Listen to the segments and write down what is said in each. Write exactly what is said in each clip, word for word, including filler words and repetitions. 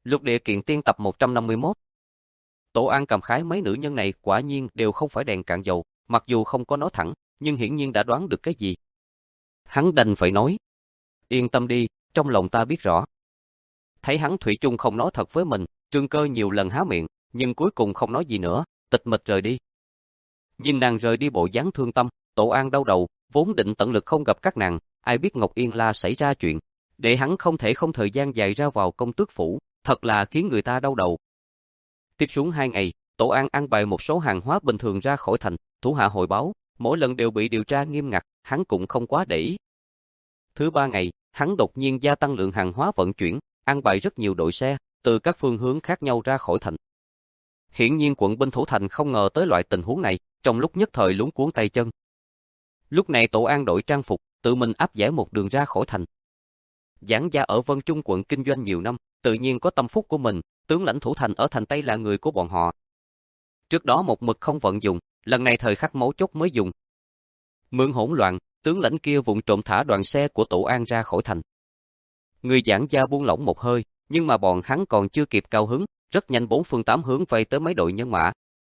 Lục địa kiện tiên tập một trăm năm mươi mốt. Tổ An cảm khái mấy nữ nhân này quả nhiên đều không phải đèn cạn dầu, mặc dù không có nói thẳng, nhưng hiển nhiên đã đoán được cái gì. Hắn đành phải nói, yên tâm đi, trong lòng ta biết rõ. Thấy hắn thủy chung không nói thật với mình, Trương Cơ nhiều lần há miệng, nhưng cuối cùng không nói gì nữa, tịch mịch rời đi. Nhìn nàng rời đi bộ dáng thương tâm, Tổ An đau đầu, vốn định tận lực không gặp các nàng, ai biết Ngọc Yên La xảy ra chuyện, để hắn không thể không thời gian dài ra vào công tước phủ, thật là khiến người ta đau đầu. Tiếp xuống hai ngày, Tổ An an bài một số hàng hóa bình thường ra khỏi thành, thủ hạ hội báo, mỗi lần đều bị điều tra nghiêm ngặt, hắn cũng không quá để ý. Thứ ba ngày, hắn đột nhiên gia tăng lượng hàng hóa vận chuyển, an bài rất nhiều đội xe, từ các phương hướng khác nhau ra khỏi thành. Hiển nhiên quận binh thủ thành không ngờ tới loại tình huống này, trong lúc nhất thời luống cuống tay chân. Lúc này Tổ An đổi trang phục, tự mình áp giải một đường ra khỏi thành. Giảng gia ở Vân Trung quận kinh doanh nhiều năm, tự nhiên có tâm phúc của mình, tướng lãnh thủ thành ở thành Tây là người của bọn họ. Trước đó một mực không vận dụng, lần này thời khắc mấu chốt mới dùng. Mượn hỗn loạn, tướng lãnh kia vụng trộm thả đoàn xe của Tổ An ra khỏi thành. Người giảng gia buông lỏng một hơi, nhưng mà bọn hắn còn chưa kịp cao hứng, rất nhanh bốn phương tám hướng vây tới mấy đội nhân mã.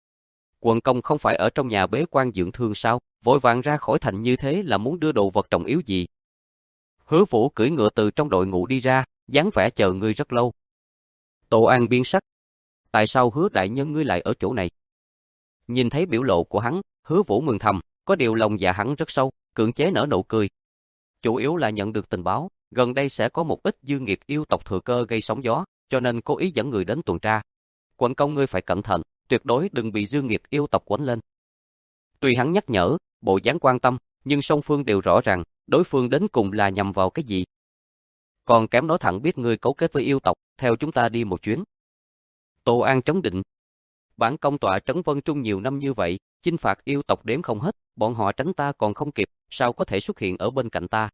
Quận công không phải ở trong nhà bế quan dưỡng thương sao, vội vàng ra khỏi thành như thế là muốn đưa đồ vật trọng yếu gì? Hứa Vũ cưỡi ngựa từ trong đội ngũ đi ra, dáng vẻ chờ ngươi rất lâu. Tổ An biến sắc. Tại sao Hứa đại nhân ngươi lại ở chỗ này? Nhìn thấy biểu lộ của hắn, Hứa Vũ mừng thầm, có điều lòng dạ hắn rất sâu, cưỡng chế nở nụ cười. Chủ yếu là nhận được tình báo, gần đây sẽ có một ít dư nghiệt yêu tộc thừa cơ gây sóng gió, cho nên cố ý dẫn người đến tuần tra. Quận công ngươi phải cẩn thận, tuyệt đối đừng bị dư nghiệt yêu tộc quấn lên. Tuy hắn nhắc nhở, bộ dáng quan tâm, nhưng song phương đều rõ ràng, đối phương đến cùng là nhằm vào cái gì. Còn kém nói thẳng biết ngươi cấu kết với yêu tộc, theo chúng ta đi một chuyến. Tổ An chống định. Bản công tọa trấn Vân Trung nhiều năm như vậy, chinh phạt yêu tộc đếm không hết, bọn họ tránh ta còn không kịp, sao có thể xuất hiện ở bên cạnh ta.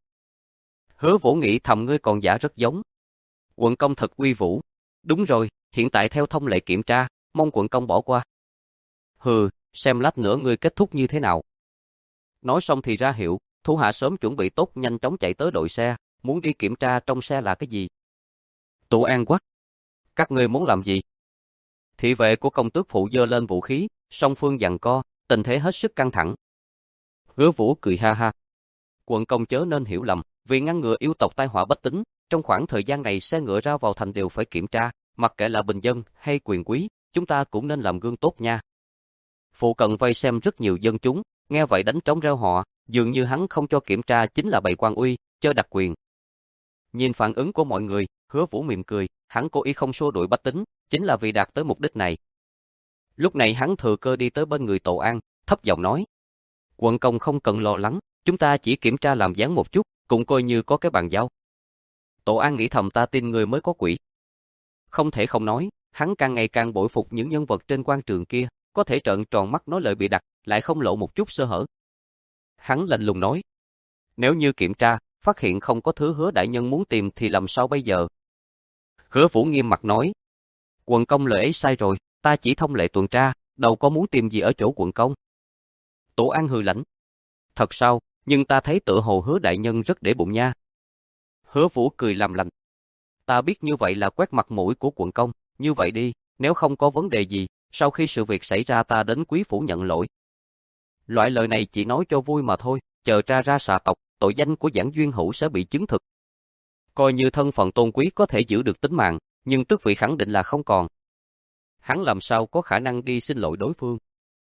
Hứa Vũ nghĩ thầm ngươi còn giả rất giống. Quận công thật uy vũ. Đúng rồi, hiện tại theo thông lệ kiểm tra, mong quận công bỏ qua. Hừ, xem lát nữa ngươi kết thúc như thế nào. Nói xong thì ra hiệu, thủ hạ sớm chuẩn bị tốt nhanh chóng chạy tới đội xe, muốn đi kiểm tra trong xe là cái gì. Tổ An quát. Các ngươi muốn làm gì? Thị vệ của công tước phụ giơ lên vũ khí, song phương giằng co, tình thế hết sức căng thẳng. Hứa Vũ cười ha ha. Quận công chớ nên hiểu lầm, vì ngăn ngừa yêu tộc tai họa bách tính, trong khoảng thời gian này xe ngựa ra vào thành đều phải kiểm tra, mặc kệ là bình dân hay quyền quý, chúng ta cũng nên làm gương tốt nha. Phụ cận vây xem rất nhiều dân chúng, nghe vậy đánh trống reo họ, dường như hắn không cho kiểm tra chính là bày quan uy, chơi đặc quyền. Nhìn phản ứng của mọi người, Hứa Vũ mỉm cười, hắn cố ý không xua đuổi bách tính, chính là vì đạt tới mục đích này. Lúc này hắn thừa cơ đi tới bên người Tổ An, thấp giọng nói. Quận công không cần lo lắng, chúng ta chỉ kiểm tra làm dáng một chút, cũng coi như có cái bàn giao. Tổ An nghĩ thầm ta tin người mới có quỷ. Không thể không nói, hắn càng ngày càng bội phục những nhân vật trên quan trường kia, có thể trợn tròn mắt nói lời bị đặt, lại không lộ một chút sơ hở. Hắn lạnh lùng nói. Nếu như kiểm tra, phát hiện không có thứ Hứa đại nhân muốn tìm thì làm sao bây giờ? Hứa Vũ nghiêm mặt nói. Quận công lời ấy sai rồi, ta chỉ thông lệ tuần tra, đâu có muốn tìm gì ở chỗ quận công. Tổ An hừ lạnh. Thật sao, nhưng ta thấy tựa hồ Hứa đại nhân rất để bụng nha. Hứa Vũ cười làm lành. Ta biết như vậy là quét mặt mũi của quận công, như vậy đi, nếu không có vấn đề gì, sau khi sự việc xảy ra ta đến quý phủ nhận lỗi. Loại lời này chỉ nói cho vui mà thôi, chờ tra ra xà tộc, tội danh của Giảng Duyên Hữu sẽ bị chứng thực. Coi như thân phận tôn quý có thể giữ được tính mạng, nhưng tước vị khẳng định là không còn. Hắn làm sao có khả năng đi xin lỗi đối phương.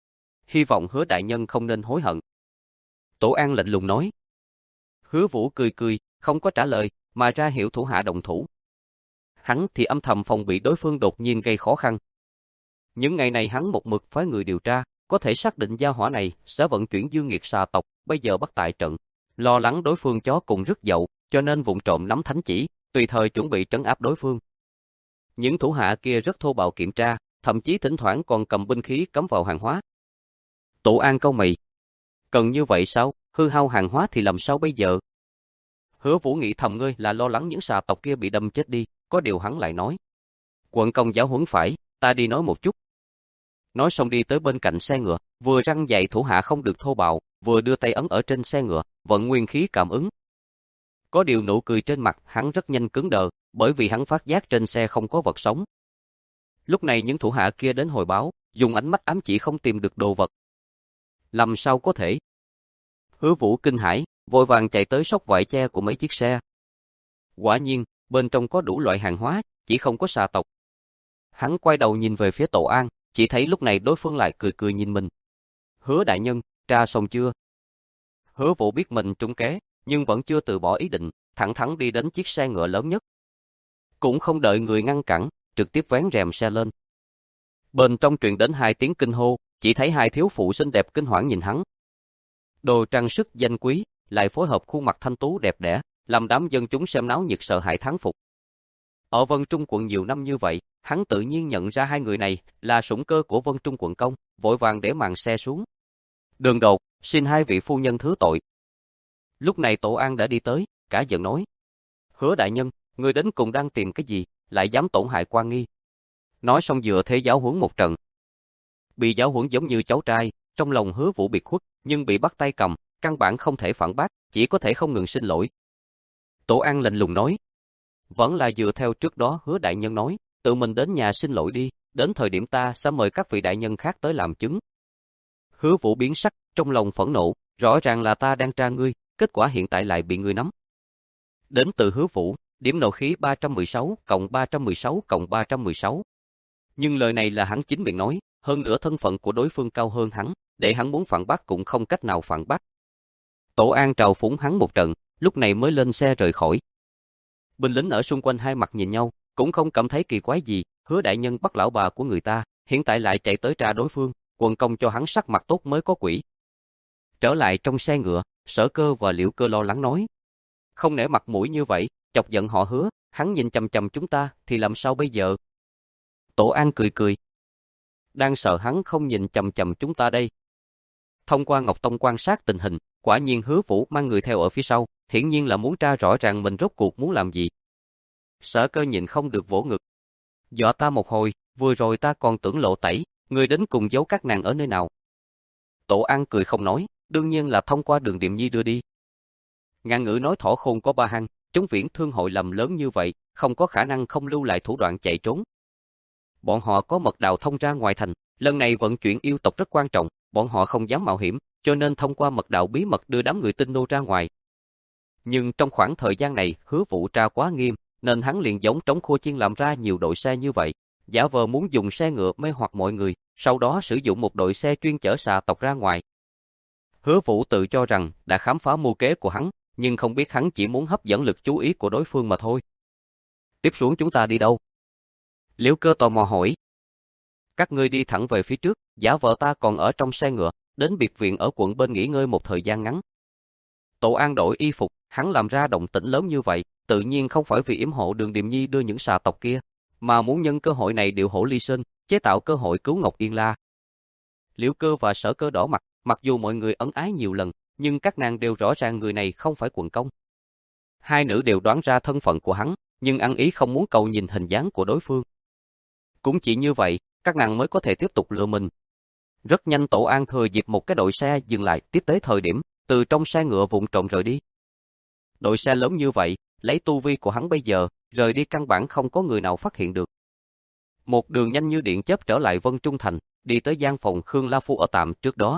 Hy vọng Hứa đại nhân không nên hối hận. Tổ An lạnh lùng nói. Hứa Vũ cười cười, không có trả lời, mà ra hiệu thủ hạ động thủ. Hắn thì âm thầm phòng bị đối phương đột nhiên gây khó khăn. Những ngày này hắn một mực phái người điều tra, có thể xác định gia hỏa này sẽ vận chuyển dư nghiệt xà tộc, bây giờ bắt tại trận. Lo lắng đối phương chó cùng rất dậu, cho nên vụng trộm nắm thánh chỉ, tùy thời chuẩn bị trấn áp đối phương. Những thủ hạ kia rất thô bạo kiểm tra, thậm chí thỉnh thoảng còn cầm binh khí cắm vào hàng hóa. Tổ An cau mày. Cần như vậy sao, hư hao hàng hóa thì làm sao bây giờ? Hứa Vũ nghĩ thầm ngươi là lo lắng những xà tộc kia bị đâm chết đi, có điều hắn lại nói. Quận công giáo huấn phải, ta đi nói một chút. Nói xong đi tới bên cạnh xe ngựa, vừa răn dạy thủ hạ không được thô bạo, vừa đưa tay ấn ở trên xe ngựa, vận nguyên khí cảm ứng. Có điều nụ cười trên mặt hắn rất nhanh cứng đờ, bởi vì hắn phát giác trên xe không có vật sống. Lúc này những thủ hạ kia đến hồi báo, dùng ánh mắt ám chỉ không tìm được đồ vật. Làm sao có thể? Hứa Vũ kinh hãi, vội vàng chạy tới xốc vải che của mấy chiếc xe. Quả nhiên, bên trong có đủ loại hàng hóa, chỉ không có xà tộc. Hắn quay đầu nhìn về phía Tổ An, chỉ thấy lúc này đối phương lại cười cười nhìn mình. Hứa đại nhân, tra xong chưa? Hứa Vũ biết mình trúng kế, nhưng vẫn chưa từ bỏ ý định, thẳng thắn đi đến chiếc xe ngựa lớn nhất. Cũng không đợi người ngăn cản, trực tiếp vén rèm xe lên. Bên trong truyền đến hai tiếng kinh hô, chỉ thấy hai thiếu phụ xinh đẹp kinh hoảng nhìn hắn. Đồ trang sức danh quý, lại phối hợp khuôn mặt thanh tú đẹp đẽ, làm đám dân chúng xem náo nhiệt sợ hãi thán phục. Ở Vân Trung quận nhiều năm như vậy, hắn tự nhiên nhận ra hai người này là sủng cơ của Vân Trung quận công, vội vàng để màn xe xuống. Đường đột, xin hai vị phu nhân thứ tội. Lúc này Tổ An đã đi tới, cả giận nói. Hứa đại nhân, người đến cùng đang tìm cái gì, lại dám tổn hại quan nghi. Nói xong dựa thế giáo huấn một trận. Bị giáo huấn giống như cháu trai, trong lòng Hứa Vũ biệt khuất, nhưng bị bắt tay cầm, căn bản không thể phản bác, chỉ có thể không ngừng xin lỗi. Tổ An lạnh lùng nói. Vẫn là dựa theo trước đó Hứa đại nhân nói, tự mình đến nhà xin lỗi đi, đến thời điểm ta sẽ mời các vị đại nhân khác tới làm chứng. Hứa Vũ biến sắc, trong lòng phẫn nộ, rõ ràng là ta đang tra ngươi, kết quả hiện tại lại bị ngươi nắm. Đến từ Hứa Vũ, điểm nộ khí ba trăm mười sáu cộng ba trăm mười sáu cộng ba trăm mười sáu. Nhưng lời này là hắn chính miệng nói, hơn nữa thân phận của đối phương cao hơn hắn, để hắn muốn phản bác cũng không cách nào phản bác. Tổ An trào phúng hắn một trận, lúc này mới lên xe rời khỏi. Binh lính ở xung quanh hai mặt nhìn nhau, cũng không cảm thấy kỳ quái gì, Hứa đại nhân bắt lão bà của người ta, hiện tại lại chạy tới tra đối phương, quần công cho hắn sắc mặt tốt mới có quỷ. Trở lại trong xe ngựa, Sở Cơ và Liễu Cơ lo lắng nói. Không nể mặt mũi như vậy, chọc giận họ Hứa, hắn nhìn chằm chằm chúng ta, thì làm sao bây giờ? Tổ An cười cười. Đang sợ hắn không nhìn chằm chằm chúng ta đây. Thông qua Ngọc Tông quan sát tình hình, quả nhiên Hứa Vũ mang người theo ở phía sau, hiển nhiên là muốn tra rõ ràng mình rốt cuộc muốn làm gì. Sở Cơ nhịn không được vỗ ngực. Dọa ta một hồi, vừa rồi ta còn tưởng lộ tẩy, người đến cùng giấu các nàng ở nơi nào. Tổ An cười không nói, đương nhiên là thông qua Đường Điềm Nhi đưa đi. Ngạn ngữ nói thỏ khôn có ba hang, chúng Viễn Thương hội lầm lớn như vậy, không có khả năng không lưu lại thủ đoạn chạy trốn. Bọn họ có mật đạo thông ra ngoài thành, lần này vận chuyển yêu tộc rất quan trọng, bọn họ không dám mạo hiểm, cho nên thông qua mật đạo bí mật đưa đám người tinh nô ra ngoài. Nhưng trong khoảng thời gian này, Hứa Vũ tra quá nghiêm, nên hắn liền giống trống khô chiên làm ra nhiều đội xe như vậy, giả vờ muốn dùng xe ngựa mê hoặc mọi người, sau đó sử dụng một đội xe chuyên chở xà tộc ra ngoài. Hứa Vũ tự cho rằng đã khám phá mưu kế của hắn, nhưng không biết hắn chỉ muốn hấp dẫn lực chú ý của đối phương mà thôi. Tiếp xuống chúng ta đi đâu? Liễu Cơ tò mò hỏi. Các ngươi đi thẳng về phía trước, giả vờ ta còn ở trong xe ngựa, đến biệt viện ở quận bên nghỉ ngơi một thời gian ngắn. Tổ An đổi y phục, hắn làm ra động tĩnh lớn như vậy, tự nhiên không phải vì yểm hộ Đường Điềm Nhi đưa những xà tộc kia, mà muốn nhân cơ hội này điều hổ ly sơn, chế tạo cơ hội cứu Ngọc Yên La. Liễu Cơ và Sở Cơ đỏ mặt, mặc dù mọi người ân ái nhiều lần, nhưng các nàng đều rõ ràng người này không phải quận công. Hai nữ đều đoán ra thân phận của hắn, nhưng ăn ý không muốn cầu nhìn hình dáng của đối phương. Cũng chỉ như vậy, các nàng mới có thể tiếp tục lừa mình. Rất nhanh Tổ An thừa dịp một cái đội xe dừng lại tiếp tế thời điểm, từ trong xe ngựa vụng trộm rời đi. Đội xe lớn như vậy, lấy tu vi của hắn bây giờ, rời đi căn bản không có người nào phát hiện được. Một đường nhanh như điện chớp trở lại Vân Trung Thành, đi tới gian phòng Khương La Phu ở tạm trước đó.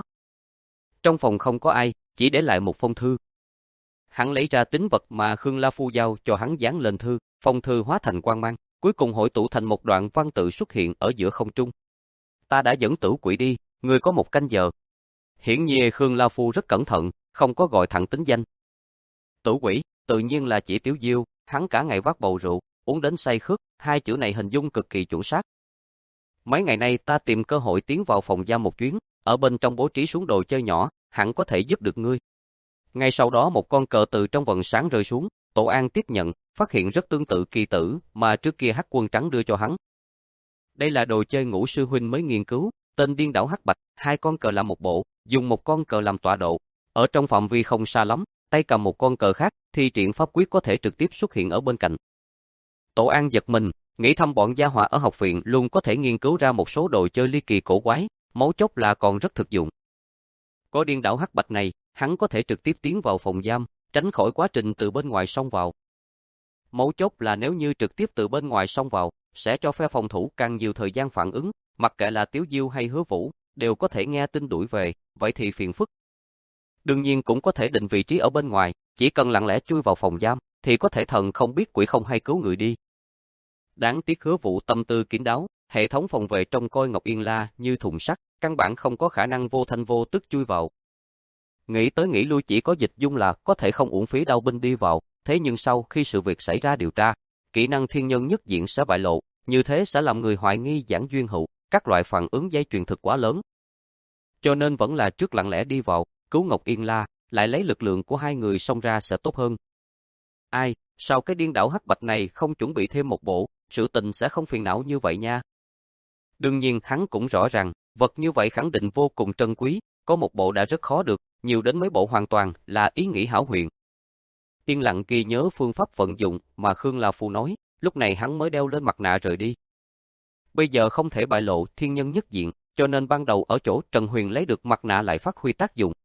Trong phòng không có ai, chỉ để lại một phong thư. Hắn lấy ra tín vật mà Khương La Phu giao cho hắn dán lên thư, phong thư hóa thành quang mang, cuối cùng hội tụ thành một đoạn văn tự xuất hiện ở giữa không trung. Ta đã dẫn Tử Quỷ đi, người có một canh giờ. Hiển nhiên Khương La Phu rất cẩn thận, không có gọi thẳng tính danh. Tử Quỷ, tự nhiên là chỉ Tiểu Diêu, hắn cả ngày vác bầu rượu, uống đến say khướt, hai chữ này hình dung cực kỳ chuẩn xác. Mấy ngày nay ta tìm cơ hội tiến vào phòng giam một chuyến, ở bên trong bố trí xuống đồ chơi nhỏ, hẳn có thể giúp được ngươi. Ngay sau đó một con cờ từ trong vầng sáng rơi xuống, Tổ An tiếp nhận, phát hiện rất tương tự kỳ tử mà trước kia Hắc Quân Trắng đưa cho hắn. Đây là đồ chơi Ngũ sư huynh mới nghiên cứu, tên điên đảo hắc bạch, hai con cờ làm một bộ, dùng một con cờ làm tọa độ, ở trong phạm vi không xa lắm, tay cầm một con cờ khác, thi triển pháp quyết có thể trực tiếp xuất hiện ở bên cạnh. Tổ An giật mình, nghĩ thăm bọn gia hỏa ở học viện luôn có thể nghiên cứu ra một số đồ chơi ly kỳ cổ quái, mấu chốt là còn rất thực dụng. Có điên đảo hắc bạch này, hắn có thể trực tiếp tiến vào phòng giam, tránh khỏi quá trình từ bên ngoài xông vào. Mấu chốt là nếu như trực tiếp từ bên ngoài xông vào, sẽ cho phe phòng thủ càng nhiều thời gian phản ứng, mặc kệ là Tiếu Diêu hay Hứa Vũ, đều có thể nghe tin đuổi về, vậy thì phiền phức. Đương nhiên cũng có thể định vị trí ở bên ngoài, chỉ cần lặng lẽ chui vào phòng giam, thì có thể thần không biết quỷ không hay cứu người đi. Đáng tiếc Hứa Vũ tâm tư kín đáo, hệ thống phòng vệ trông coi Ngọc Yên La như thùng sắt, căn bản không có khả năng vô thanh vô tức chui vào. Nghĩ tới nghĩ lui chỉ có Dịch Dung là có thể không uổng phí đao binh đi vào, thế nhưng sau khi sự việc xảy ra điều tra, kỹ năng thiên nhân nhất diện sẽ bại lộ, như thế sẽ làm người hoài nghi giảng duyên hữu, các loại phản ứng dây chuyền thực quá lớn. Cho nên vẫn là trước lặng lẽ đi vào, cứu Ngọc Yên La, lại lấy lực lượng của hai người xông ra sẽ tốt hơn. Ai, sau cái điên đảo hắc bạch này không chuẩn bị thêm một bộ, sự tình sẽ không phiền não như vậy nha. Đương nhiên hắn cũng rõ ràng, vật như vậy khẳng định vô cùng trân quý, có một bộ đã rất khó được, nhiều đến mấy bộ hoàn toàn là ý nghĩ hão huyền. Yên lặng ghi nhớ phương pháp vận dụng mà Khương La Phu nói, lúc này hắn mới đeo lên mặt nạ rời đi. Bây giờ không thể bại lộ thiên nhân nhất diện, cho nên ban đầu ở chỗ Trần Huyền lấy được mặt nạ lại phát huy tác dụng.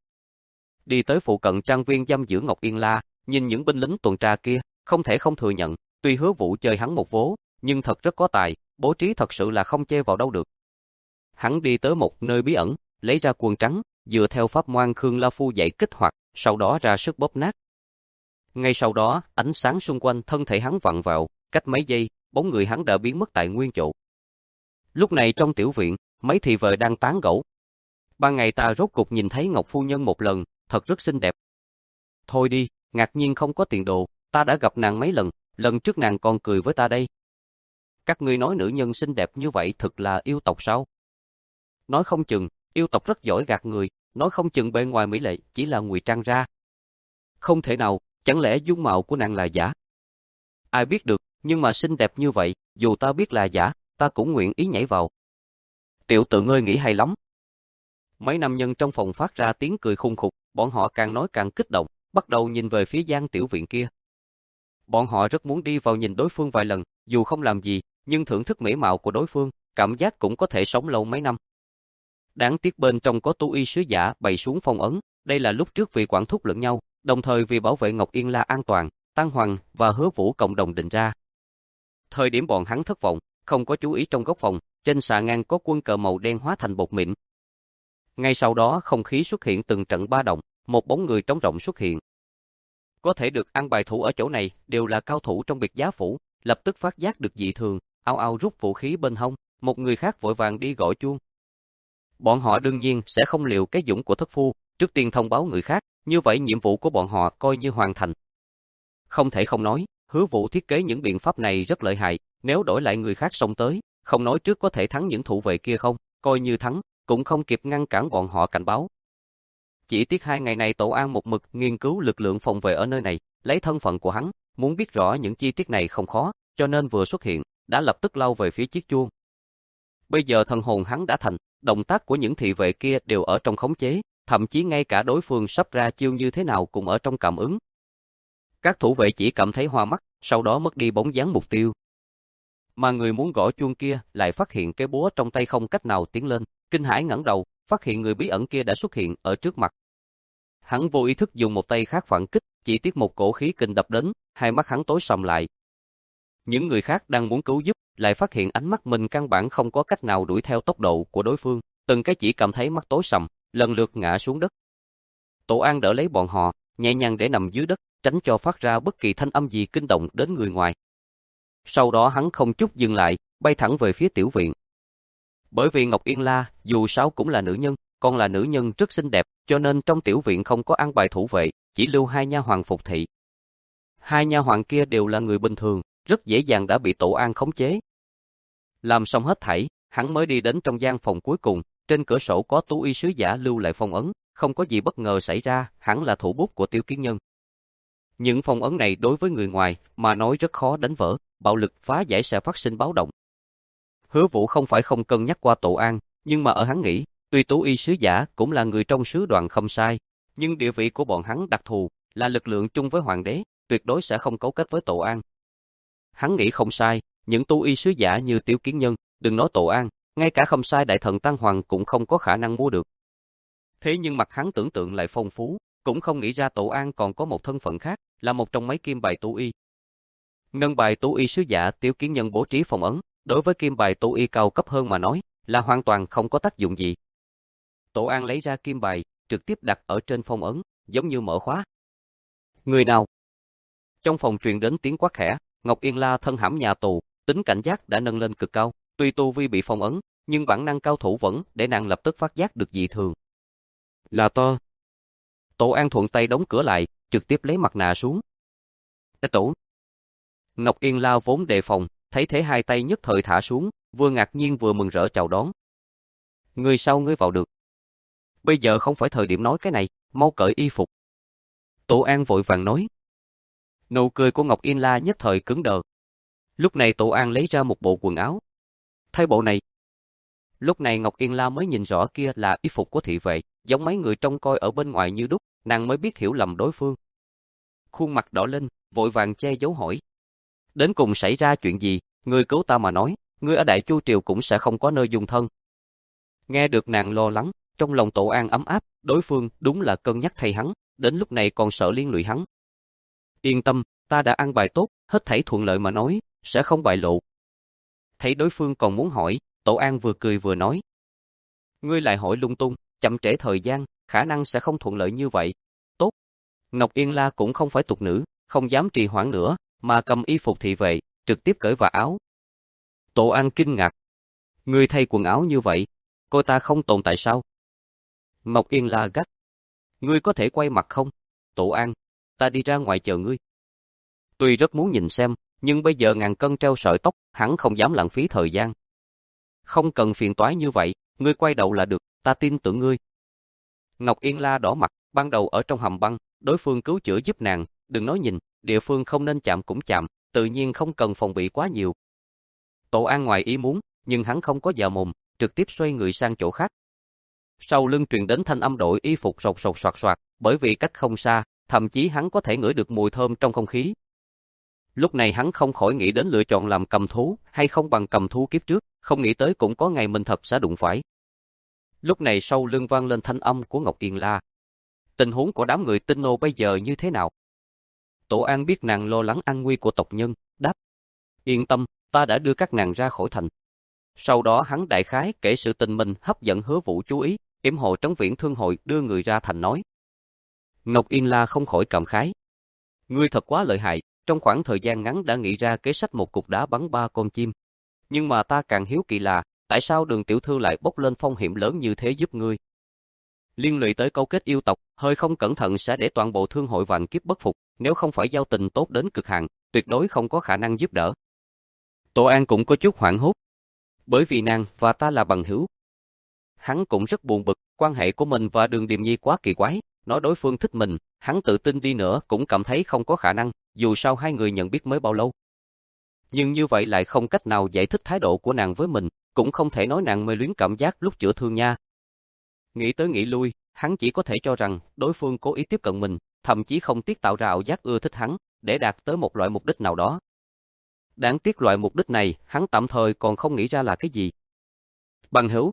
Đi tới phụ cận trang viên giam giữ Ngọc Yên La, nhìn những binh lính tuần tra kia, không thể không thừa nhận, tuy Hứa Vũ chơi hắn một vố, nhưng thật rất có tài, bố trí thật sự là không chê vào đâu được. Hắn đi tới một nơi bí ẩn, lấy ra quần trắng, dựa theo pháp ngoan Khương La Phu dạy kích hoạt, sau đó ra sức bóp nát. Ngay sau đó, ánh sáng xung quanh thân thể hắn vặn vào, cách mấy giây, bóng người hắn đã biến mất tại nguyên chỗ. Lúc này trong tiểu viện, mấy thị vệ đang tán gẫu. Ban ngày ta rốt cục nhìn thấy Ngọc Phu Nhân một lần, thật rất xinh đẹp. Thôi đi, ngạc nhiên không có tiền đồ, ta đã gặp nàng mấy lần, lần trước nàng còn cười với ta đây. Các ngươi nói nữ nhân xinh đẹp như vậy thực là yêu tộc sao? Nói không chừng, yêu tộc rất giỏi gạt người, nói không chừng bề ngoài mỹ lệ chỉ là ngụy trang ra. Không thể nào, chẳng lẽ dung mạo của nàng là giả? Ai biết được, nhưng mà xinh đẹp như vậy, dù ta biết là giả, ta cũng nguyện ý nhảy vào. Tiểu tự ngươi nghĩ hay lắm. Mấy nam nhân trong phòng phát ra tiếng cười khùng khục, bọn họ càng nói càng kích động, bắt đầu nhìn về phía gian tiểu viện kia. Bọn họ rất muốn đi vào nhìn đối phương vài lần, dù không làm gì, nhưng thưởng thức mỹ mạo của đối phương, cảm giác cũng có thể sống lâu mấy năm. Đáng tiếc bên trong có tu y sứ giả bày xuống phong ấn, đây là lúc trước vì quản thúc lẫn nhau, đồng thời vì bảo vệ Ngọc Yên La an toàn, Tăng Hoàng và Hứa Vũ cộng đồng định ra. Thời điểm bọn hắn thất vọng, không có chú ý trong góc phòng, trên xà ngang có quân cờ màu đen hóa thành bột mịn. Ngay sau đó không khí xuất hiện từng trận ba động, một bóng người trống rỗng xuất hiện. Có thể được ăn bài thủ ở chỗ này đều là cao thủ trong biệt giá phủ, lập tức phát giác được dị thường, ao ao rút vũ khí bên hông, một người khác vội vàng đi gõ chuông. Bọn họ đương nhiên sẽ không liều cái dũng của thất phu, trước tiên thông báo người khác, như vậy nhiệm vụ của bọn họ coi như hoàn thành. Không thể không nói, Hứa Vũ thiết kế những biện pháp này rất lợi hại, nếu đổi lại người khác xông tới, không nói trước có thể thắng những thủ vệ kia không, coi như thắng, cũng không kịp ngăn cản bọn họ cảnh báo. Chỉ tiếc hai ngày này Tổ An một mực nghiên cứu lực lượng phòng vệ ở nơi này, lấy thân phận của hắn, muốn biết rõ những chi tiết này không khó, cho nên vừa xuất hiện, đã lập tức lao về phía chiếc chuông. Bây giờ thần hồn hắn đã thành, động tác của những thị vệ kia đều ở trong khống chế, thậm chí ngay cả đối phương sắp ra chiêu như thế nào cũng ở trong cảm ứng. Các thủ vệ chỉ cảm thấy hoa mắt, sau đó mất đi bóng dáng mục tiêu. Mà người muốn gõ chuông kia lại phát hiện cái búa trong tay không cách nào tiến lên, kinh hãi ngẩng đầu, phát hiện người bí ẩn kia đã xuất hiện ở trước mặt. Hắn vô ý thức dùng một tay khác phản kích, chỉ tiếc một cổ khí kình đập đến, hai mắt hắn tối sầm lại. Những người khác đang muốn cứu giúp, lại phát hiện ánh mắt mình căn bản không có cách nào đuổi theo tốc độ của đối phương, từng cái chỉ cảm thấy mắt tối sầm, lần lượt ngã xuống đất. Tổ An đỡ lấy bọn họ, nhẹ nhàng để nằm dưới đất, tránh cho phát ra bất kỳ thanh âm gì kinh động đến người ngoài. Sau đó hắn không chút dừng lại, bay thẳng về phía tiểu viện. Bởi vì Ngọc Yên La, dù sao cũng là nữ nhân, còn là nữ nhân rất xinh đẹp, cho nên trong tiểu viện không có an bài thủ vệ, chỉ lưu hai nha hoàn phục thị. Hai nha hoàn kia đều là người bình thường, rất dễ dàng đã bị Tổ An khống chế. Làm xong hết thảy, hắn mới đi đến trong gian phòng cuối cùng, trên cửa sổ có tú y sứ giả lưu lại phong ấn, không có gì bất ngờ xảy ra, hẳn là thủ bút của Tiêu Kiến Nhân. Những phong ấn này đối với người ngoài mà nói rất khó đánh vỡ, bạo lực phá giải sẽ phát sinh báo động. Hứa Vũ không phải không cân nhắc qua Tổ An, nhưng mà ở hắn nghĩ, tuy tú y sứ giả cũng là người trong sứ đoàn không sai, nhưng địa vị của bọn hắn đặc thù, là lực lượng chung với hoàng đế, tuyệt đối sẽ không cấu kết với Tổ An. Hắn nghĩ không sai, những tu y sứ giả như Tiểu Kiến Nhân, đừng nói Tổ An, ngay cả không sai đại thần Tăng Hoàng cũng không có khả năng mua được. Thế nhưng mặt hắn tưởng tượng lại phong phú, cũng không nghĩ ra Tổ An còn có một thân phận khác, là một trong mấy kim bài tu y. Ngân bài tú y sứ giả Tiếu Kiến Nhân bố trí phong ấn, đối với kim bài tú y cao cấp hơn mà nói, là hoàn toàn không có tác dụng gì. Tổ An lấy ra kim bài, trực tiếp đặt ở trên phong ấn, giống như mở khóa. Người nào? Trong phòng truyền đến tiếng quát khẽ, Ngọc Yên La thân hãm nhà tù, tính cảnh giác đã nâng lên cực cao, tuy tu vi bị phong ấn, nhưng bản năng cao thủ vẫn để nàng lập tức phát giác được dị thường. Là to. Tổ An thuận tay đóng cửa lại, trực tiếp lấy mặt nạ xuống. Đã tổ. Ngọc Yên La vốn đề phòng, thấy thế hai tay nhất thời thả xuống, vừa ngạc nhiên vừa mừng rỡ chào đón. Người sao ngươi vào được? Bây giờ không phải thời điểm nói cái này, mau cởi y phục. Tổ An vội vàng nói. Nụ cười của Ngọc Yên La nhất thời cứng đờ. Lúc này Tổ An lấy ra một bộ quần áo. Thay bộ này. Lúc này Ngọc Yên La mới nhìn rõ kia là y phục của thị vệ, giống mấy người trông coi ở bên ngoài như đúc, nàng mới biết hiểu lầm đối phương. Khuôn mặt đỏ lên, vội vàng che giấu hỏi. Đến cùng xảy ra chuyện gì, ngươi cứu ta mà nói, ngươi ở Đại Chu Triều cũng sẽ không có nơi dung thân. Nghe được nàng lo lắng, trong lòng Tổ An ấm áp, đối phương đúng là cân nhắc thay hắn, đến lúc này còn sợ liên lụy hắn. Yên tâm, ta đã ăn bài tốt, hết thảy thuận lợi mà nói, sẽ không bại lộ. Thấy đối phương còn muốn hỏi, Tổ An vừa cười vừa nói. Ngươi lại hỏi lung tung, chậm trễ thời gian, khả năng sẽ không thuận lợi như vậy. Tốt. Ngọc Yên La cũng không phải tục nữ, không dám trì hoãn nữa, mà cầm y phục thị vệ, trực tiếp cởi vào áo. Tổ An kinh ngạc. Ngươi thay quần áo như vậy, cô ta không tồn tại sao? Ngọc Yên La gắt. Ngươi có thể quay mặt không? Tổ An, ta đi ra ngoài chờ ngươi. Tuy rất muốn nhìn xem, nhưng bây giờ ngàn cân treo sợi tóc, hắn không dám lãng phí thời gian. Không cần phiền toái như vậy, ngươi quay đầu là được, ta tin tưởng ngươi. Ngọc Yên La đỏ mặt, ban đầu ở trong hầm băng, đối phương cứu chữa giúp nàng, đừng nói nhìn, địa phương không nên chạm cũng chạm, tự nhiên không cần phòng bị quá nhiều. Tổ An ngoài ý muốn, nhưng hắn không có già mồm, trực tiếp xoay người sang chỗ khác. Sau lưng truyền đến thanh âm đổi y phục sột sột soạt soạt, bởi vì cách không xa, thậm chí hắn có thể ngửi được mùi thơm trong không khí. Lúc này hắn không khỏi nghĩ đến lựa chọn làm cầm thú hay không bằng cầm thú kiếp trước, không nghĩ tới cũng có ngày mình thật sẽ đụng phải. Lúc này sau lưng vang lên thanh âm của Ngọc Yên La. Tình huống của đám người Tinh Nô bây giờ như thế nào? Tổ An biết nàng lo lắng an nguy của tộc nhân, đáp. Yên tâm, ta đã đưa các nàng ra khỏi thành. Sau đó hắn đại khái kể sự tình mình hấp dẫn Hứa Vũ chú ý, yểm hộ Trấn Viễn Thương hội đưa người ra thành nói. Ngọc Yên La không khỏi cảm khái. Ngươi thật quá lợi hại, trong khoảng thời gian ngắn đã nghĩ ra kế sách một cục đá bắn ba con chim. Nhưng mà ta càng hiếu kỳ là, tại sao Đường tiểu thư lại bốc lên phong hiểm lớn như thế giúp ngươi? Liên lụy tới câu kết yêu tộc, hơi không cẩn thận sẽ để toàn bộ thương hội vạn kiếp bất phục, nếu không phải giao tình tốt đến cực hạn, tuyệt đối không có khả năng giúp đỡ. Tổ An cũng có chút hoảng hốt. Bởi vì nàng và ta là bằng hữu. Hắn cũng rất buồn bực, quan hệ của mình và Đường Điềm Nhi quá kỳ quái, nói đối phương thích mình, hắn tự tin đi nữa cũng cảm thấy không có khả năng, dù sao hai người nhận biết mới bao lâu. Nhưng như vậy lại không cách nào giải thích thái độ của nàng với mình, cũng không thể nói nàng mê luyến cảm giác lúc chữa thương nha. Nghĩ tới nghĩ lui, hắn chỉ có thể cho rằng đối phương cố ý tiếp cận mình, thậm chí không tiếc tạo ra ảo giác ưa thích hắn, để đạt tới một loại mục đích nào đó. Đáng tiếc loại mục đích này, hắn tạm thời còn không nghĩ ra là cái gì. Bằng hữu.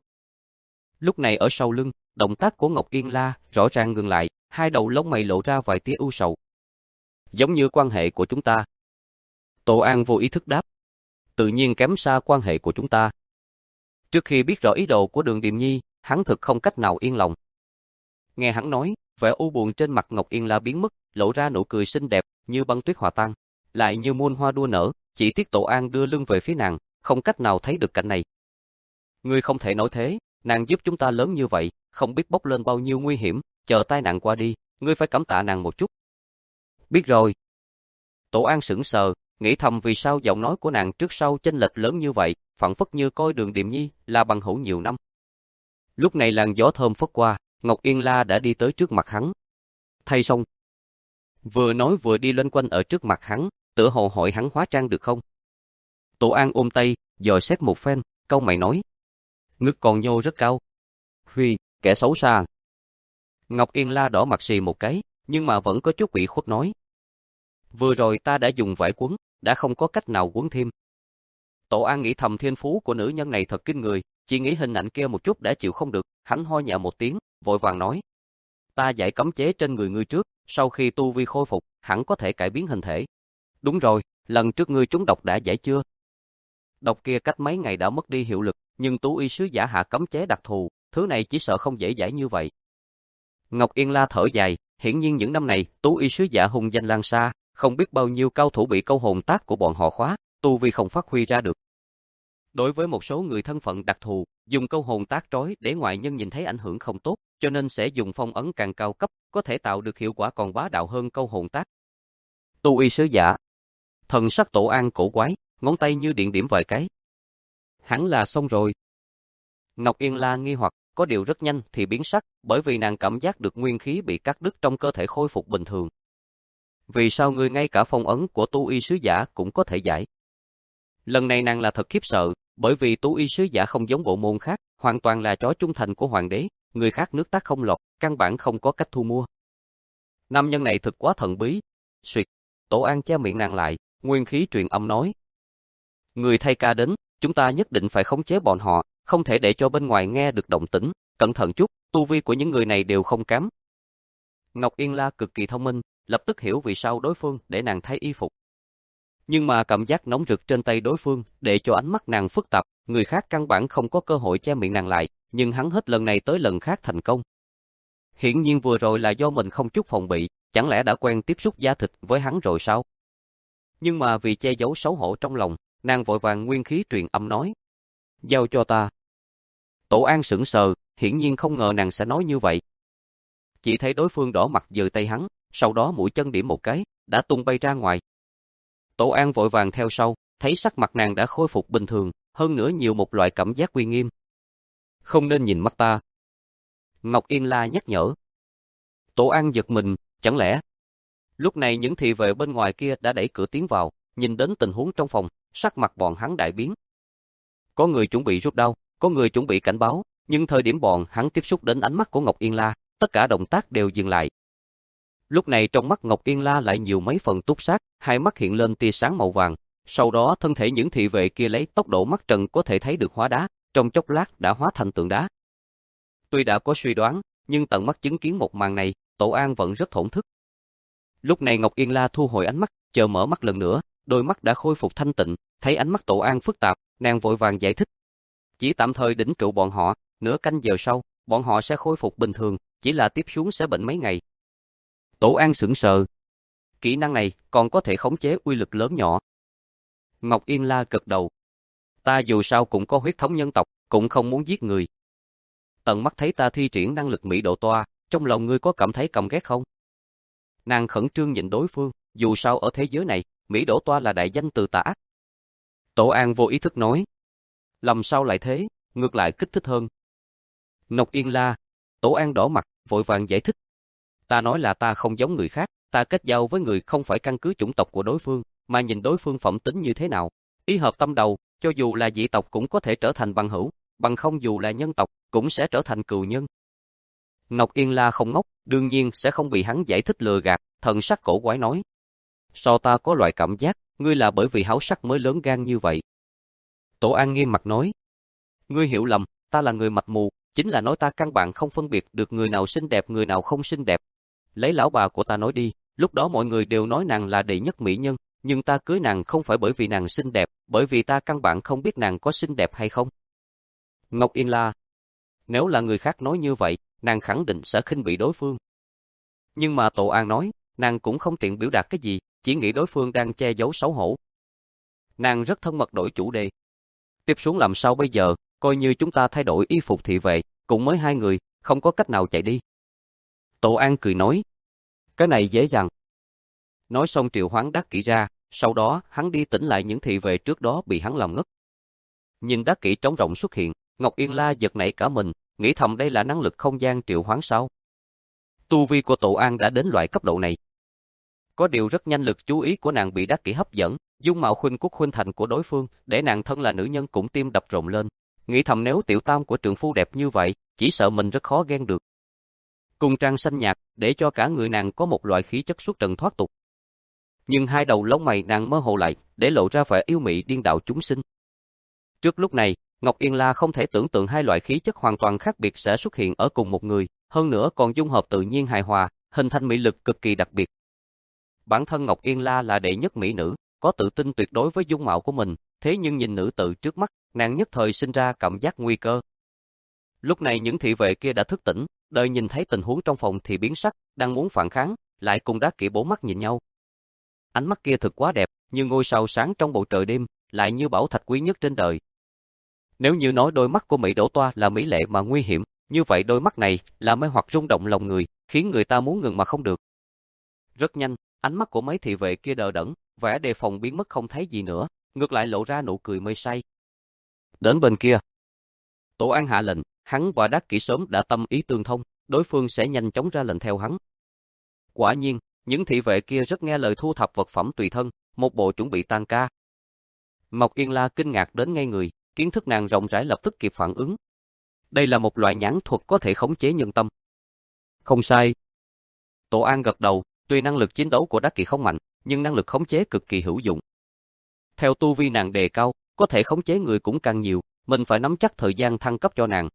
Lúc này ở sau lưng, động tác của Ngọc Yên La rõ ràng ngừng lại, hai đầu lông mày lộ ra vài tia ưu sầu. Giống như quan hệ của chúng ta. Tổ An vô ý thức đáp. Tự nhiên kém xa quan hệ của chúng ta. Trước khi biết rõ ý đồ của Đường Điềm Nhi, hắn thực không cách nào yên lòng. Nghe hắn nói, vẻ u buồn trên mặt Ngọc Yên La biến mất, lộ ra nụ cười xinh đẹp, như băng tuyết hòa tan, lại như muôn hoa đua nở, chỉ tiếc Tổ An đưa lưng về phía nàng, không cách nào thấy được cảnh này. Ngươi không thể nói thế, nàng giúp chúng ta lớn như vậy, không biết bốc lên bao nhiêu nguy hiểm, chờ tai nạn qua đi, ngươi phải cảm tạ nàng một chút. Biết rồi. Tổ An sững sờ, nghĩ thầm vì sao giọng nói của nàng trước sau chênh lệch lớn như vậy, phảng phất như coi Đường Điềm Nhi là bằng hữu nhiều năm. Lúc này làn gió thơm phất qua, Ngọc Yên La đã đi tới trước mặt hắn. Thay xong. Vừa nói vừa đi loanh quanh ở trước mặt hắn, tựa hồ hỏi hắn hóa trang được không. Tổ An ôm tay, dò xét một phen, cau mày nói. Ngực còn nhô rất cao. Huy, kẻ xấu xa. Ngọc Yên La đỏ mặt xì một cái, nhưng mà vẫn có chút ủy khuất nói. Vừa rồi ta đã dùng vải quấn, đã không có cách nào quấn thêm. Tổ An nghĩ thầm thiên phú của nữ nhân này thật kinh người, chỉ nghĩ hình ảnh kia một chút đã chịu không được, hắn ho nhẹ một tiếng, vội vàng nói. Ta giải cấm chế trên người ngươi trước, sau khi tu vi khôi phục, hẳn có thể cải biến hình thể. Đúng rồi, lần trước ngươi trúng độc đã giải chưa? Độc kia cách mấy ngày đã mất đi hiệu lực, nhưng Tú Y sứ giả hạ cấm chế đặc thù, thứ này chỉ sợ không dễ giải như vậy. Ngọc Yên La thở dài, hiển nhiên những năm này, Tú Y sứ giả hùng danh lan xa, không biết bao nhiêu cao thủ bị câu hồn tác của bọn họ khóa, tu vi không phát huy ra được. Đối với một số người thân phận đặc thù, dùng câu hồn tác trói để ngoại nhân nhìn thấy ảnh hưởng không tốt, cho nên sẽ dùng phong ấn càng cao cấp, có thể tạo được hiệu quả còn bá đạo hơn câu hồn tác. Tu Y sứ giả, thần sắc Tổ An cổ quái, ngón tay như điện điểm vài cái. Hẳn là xong rồi. Ngọc Yên La nghi hoặc, có điều rất nhanh thì biến sắc, bởi vì nàng cảm giác được nguyên khí bị cắt đứt trong cơ thể khôi phục bình thường. Vì sao ngươi ngay cả phong ấn của Tu Y sứ giả cũng có thể giải? Lần này nàng là thật khiếp sợ, bởi vì Tú Y sứ giả không giống bộ môn khác, hoàn toàn là chó trung thành của hoàng đế, người khác nước tác không lọt, căn bản không có cách thu mua. Nam nhân này thực quá thần bí. Suyệt, Tổ An che miệng nàng lại, nguyên khí truyền âm nói. Người thay ca đến, chúng ta nhất định phải khống chế bọn họ, không thể để cho bên ngoài nghe được động tĩnh, cẩn thận chút, tu vi của những người này đều không kém. Ngọc Yên La cực kỳ thông minh, lập tức hiểu vì sao đối phương để nàng thay y phục. Nhưng mà cảm giác nóng rực trên tay đối phương, để cho ánh mắt nàng phức tạp, người khác căn bản không có cơ hội che miệng nàng lại, nhưng hắn hết lần này tới lần khác thành công. Hiển nhiên vừa rồi là do mình không chút phòng bị, chẳng lẽ đã quen tiếp xúc da thịt với hắn rồi sao? Nhưng mà vì che giấu xấu hổ trong lòng, nàng vội vàng nguyên khí truyền âm nói. Giao cho ta. Tổ An sững sờ, hiển nhiên không ngờ nàng sẽ nói như vậy. Chỉ thấy đối phương đỏ mặt giơ tay hắn, sau đó mũi chân điểm một cái, đã tung bay ra ngoài. Tổ An vội vàng theo sau, thấy sắc mặt nàng đã khôi phục bình thường, hơn nữa nhiều một loại cảm giác uy nghiêm. Không nên nhìn mắt ta. Ngọc Yên La nhắc nhở. Tổ An giật mình, chẳng lẽ? Lúc này những thị vệ bên ngoài kia đã đẩy cửa tiến vào, nhìn đến tình huống trong phòng, sắc mặt bọn hắn đại biến. Có người chuẩn bị rút đao, có người chuẩn bị cảnh báo, nhưng thời điểm bọn hắn tiếp xúc đến ánh mắt của Ngọc Yên La, tất cả động tác đều dừng lại. Lúc này trong mắt Ngọc Yên La lại nhiều mấy phần túc sát, hai mắt hiện lên tia sáng màu vàng, sau đó thân thể những thị vệ kia lấy tốc độ mắt trần có thể thấy được hóa đá, trong chốc lát đã hóa thành tượng đá. Tuy đã có suy đoán, nhưng tận mắt chứng kiến một màn này, Tổ An vẫn rất thổn thức. Lúc này Ngọc Yên La thu hồi ánh mắt, chờ mở mắt lần nữa, đôi mắt đã khôi phục thanh tịnh, thấy ánh mắt Tổ An phức tạp, nàng vội vàng giải thích. Chỉ tạm thời đỉnh trụ bọn họ, nửa canh giờ sau, bọn họ sẽ khôi phục bình thường, chỉ là tiếp xuống sẽ bệnh mấy ngày. Tổ An sững sờ. Kỹ năng này còn có thể khống chế uy lực lớn nhỏ. Ngọc Yên La gật đầu. Ta dù sao cũng có huyết thống nhân tộc, cũng không muốn giết người. Tận mắt thấy ta thi triển năng lực Mỹ độ toa, trong lòng ngươi có cảm thấy căm ghét không? Nàng khẩn trương nhìn đối phương, dù sao ở thế giới này, Mỹ độ toa là đại danh từ tà ác. Tổ An vô ý thức nói. Làm sao lại thế, ngược lại kích thích hơn. Ngọc Yên La. Tổ An đỏ mặt, vội vàng giải thích. Ta nói là ta không giống người khác, ta kết giao với người không phải căn cứ chủng tộc của đối phương, mà nhìn đối phương phẩm tính như thế nào. Ý hợp tâm đầu, cho dù là dị tộc cũng có thể trở thành bằng hữu, bằng không dù là nhân tộc, cũng sẽ trở thành cừu nhân. Ngọc Yên La không ngốc, đương nhiên sẽ không bị hắn giải thích lừa gạt, thần sắc cổ quái nói. Sao ta có loại cảm giác, ngươi là bởi vì háo sắc mới lớn gan như vậy. Tổ An nghiêm mặt nói. Ngươi hiểu lầm, ta là người mạch mù, chính là nói ta căn bản không phân biệt được người nào xinh đẹp người nào không xinh đẹp. Lấy lão bà của ta nói đi, lúc đó mọi người đều nói nàng là đệ nhất mỹ nhân, nhưng ta cưới nàng không phải bởi vì nàng xinh đẹp, bởi vì ta căn bản không biết nàng có xinh đẹp hay không. Ngọc Yên La. Nếu là người khác nói như vậy, nàng khẳng định sẽ khinh bị đối phương. Nhưng mà Tổ An nói, nàng cũng không tiện biểu đạt cái gì, chỉ nghĩ đối phương đang che giấu xấu hổ. Nàng rất thân mật đổi chủ đề. Tiếp xuống làm sao bây giờ, coi như chúng ta thay đổi y phục thị vệ, cũng mới hai người, không có cách nào chạy đi. Tổ An cười nói. Cái này dễ dàng. Nói xong triệu hoán Đắc Kỷ ra, sau đó hắn đi tỉnh lại những thị vệ trước đó bị hắn làm ngất. Nhìn Đắc Kỷ trống rỗng xuất hiện, Ngọc Yên La giật nảy cả mình, nghĩ thầm đây là năng lực không gian triệu hoán sao. Tu vi của Tổ An đã đến loại cấp độ này. Có điều rất nhanh lực chú ý của nàng bị Đắc Kỷ hấp dẫn, dung mạo khuynh quốc khuynh thành của đối phương, để nàng thân là nữ nhân cũng tim đập rộn lên. Nghĩ thầm nếu tiểu tam của trượng phu đẹp như vậy, chỉ sợ mình rất khó ghen được. Cùng trang xanh nhạt, để cho cả người nàng có một loại khí chất xuất trần thoát tục. Nhưng hai đầu lông mày nàng mơ hồ lại, để lộ ra vẻ yêu mị điên đạo chúng sinh. Trước lúc này, Ngọc Yên La không thể tưởng tượng hai loại khí chất hoàn toàn khác biệt sẽ xuất hiện ở cùng một người, hơn nữa còn dung hợp tự nhiên hài hòa, hình thành mỹ lực cực kỳ đặc biệt. Bản thân Ngọc Yên La là đệ nhất mỹ nữ, có tự tin tuyệt đối với dung mạo của mình, thế nhưng nhìn nữ tử trước mắt, nàng nhất thời sinh ra cảm giác nguy cơ. Lúc này những thị vệ kia đã thức tỉnh, đợi nhìn thấy tình huống trong phòng thì biến sắc, đang muốn phản kháng, lại cùng Đắc Kỷ bốn mắt nhìn nhau. Ánh mắt kia thực quá đẹp, như ngôi sao sáng trong bầu trời đêm, lại như bảo thạch quý nhất trên đời. Nếu như nói đôi mắt của Mỹ Đỗ Toa là mỹ lệ mà nguy hiểm, như vậy đôi mắt này là mê hoặc rung động lòng người, khiến người ta muốn ngừng mà không được. Rất nhanh, ánh mắt của mấy thị vệ kia đờ đẫn, vẻ đề phòng biến mất không thấy gì nữa, ngược lại lộ ra nụ cười mê say. Đến bên kia, Tổ An hạ lệnh, hắn và Đắc Kỷ sớm đã tâm ý tương thông, đối phương sẽ nhanh chóng ra lệnh theo hắn. Quả nhiên, những thị vệ kia rất nghe lời thu thập vật phẩm tùy thân, một bộ chuẩn bị tan ca. Mộc Yên La kinh ngạc đến ngay người, kiến thức nàng rộng rãi lập tức kịp phản ứng. Đây là một loại nhãn thuật có thể khống chế nhân tâm. Không sai. Tổ An gật đầu, tuy năng lực chiến đấu của Đắc Kỷ không mạnh, nhưng năng lực khống chế cực kỳ hữu dụng. Theo tu vi nàng đề cao, có thể khống chế người cũng càng nhiều, mình phải nắm chắc thời gian thăng cấp cho nàng.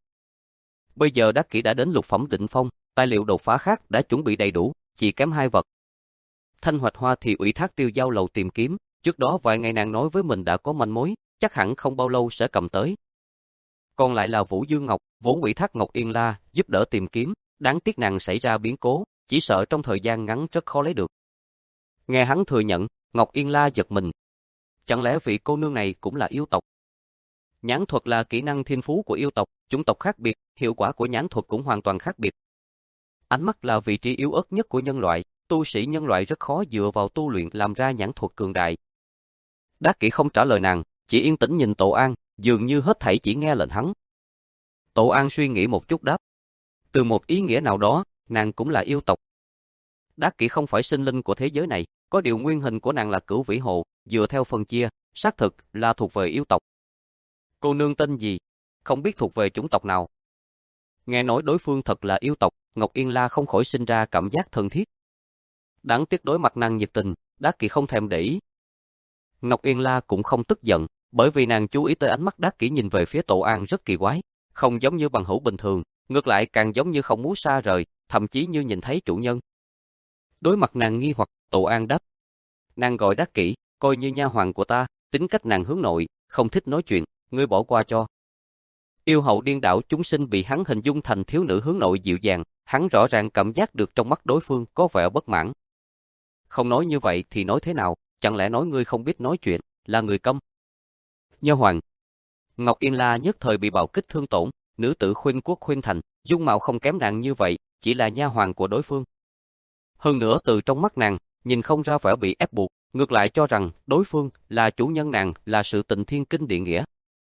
Bây giờ Đắc Kỷ đã đến lục phẩm đỉnh phong, tài liệu đột phá khác đã chuẩn bị đầy đủ, chỉ kém hai vật. Thanh Hoạch Hoa thì ủy thác Tiêu Giao Lầu tìm kiếm, trước đó vài ngày nàng nói với mình đã có manh mối, chắc hẳn không bao lâu sẽ cầm tới. Còn lại là Vũ Dương Ngọc, vốn ủy thác Ngọc Yên La giúp đỡ tìm kiếm, đáng tiếc nàng xảy ra biến cố, chỉ sợ trong thời gian ngắn rất khó lấy được. Nghe hắn thừa nhận, Ngọc Yên La giật mình. Chẳng lẽ vị cô nương này cũng là yêu tộc? Nhãn thuật là kỹ năng thiên phú của yêu tộc, chủng tộc khác biệt, hiệu quả của nhãn thuật cũng hoàn toàn khác biệt. Ánh mắt là vị trí yếu ớt nhất của nhân loại, tu sĩ nhân loại rất khó dựa vào tu luyện làm ra nhãn thuật cường đại. Đắc Kỷ không trả lời nàng, chỉ yên tĩnh nhìn Tổ An, dường như hết thảy chỉ nghe lệnh hắn. Tổ An suy nghĩ một chút đáp. Từ một ý nghĩa nào đó, nàng cũng là yêu tộc. Đắc Kỷ không phải sinh linh của thế giới này, có điều nguyên hình của nàng là Cửu Vĩ Hồ, dựa theo phân chia, xác thực là thuộc về yêu tộc. Cô nương tên gì? Không biết thuộc về chủng tộc nào? Nghe nói đối phương thật là yêu tộc, Ngọc Yên La không khỏi sinh ra cảm giác thân thiết. Đáng tiếc đối mặt nàng nhiệt tình, Đắc Kỷ không thèm để ý. Ngọc Yên La cũng không tức giận, bởi vì nàng chú ý tới ánh mắt Đắc Kỷ nhìn về phía Tổ An rất kỳ quái, không giống như bằng hữu bình thường, ngược lại càng giống như không muốn xa rời, thậm chí như nhìn thấy chủ nhân. Đối mặt nàng nghi hoặc, Tổ An đáp. Nàng gọi Đắc Kỷ, coi như nha hoàn của ta, tính cách nàng hướng nội, không thích nói chuyện, ngươi bỏ qua cho. Yêu hậu điên đảo chúng sinh bị hắn hình dung thành thiếu nữ hướng nội dịu dàng, hắn rõ ràng cảm giác được trong mắt đối phương có vẻ bất mãn. Không nói như vậy thì nói thế nào, chẳng lẽ nói ngươi không biết nói chuyện, là người câm? Nha hoàn. Ngọc Yên La nhất thời bị bạo kích thương tổn, nữ tử khuynh quốc khuynh thành, dung mạo không kém nàng như vậy, chỉ là nha hoàn của đối phương. Hơn nữa từ trong mắt nàng, nhìn không ra vẻ bị ép buộc, ngược lại cho rằng đối phương là chủ nhân nàng, là sự tình thiên kinh địa nghĩa.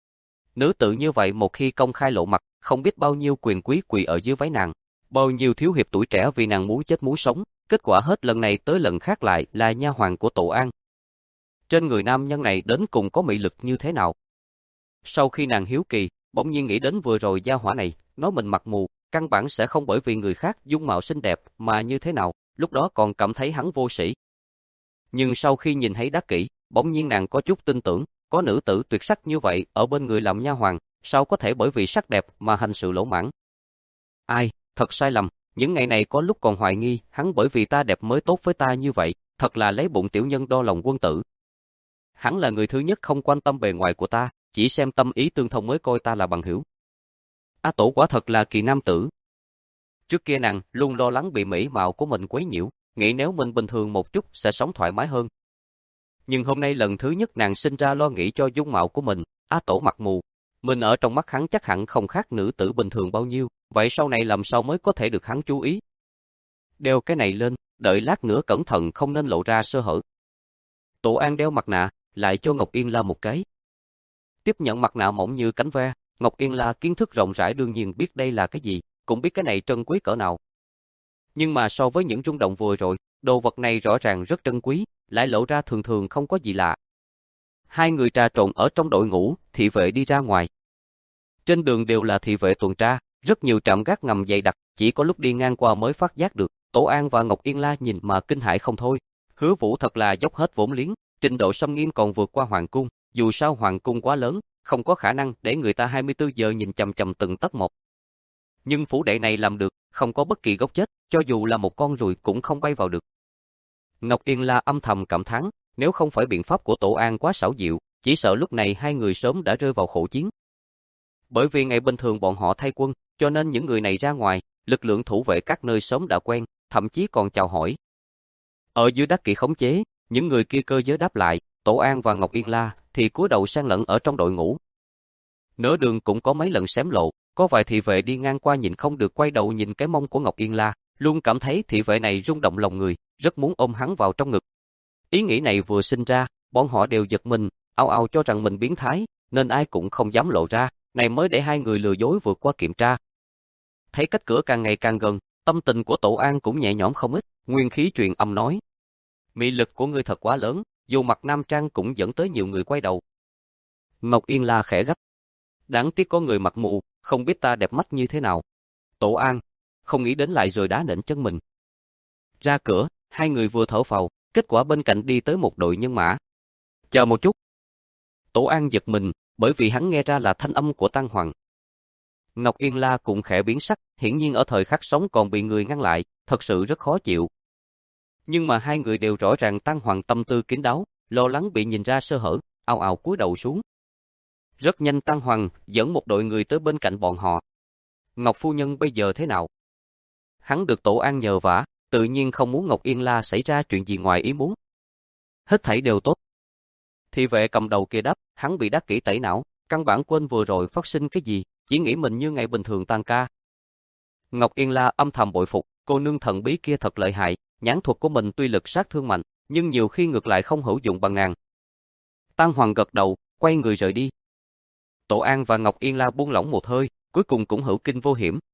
Nữ tử như vậy một khi công khai lộ mặt, không biết bao nhiêu quyền quý quỳ ở dưới váy nàng, bao nhiêu thiếu hiệp tuổi trẻ vì nàng muốn chết muốn sống, kết quả hết lần này tới lần khác lại là nha hoàn của Tổ An. Trên người nam nhân này đến cùng có mị lực như thế nào? Sau khi nàng hiếu kỳ, bỗng nhiên nghĩ đến vừa rồi gia hỏa này, nói mình mặt mù, căn bản sẽ không bởi vì người khác dung mạo xinh đẹp mà như thế nào, lúc đó còn cảm thấy hắn vô sĩ. Nhưng sau khi nhìn thấy Đắc Kỷ, bỗng nhiên nàng có chút tin tưởng, có nữ tử tuyệt sắc như vậy ở bên người làm nha hoàn, sao có thể bởi vì sắc đẹp mà hành sự lỗ mãng? Ai, thật sai lầm, những ngày này có lúc còn hoài nghi, hắn bởi vì ta đẹp mới tốt với ta như vậy, thật là lấy bụng tiểu nhân đo lòng quân tử. Hắn là người thứ nhất không quan tâm bề ngoài của ta, chỉ xem tâm ý tương thông mới coi ta là bằng hữu. Á Tổ quả thật là kỳ nam tử. Trước kia nàng luôn lo lắng bị mỹ mạo của mình quấy nhiễu, nghĩ nếu mình bình thường một chút sẽ sống thoải mái hơn. Nhưng hôm nay lần thứ nhất nàng sinh ra lo nghĩ cho dung mạo của mình, Á Tổ mặt mù. Mình ở trong mắt hắn chắc hẳn không khác nữ tử bình thường bao nhiêu, vậy sau này làm sao mới có thể được hắn chú ý? Đeo cái này lên, đợi lát nữa cẩn thận không nên lộ ra sơ hở. Tổ An đeo mặt nạ, lại cho Ngọc Yên La một cái. Tiếp nhận mặt nạ mỏng như cánh ve, Ngọc Yên La kiến thức rộng rãi đương nhiên biết đây là cái gì, cũng biết cái này trân quý cỡ nào. Nhưng mà so với những rung động vừa rồi, đồ vật này rõ ràng rất trân quý, lại lộ ra thường thường không có gì lạ. Hai người trà trộn ở trong đội ngũ, thị vệ đi ra ngoài. Trên đường đều là thị vệ tuần tra, rất nhiều trạm gác ngầm dày đặc, chỉ có lúc đi ngang qua mới phát giác được. Tổ An và Ngọc Yên La nhìn mà kinh hãi không thôi. Hứa Vũ thật là dốc hết vốn liếng, trình độ xâm nghiêm còn vượt qua hoàng cung, dù sao hoàng cung quá lớn, không có khả năng để người ta hai mươi tư giờ nhìn chằm chằm từng tấc một. Nhưng phủ đệ này làm được, không có bất kỳ góc chết, cho dù là một con ruồi cũng không bay vào được. Ngọc Yên La âm thầm cảm thán, Nếu không phải biện pháp của Tổ An quá xảo diệu, chỉ sợ lúc này hai người sớm đã rơi vào khổ chiến. Bởi vì ngày bình thường bọn họ thay quân, cho nên những người này ra ngoài, lực lượng thủ vệ các nơi sớm đã quen, thậm chí còn chào hỏi. Ở dưới đắc kỷ khống chế, những người kia cơ giới đáp lại, Tổ An và Ngọc Yên La thì cúi đầu xen lẫn ở trong đội ngũ. Nửa đường cũng có mấy lần xém lộ, có vài thị vệ đi ngang qua nhìn không được quay đầu nhìn cái mông của Ngọc Yên La, luôn cảm thấy thị vệ này rung động lòng người, rất muốn ôm hắn vào trong ngực. Ý nghĩ này vừa sinh ra, bọn họ đều giật mình, ao ao cho rằng mình biến thái, nên ai cũng không dám lộ ra, này mới để hai người lừa dối vượt qua kiểm tra. Thấy cách cửa càng ngày càng gần, tâm tình của Tổ An cũng nhẹ nhõm không ít, nguyên khí truyền âm nói. Mị lực của ngươi thật quá lớn, dù mặc nam trang cũng dẫn tới nhiều người quay đầu. Ngọc Yên La khẽ gắt. Đáng tiếc có người mặt mù, không biết ta đẹp mắt như thế nào. Tổ An, không nghĩ đến lại rồi đá nện chân mình. Ra cửa, hai người vừa thở phào, kết quả bên cạnh đi tới một đội nhân mã. Chờ một chút. Tổ An giật mình, bởi vì hắn nghe ra là thanh âm của Tăng Hoàng. Ngọc Yên La cũng khẽ biến sắc, hiển nhiên ở thời khắc sống còn bị người ngăn lại, thật sự rất khó chịu. Nhưng mà hai người đều rõ ràng Tăng Hoàng tâm tư kín đáo, lo lắng bị nhìn ra sơ hở, ào ào cúi đầu xuống. Rất nhanh Tăng Hoàng dẫn một đội người tới bên cạnh bọn họ. Ngọc phu nhân bây giờ thế nào? Hắn được Tổ An nhờ vả, tự nhiên không muốn Ngọc Yên La xảy ra chuyện gì ngoài ý muốn. Hết thảy đều tốt. Thị vệ cầm đầu kia đáp, hắn bị đắc kỷ tẩy não, căn bản quên vừa rồi phát sinh cái gì, chỉ nghĩ mình như ngày bình thường tan ca. Ngọc Yên La âm thầm bội phục, cô nương thần bí kia thật lợi hại, nhãn thuật của mình tuy lực sát thương mạnh, nhưng nhiều khi ngược lại không hữu dụng bằng nàng. Tăng Hoàng gật đầu, quay người rời đi. Tổ An và Ngọc Yên La buông lỏng một hơi, cuối cùng cũng hữu kinh vô hiểm.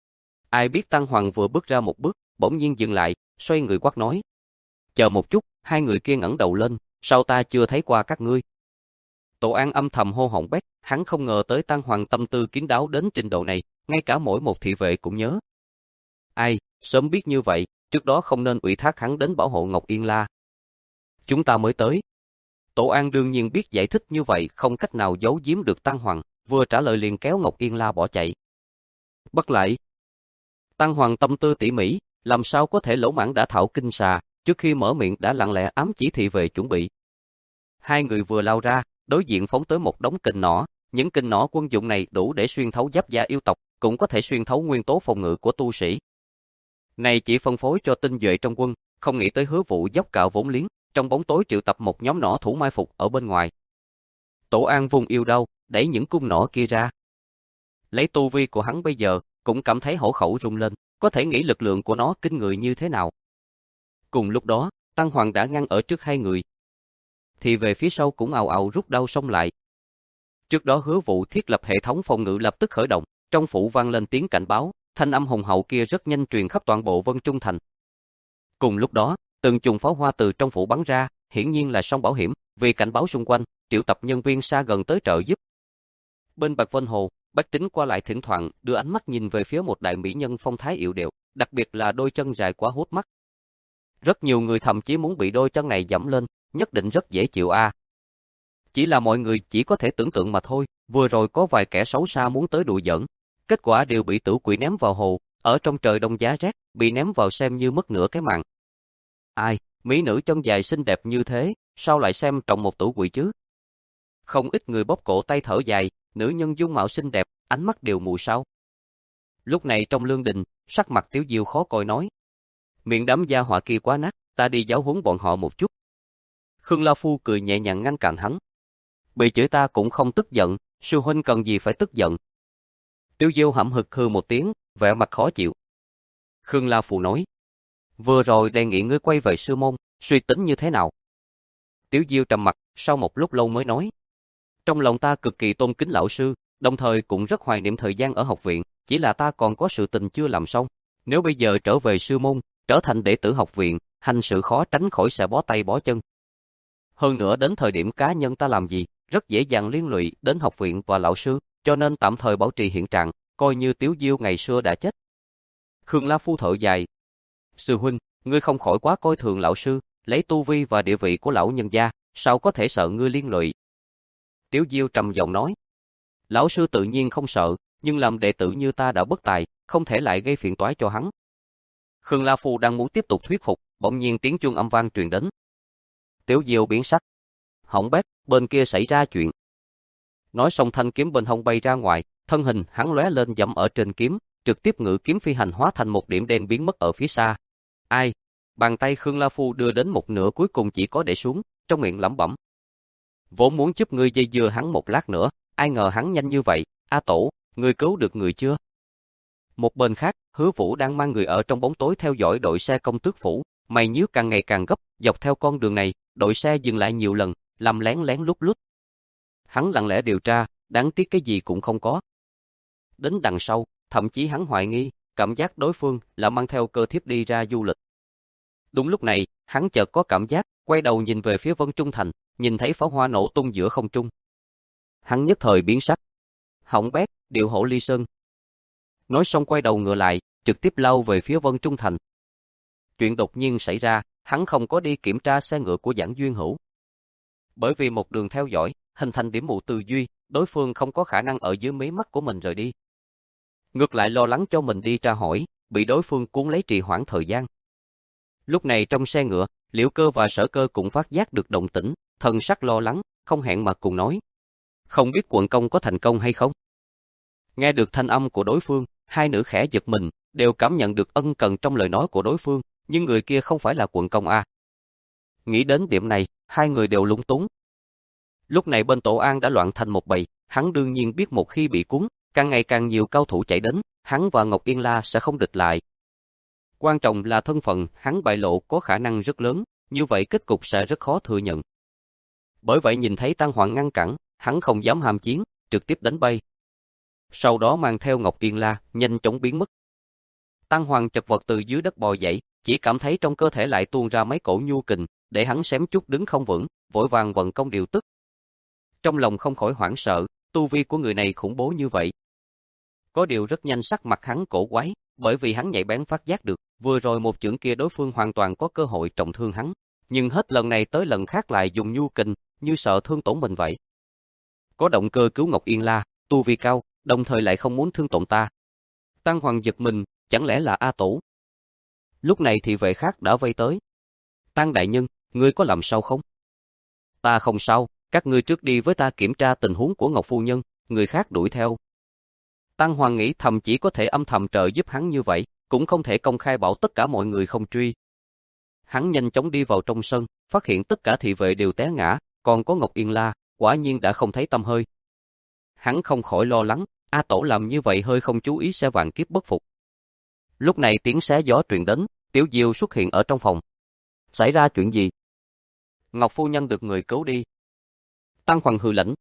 Ai biết Tăng Hoàng vừa bước ra một bước, bỗng nhiên dừng lại, xoay người quát nói. Chờ một chút, hai người kia ngẩng đầu lên, sao ta chưa thấy qua các ngươi? Tổ An âm thầm hô hỏng bét, hắn không ngờ tới Tăng Hoàng tâm tư kín đáo đến trình độ này, ngay cả mỗi một thị vệ cũng nhớ. Ai, sớm biết như vậy, trước đó không nên ủy thác hắn đến bảo hộ Ngọc Yên La. Chúng ta mới tới. Tổ An đương nhiên biết giải thích như vậy không cách nào giấu giếm được Tăng Hoàng, vừa trả lời liền kéo Ngọc Yên La bỏ chạy. Bất lại. Tăng Hoàng tâm tư tỉ mỉ, làm sao có thể lỗ mãng đã thạo kinh xà, trước khi mở miệng đã lặng lẽ ám chỉ thị vệ chuẩn bị. Hai người vừa lao ra, đối diện phóng tới một đống kình nỏ, những kình nỏ quân dụng này đủ để xuyên thấu giáp da yêu tộc, cũng có thể xuyên thấu nguyên tố phòng ngự của tu sĩ. Này chỉ phân phối cho tinh nhuệ trong quân, không nghĩ tới Hứa Vũ dốc cạo vốn liếng, trong bóng tối triệu tập một nhóm nỏ thủ mai phục ở bên ngoài. Tổ An vùng yêu đau, đẩy những cung nỏ kia ra. Lấy tu vi của hắn bây giờ, cũng cảm thấy hổ khẩu rung lên, có thể nghĩ lực lượng của nó kinh người như thế nào. Cùng lúc đó, Tăng Hoàng đã ngăn ở trước hai người. Thì về phía sau cũng ào ào rút đao xông lại. Trước đó Hứa Vũ thiết lập hệ thống phòng ngự lập tức khởi động, trong phủ vang lên tiếng cảnh báo, thanh âm hùng hậu kia rất nhanh truyền khắp toàn bộ Vân Trung thành. Cùng lúc đó, từng chùm pháo hoa từ trong phủ bắn ra, hiển nhiên là song bảo hiểm, vì cảnh báo xung quanh, triệu tập nhân viên xa gần tới trợ giúp. Bên Bạch Vân Hồ, bách tính qua lại thỉnh thoảng đưa ánh mắt nhìn về phía một đại mỹ nhân phong thái yểu điệu, đặc biệt là đôi chân dài quá hút mắt. Rất nhiều người thậm chí muốn bị đôi chân này dẫm lên, nhất định rất dễ chịu a. À. Chỉ là mọi người chỉ có thể tưởng tượng mà thôi, vừa rồi có vài kẻ xấu xa muốn tới đùa giỡn, kết quả đều bị tử quỷ ném vào hồ, ở trong trời đông giá rét, bị ném vào xem như mất nửa cái mạng. Ai, mỹ nữ chân dài xinh đẹp như thế, sao lại xem trọng một tử quỷ chứ? Không ít người bóp cổ tay thở dài, nữ nhân dung mạo xinh đẹp, ánh mắt đều mù sao. Lúc này trong lương đình, sắc mặt Tiếu Diêu khó coi nói. Miệng đám gia họa kia quá nát, ta đi giáo huấn bọn họ một chút. Khương La Phu cười nhẹ nhàng ngăn cản hắn. Bị chửi ta cũng không tức giận, sư huynh cần gì phải tức giận. Tiếu Diêu hậm hực hừ một tiếng, vẻ mặt khó chịu. Khương La Phu nói. Vừa rồi đề nghị ngươi quay về sư môn, suy tính như thế nào? Tiếu Diêu trầm mặt, sau một lúc lâu mới nói. Trong lòng ta cực kỳ tôn kính lão sư, đồng thời cũng rất hoài niệm thời gian ở học viện, chỉ là ta còn có sự tình chưa làm xong. Nếu bây giờ trở về sư môn, trở thành đệ tử học viện, hành sự khó tránh khỏi sẽ bó tay bó chân. Hơn nữa đến thời điểm cá nhân ta làm gì, rất dễ dàng liên lụy đến học viện và lão sư, cho nên tạm thời bảo trì hiện trạng, coi như Tiếu Diêu ngày xưa đã chết. Khương La Phu thở dài. Sư huynh, ngươi không khỏi quá coi thường lão sư, lấy tu vi và địa vị của lão nhân gia, sao có thể sợ ngươi liên lụy? Tiếu Diêu trầm giọng nói. Lão sư tự nhiên không sợ, nhưng làm đệ tử như ta đã bất tài, không thể lại gây phiền toái cho hắn. Khương La Phu đang muốn tiếp tục thuyết phục, bỗng nhiên tiếng chuông âm vang truyền đến. Tiểu Diêu biến sắc. Hỏng bét, bên kia xảy ra chuyện. Nói xong thanh kiếm bên hông bay ra ngoài, thân hình hắn lóe lên dẫm ở trên kiếm, trực tiếp ngự kiếm phi hành hóa thành một điểm đen biến mất ở phía xa. Ai? Bàn tay Khương La Phu đưa đến một nửa cuối cùng chỉ có để xuống, trong miệng lẩm bẩm. Vốn muốn giúp ngươi dây dưa hắn một lát nữa, ai ngờ hắn nhanh như vậy, A Tổ, ngươi cứu được người chưa? Một bên khác, Hứa Vũ đang mang người ở trong bóng tối theo dõi đội xe công tước phủ, mày nhíu càng ngày càng gấp, dọc theo con đường này, đội xe dừng lại nhiều lần, làm lén lén lút lút. Hắn lặng lẽ điều tra, đáng tiếc cái gì cũng không có. Đến đằng sau, thậm chí hắn hoài nghi, cảm giác đối phương là mang theo cơ thiếp đi ra du lịch. Đúng lúc này, hắn chợt có cảm giác, quay đầu nhìn về phía Vân Trung Thành, nhìn thấy pháo hoa nổ tung giữa không trung. Hắn nhất thời biến sắc. Hỏng bét, điệu hổ ly sơn. Nói xong quay đầu ngựa lại, trực tiếp lao về phía Vân Trung Thành. Chuyện đột nhiên xảy ra, hắn không có đi kiểm tra xe ngựa của Giảng Duyên Hữu. Bởi vì một đường theo dõi, hình thành điểm mù tư duy, đối phương không có khả năng ở dưới mí mắt của mình rời đi. Ngược lại lo lắng cho mình đi tra hỏi, bị đối phương cuốn lấy trì hoãn thời gian. Lúc này trong xe ngựa, Liễu Cơ và Sở Cơ cũng phát giác được động tĩnh, thần sắc lo lắng, không hẹn mà cùng nói. Không biết quận công có thành công hay không? Nghe được thanh âm của đối phương, hai nữ khẽ giật mình, đều cảm nhận được ân cần trong lời nói của đối phương, nhưng người kia không phải là quận công a. Nghĩ đến điểm này, hai người đều lúng túng. Lúc này bên Tổ An đã loạn thành một bầy, hắn đương nhiên biết một khi bị cuốn, càng ngày càng nhiều cao thủ chạy đến, hắn và Ngọc Yên La sẽ không địch lại. Quan trọng là thân phận hắn bại lộ có khả năng rất lớn, như vậy kết cục sẽ rất khó thừa nhận. Bởi vậy nhìn thấy Tăng Hoàng ngăn cản, hắn không dám ham chiến, trực tiếp đánh bay. Sau đó mang theo Ngọc Yên La, nhanh chóng biến mất. Tăng Hoàng chật vật từ dưới đất bò dậy, chỉ cảm thấy trong cơ thể lại tuôn ra mấy cổ nhu kình, để hắn xém chút đứng không vững, vội vàng vận công điều tức. Trong lòng không khỏi hoảng sợ, tu vi của người này khủng bố như vậy. Có điều rất nhanh sắc mặt hắn cổ quái, bởi vì hắn nhạy bén phát giác được, vừa rồi một chưởng kia đối phương hoàn toàn có cơ hội trọng thương hắn, nhưng hết lần này tới lần khác lại dùng nhu kình, như sợ thương tổn mình vậy. Có động cơ cứu Ngọc Yên La, tu vi cao, đồng thời lại không muốn thương tổn ta. Tăng Hoàng giật mình, chẳng lẽ là A Tổ? Lúc này thì vệ khác đã vây tới. Tăng đại nhân, ngươi có làm sao không? Ta không sao, các ngươi trước đi với ta kiểm tra tình huống của Ngọc Phu Nhân, người khác đuổi theo. Tăng Hoàng nghĩ thầm chỉ có thể âm thầm trợ giúp hắn như vậy, cũng không thể công khai bảo tất cả mọi người không truy. Hắn nhanh chóng đi vào trong sân, phát hiện tất cả thị vệ đều té ngã, còn có Ngọc Yên La, quả nhiên đã không thấy tăm hơi. Hắn không khỏi lo lắng, A Tổ làm như vậy hơi không chú ý sẽ vạn kiếp bất phục. Lúc này tiếng xé gió truyền đến, Tiểu Diêu xuất hiện ở trong phòng. Xảy ra chuyện gì? Ngọc Phu Nhân được người cứu đi. Tăng Hoàng hừ lạnh.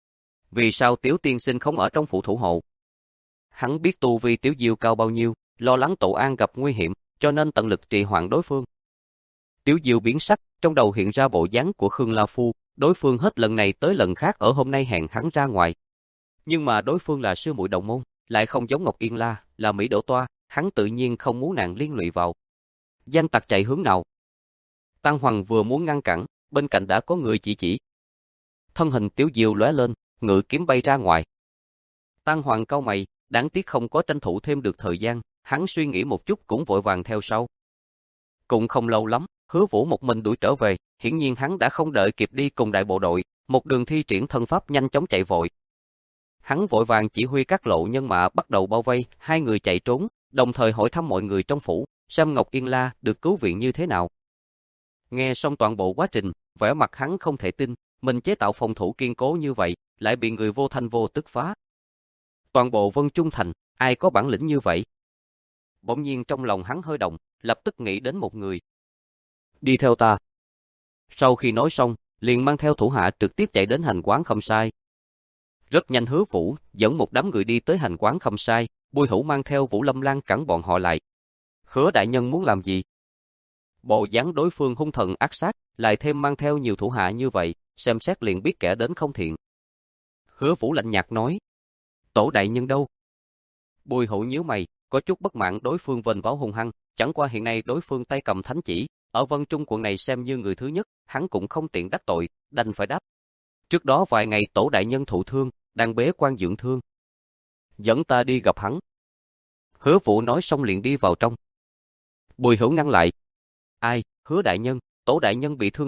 Vì sao Tiểu tiên sinh không ở trong phủ thủ hộ? Hắn biết tu vi Tiểu Diêu cao bao nhiêu, lo lắng Tổ An gặp nguy hiểm, cho nên tận lực trì hoãn đối phương. Tiểu Diêu biến sắc, trong đầu hiện ra bộ dáng của Khương La Phu, đối phương hết lần này tới lần khác ở hôm nay hẹn hắn ra ngoài. Nhưng mà đối phương là sư muội đồng môn, lại không giống Ngọc Yên La, là Mỹ Đỗ Toa, hắn tự nhiên không muốn nàng liên lụy vào. Danh tặc chạy hướng nào? Tăng Hoàng vừa muốn ngăn cản, bên cạnh đã có người chỉ chỉ. Thân hình Tiểu Diêu lóe lên, ngự kiếm bay ra ngoài. Tăng Hoàng cau mày, đáng tiếc không có tranh thủ thêm được thời gian, hắn suy nghĩ một chút cũng vội vàng theo sau. Cũng không lâu lắm, Hứa Vũ một mình đuổi trở về, hiển nhiên hắn đã không đợi kịp đi cùng đại bộ đội, một đường thi triển thân pháp nhanh chóng chạy vội. Hắn vội vàng chỉ huy các lộ nhân mã bắt đầu bao vây, hai người chạy trốn, đồng thời hỏi thăm mọi người trong phủ, xem Ngọc Yên La được cứu viện như thế nào. Nghe xong toàn bộ quá trình, vẻ mặt hắn không thể tin, mình chế tạo phòng thủ kiên cố như vậy, lại bị người vô thanh vô tức phá. Toàn bộ Vân Trung Thành, ai có bản lĩnh như vậy? Bỗng nhiên trong lòng hắn hơi động, lập tức nghĩ đến một người. Đi theo ta. Sau khi nói xong, liền mang theo thủ hạ trực tiếp chạy đến hành quán Khâm Sai. Rất nhanh Hứa Vũ dẫn một đám người đi tới hành quán Khâm Sai, Bùi Hữu mang theo Vũ Lâm Lan cản bọn họ lại. Hứa đại nhân muốn làm gì? Bộ dáng đối phương hung thần ác sát, lại thêm mang theo nhiều thủ hạ như vậy, xem xét liền biết kẻ đến không thiện. Hứa Vũ lạnh nhạt nói. Tổ đại nhân đâu? Bùi Hữu nhíu mày, có chút bất mãn đối phương vênh váo hung hăng, chẳng qua hiện nay đối phương tay cầm thánh chỉ, ở Vân Trung quận này xem như người thứ nhất, hắn cũng không tiện đắc tội, đành phải đáp. Trước đó vài ngày tổ đại nhân thụ thương, đang bế quan dưỡng thương. Dẫn ta đi gặp hắn. Hứa Vũ nói xong liền đi vào trong. Bùi Hữu ngăn lại. Ai, Hứa đại nhân, tổ đại nhân bị thương nặng,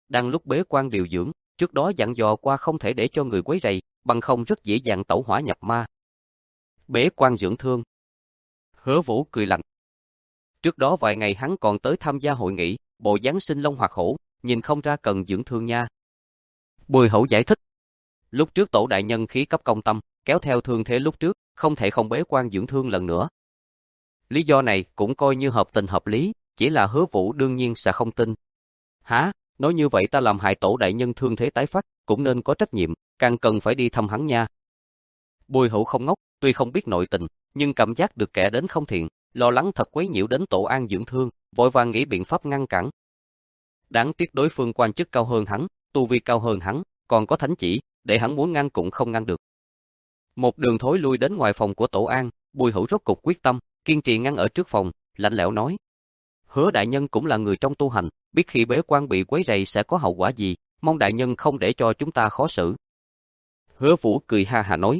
đang lúc bế quan điều dưỡng, trước đó dặn dò qua không thể để cho người quấy rầy, bằng không rất dễ dàng tẩu hỏa nhập ma. Bế quan dưỡng thương. Hứa Vũ cười lạnh. Trước đó vài ngày hắn còn tới tham gia hội nghị, bộ dáng sinh long hoạt hổ, nhìn không ra cần dưỡng thương nha. Bùi Hậu giải thích. Lúc trước tổ đại nhân khí cấp công tâm, kéo theo thương thế lúc trước, không thể không bế quan dưỡng thương lần nữa. Lý do này cũng coi như hợp tình hợp lý, chỉ là Hứa Vũ đương nhiên sẽ không tin. Hả? Nói như vậy ta làm hại tổ đại nhân thương thế tái phát, cũng nên có trách nhiệm, càng cần phải đi thăm hắn nha. Bùi Hậu không ngốc, tuy không biết nội tình, nhưng cảm giác được kẻ đến không thiện, lo lắng thật quấy nhiễu đến tổ an dưỡng thương, vội vàng nghĩ biện pháp ngăn cản. Đáng tiếc đối phương quan chức cao hơn hắn, tu vi cao hơn hắn, còn có thánh chỉ, để hắn muốn ngăn cũng không ngăn được. Một đường thối lui đến ngoài phòng của tổ an, Bùi Hữu rốt cục quyết tâm, kiên trì ngăn ở trước phòng, lạnh lẽo nói: Hứa đại nhân cũng là người trong tu hành, biết khi bế quan bị quấy rầy sẽ có hậu quả gì, mong đại nhân không để cho chúng ta khó xử. Hứa Vũ cười ha hà nói: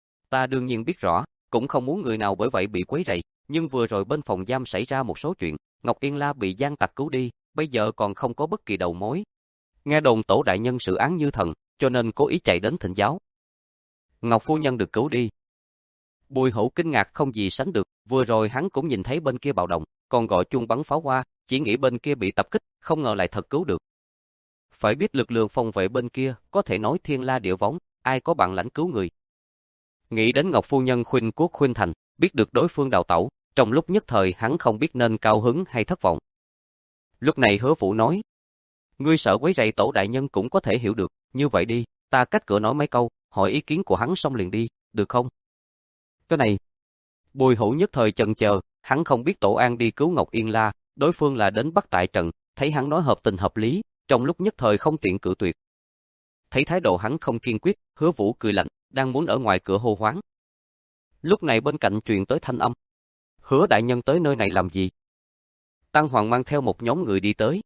Ta đương nhiên biết rõ, cũng không muốn người nào bởi vậy bị quấy rầy, nhưng vừa rồi bên phòng giam xảy ra một số chuyện, Ngọc Yên La bị gian tặc cứu đi, bây giờ còn không có bất kỳ đầu mối. Nghe đồn tổ đại nhân xử án như thần, cho nên cố ý chạy đến thỉnh giáo. Ngọc phu nhân được cứu đi. Bùi Hữu kinh ngạc không gì sánh được, vừa rồi hắn cũng nhìn thấy bên kia bạo động, còn gọi chuông bắn pháo hoa, chỉ nghĩ bên kia bị tập kích, không ngờ lại thật cứu được. Phải biết lực lượng phòng vệ bên kia, có thể nói thiên la địa võng, ai có bản lãnh cứu người. Nghĩ đến Ngọc phu nhân khuynh quốc khuynh thành, biết được đối phương đào tẩu, trong lúc nhất thời hắn không biết nên cao hứng hay thất vọng. Lúc này Hứa Vũ nói: Ngươi sợ quấy rầy tổ đại nhân cũng có thể hiểu được, như vậy đi, ta cách cửa nói mấy câu, hỏi ý kiến của hắn xong liền đi, được không? Cái này, Bùi Hữu nhất thời chần chờ, hắn không biết tổ an đi cứu Ngọc Yên La, đối phương là đến bắt tại trận, thấy hắn nói hợp tình hợp lý, trong lúc nhất thời không tiện cự tuyệt. Thấy thái độ hắn không kiên quyết, Hứa Vũ cười lạnh, đang muốn ở ngoài cửa hô hoáng. Lúc này bên cạnh truyền tới thanh âm: Hứa đại nhân tới nơi này làm gì? Tăng Hoàng mang theo một nhóm người đi tới.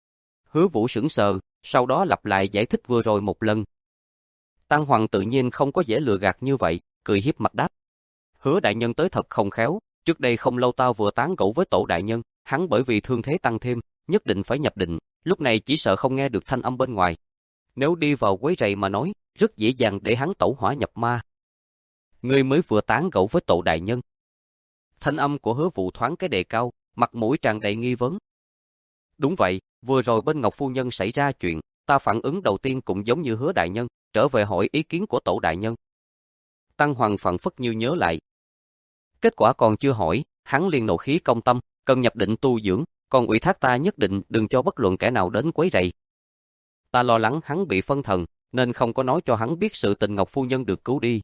Hứa Vũ sững sờ, sau đó lặp lại giải thích vừa rồi một lần. Tăng Hoàng tự nhiên không có dễ lừa gạt như vậy, cười hiếp mặt đáp: Hứa đại nhân tới thật không khéo, trước đây không lâu tao vừa tán gẫu với tổ đại nhân, hắn bởi vì thương thế tăng thêm, nhất định phải nhập định, lúc này chỉ sợ không nghe được thanh âm bên ngoài. Nếu đi vào quấy rầy mà nói, rất dễ dàng để hắn tẩu hỏa nhập ma. Ngươi mới vừa tán gẫu với tổ đại nhân. Thanh âm của Hứa Vũ thoáng cái đề cao, mặt mũi tràn đầy nghi vấn. Đúng vậy, vừa rồi bên Ngọc phu nhân xảy ra chuyện, ta phản ứng đầu tiên cũng giống như Hứa đại nhân, trở về hỏi ý kiến của tổ đại nhân. Tăng Hoàng phảng phất như nhớ lại. Kết quả còn chưa hỏi, hắn liền nộ khí công tâm, cần nhập định tu dưỡng, còn ủy thác ta nhất định đừng cho bất luận kẻ nào đến quấy rầy. Ta lo lắng hắn bị phân thần, nên không có nói cho hắn biết sự tình Ngọc phu nhân được cứu đi.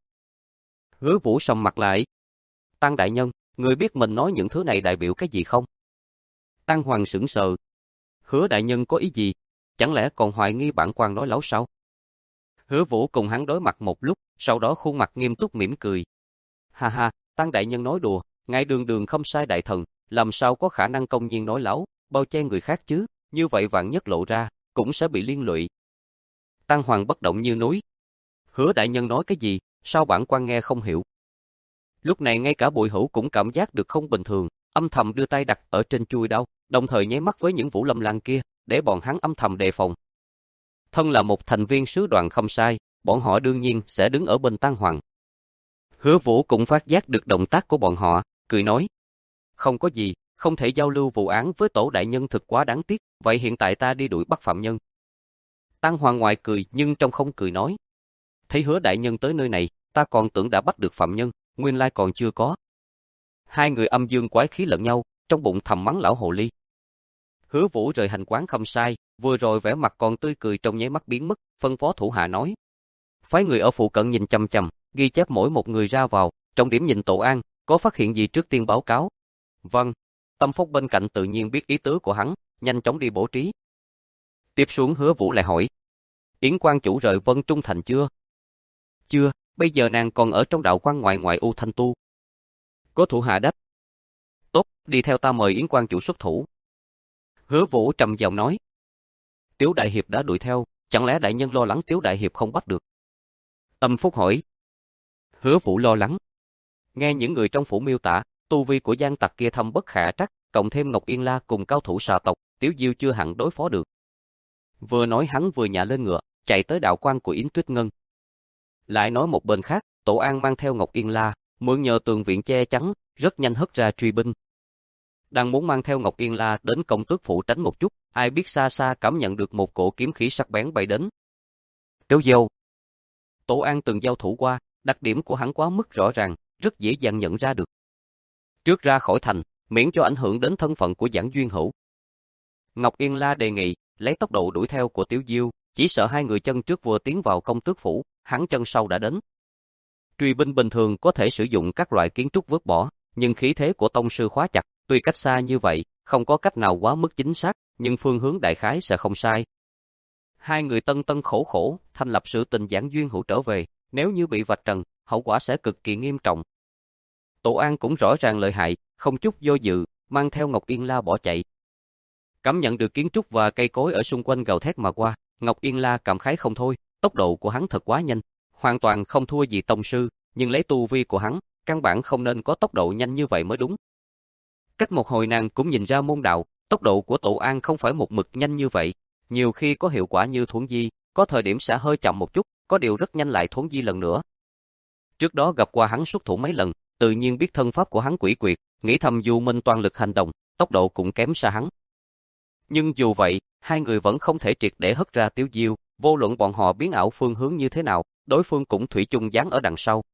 Hứa Vũ sầm mặt lại. Tăng đại nhân, người biết mình nói những thứ này đại biểu cái gì không? Tăng Hoàng sững sờ. Hứa đại nhân có ý gì? Chẳng lẽ còn hoài nghi bản quan nói láo sao? Hứa Vũ cùng hắn đối mặt một lúc, sau đó khuôn mặt nghiêm túc mỉm cười. Ha ha, Tăng đại nhân nói đùa, ngài đường đường không sai đại thần, làm sao có khả năng công nhiên nói láo, bao che người khác chứ, như vậy vạn nhất lộ ra, cũng sẽ bị liên lụy. Tăng Hoàng bất động như núi. Hứa đại nhân nói cái gì, sao bản quan nghe không hiểu? Lúc này ngay cả Bùi Hữu cũng cảm giác được không bình thường, âm thầm đưa tay đặt ở trên chuôi đao, đồng thời nháy mắt với những Vũ Lâm Lang kia, để bọn hắn âm thầm đề phòng. Thân là một thành viên sứ đoàn không sai, bọn họ đương nhiên sẽ đứng ở bên Tăng Hoàng. Hứa Vũ cũng phát giác được động tác của bọn họ, cười nói: Không có gì, không thể giao lưu vụ án với tổ đại nhân thực quá đáng tiếc, vậy hiện tại ta đi đuổi bắt phạm nhân. Tăng Hoàng ngoài cười nhưng trong không cười nói: Thấy Hứa đại nhân tới nơi này, ta còn tưởng đã bắt được phạm nhân, nguyên lai còn chưa có. Hai người âm dương quái khí lẫn nhau, trong bụng thầm mắng lão hồ ly. Hứa Vũ rời hành quán không sai, vừa rồi vẻ mặt còn tươi cười trong nháy mắt biến mất, phân phó thủ hạ nói: Phái người ở phụ cận nhìn chằm chằm, ghi chép mỗi một người ra vào, trọng điểm nhìn tổ an, có phát hiện gì trước tiên báo cáo. Vâng. Tâm Phúc bên cạnh tự nhiên biết ý tứ của hắn, nhanh chóng đi bố trí. Tiếp xuống Hứa Vũ lại hỏi: Yến quan chủ rời Vân Trung thành chưa? Chưa, bây giờ nàng còn ở trong đạo quan ngoài ngoại u thanh tu. Có thủ hạ đáp: Tốt, đi theo ta mời Yến quan chủ xuất thủ. Hứa Vũ trầm giọng nói: Tiếu đại hiệp đã đuổi theo, chẳng lẽ đại nhân lo lắng Tiếu đại hiệp không bắt được? Tâm Phúc hỏi. Hứa Vũ lo lắng. Nghe những người trong phủ miêu tả, tu vi của gian tặc kia thâm bất khả trắc, cộng thêm Ngọc Yên La cùng cao thủ xà tộc, Tiếu Diêu chưa hẳn đối phó được. Vừa nói hắn vừa nhả lên ngựa, chạy tới đạo quan của Yến Tuyết Ngân. Lại nói một bên khác, Tổ An mang theo Ngọc Yên La, mượn nhờ tường viện che chắn, rất nhanh hất ra truy binh. Đang muốn mang theo Ngọc Yên La đến công tước phủ tránh một chút, ai biết xa xa cảm nhận được một cổ kiếm khí sắc bén bay đến. Kéo dâu. Tổ An từng giao thủ qua, đặc điểm của hắn quá mức rõ ràng, rất dễ dàng nhận ra được. Trước ra khỏi thành, miễn cho ảnh hưởng đến thân phận của Giảng Duyên Hữu. Ngọc Yên La đề nghị, lấy tốc độ đuổi theo của Tiểu Diêu, chỉ sợ hai người chân trước vừa tiến vào công tước phủ, hắn chân sau đã đến. Truy binh bình thường có thể sử dụng các loại kiến trúc vứt bỏ, nhưng khí thế của tông sư khóa chặt, tuy cách xa như vậy, không có cách nào quá mức chính xác, nhưng phương hướng đại khái sẽ không sai. Hai người tân tân khổ khổ, thành lập sự tình Giảng Duyên Hữu trở về, nếu như bị vạch trần, hậu quả sẽ cực kỳ nghiêm trọng. Tổ An cũng rõ ràng lợi hại, không chút do dự, mang theo Ngọc Yên La bỏ chạy. Cảm nhận được kiến trúc và cây cối ở xung quanh gào thét mà qua, Ngọc Yên La cảm khái không thôi, tốc độ của hắn thật quá nhanh, hoàn toàn không thua gì tông sư, nhưng lấy tu vi của hắn, căn bản không nên có tốc độ nhanh như vậy mới đúng. Cách một hồi nàng cũng nhìn ra môn đạo, tốc độ của Tổ An không phải một mực nhanh như vậy, nhiều khi có hiệu quả như thuấn di, có thời điểm sẽ hơi chậm một chút, có điều rất nhanh lại thuấn di lần nữa. Trước đó gặp qua hắn xuất thủ mấy lần, tự nhiên biết thân pháp của hắn quỷ quyệt, nghĩ thầm dù mình toàn lực hành động, tốc độ cũng kém xa hắn. Nhưng dù vậy, hai người vẫn không thể triệt để hất ra Tiểu Diêu, vô luận bọn họ biến ảo phương hướng như thế nào, đối phương cũng thủy chung dán ở đằng sau.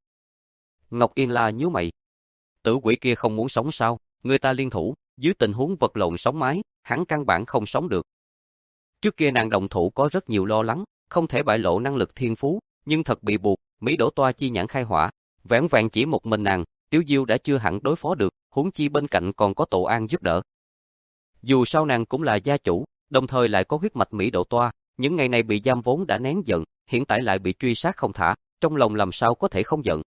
Ngọc Yên La nhíu mày. Tử quỷ kia không muốn sống sao, người ta liên thủ, dưới tình huống vật lộn sống mái, hắn căn bản không sống được. Trước kia nàng đồng thủ có rất nhiều lo lắng, không thể bại lộ năng lực thiên phú, nhưng thật bị buộc, Mỹ Đỗ Toa chi nhãn khai hỏa, vẻn vẹn chỉ một mình nàng, Tiểu Diêu đã chưa hẳn đối phó được, huống chi bên cạnh còn có Tổ An giúp đỡ. Dù sao nàng cũng là gia chủ, đồng thời lại có huyết mạch Mỹ Đỗ Toa, những ngày này bị giam vốn đã nén giận, hiện tại lại bị truy sát không thả, trong lòng làm sao có thể không giận.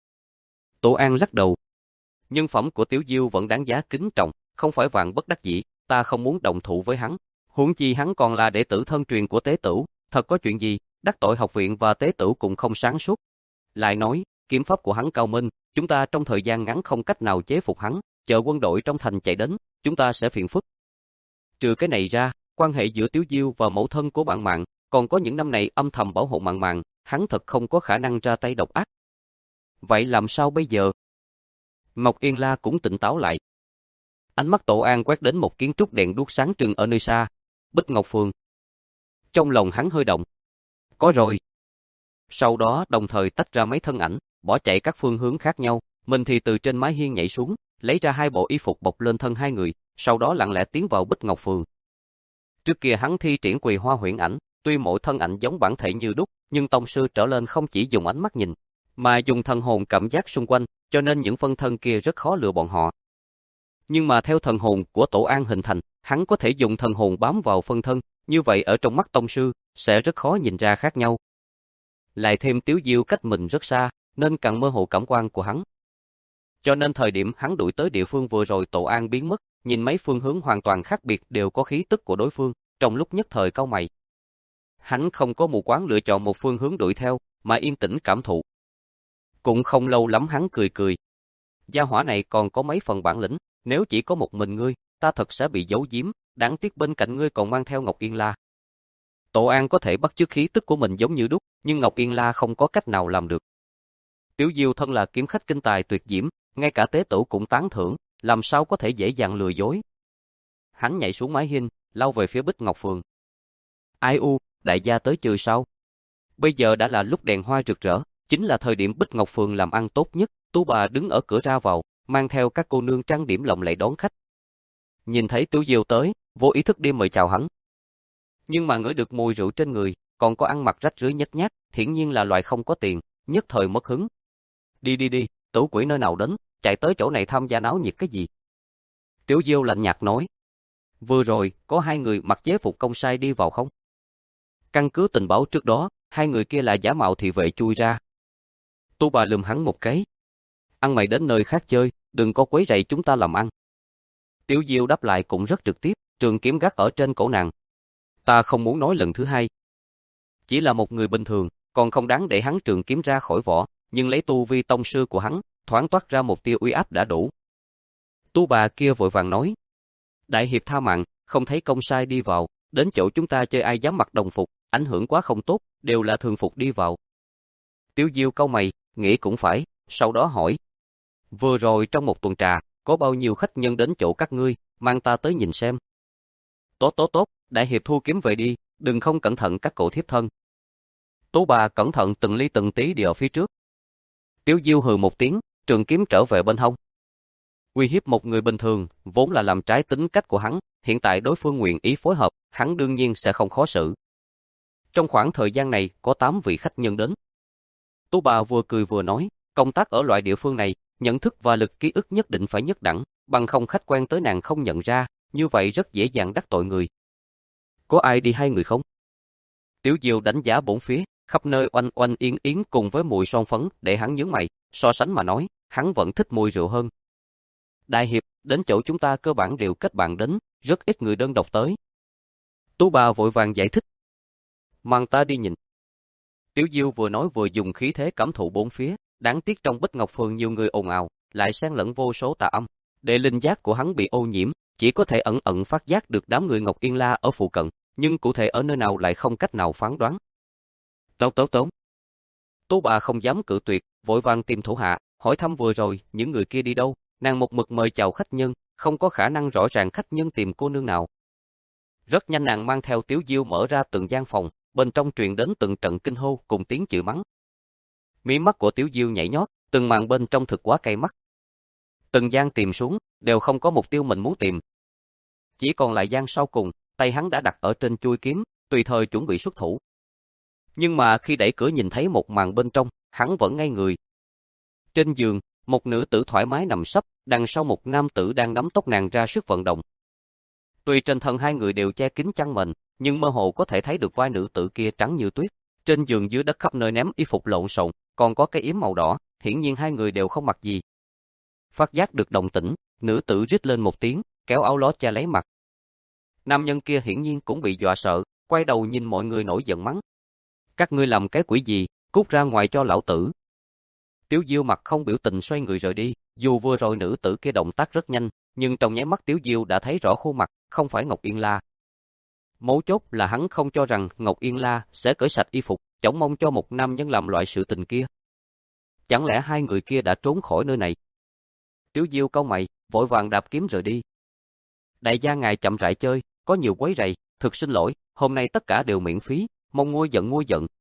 Tổ An lắc đầu. Nhân phẩm của Tiểu Diêu vẫn đáng giá kính trọng, không phải vạn bất đắc dĩ, ta không muốn động thủ với hắn. Huống chi hắn còn là đệ tử thân truyền của Tế Tửu, thật có chuyện gì, đắc tội học viện và Tế Tửu cũng không sáng suốt. Lại nói, kiếm pháp của hắn cao minh, chúng ta trong thời gian ngắn không cách nào chế phục hắn, chờ quân đội trong thành chạy đến, chúng ta sẽ phiền phức. Trừ cái này ra, quan hệ giữa Tiểu Diêu và mẫu thân của bạn Mạn, còn có những năm này âm thầm bảo hộ Mạn Mạn, hắn thật không có khả năng ra tay độc ác. Vậy làm sao bây giờ? Ngọc Yên La cũng tỉnh táo lại. Ánh mắt Tổ An quét đến một kiến trúc đèn đuốc sáng trưng ở nơi xa, Bích Ngọc Phường. Trong lòng hắn hơi động. Có rồi. Sau đó đồng thời tách ra mấy thân ảnh, bỏ chạy các phương hướng khác nhau, mình thì từ trên mái hiên nhảy xuống, lấy ra hai bộ y phục bọc lên thân hai người, sau đó lặng lẽ tiến vào Bích Ngọc Phường. Trước kia hắn thi triển Quỳ Hoa Huyễn Ảnh, tuy mỗi thân ảnh giống bản thể như đúc, nhưng tông sư trở lên không chỉ dùng ánh mắt nhìn, mà dùng thần hồn cảm giác xung quanh, cho nên những phân thân kia rất khó lừa bọn họ. Nhưng mà theo thần hồn của Tổ An hình thành, hắn có thể dùng thần hồn bám vào phân thân, như vậy ở trong mắt tông sư, sẽ rất khó nhìn ra khác nhau. Lại thêm Tiểu Diêu cách mình rất xa, nên càng mơ hồ cảm quan của hắn. Cho nên thời điểm hắn đuổi tới địa phương vừa rồi Tổ An biến mất, nhìn mấy phương hướng hoàn toàn khác biệt đều có khí tức của đối phương, trong lúc nhất thời cau mày. Hắn không có mù quáng lựa chọn một phương hướng đuổi theo, mà yên tĩnh cảm thụ. Cũng không lâu lắm hắn cười cười. Gia hỏa này còn có mấy phần bản lĩnh, nếu chỉ có một mình ngươi, ta thật sẽ bị giấu giếm, đáng tiếc bên cạnh ngươi còn mang theo Ngọc Yên La. Tổ An có thể bắt chước khí tức của mình giống như đúc, nhưng Ngọc Yên La không có cách nào làm được. Tiểu Diêu thân là kiếm khách kinh tài tuyệt diễm, ngay cả Tế Tửu cũng tán thưởng, làm sao có thể dễ dàng lừa dối. Hắn nhảy xuống mái hiên, lao về phía Bích Ngọc Phường. Ai u, đại gia tới chơi sao? Bây giờ đã là lúc đèn hoa rực rỡ, chính là thời điểm Bích Ngọc Phường làm ăn tốt nhất, Tú bà đứng ở cửa ra vào, mang theo các cô nương trang điểm lộng lẫy đón khách. Nhìn thấy Tiểu Diêu tới, vô ý thức đi mời chào hắn. Nhưng mà ngửi được mùi rượu trên người, còn có ăn mặc rách rưới nhếch nhác, hiển nhiên là loại không có tiền, nhất thời mất hứng. Đi đi đi, Tử quỷ nơi nào đến, chạy tới chỗ này tham gia náo nhiệt cái gì? Tiểu Diêu lạnh nhạt nói. Vừa rồi, có hai người mặc chế phục công sai đi vào không? Căn cứ tình báo trước đó, hai người kia là giả mạo thị vệ chui ra. Tu bà lườm hắn một cái. Ăn mày đến nơi khác chơi, đừng có quấy rầy chúng ta làm ăn. Tiểu Diêu đáp lại cũng rất trực tiếp, trường kiếm gác ở trên cổ nàng. Ta không muốn nói lần thứ hai. Chỉ là một người bình thường, còn không đáng để hắn trường kiếm ra khỏi vỏ, nhưng lấy tu vi tông sư của hắn, thoáng toát ra một tia uy áp đã đủ. Tu bà kia vội vàng nói. Đại hiệp tha mạng, không thấy công sai đi vào, đến chỗ chúng ta chơi ai dám mặc đồng phục, ảnh hưởng quá không tốt, đều là thường phục đi vào. Tiếu Diêu cau mày, nghĩ cũng phải, sau đó hỏi. Vừa rồi trong một tuần trà, có bao nhiêu khách nhân đến chỗ các ngươi, mang ta tới nhìn xem. Tốt tốt tốt, đại hiệp thu kiếm về đi, đừng không cẩn thận các cậu thiếp thân. Tú bà cẩn thận từng ly từng tí đi ở phía trước. Tiếu Diêu hừ một tiếng, trường kiếm trở về bên hông. Uy hiếp một người bình thường, vốn là làm trái tính cách của hắn, hiện tại đối phương nguyện ý phối hợp, hắn đương nhiên sẽ không khó xử. Trong khoảng thời gian này, có tám vị khách nhân đến. Tú bà vừa cười vừa nói, công tác ở loại địa phương này, nhận thức và lực ký ức nhất định phải nhất đẳng, bằng không khách quen tới nàng không nhận ra, như vậy rất dễ dàng đắc tội người. Có ai đi hai người không? Tiểu Diêu đánh giá bốn phía, khắp nơi oanh oanh yến yến cùng với mùi son phấn, để hắn nhướng mày, so sánh mà nói, hắn vẫn thích mùi rượu hơn. Đại hiệp, đến chỗ chúng ta cơ bản đều kết bạn đến, rất ít người đơn độc tới. Tú bà vội vàng giải thích. Mang ta đi nhìn. Tiểu Diêu vừa nói vừa dùng khí thế cảm thụ bốn phía, đáng tiếc trong Bích Ngọc Phường nhiều người ồn ào, lại xen lẫn vô số tà âm, để linh giác của hắn bị ô nhiễm, chỉ có thể ẩn ẩn phát giác được đám người Ngọc Yên La ở phụ cận, nhưng cụ thể ở nơi nào lại không cách nào phán đoán. Tốt tốt tốt. Tú bà không dám cự tuyệt, vội vàng tìm thủ hạ, hỏi thăm vừa rồi những người kia đi đâu, nàng một mực mời chào khách nhân, không có khả năng rõ ràng khách nhân tìm cô nương nào. Rất nhanh nàng mang theo Tiếu Diêu mở ra từng gian phòng, bên trong truyền đến từng trận kinh hô cùng tiếng chửi mắng. Mí mắt của Tiếu Diêu nhảy nhót, từng màn bên trong thực quá cay mắt. Từng gian tìm xuống, đều không có mục tiêu mình muốn tìm. Chỉ còn lại gian sau cùng, tay hắn đã đặt ở trên chuôi kiếm, tùy thời chuẩn bị xuất thủ. Nhưng mà khi đẩy cửa nhìn thấy một màn bên trong, hắn vẫn ngây người. Trên giường, một nữ tử thoải mái nằm sấp, đằng sau một nam tử đang nắm tóc nàng ra sức vận động. Tuy trên thân hai người đều che kín chăn mền, nhưng mơ hồ có thể thấy được vai nữ tử kia trắng như tuyết. Trên giường dưới đất khắp nơi ném y phục lộn xộn, còn có cái yếm màu đỏ, hiển nhiên hai người đều không mặc gì. Phát giác được động tĩnh, nữ tử rít lên một tiếng, kéo áo lót che lấy mặt. Nam nhân kia hiển nhiên cũng bị dọa sợ, quay đầu nhìn mọi người nổi giận mắng. Các ngươi làm cái quỷ gì, cút ra ngoài cho lão tử. Tiếu Diêu mặt không biểu tình xoay người rời đi, dù vừa rồi nữ tử kia động tác rất nhanh, nhưng trong nháy mắt Tiếu Diêu đã thấy rõ khuôn mặt, không phải Ngọc Yên La. Mấu chốt là hắn không cho rằng Ngọc Yên La sẽ cởi sạch y phục, chống mong cho một nam nhân làm loại sự tình kia. Chẳng lẽ hai người kia đã trốn khỏi nơi này? Tiếu Diêu cau mày, vội vàng đạp kiếm rời đi. Đại gia ngài chậm rãi chơi, có nhiều quấy rầy, thực xin lỗi, hôm nay tất cả đều miễn phí, mong nguôi giận nguôi giận.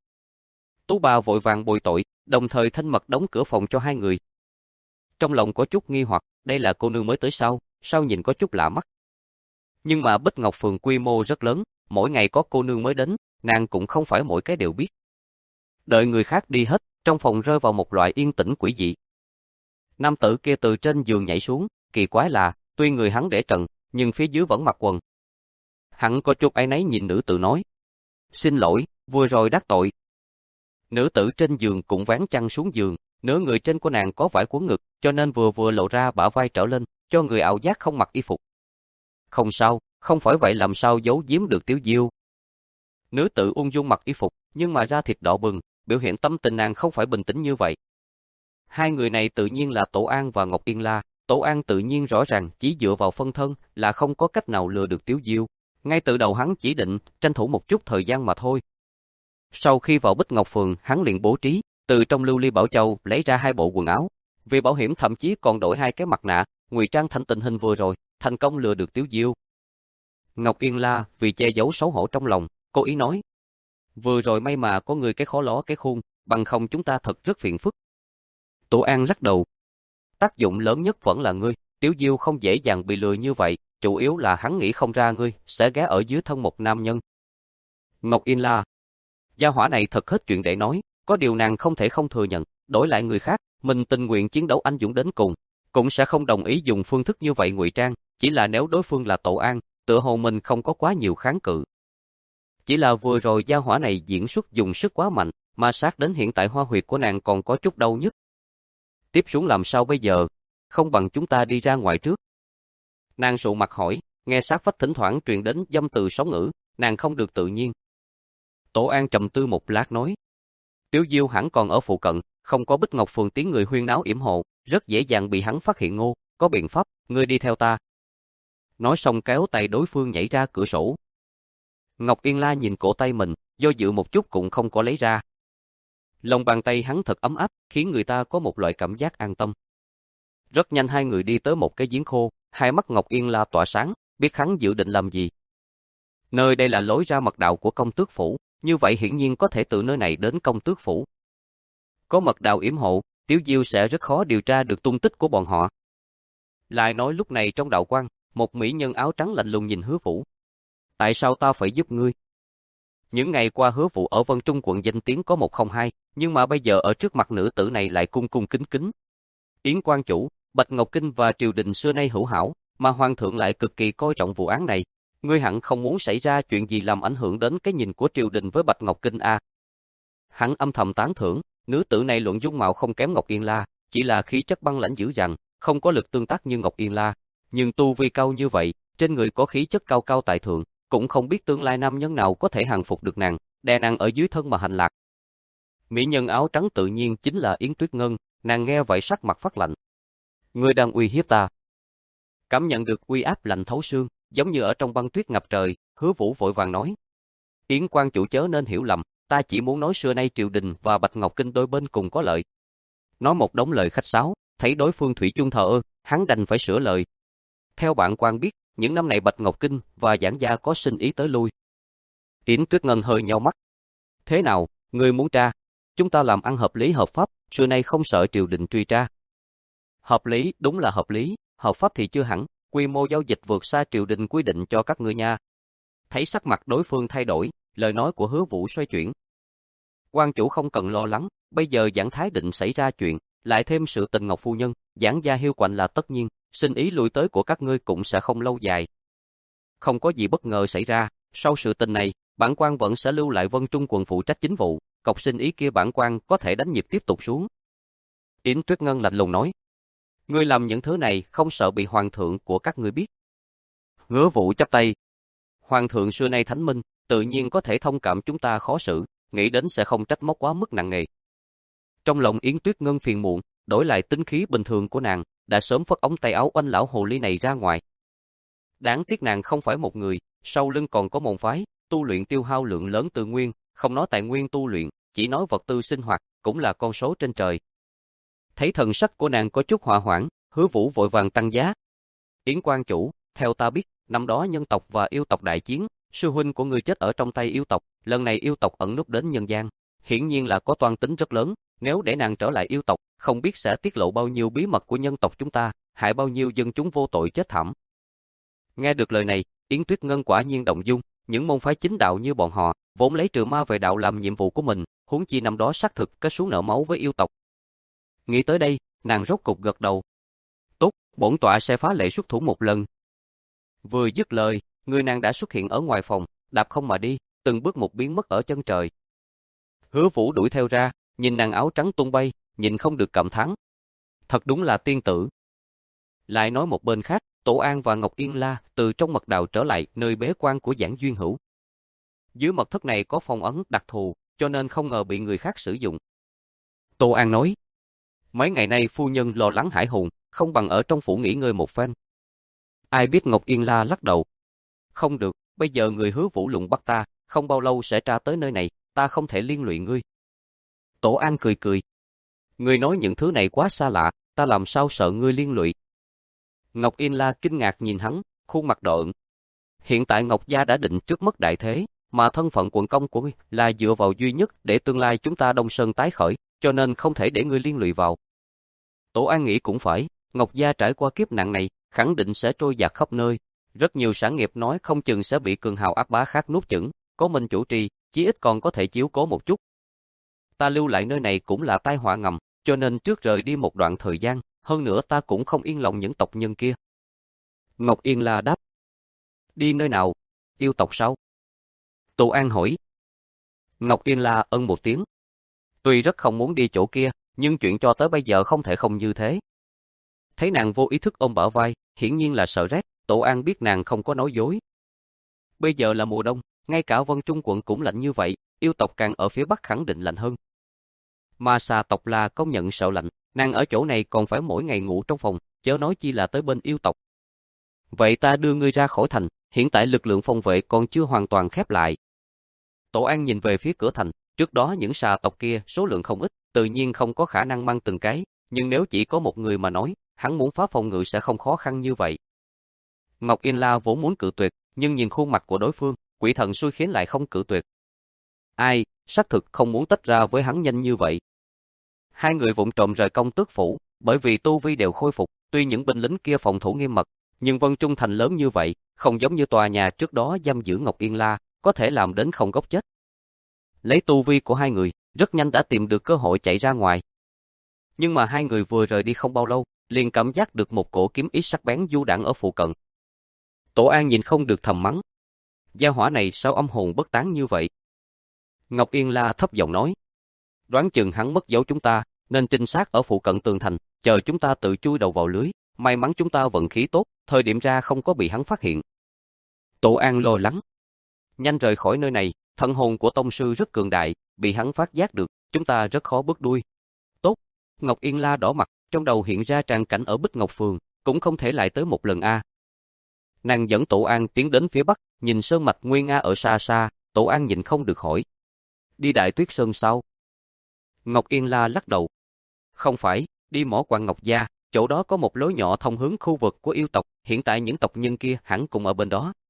Tú bà vội vàng bồi tội, đồng thời thanh mật đóng cửa phòng cho hai người. Trong lòng có chút nghi hoặc, đây là cô nương mới tới sao, sao nhìn có chút lạ mắt. Nhưng mà Bích Ngọc Phường quy mô rất lớn, mỗi ngày có cô nương mới đến, nàng cũng không phải mỗi cái đều biết. Đợi người khác đi hết, trong phòng rơi vào một loại yên tĩnh quỷ dị. Nam tử kia từ trên giường nhảy xuống, kỳ quái là, tuy người hắn để trần, nhưng phía dưới vẫn mặc quần. Hắn có chút áy náy nhìn nữ tử nói. Xin lỗi, vừa rồi đắc tội. Nữ tử trên giường cũng vén chăn xuống giường, nửa người trên của nàng có vải cuốn ngực, cho nên vừa vừa lộ ra bả vai trở lên, cho người ảo giác không mặc y phục. Không sao, không phải vậy làm sao giấu giếm được Tiếu Diêu. Nữ tử ung dung mặc y phục, nhưng mà da thịt đỏ bừng, biểu hiện tâm tình nàng không phải bình tĩnh như vậy. Hai người này tự nhiên là Tổ An và Ngọc Yên La, Tổ An tự nhiên rõ ràng chỉ dựa vào phân thân là không có cách nào lừa được Tiếu Diêu. Ngay từ đầu hắn chỉ định tranh thủ một chút thời gian mà thôi. Sau khi vào Bích Ngọc Phường, hắn liền bố trí, từ trong lưu ly bảo châu lấy ra hai bộ quần áo. Vì bảo hiểm thậm chí còn đổi hai cái mặt nạ, ngụy trang thành tình hình vừa rồi, thành công lừa được Tiếu Diêu. Ngọc Yên La vì che giấu xấu hổ trong lòng, cố ý nói. Vừa rồi may mà có người cái khó ló cái khuôn, bằng không chúng ta thật rất phiền phức. Tổ An lắc đầu. Tác dụng lớn nhất vẫn là ngươi, Tiếu Diêu không dễ dàng bị lừa như vậy, chủ yếu là hắn nghĩ không ra ngươi sẽ ghé ở dưới thân một nam nhân. Ngọc Yên La, gia hỏa này thật hết chuyện để nói, có điều nàng không thể không thừa nhận, đổi lại người khác, mình tình nguyện chiến đấu anh dũng đến cùng, cũng sẽ không đồng ý dùng phương thức như vậy ngụy trang, chỉ là nếu đối phương là Tổ An, tựa hồ mình không có quá nhiều kháng cự. Chỉ là vừa rồi gia hỏa này diễn xuất dùng sức quá mạnh, mà sát đến hiện tại hoa huyệt của nàng còn có chút đau nhức. Tiếp xuống làm sao bây giờ? Không bằng chúng ta đi ra ngoài trước. Nàng sụ mặt hỏi, nghe sát vách thỉnh thoảng truyền đến dâm từ sóng ngữ, nàng không được tự nhiên. Tổ An trầm tư một lát nói. Tiếu Diêu hẳn còn ở phụ cận, không có Bích Ngọc Phường tiếng người huyên náo yểm hộ, rất dễ dàng bị hắn phát hiện ngô, có biện pháp, ngươi đi theo ta. Nói xong kéo tay đối phương nhảy ra cửa sổ. Ngọc Yên La nhìn cổ tay mình, do dự một chút cũng không có lấy ra. Lòng bàn tay hắn thật ấm áp, khiến người ta có một loại cảm giác an tâm. Rất nhanh hai người đi tới một cái giếng khô, hai mắt Ngọc Yên La tỏa sáng, biết hắn dự định làm gì. Nơi đây là lối ra mật đạo của công tước phủ, như vậy hiển nhiên có thể từ nơi này đến công tước phủ. Có mật đạo yểm hộ, Tiểu Diêu sẽ rất khó điều tra được tung tích của bọn họ. Lại nói lúc này trong đạo quan, một mỹ nhân áo trắng lạnh lùng nhìn Hứa Vũ. Tại sao ta phải giúp ngươi? Những ngày qua Hứa Vũ ở Vân Trung quận danh tiếng có một không hai, nhưng mà bây giờ ở trước mặt nữ tử này lại cung cung kính kính. Yến quan chủ, Bạch Ngọc Kinh và triều đình xưa nay hữu hảo, mà hoàng thượng lại cực kỳ coi trọng vụ án này. Ngươi hẳn không muốn xảy ra chuyện gì làm ảnh hưởng đến cái nhìn của triều đình với Bạch Ngọc Kinh a? Hắn âm thầm tán thưởng, nữ tử này luận dung mạo không kém Ngọc Yên La, chỉ là khí chất băng lãnh dữ dằn, không có lực tương tác như Ngọc Yên La, nhưng tu vi cao như vậy, trên người có khí chất cao cao tại thượng, cũng không biết tương lai nam nhân nào có thể hàng phục được nàng, đè nàng ở dưới thân mà hành lạc. Mỹ nhân áo trắng tự nhiên chính là Yến Tuyết Ngân, nàng nghe vậy sắc mặt phát lạnh. Ngươi đang uy hiếp ta. Cảm nhận được uy áp lạnh thấu xương, giống như ở trong băng tuyết ngập trời, Hứa Vũ vội vàng nói. Yến quan chủ chớ nên hiểu lầm, ta chỉ muốn nói xưa nay triều đình và Bạch Ngọc Kinh đôi bên cùng có lợi. Nói một đống lời khách sáo, thấy đối phương thủy chung thờ ơ, hắn đành phải sửa lời. Theo bạn quan biết, những năm này Bạch Ngọc Kinh và giảng gia có sinh ý tới lui. Yến Tuyết Ngân hơi nheo mắt. Thế nào, ngươi muốn tra? Chúng ta làm ăn hợp lý hợp pháp, xưa nay không sợ triều đình truy tra. Hợp lý, đúng là hợp lý, hợp pháp thì chưa hẳn, quy mô giao dịch vượt xa triều đình quy định cho các ngươi nha. Thấy sắc mặt đối phương thay đổi, lời nói của Hứa Vũ xoay chuyển. Quan chủ không cần lo lắng, bây giờ Giảng Thái định xảy ra chuyện, lại thêm sự tình Ngọc phu nhân, Giảng gia hiu quạnh là tất nhiên, sinh ý lui tới của các ngươi cũng sẽ không lâu dài. Không có gì bất ngờ xảy ra, sau sự tình này, bản quan vẫn sẽ lưu lại Vân Trung quận phụ trách chính vụ, cọc sinh ý kia bản quan có thể đánh nhịp tiếp tục xuống. Yến Tuyết Ngân lạnh lùng nói. Ngươi làm những thứ này không sợ bị hoàng thượng của các ngươi biết. Hứa Vũ chắp tay. Hoàng thượng xưa nay thánh minh, tự nhiên có thể thông cảm chúng ta khó xử, nghĩ đến sẽ không trách móc quá mức nặng nề. Trong lòng Yến Tuyết Ngân phiền muộn, đổi lại tính khí bình thường của nàng, đã sớm phất ống tay áo oanh lão hồ ly này ra ngoài. Đáng tiếc nàng không phải một người, sau lưng còn có môn phái, tu luyện tiêu hao lượng lớn tư nguyên, không nói tài nguyên tu luyện, chỉ nói vật tư sinh hoạt, cũng là con số trên trời. Thấy thần sắc của nàng có chút hỏa hoảng, Hứa Vũ vội vàng tăng giá. Yến quan chủ, theo ta biết, năm đó nhân tộc và yêu tộc đại chiến, sư huynh của người chết ở trong tay yêu tộc, lần này yêu tộc ẩn núp đến nhân gian, hiển nhiên là có toan tính rất lớn, nếu để nàng trở lại yêu tộc, không biết sẽ tiết lộ bao nhiêu bí mật của nhân tộc chúng ta, hại bao nhiêu dân chúng vô tội chết thảm. Nghe được lời này, Yến Tuyết Ngân quả nhiên động dung, những môn phái chính đạo như bọn họ, vốn lấy trừ ma về đạo làm nhiệm vụ của mình, huống chi năm đó xác thực kết xuống nợ máu với yêu tộc. Nghĩ tới đây, nàng rốt cục gật đầu. Tốt, bổn tọa sẽ phá lệ xuất thủ một lần. Vừa dứt lời, người nàng đã xuất hiện ở ngoài phòng, đạp không mà đi, từng bước một biến mất ở chân trời. Hứa Vũ đuổi theo ra, nhìn nàng áo trắng tung bay, nhìn không được cảm thán. Thật đúng là tiên tử. Lại nói một bên khác, Tổ An và Ngọc Yên La từ trong mật đạo trở lại nơi bế quan của Giảng Duyên Hữu. Dưới mật thất này có phong ấn đặc thù, cho nên không ngờ bị người khác sử dụng. Tổ An nói, mấy ngày nay phu nhân lo lắng hải hùng, không bằng ở trong phủ nghỉ ngơi một phen. Ai biết Ngọc Yên La lắc đầu. Không được, bây giờ người Hứa Vũ lụng bắt ta, không bao lâu sẽ tra tới nơi này, ta không thể liên lụy ngươi. Tổ An cười cười. Ngươi nói những thứ này quá xa lạ, ta làm sao sợ ngươi liên lụy. Ngọc Yên La kinh ngạc nhìn hắn, khuôn mặt đỏ ửng. Hiện tại Ngọc gia đã định trước mất đại thế, mà thân phận quận công của ngươi là dựa vào duy nhất để tương lai chúng ta Đông Sơn tái khởi, cho nên không thể để ngươi liên lụy vào. Tổ An nghĩ cũng phải, Ngọc gia trải qua kiếp nạn này, khẳng định sẽ trôi dạt khắp nơi. Rất nhiều sản nghiệp nói không chừng sẽ bị cường hào ác bá khác nuốt chửng, có mình chủ trì, chí ít còn có thể chiếu cố một chút. Ta lưu lại nơi này cũng là tai họa ngầm, cho nên trước rời đi một đoạn thời gian, hơn nữa ta cũng không yên lòng những tộc nhân kia. Ngọc Yên La đáp. Đi nơi nào? Yêu tộc sao? Tổ An hỏi. Ngọc Yên La ân một tiếng. Tuy rất không muốn đi chỗ kia, nhưng chuyện cho tới bây giờ không thể không như thế. Thấy nàng vô ý thức ôm bả vai, hiển nhiên là sợ rét, Tổ An biết nàng không có nói dối. Bây giờ là mùa đông, ngay cả Vân Trung quận cũng lạnh như vậy, yêu tộc càng ở phía bắc khẳng định lạnh hơn. Mà xà tộc là công nhận sợ lạnh, nàng ở chỗ này còn phải mỗi ngày ngủ trong phòng, chớ nói chi là tới bên yêu tộc. Vậy ta đưa ngươi ra khỏi thành, hiện tại lực lượng phòng vệ còn chưa hoàn toàn khép lại. Tổ An nhìn về phía cửa thành, trước đó những xà tộc kia số lượng không ít, tự nhiên không có khả năng mang từng cái, nhưng nếu chỉ có một người mà nói, hắn muốn phá phòng ngự sẽ không khó khăn như vậy. Ngọc Yên La vốn muốn cự tuyệt, nhưng nhìn khuôn mặt của đối phương, quỷ thần xui khiến lại không cự tuyệt. Ai, xác thực không muốn tách ra với hắn nhanh như vậy. Hai người vụng trộm rời công tước phủ, bởi vì tu vi đều khôi phục, tuy những binh lính kia phòng thủ nghiêm mật, nhưng Vân Trung Thành lớn như vậy, không giống như tòa nhà trước đó giam giữ Ngọc Yên La, có thể làm đến không góc chết. Lấy tu vi của hai người, rất nhanh đã tìm được cơ hội chạy ra ngoài. Nhưng mà hai người vừa rời đi không bao lâu, liền cảm giác được một cổ kiếm ý sắc bén du đãng ở phụ cận. Tổ An nhìn không được thầm mắng. Gia hỏa này sao âm hồn bất tán như vậy? Ngọc Yên La thấp giọng nói. Đoán chừng hắn mất dấu chúng ta, nên trinh sát ở phụ cận tường thành, chờ chúng ta tự chui đầu vào lưới. May mắn chúng ta vận khí tốt, thời điểm ra không có bị hắn phát hiện. Tổ An lo lắng. Nhanh rời khỏi nơi này, thần hồn của tông sư rất cường đại, bị hắn phát giác được, chúng ta rất khó bước đuôi. Tốt. Ngọc Yên La đỏ mặt, trong đầu hiện ra tràng cảnh ở Bích Ngọc Phường, cũng không thể lại tới một lần a. Nàng dẫn Tổ An tiến đến phía bắc, nhìn sơn mạch nguy nga ở xa xa, Tổ An nhìn không được hỏi. Đi Đại Tuyết Sơn sao? Ngọc Yên La lắc đầu. Không phải, đi mỏ quặng Ngọc Gia, chỗ đó có một lối nhỏ thông hướng khu vực của yêu tộc, hiện tại những tộc nhân kia hẳn cũng ở bên đó.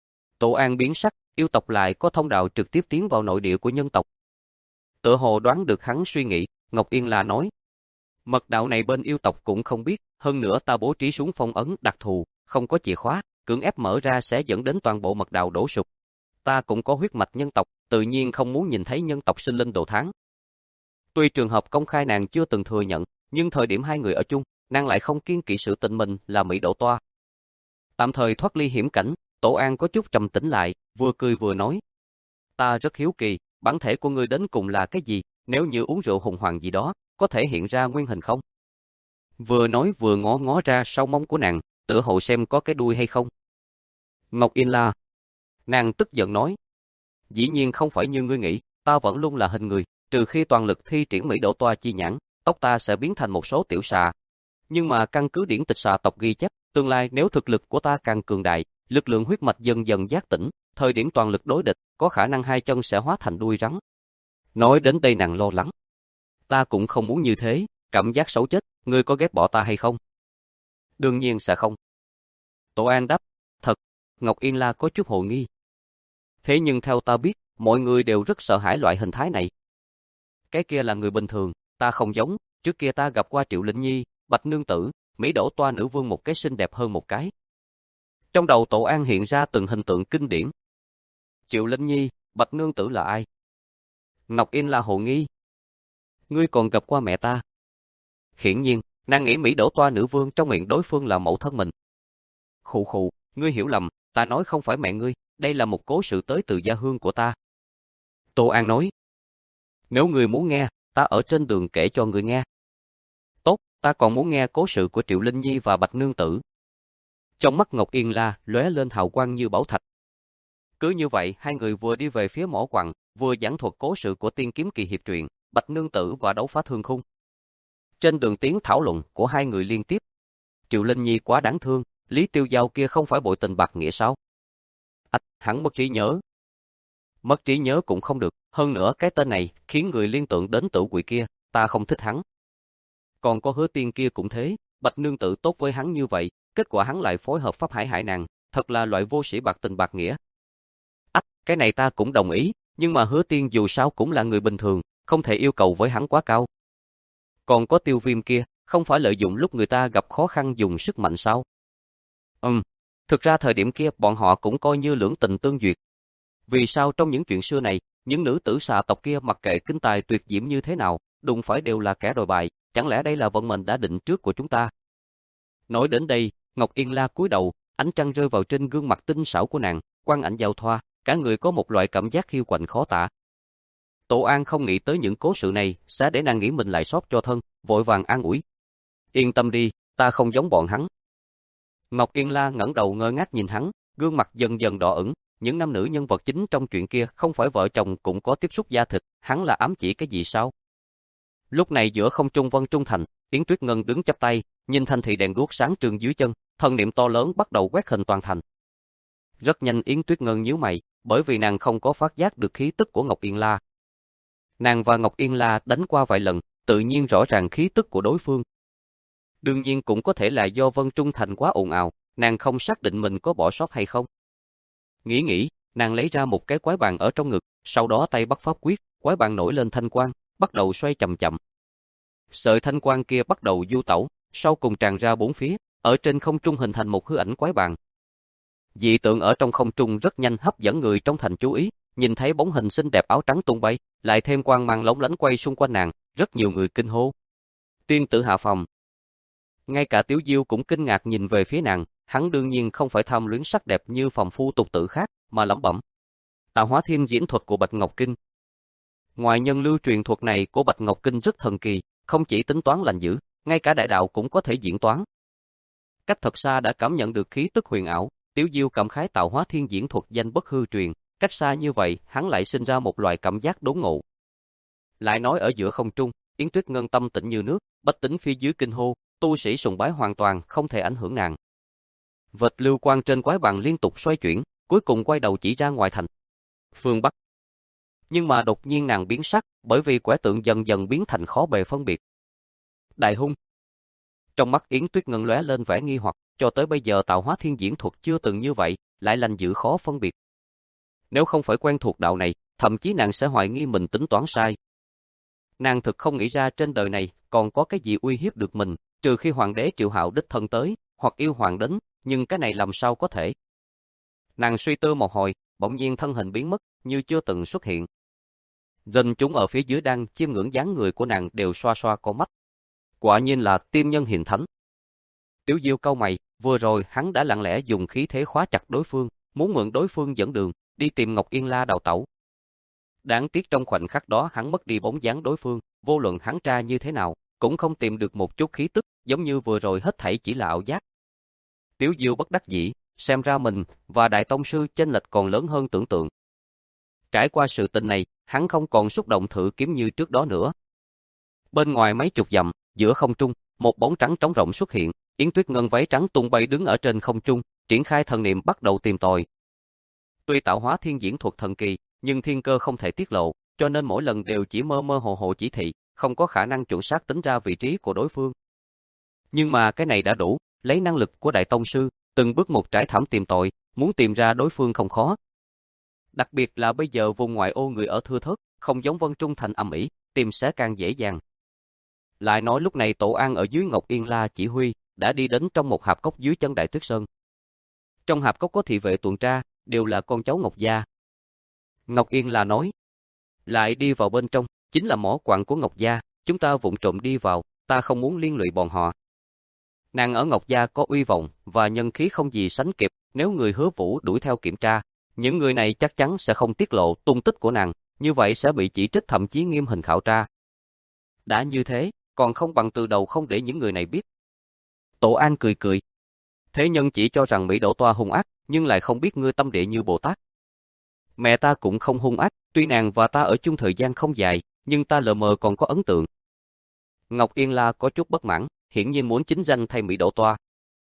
Tổ An biến sắc, yêu tộc lại có thông đạo trực tiếp tiến vào nội địa của nhân tộc. Tựa hồ đoán được hắn suy nghĩ, Ngọc Yên La nói. Mật đạo này bên yêu tộc cũng không biết, hơn nữa ta bố trí xuống phong ấn đặc thù, không có chìa khóa, cưỡng ép mở ra sẽ dẫn đến toàn bộ mật đạo đổ sụp. Ta cũng có huyết mạch nhân tộc, tự nhiên không muốn nhìn thấy nhân tộc sinh linh đồ thán. Tuy trường hợp công khai nàng chưa từng thừa nhận, nhưng thời điểm hai người ở chung, nàng lại không kiêng kỵ sự tình mình là Mỹ Đỗ Toa. Tạm thời thoát ly hiểm cảnh, Tổ An có chút trầm tĩnh lại, vừa cười vừa nói. Ta rất hiếu kỳ, bản thể của ngươi đến cùng là cái gì, nếu như uống rượu hùng hoàng gì đó, có thể hiện ra nguyên hình không? Vừa nói vừa ngó ngó ra sau móng của nàng, tựa hồ xem có cái đuôi hay không. Ngọc Yên La. Nàng tức giận nói. Dĩ nhiên không phải như ngươi nghĩ, ta vẫn luôn là hình người, trừ khi toàn lực thi triển Mỹ Đỗ Toa chi nhãn, tóc ta sẽ biến thành một số tiểu xà. Nhưng mà căn cứ điển tịch xà tộc ghi chép, tương lai nếu thực lực của ta càng cường đại, lực lượng huyết mạch dần dần giác tỉnh, thời điểm toàn lực đối địch, có khả năng hai chân sẽ hóa thành đuôi rắn. Nói đến đây nàng lo lắng. Ta cũng không muốn như thế, cảm giác xấu chết, ngươi có ghét bỏ ta hay không? Đương nhiên sẽ không. Tổ An đáp, thật, Ngọc Yên La có chút hồ nghi. Thế nhưng theo ta biết, mọi người đều rất sợ hãi loại hình thái này. Cái kia là người bình thường, ta không giống, trước kia ta gặp qua Triệu Linh Nhi, Bạch Nương Tử, Mỹ Đỗ Toa nữ vương một cái xinh đẹp hơn một cái. Trong đầu Tổ An hiện ra từng hình tượng kinh điển. Triệu Linh Nhi, Bạch Nương Tử là ai? Ngọc Yên La hồ nghi. Ngươi còn gặp qua mẹ ta. Hiển nhiên, nàng nghĩ Mỹ Đỗ Toa nữ vương trong miệng đối phương là mẫu thân mình. Khụ khụ, ngươi hiểu lầm, ta nói không phải mẹ ngươi, đây là một cố sự tới từ gia hương của ta. Tô An nói. Nếu ngươi muốn nghe, ta ở trên đường kể cho ngươi nghe. Tốt, ta còn muốn nghe cố sự của Triệu Linh Nhi và Bạch Nương Tử. Trong mắt Ngọc Yên La lóe lên hào quang như bảo thạch. Cứ như vậy, hai người vừa đi về phía mỏ quặng, vừa giảng thuật cố sự của tiên kiếm kỳ hiệp truyện, Bạch Nương Tử và đấu phá thương khung. Trên đường tiến thảo luận của hai người liên tiếp. Triệu Linh Nhi quá đáng thương, Lý Tiêu Giao kia không phải bội tình bạc nghĩa sao? Ách, hẳn mất trí nhớ. Mất trí nhớ cũng không được, hơn nữa cái tên này khiến người liên tưởng đến tử quỷ kia, ta không thích hắn. Còn có Hứa Tiên kia cũng thế, Bạch Nương Tử tốt với hắn như vậy, kết quả hắn lại phối hợp pháp hải hại nàng, thật là loại vô sĩ bạc tình bạc nghĩa. Ách, cái này ta cũng đồng ý, nhưng mà Hứa Tiên dù sao cũng là người bình thường, không thể yêu cầu với hắn quá cao. Còn có Tiêu Viêm kia, không phải lợi dụng lúc người ta gặp khó khăn dùng sức mạnh sao? Ừm, thực ra thời điểm kia bọn họ cũng coi như lưỡng tình tương duyệt. Vì sao trong những chuyện xưa này, những nữ tử xà tộc kia mặc kệ kinh tài tuyệt diễm như thế nào, đụng phải đều là kẻ đồi bại, chẳng lẽ đây là vận mệnh đã định trước của chúng ta? Nói đến đây, Ngọc Yên La cúi đầu, ánh trăng rơi vào trên gương mặt tinh xảo của nàng, quang ảnh giao thoa, cả người có một loại cảm giác hiu quạnh khó tả. Tổ An không nghĩ tới những cố sự này, sẽ để nàng nghĩ mình lại sót cho thân, vội vàng an ủi. Yên tâm đi, ta không giống bọn hắn. Ngọc Yên La ngẩng đầu ngơ ngác nhìn hắn, gương mặt dần dần đỏ ửng, những nam nữ nhân vật chính trong chuyện kia không phải vợ chồng cũng có tiếp xúc da thịt, hắn là ám chỉ cái gì sao? Lúc này giữa không trung Vân Trung Thành, Yến Tuyết Ngân đứng chắp tay, nhìn thành thị đèn đuốc sáng trưng dưới chân, thần niệm to lớn bắt đầu quét hình toàn thành. Rất nhanh Yến Tuyết Ngân nhíu mày, bởi vì nàng không có phát giác được khí tức của Ngọc Yên La. Nàng và Ngọc Yên La đánh qua vài lần, tự nhiên rõ ràng khí tức của đối phương. Đương nhiên cũng có thể là do Vân Trung Thành quá ồn ào, nàng không xác định mình có bỏ sót hay không. Nghĩ nghĩ, nàng lấy ra một cái quái bàn ở trong ngực, sau đó tay bắt pháp quyết, quái bàn nổi lên thanh quang, bắt đầu xoay chậm chậm. Sợi thanh quang kia bắt đầu du tẩu, sau cùng tràn ra bốn phía, ở trên không trung hình thành một hư ảnh quái bàn. Dị tượng ở trong không trung rất nhanh hấp dẫn người trong thành chú ý, nhìn thấy bóng hình xinh đẹp áo trắng tung bay, lại thêm quang mang lóng lánh quay xung quanh nàng, rất nhiều người kinh hô. Tiên tử hạ phàm. Ngay cả Tiểu Diêu cũng kinh ngạc nhìn về phía nàng, hắn đương nhiên không phải tham luyến sắc đẹp như phàm phu tục tử khác, mà lẩm bẩm. Tạo hóa thiên diễn thuật của Bạch Ngọc Kinh. Ngoài nhân lưu truyền thuật này của Bạch Ngọc Kinh rất thần kỳ, không chỉ tính toán lành dữ, ngay cả đại đạo cũng có thể diễn toán. Cách thật xa đã cảm nhận được khí tức huyền ảo, Tiểu Diêu cảm khái tạo hóa thiên diễn thuật danh bất hư truyền, cách xa như vậy, hắn lại sinh ra một loại cảm giác đốn ngộ. Lại nói ở giữa không trung, Yến Tuyết Ngân tâm tĩnh như nước, bách tính phía dưới kinh hô, tu sĩ sùng bái hoàn toàn không thể ảnh hưởng nàng. Vệt lưu quang trên quái bàn liên tục xoay chuyển, cuối cùng quay đầu chỉ ra ngoài thành. Phương Bắc. Nhưng mà đột nhiên nàng biến sắc, bởi vì quẻ tượng dần dần biến thành khó bề phân biệt. Đại hung. Trong mắt Yến Tuyết Ngân lóe lên vẻ nghi hoặc, cho tới bây giờ tạo hóa thiên diễn thuật chưa từng như vậy, lại lành dữ khó phân biệt. Nếu không phải quen thuộc đạo này, thậm chí nàng sẽ hoài nghi mình tính toán sai. Nàng thực không nghĩ ra trên đời này còn có cái gì uy hiếp được mình, trừ khi hoàng đế Triệu Hạo đích thân tới, hoặc yêu hoàng đến, nhưng cái này làm sao có thể. Nàng suy tư một hồi, bỗng nhiên thân hình biến mất, như chưa từng xuất hiện. Dân chúng ở phía dưới đang chiêm ngưỡng dáng người của nàng đều xoa xoa con mắt. Quả nhiên là tiên nhân hiền thánh. Tiểu Diêu cau mày, vừa rồi hắn đã lặng lẽ dùng khí thế khóa chặt đối phương, muốn mượn đối phương dẫn đường, đi tìm Ngọc Yên La đào tẩu. Đáng tiếc trong khoảnh khắc đó hắn mất đi bóng dáng đối phương, vô luận hắn tra như thế nào, cũng không tìm được một chút khí tức, giống như vừa rồi hết thảy chỉ là ảo giác. Tiểu Diêu bất đắc dĩ, xem ra mình và Đại Tông Sư chênh lệch còn lớn hơn tưởng tượng. Trải qua sự tình này, hắn không còn xúc động thử kiếm như trước đó nữa. Bên ngoài mấy chục dặm, giữa không trung, một bóng trắng trống rộng xuất hiện, Yến Tuyết Ngân váy trắng tung bay đứng ở trên không trung, triển khai thần niệm bắt đầu tìm tòi. Tuy tạo hóa thiên diễn thuật thần kỳ, nhưng thiên cơ không thể tiết lộ, cho nên mỗi lần đều chỉ mơ mơ hồ hồ chỉ thị, không có khả năng chuẩn xác tính ra vị trí của đối phương. Nhưng mà cái này đã đủ, lấy năng lực của Đại Tông Sư, từng bước một trải thảm tìm tòi, muốn tìm ra đối phương không khó. Đặc biệt là bây giờ vùng ngoại ô người ở thưa thớt, không giống Vân Trung Thành ầm ĩ, tìm sẽ càng dễ dàng. Lại nói lúc này Tổ An ở dưới Ngọc Yên La chỉ huy, đã đi đến trong một hạp cốc dưới chân Đại Tuyết Sơn. Trong hạp cốc có thị vệ tuần tra, đều là con cháu Ngọc gia. Ngọc Yên La nói, lại đi vào bên trong, chính là mỏ quặng của Ngọc gia, chúng ta vụng trộm đi vào, ta không muốn liên lụy bọn họ. Nàng ở Ngọc gia có uy vọng và nhân khí không gì sánh kịp, nếu người Hứa Vũ đuổi theo kiểm tra, những người này chắc chắn sẽ không tiết lộ tung tích của nàng, như vậy sẽ bị chỉ trích thậm chí nghiêm hình khảo tra. Đã như thế, còn không bằng từ đầu không để những người này biết. Tổ An cười cười. Thế nhân chỉ cho rằng Mỹ Đỗ Toa hung ác, nhưng lại không biết ngươi tâm địa như Bồ Tát. Mẹ ta cũng không hung ác, tuy nàng và ta ở chung thời gian không dài, nhưng ta lờ mờ còn có ấn tượng. Ngọc Yên La có chút bất mãn, hiển nhiên muốn chính danh thay Mỹ Đỗ Toa.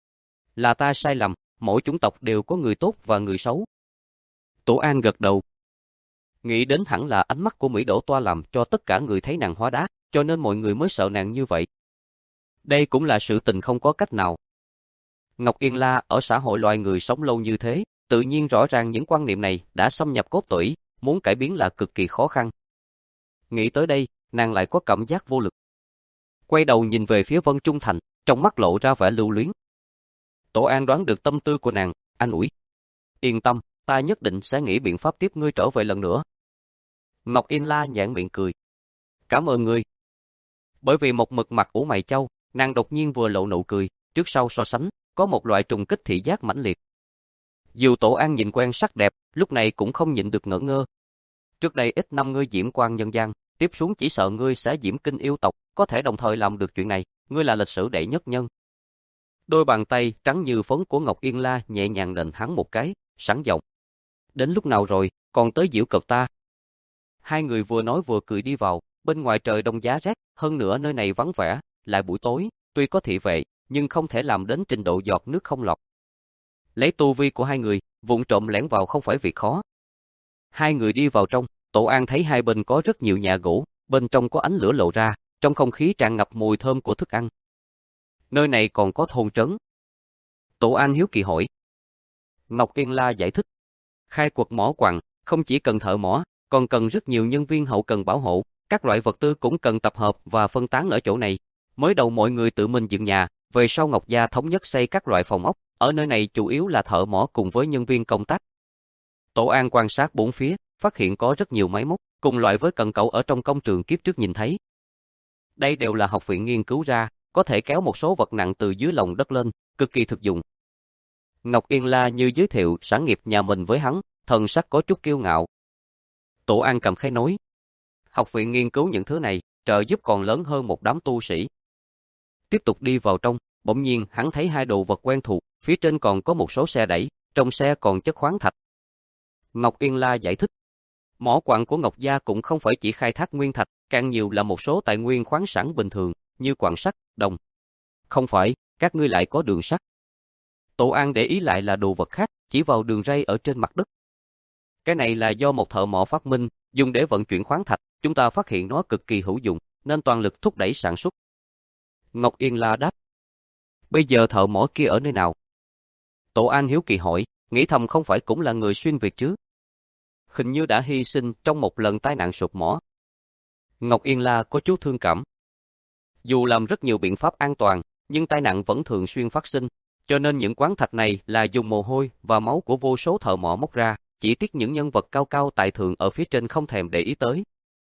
Là ta sai lầm, mỗi chủng tộc đều có người tốt và người xấu. Tổ An gật đầu. Nghĩ đến hẳn là ánh mắt của Mỹ Đỗ Toa làm cho tất cả người thấy nàng hóa đá, cho nên mọi người mới sợ nàng như vậy. Đây cũng là sự tình không có cách nào. Ngọc Yên La ở xã hội loài người sống lâu như thế, tự nhiên rõ ràng những quan niệm này đã xâm nhập cốt tủy, muốn cải biến là cực kỳ khó khăn. Nghĩ tới đây, nàng lại có cảm giác vô lực. Quay đầu nhìn về phía Vân Trung Thành, trong mắt lộ ra vẻ lưu luyến. Tổ An đoán được tâm tư của nàng, an ủi. Yên tâm, ta nhất định sẽ nghĩ biện pháp tiếp ngươi trở về lần nữa. Ngọc Yên La nhãn miệng cười. Cảm ơn ngươi. Bởi vì một mực mặt ủ mày châu, nàng đột nhiên vừa lộ nụ cười, trước sau so sánh, có một loại trùng kích thị giác mãnh liệt. Dù Tổ An nhìn quen sắc đẹp, lúc này cũng không nhịn được ngỡ ngơ. Trước đây ít năm ngươi diễm quan nhân gian, tiếp xuống chỉ sợ ngươi sẽ diễm kinh yêu tộc, có thể đồng thời làm được chuyện này, ngươi là lịch sử đệ nhất nhân. Đôi bàn tay trắng như phấn của Ngọc Yên La nhẹ nhàng nện hắn một cái, sẵn giọng. Đến lúc nào rồi, còn tới giễu cợt ta. Hai người vừa nói vừa cười đi vào, bên ngoài trời đông giá rét, hơn nữa nơi này vắng vẻ, lại buổi tối, tuy có thị vệ, nhưng không thể làm đến trình độ giọt nước không lọt. Lấy tu vi của hai người, vụng trộm lẻn vào không phải việc khó. Hai người đi vào trong, Tổ An thấy hai bên có rất nhiều nhà gỗ, bên trong có ánh lửa lộ ra, trong không khí tràn ngập mùi thơm của thức ăn. Nơi này còn có thôn trấn. Tổ An hiếu kỳ hỏi. Ngọc Yên La giải thích. Khai quật mỏ quặng, không chỉ cần thợ mỏ, còn cần rất nhiều nhân viên hậu cần bảo hộ, các loại vật tư cũng cần tập hợp và phân tán ở chỗ này. Mới đầu mọi người tự mình dựng nhà, về sau Ngọc Gia thống nhất xây các loại phòng ốc, ở nơi này chủ yếu là thợ mỏ cùng với nhân viên công tác. Tổ An quan sát bốn phía, phát hiện có rất nhiều máy móc, cùng loại với cần cẩu ở trong công trường kiếp trước nhìn thấy. Đây đều là học viện nghiên cứu ra, có thể kéo một số vật nặng từ dưới lòng đất lên, cực kỳ thực dụng. Ngọc Yên La như giới thiệu sản nghiệp nhà mình với hắn, thần sắc có chút kiêu ngạo. Tổ An cầm khay nói, học viện nghiên cứu những thứ này, trợ giúp còn lớn hơn một đám tu sĩ. Tiếp tục đi vào trong, bỗng nhiên hắn thấy hai đồ vật quen thuộc, phía trên còn có một số xe đẩy, trong xe còn chất khoáng thạch. Ngọc Yên La giải thích, mỏ quặng của Ngọc Gia cũng không phải chỉ khai thác nguyên thạch, càng nhiều là một số tài nguyên khoáng sản bình thường, như quặng sắt, đồng. Không phải, các ngươi lại có đường sắt. Tổ An để ý lại là đồ vật khác, chỉ vào đường ray ở trên mặt đất. Cái này là do một thợ mỏ phát minh, dùng để vận chuyển khoáng thạch, chúng ta phát hiện nó cực kỳ hữu dụng, nên toàn lực thúc đẩy sản xuất. Ngọc Yên La đáp. Bây giờ thợ mỏ kia ở nơi nào? Tổ An hiếu kỳ hỏi, nghĩ thầm không phải cũng là người xuyên Việt chứ? Hình như đã hy sinh trong một lần tai nạn sụp mỏ. Ngọc Yên La có chút thương cảm. Dù làm rất nhiều biện pháp an toàn, nhưng tai nạn vẫn thường xuyên phát sinh, cho nên những khoáng thạch này là dùng mồ hôi và máu của vô số thợ mỏ móc ra, chỉ tiếc những nhân vật cao cao tại thượng ở phía trên không thèm để ý tới.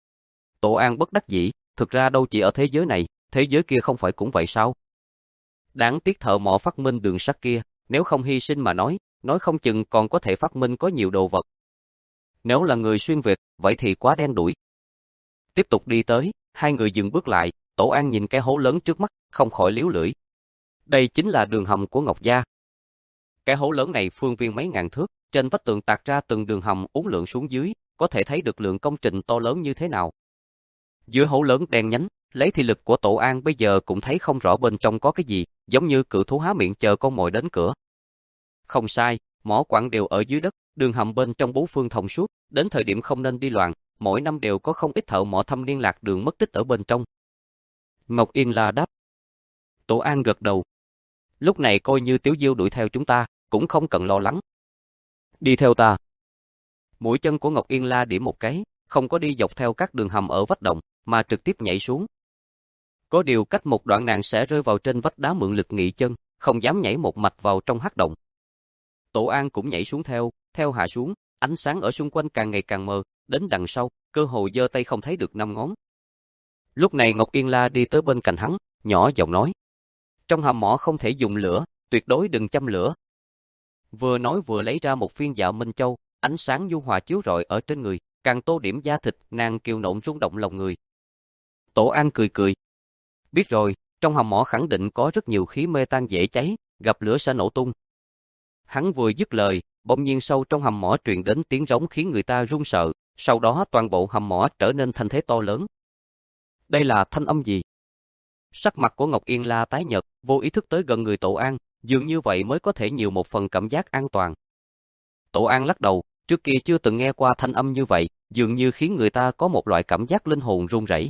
Tổ An bất đắc dĩ, thực ra đâu chỉ ở thế giới này, thế giới kia không phải cũng vậy sao? Đáng tiếc thợ mỏ phát minh đường sắt kia, nếu không hy sinh mà nói, nói không chừng còn có thể phát minh có nhiều đồ vật. Nếu là người xuyên Việt, vậy thì quá đen đủi. Tiếp tục đi tới, hai người dừng bước lại, Tổ An nhìn cái hố lớn trước mắt, không khỏi liếu lưỡi. Đây chính là đường hầm của Ngọc Gia. Cái hố lớn này phương viên mấy ngàn thước, trên vách tường tạc ra từng đường hầm uốn lượn xuống dưới, có thể thấy được lượng công trình to lớn như thế nào. Giữa hố lớn đen nhánh, lấy thị lực của Tổ An bây giờ cũng thấy không rõ bên trong có cái gì, giống như cự thú há miệng chờ con mồi đến cửa. Không sai, mỏ quặng đều ở dưới đất, đường hầm bên trong bốn phương thông suốt, đến thời điểm không nên đi loạn, mỗi năm đều có không ít thợ mỏ thâm niên lạc đường mất tích ở bên trong. Ngọc Yên La đáp. Tổ An gật đầu. Lúc này coi như Tiểu Diêu đuổi theo chúng ta, cũng không cần lo lắng. Đi theo ta. Mũi chân của Ngọc Yên La điểm một cái, không có đi dọc theo các đường hầm ở vách động, mà trực tiếp nhảy xuống. Có điều cách một đoạn nàng sẽ rơi vào trên vách đá mượn lực nghị chân, không dám nhảy một mạch vào trong hắc động. Tổ An cũng nhảy xuống theo, theo hạ xuống, ánh sáng ở xung quanh càng ngày càng mờ, đến đằng sau, cơ hồ giơ tay không thấy được năm ngón. Lúc này Ngọc Yên La đi tới bên cạnh hắn, nhỏ giọng nói. Trong hầm mỏ không thể dùng lửa, tuyệt đối đừng châm lửa. Vừa nói vừa lấy ra một viên Dạ Minh Châu, ánh sáng nhu hòa chiếu rọi ở trên người, càng tô điểm da thịt, nàng kiều nộn rung động lòng người. Tổ An cười cười. Biết rồi, trong hầm mỏ khẳng định có rất nhiều khí mê tan dễ cháy, gặp lửa sẽ nổ tung. Hắn vừa dứt lời, bỗng nhiên sâu trong hầm mỏ truyền đến tiếng rống khiến người ta run sợ, sau đó toàn bộ hầm mỏ trở nên thanh thế to lớn. Đây là thanh âm gì? Sắc mặt của Ngọc Yên La tái nhợt, vô ý thức tới gần người Tổ An, dường như vậy mới có thể nhiều một phần cảm giác an toàn. Tổ An lắc đầu, trước kia chưa từng nghe qua thanh âm như vậy, dường như khiến người ta có một loại cảm giác linh hồn run rẩy.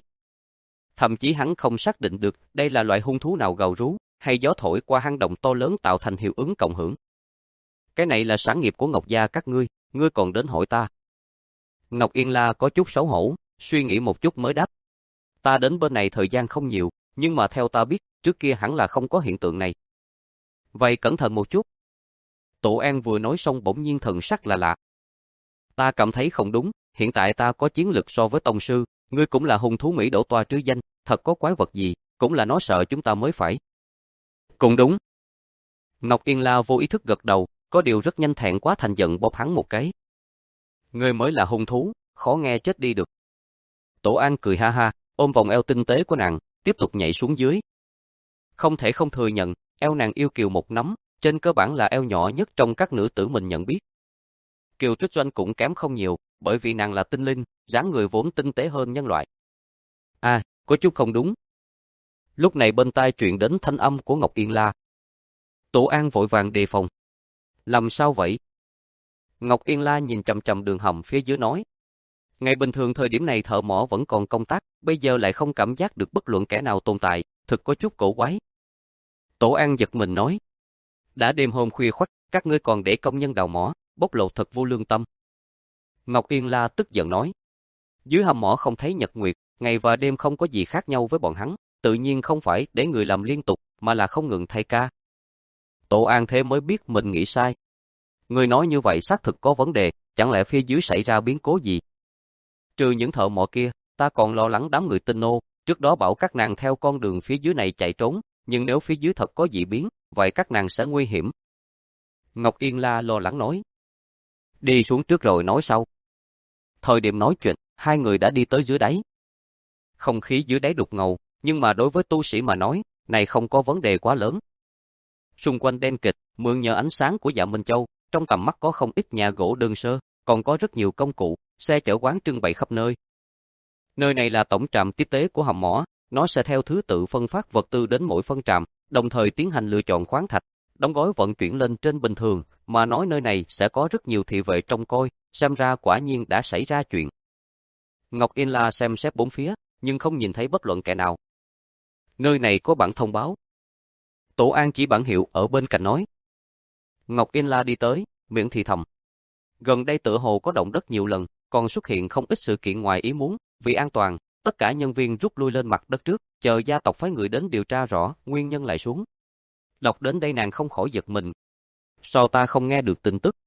Thậm chí hắn không xác định được đây là loại hung thú nào gào rú, hay gió thổi qua hang động to lớn tạo thành hiệu ứng cộng hưởng. Cái này là sản nghiệp của Ngọc Gia các ngươi, ngươi còn đến hỏi ta. Ngọc Yên La có chút xấu hổ, suy nghĩ một chút mới đáp. Ta đến bên này thời gian không nhiều, nhưng mà theo ta biết, trước kia hẳn là không có hiện tượng này. Vậy cẩn thận một chút. Tổ An vừa nói xong bỗng nhiên thần sắc là lạ. Ta cảm thấy không đúng, hiện tại ta có chiến lực so với tông sư, ngươi cũng là hung thú Mỹ đổ toa trứ danh, thật có quái vật gì, cũng là nó sợ chúng ta mới phải. Cũng đúng. Ngọc Yên La vô ý thức gật đầu, có điều rất nhanh thẹn quá thành giận bóp hắn một cái. Ngươi mới là hung thú, khó nghe chết đi được. Tổ An cười ha ha, ôm vòng eo tinh tế của nàng, tiếp tục nhảy xuống dưới. Không thể không thừa nhận, eo nàng yêu kiều một nắm, trên cơ bản là eo nhỏ nhất trong các nữ tử mình nhận biết. Kiều Tuyết Doanh cũng kém không nhiều, bởi vì nàng là tinh linh, dáng người vốn tinh tế hơn nhân loại. À, có chút không đúng. Lúc này bên tai truyền đến thanh âm của Ngọc Yên La. Tổ An vội vàng đề phòng. Làm sao vậy? Ngọc Yên La nhìn chằm chằm đường hầm phía dưới nói. Ngày bình thường thời điểm này thợ mỏ vẫn còn công tác, bây giờ lại không cảm giác được bất luận kẻ nào tồn tại, thực có chút cổ quái. Tổ An giật mình nói. Đã đêm hôm khuya khoắt, các ngươi còn để công nhân đào mỏ, bóc lột thật vô lương tâm. Ngọc Yên La tức giận nói. Dưới hầm mỏ không thấy nhật nguyệt, ngày và đêm không có gì khác nhau với bọn hắn, tự nhiên không phải để người làm liên tục, mà là không ngừng thay ca. Tổ An thế mới biết mình nghĩ sai. Người nói như vậy xác thực có vấn đề, chẳng lẽ phía dưới xảy ra biến cố gì? Trừ những thợ mỏ kia, ta còn lo lắng đám người tinh nô, trước đó bảo các nàng theo con đường phía dưới này chạy trốn, nhưng nếu phía dưới thật có dị biến, vậy các nàng sẽ nguy hiểm. Ngọc Yên La lo lắng nói. Đi xuống trước rồi nói sau. Thời điểm nói chuyện, hai người đã đi tới dưới đáy. Không khí dưới đáy đục ngầu, nhưng mà đối với tu sĩ mà nói, này không có vấn đề quá lớn. Xung quanh đen kịt, mượn nhờ ánh sáng của Dạ Minh Châu, trong tầm mắt có không ít nhà gỗ đơn sơ, còn có rất nhiều công cụ, xe chở quán trưng bày khắp nơi. Nơi này là tổng trạm tiếp tế của hầm mỏ, nó sẽ theo thứ tự phân phát vật tư đến mỗi phân trạm, đồng thời tiến hành lựa chọn khoáng thạch, đóng gói vận chuyển lên trên bình thường, mà nói nơi này sẽ có rất nhiều thị vệ trông coi, xem ra quả nhiên đã xảy ra chuyện. Ngọc Yên La xem xét bốn phía, nhưng không nhìn thấy bất luận kẻ nào. Nơi này có bảng thông báo. Tổ An chỉ bảng hiệu ở bên cạnh nói. Ngọc Yên La đi tới, miệng thì thầm. Gần đây tựa hồ có động đất nhiều lần, còn xuất hiện không ít sự kiện ngoài ý muốn, vì an toàn, tất cả nhân viên rút lui lên mặt đất trước, chờ gia tộc phái người đến điều tra rõ, nguyên nhân lại xuống. Đọc đến đây nàng không khỏi giật mình. Sao ta không nghe được tin tức?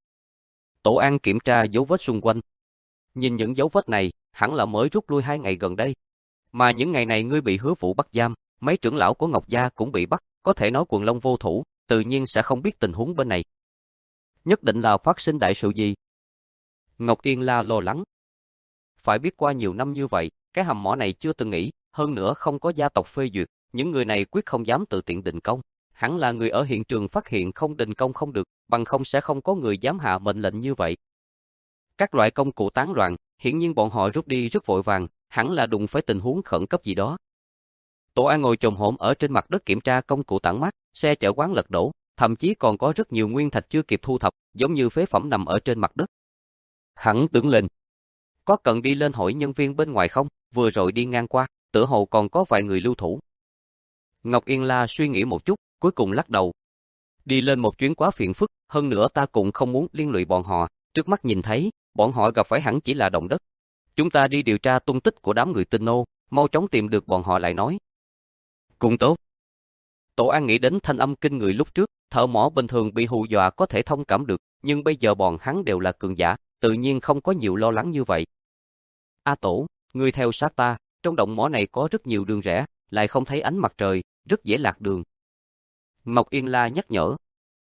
Tổ An kiểm tra dấu vết xung quanh. Nhìn những dấu vết này, hẳn là mới rút lui hai ngày gần đây. Mà những ngày này ngươi bị Hứa Vũ bắt giam, mấy trưởng lão của Ngọc Gia cũng bị bắt, có thể nói quần long vô thủ, tự nhiên sẽ không biết tình huống bên này. Nhất định là phát sinh đại sự gì? Ngọc Yên La lo lắng. Phải biết qua nhiều năm như vậy, cái hầm mỏ này chưa từng nghĩ, hơn nữa không có gia tộc phê duyệt, những người này quyết không dám tự tiện đình công. Hẳn là người ở hiện trường phát hiện không đình công không được, bằng không sẽ không có người dám hạ mệnh lệnh như vậy. Các loại công cụ tán loạn, hiển nhiên bọn họ rút đi rất vội vàng, hẳn là đụng phải tình huống khẩn cấp gì đó. Tổ An ngồi chồm hổm ở trên mặt đất kiểm tra công cụ tản mát, xe chở quán lật đổ, thậm chí còn có rất nhiều nguyên thạch chưa kịp thu thập, giống như phế phẩm nằm ở trên mặt đất. Hắn đứng lên. Có cần đi lên hỏi nhân viên bên ngoài không? Vừa rồi đi ngang qua, tựa hồ còn có vài người lưu thủ. Ngọc Yên La suy nghĩ một chút, cuối cùng lắc đầu. Đi lên một chuyến quá phiền phức, hơn nữa ta cũng không muốn liên lụy bọn họ, trước mắt nhìn thấy, bọn họ gặp phải hẳn chỉ là động đất. Chúng ta đi điều tra tung tích của đám người tinh nô, mau chóng tìm được bọn họ lại nói. Cũng tốt. Tổ An nghĩ đến thanh âm kinh người lúc trước, thợ mỏ bình thường bị hù dọa có thể thông cảm được, nhưng bây giờ bọn hắn đều là cường giả, tự nhiên không có nhiều lo lắng như vậy. A Tổ, ngươi theo sát ta, trong động mỏ này có rất nhiều đường rẽ, lại không thấy ánh mặt trời, rất dễ lạc đường. Ngọc Yên La nhắc nhở.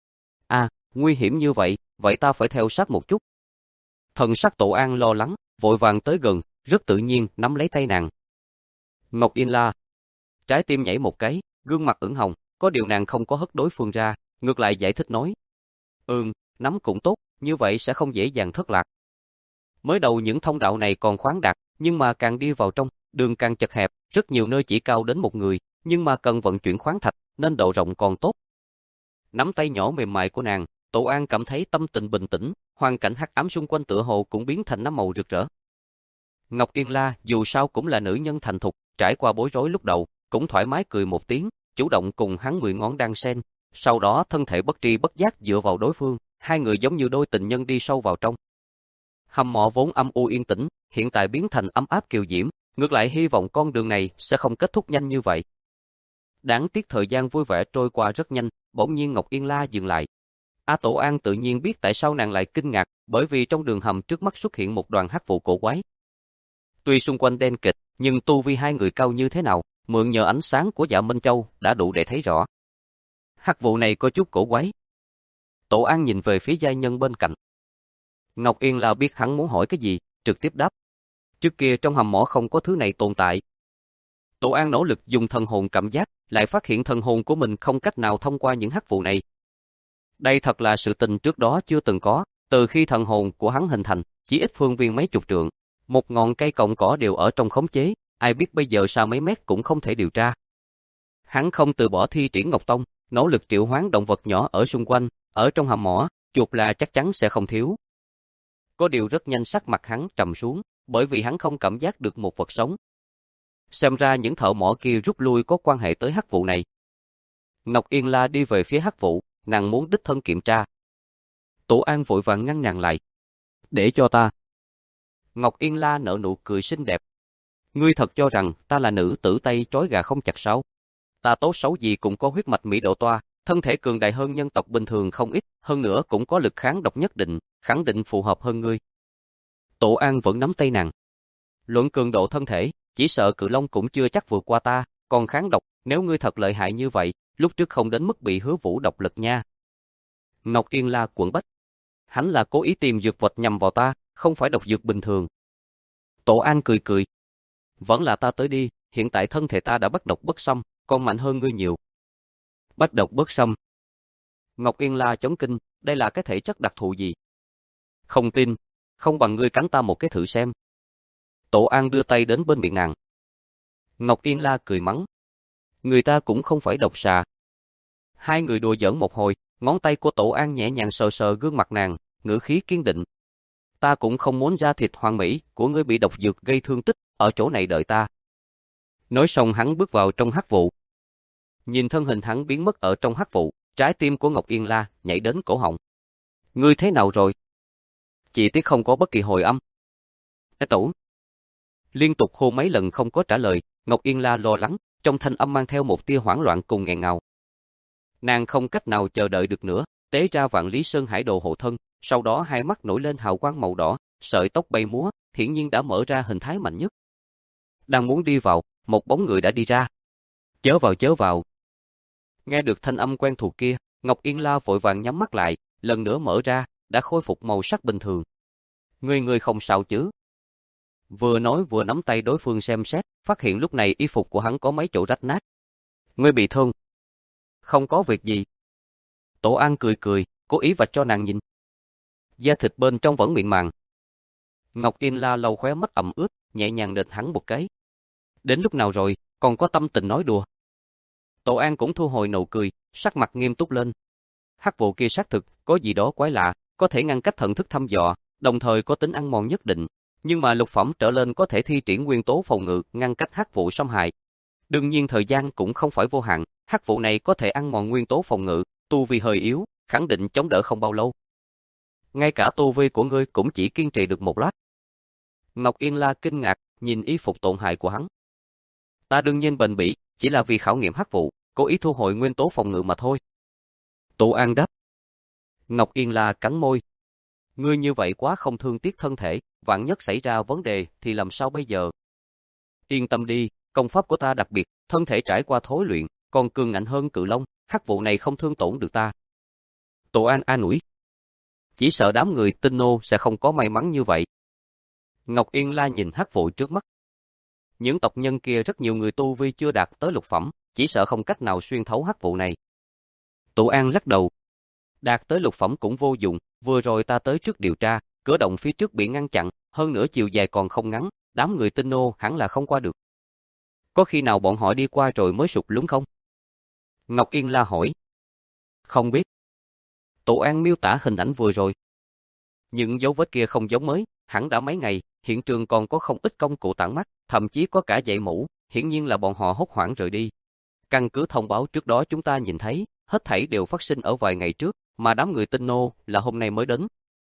À, nguy hiểm như vậy, vậy ta phải theo sát một chút. Thần sắc Tổ An lo lắng, vội vàng tới gần, rất tự nhiên nắm lấy tay nàng. Ngọc Yên La. Trái tim nhảy một cái, gương mặt ửng hồng, có điều nàng không có hất đối phương ra, ngược lại giải thích nói. Ừm, nắm cũng tốt, như vậy sẽ không dễ dàng thất lạc. Mới đầu những thông đạo này còn khoáng đạt, nhưng mà càng đi vào trong, đường càng chật hẹp, rất nhiều nơi chỉ cao đến một người, nhưng mà cần vận chuyển khoáng thạch, nên độ rộng còn tốt. Nắm tay nhỏ mềm mại của nàng, Tổ An cảm thấy tâm tình bình tĩnh, hoàn cảnh hắc ám xung quanh tựa hồ cũng biến thành năm màu rực rỡ. Ngọc Yên La dù sao cũng là nữ nhân thành thục, trải qua bối rối lúc đầu, cũng thoải mái cười một tiếng, chủ động cùng hắn mười ngón đan sen, sau đó thân thể bất tri bất giác dựa vào đối phương, hai người giống như đôi tình nhân đi sâu vào trong. Hầm mỏ vốn âm u yên tĩnh, hiện tại biến thành ấm áp kiều diễm, ngược lại hy vọng con đường này sẽ không kết thúc nhanh như vậy. Đáng tiếc thời gian vui vẻ trôi qua rất nhanh, bỗng nhiên Ngọc Yên La dừng lại. A Tổ An tự nhiên biết tại sao nàng lại kinh ngạc, bởi vì trong đường hầm trước mắt xuất hiện một đoàn hắc vụ cổ quái. Tuy xung quanh đen kịt, nhưng tu vi hai người cao như thế nào, mượn nhờ ánh sáng của Dạ Minh Châu đã đủ để thấy rõ. Hắc vụ này có chút cổ quái. Tổ An nhìn về phía giai nhân bên cạnh. Ngọc Yên La biết hắn muốn hỏi cái gì, trực tiếp đáp. Trước kia trong hầm mỏ không có thứ này tồn tại. Tổ An nỗ lực dùng thần hồn cảm giác, lại phát hiện thần hồn của mình không cách nào thông qua những hắc vụ này. Đây thật là sự tình trước đó chưa từng có, từ khi thần hồn của hắn hình thành, chỉ ít phương viên mấy chục trượng, một ngọn cây cọng cỏ đều ở trong khống chế, ai biết bây giờ sao mấy mét cũng không thể điều tra. Hắn không từ bỏ thi triển Ngọc Tông, nỗ lực triệu hoán động vật nhỏ ở xung quanh, ở trong hầm mỏ, chuột là chắc chắn sẽ không thiếu. Có điều rất nhanh sắc mặt hắn trầm xuống, bởi vì hắn không cảm giác được một vật sống. Xem ra những thợ mỏ kia rút lui có quan hệ tới hắc vụ này. Ngọc Yên La đi về phía hắc vụ, nàng muốn đích thân kiểm tra. Tổ An vội vàng ngăn nàng lại. Để cho ta. Ngọc Yên La nở nụ cười xinh đẹp. Ngươi thật cho rằng ta là nữ tử tay trói gà không chặt sao? Ta tốt xấu gì cũng có huyết mạch Mỹ độ toa, thân thể cường đại hơn nhân tộc bình thường không ít, hơn nữa cũng có lực kháng độc nhất định, khẳng định phù hợp hơn ngươi. Tổ An vẫn nắm tay nàng. Luận cường độ thân thể, chỉ sợ cự long cũng chưa chắc vượt qua ta, còn kháng độc, nếu ngươi thật lợi hại như vậy, lúc trước không đến mức bị Hứa Vũ độc lực nha. Ngọc Yên La quẫn bách. Hắn là cố ý tìm dược vật nhằm vào ta, không phải độc dược bình thường. Tổ An cười cười. Vẫn là ta tới đi, hiện tại thân thể ta đã bắt độc bất xâm, còn mạnh hơn ngươi nhiều. Bắt độc bất xâm. Ngọc Yên La chấn kinh, đây là cái thể chất đặc thù gì? Không tin, không bằng ngươi cắn ta một cái thử xem. Tổ An đưa tay đến bên miệng nàng. Ngọc Yên La cười mắng. Người ta cũng không phải độc xà. Hai người đùa giỡn một hồi, ngón tay của Tổ An nhẹ nhàng sờ sờ gương mặt nàng, ngữ khí kiên định. Ta cũng không muốn da thịt hoàn mỹ của ngươi bị độc dược gây thương tích, ở chỗ này đợi ta. Nói xong hắn bước vào trong hắc vụ. Nhìn thân hình hắn biến mất ở trong hắc vụ, trái tim của Ngọc Yên La nhảy đến cổ họng. Ngươi thế nào rồi? Chỉ tiếc không có bất kỳ hồi âm. Ê Tổ. Liên tục hô mấy lần không có trả lời, Ngọc Yên La lo lắng, trong thanh âm mang theo một tia hoảng loạn cùng nghẹn ngào. Nàng không cách nào chờ đợi được nữa, tế ra Vạn Lý Sơn Hải Đồ hộ thân, sau đó hai mắt nổi lên hào quang màu đỏ, sợi tóc bay múa, hiển nhiên đã mở ra hình thái mạnh nhất. Đang muốn đi vào, một bóng người đã đi ra. Chớ vào chớ vào. Nghe được thanh âm quen thuộc kia, Ngọc Yên La vội vàng nhắm mắt lại, lần nữa mở ra, đã khôi phục màu sắc bình thường. Ngươi ngươi không sao chứ? Vừa nói vừa nắm tay đối phương xem xét, phát hiện lúc này y phục của hắn có mấy chỗ rách nát. Ngươi bị thương? Không có việc gì. Tổ An cười cười, cố ý vạch cho nàng nhìn. Da thịt bên trong vẫn mịn màng. Ngọc Yên La lau khóe mắt ẩm ướt, nhẹ nhàng đệt hắn một cái. Đến lúc nào rồi, còn có tâm tình nói đùa. Tổ An cũng thu hồi nụ cười, sắc mặt nghiêm túc lên. Hắc vụ kia xác thực, có gì đó quái lạ, có thể ngăn cách thần thức thăm dò, đồng thời có tính ăn mòn nhất định. Nhưng mà lục phẩm trở lên có thể thi triển nguyên tố phòng ngự, ngăn cách hắc vụ xâm hại. Đương nhiên thời gian cũng không phải vô hạn, hắc vụ này có thể ăn mòn nguyên tố phòng ngự, tu vi hơi yếu, khẳng định chống đỡ không bao lâu. Ngay cả tu vi của ngươi cũng chỉ kiên trì được một lát. Ngọc Yên La kinh ngạc, nhìn y phục tổn hại của hắn. Ta đương nhiên bền bỉ, chỉ là vì khảo nghiệm hắc vụ, cố ý thu hồi nguyên tố phòng ngự mà thôi. Tổ An đáp. Ngọc Yên La cắn môi. Ngươi như vậy quá không thương tiếc thân thể, vạn nhất xảy ra vấn đề thì làm sao bây giờ? Yên tâm đi, công pháp của ta đặc biệt, thân thể trải qua thối luyện, còn cường ngạnh hơn cự long, hắc vụ này không thương tổn được ta. Tổ An an ủi. Chỉ sợ đám người tinh nô sẽ không có may mắn như vậy. Ngọc Yên La nhìn hắc vụ trước mắt. Những tộc nhân kia rất nhiều người tu vi chưa đạt tới lục phẩm, chỉ sợ không cách nào xuyên thấu hắc vụ này. Tổ An lắc đầu. Đạt tới lục phẩm cũng vô dụng, vừa rồi ta tới trước điều tra, cửa động phía trước bị ngăn chặn, hơn nữa chiều dài còn không ngắn, đám người tinh nô hẳn là không qua được. Có khi nào bọn họ đi qua rồi mới sụp lún không? Ngọc Yên La hỏi. Không biết. Tổ An miêu tả hình ảnh vừa rồi. Những dấu vết kia không giống mới, hẳn đã mấy ngày, hiện trường còn có không ít công cụ tản mắt, thậm chí có cả dãy mũ, hiển nhiên là bọn họ hốt hoảng rời đi. Căn cứ thông báo trước đó chúng ta nhìn thấy, hết thảy đều phát sinh ở vài ngày trước, mà đám người tinh nô là hôm nay mới đến.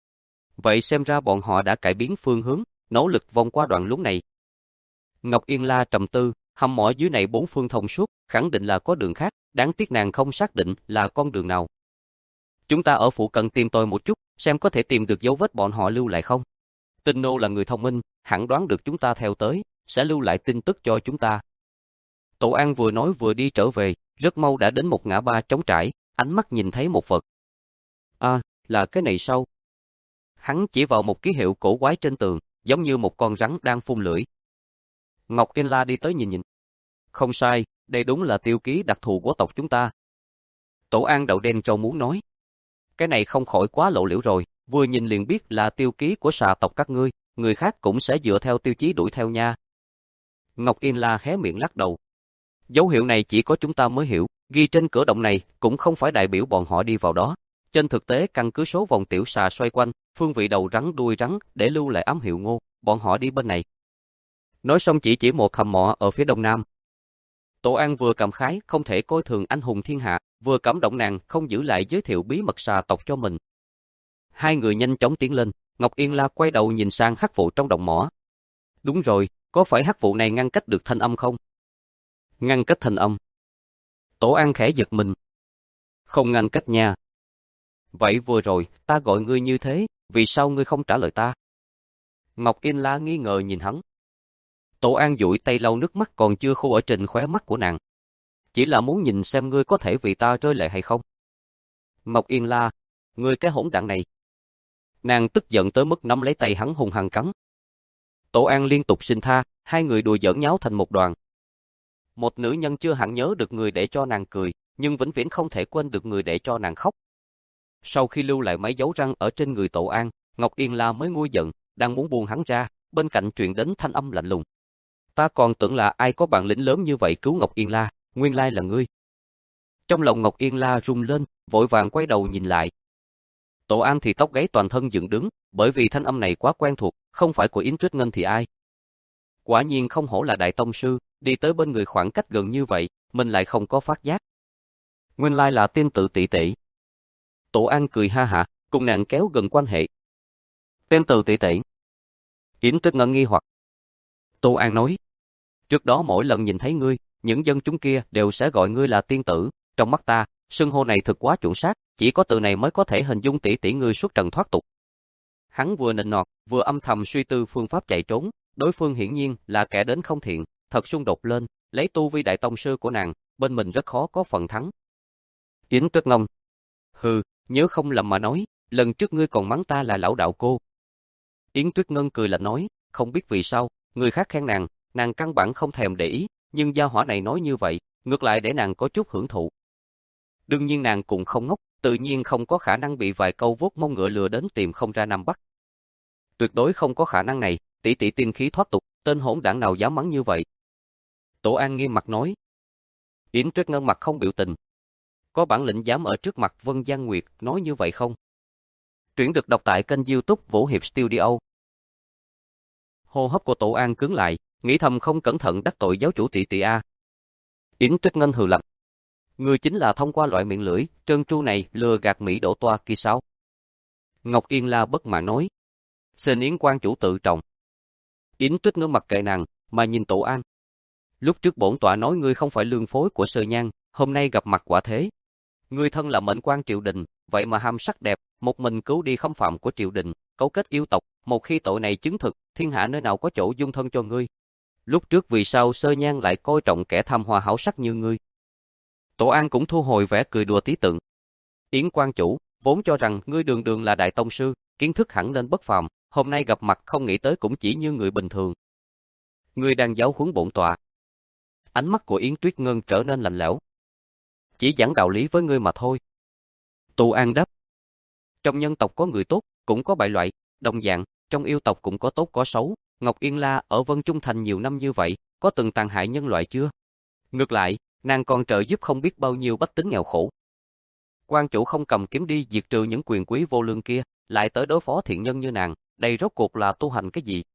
Vậy xem ra bọn họ đã cải biến phương hướng, nỗ lực vòng qua đoạn lún này. Ngọc Yên La trầm tư, hầm mỏ dưới này bốn phương thông suốt, khẳng định là có đường khác, đáng tiếc nàng không xác định là con đường nào. Chúng ta ở phụ cận tìm tòi một chút, xem có thể tìm được dấu vết bọn họ lưu lại không. Tinh nô là người thông minh, hẳn đoán được chúng ta theo tới, sẽ lưu lại tin tức cho chúng ta. Tổ An vừa nói vừa đi trở về, rất mau đã đến một ngã ba trống trải, ánh mắt nhìn thấy một vật. À, là cái này sao? Hắn chỉ vào một ký hiệu cổ quái trên tường, giống như một con rắn đang phun lưỡi. Ngọc Yên La đi tới nhìn nhìn. Không sai, đây đúng là tiêu ký đặc thù của tộc chúng ta. Tổ An đậu đen rau muống nói. Cái này không khỏi quá lộ liễu rồi, vừa nhìn liền biết là tiêu ký của xà tộc các ngươi, người khác cũng sẽ dựa theo tiêu chí đuổi theo nha. Ngọc Yên La hé miệng lắc đầu. Dấu hiệu này chỉ có chúng ta mới hiểu, ghi trên cửa động này cũng không phải đại biểu bọn họ đi vào đó. Trên thực tế căn cứ số vòng tiểu xà xoay quanh, phương vị đầu rắn đuôi rắn để lưu lại ám hiệu Ngô, bọn họ đi bên này. Nói xong chỉ chỉ một hầm mỏ ở phía đông nam. Tổ An vừa cảm khái không thể coi thường anh hùng thiên hạ, vừa cảm động nàng không giữ lại giới thiệu bí mật xà tộc cho mình. Hai người nhanh chóng tiến lên, Ngọc Yên La quay đầu nhìn sang hắc vụ trong động mỏ. Đúng rồi, có phải hắc vụ này ngăn cách được thanh âm không? Ngăn cách thanh âm. Tổ An khẽ giật mình. Không ngăn cách nha. Vậy vừa rồi, ta gọi ngươi như thế, vì sao ngươi không trả lời ta? Ngọc Yên La nghi ngờ nhìn hắn. Tổ An duỗi tay lau nước mắt còn chưa khô ở trên khóe mắt của nàng. Chỉ là muốn nhìn xem ngươi có thể vì ta rơi lệ hay không. Ngọc Yên La, ngươi cái hỗn đản này. Nàng tức giận tới mức nắm lấy tay hắn hung hăng cắn. Tổ An liên tục xin tha, hai người đùa giỡn nháo thành một đoàn. Một nữ nhân chưa hẳn nhớ được người để cho nàng cười, nhưng vĩnh viễn không thể quên được người để cho nàng khóc. Sau khi lưu lại mấy dấu răng ở trên người Tổ An, Ngọc Yên La mới nguôi giận, đang muốn buông hắn ra, bên cạnh truyền đến thanh âm lạnh lùng. Ta còn tưởng là ai có bản lĩnh lớn như vậy cứu Ngọc Yên La, nguyên lai là ngươi. Trong lòng Ngọc Yên La rung lên, vội vàng quay đầu nhìn lại. Tổ An thì tóc gáy toàn thân dựng đứng, bởi vì thanh âm này quá quen thuộc, không phải của Yến Tuyết Ngân thì ai. Quả nhiên không hổ là đại tông sư, đi tới bên người khoảng cách gần như vậy, mình lại không có phát giác. Nguyên lai là tiên tự tỷ tỷ. Tổ An cười ha hả, cùng nàng kéo gần quan hệ. Tiên tự tỷ tỷ. Yến Tuyết Ngân nghi hoặc. Tổ An nói, trước đó mỗi lần nhìn thấy ngươi, những dân chúng kia đều sẽ gọi ngươi là tiên tử, trong mắt ta, xưng hô này thực quá chuẩn xác, chỉ có từ này mới có thể hình dung tỷ tỷ ngươi xuất trần thoát tục. Hắn vừa nịnh nọt, vừa âm thầm suy tư phương pháp chạy trốn, đối phương hiển nhiên là kẻ đến không thiện, thật xung đột lên, lấy tu vi đại tông sư của nàng, bên mình rất khó có phần thắng. Yến Tuyết Ngân, hừ, nhớ không lầm mà nói, lần trước ngươi còn mắng ta là lão đạo cô. Yến Tuyết Ngân cười lạnh nói, không biết vì sao, người khác khen nàng, nàng căn bản không thèm để ý, nhưng gia hỏa này nói như vậy, ngược lại để nàng có chút hưởng thụ. Đương nhiên nàng cũng không ngốc, tự nhiên không có khả năng bị vài câu vuốt mông ngựa lừa đến tìm không ra Nam Bắc. Tuyệt đối không có khả năng này, tỷ tỷ tiên khí thoát tục, tên hỗn đảng nào dám mắng như vậy. Tổ An nghiêm mặt nói. Yến Tuyết Ngân mặt không biểu tình. Có bản lĩnh dám ở trước mặt Vân Giang Nguyệt nói như vậy không? Truyện được đọc tại kênh YouTube Vũ Hiệp Studio. Hô hấp của Tổ An cứng lại, nghĩ thầm không cẩn thận đắc tội giáo chủ tỷ tỷ a. Yến Tuyết Ngân hừ lạnh. Ngươi chính là thông qua loại miệng lưỡi trơn tru này lừa gạt Mỹ đổ toa kia sao? Ngọc Yên La bất mãn nói. Xin Yến quan chủ tự trọng. Yến Tuyết Ngân mặc kệ nàng, mà nhìn Tổ An. Lúc trước bổn tọa nói ngươi không phải lương phối của Sơ Nhan, hôm nay gặp mặt quả thế. Ngươi thân là mệnh quan triều đình, vậy mà ham sắc đẹp, một mình cứu đi khâm phạm của triều đình, cấu kết yêu tộc, một khi tội này chứng thực, thiên hạ nơi nào có chỗ dung thân cho ngươi. Lúc trước vì sao Sơ Nhan lại coi trọng kẻ tham hoa hảo sắc như ngươi? Tổ An cũng thu hồi vẻ cười đùa tí tượng. Yến quan chủ, vốn cho rằng ngươi đường đường là đại tông sư, kiến thức hẳn nên bất phàm, hôm nay gặp mặt không nghĩ tới cũng chỉ như người bình thường. Ngươi đang giáo huấn bổn tọa. Ánh mắt của Yến Tuyết Ngân trở nên lạnh lẽo. Chỉ giảng đạo lý với ngươi mà thôi. Tổ An đáp. Trong nhân tộc có người tốt, cũng có bại loại, đồng dạng, trong yêu tộc cũng có tốt có xấu. Ngọc Yên La ở Vân Trung Thành nhiều năm như vậy, có từng tàn hại nhân loại chưa? Ngược lại, nàng còn trợ giúp không biết bao nhiêu bách tính nghèo khổ. Quan chủ không cầm kiếm đi diệt trừ những quyền quý vô lương kia, lại tới đối phó thiện nhân như nàng, đây rốt cuộc là tu hành cái gì?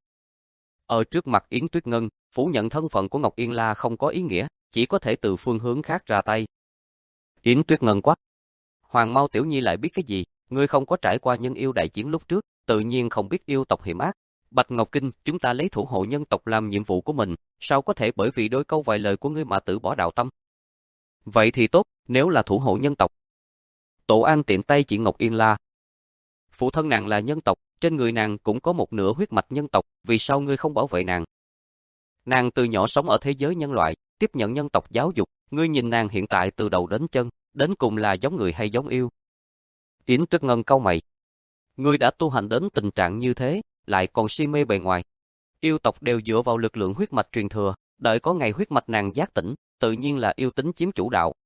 Ở trước mặt Yến Tuyết Ngân, phủ nhận thân phận của Ngọc Yên La không có ý nghĩa, chỉ có thể từ phương hướng khác ra tay. Yến Tuyết Ngân quát. Hoàng Mao Tiểu Nhi lại biết cái gì, ngươi không có trải qua nhân yêu đại chiến lúc trước, tự nhiên không biết yêu tộc hiểm ác. Bạch Ngọc Kinh, chúng ta lấy thủ hộ nhân tộc làm nhiệm vụ của mình, sao có thể bởi vì đôi câu vài lời của ngươi mà từ bỏ đạo tâm? Vậy thì tốt, nếu là thủ hộ nhân tộc. Tổ An tiện tay chỉ Ngọc Yên La. Phụ thân nàng là nhân tộc, trên người nàng cũng có một nửa huyết mạch nhân tộc, vì sao ngươi không bảo vệ nàng? Nàng từ nhỏ sống ở thế giới nhân loại, tiếp nhận nhân tộc giáo dục, ngươi nhìn nàng hiện tại từ đầu đến chân, đến cùng là giống người hay giống yêu? Yến Tuyết Ngân cau mày. Ngươi đã tu hành đến tình trạng như thế, lại còn si mê bề ngoài. Yêu tộc đều dựa vào lực lượng huyết mạch truyền thừa, đợi có ngày huyết mạch nàng giác tỉnh, tự nhiên là yêu tính chiếm chủ đạo.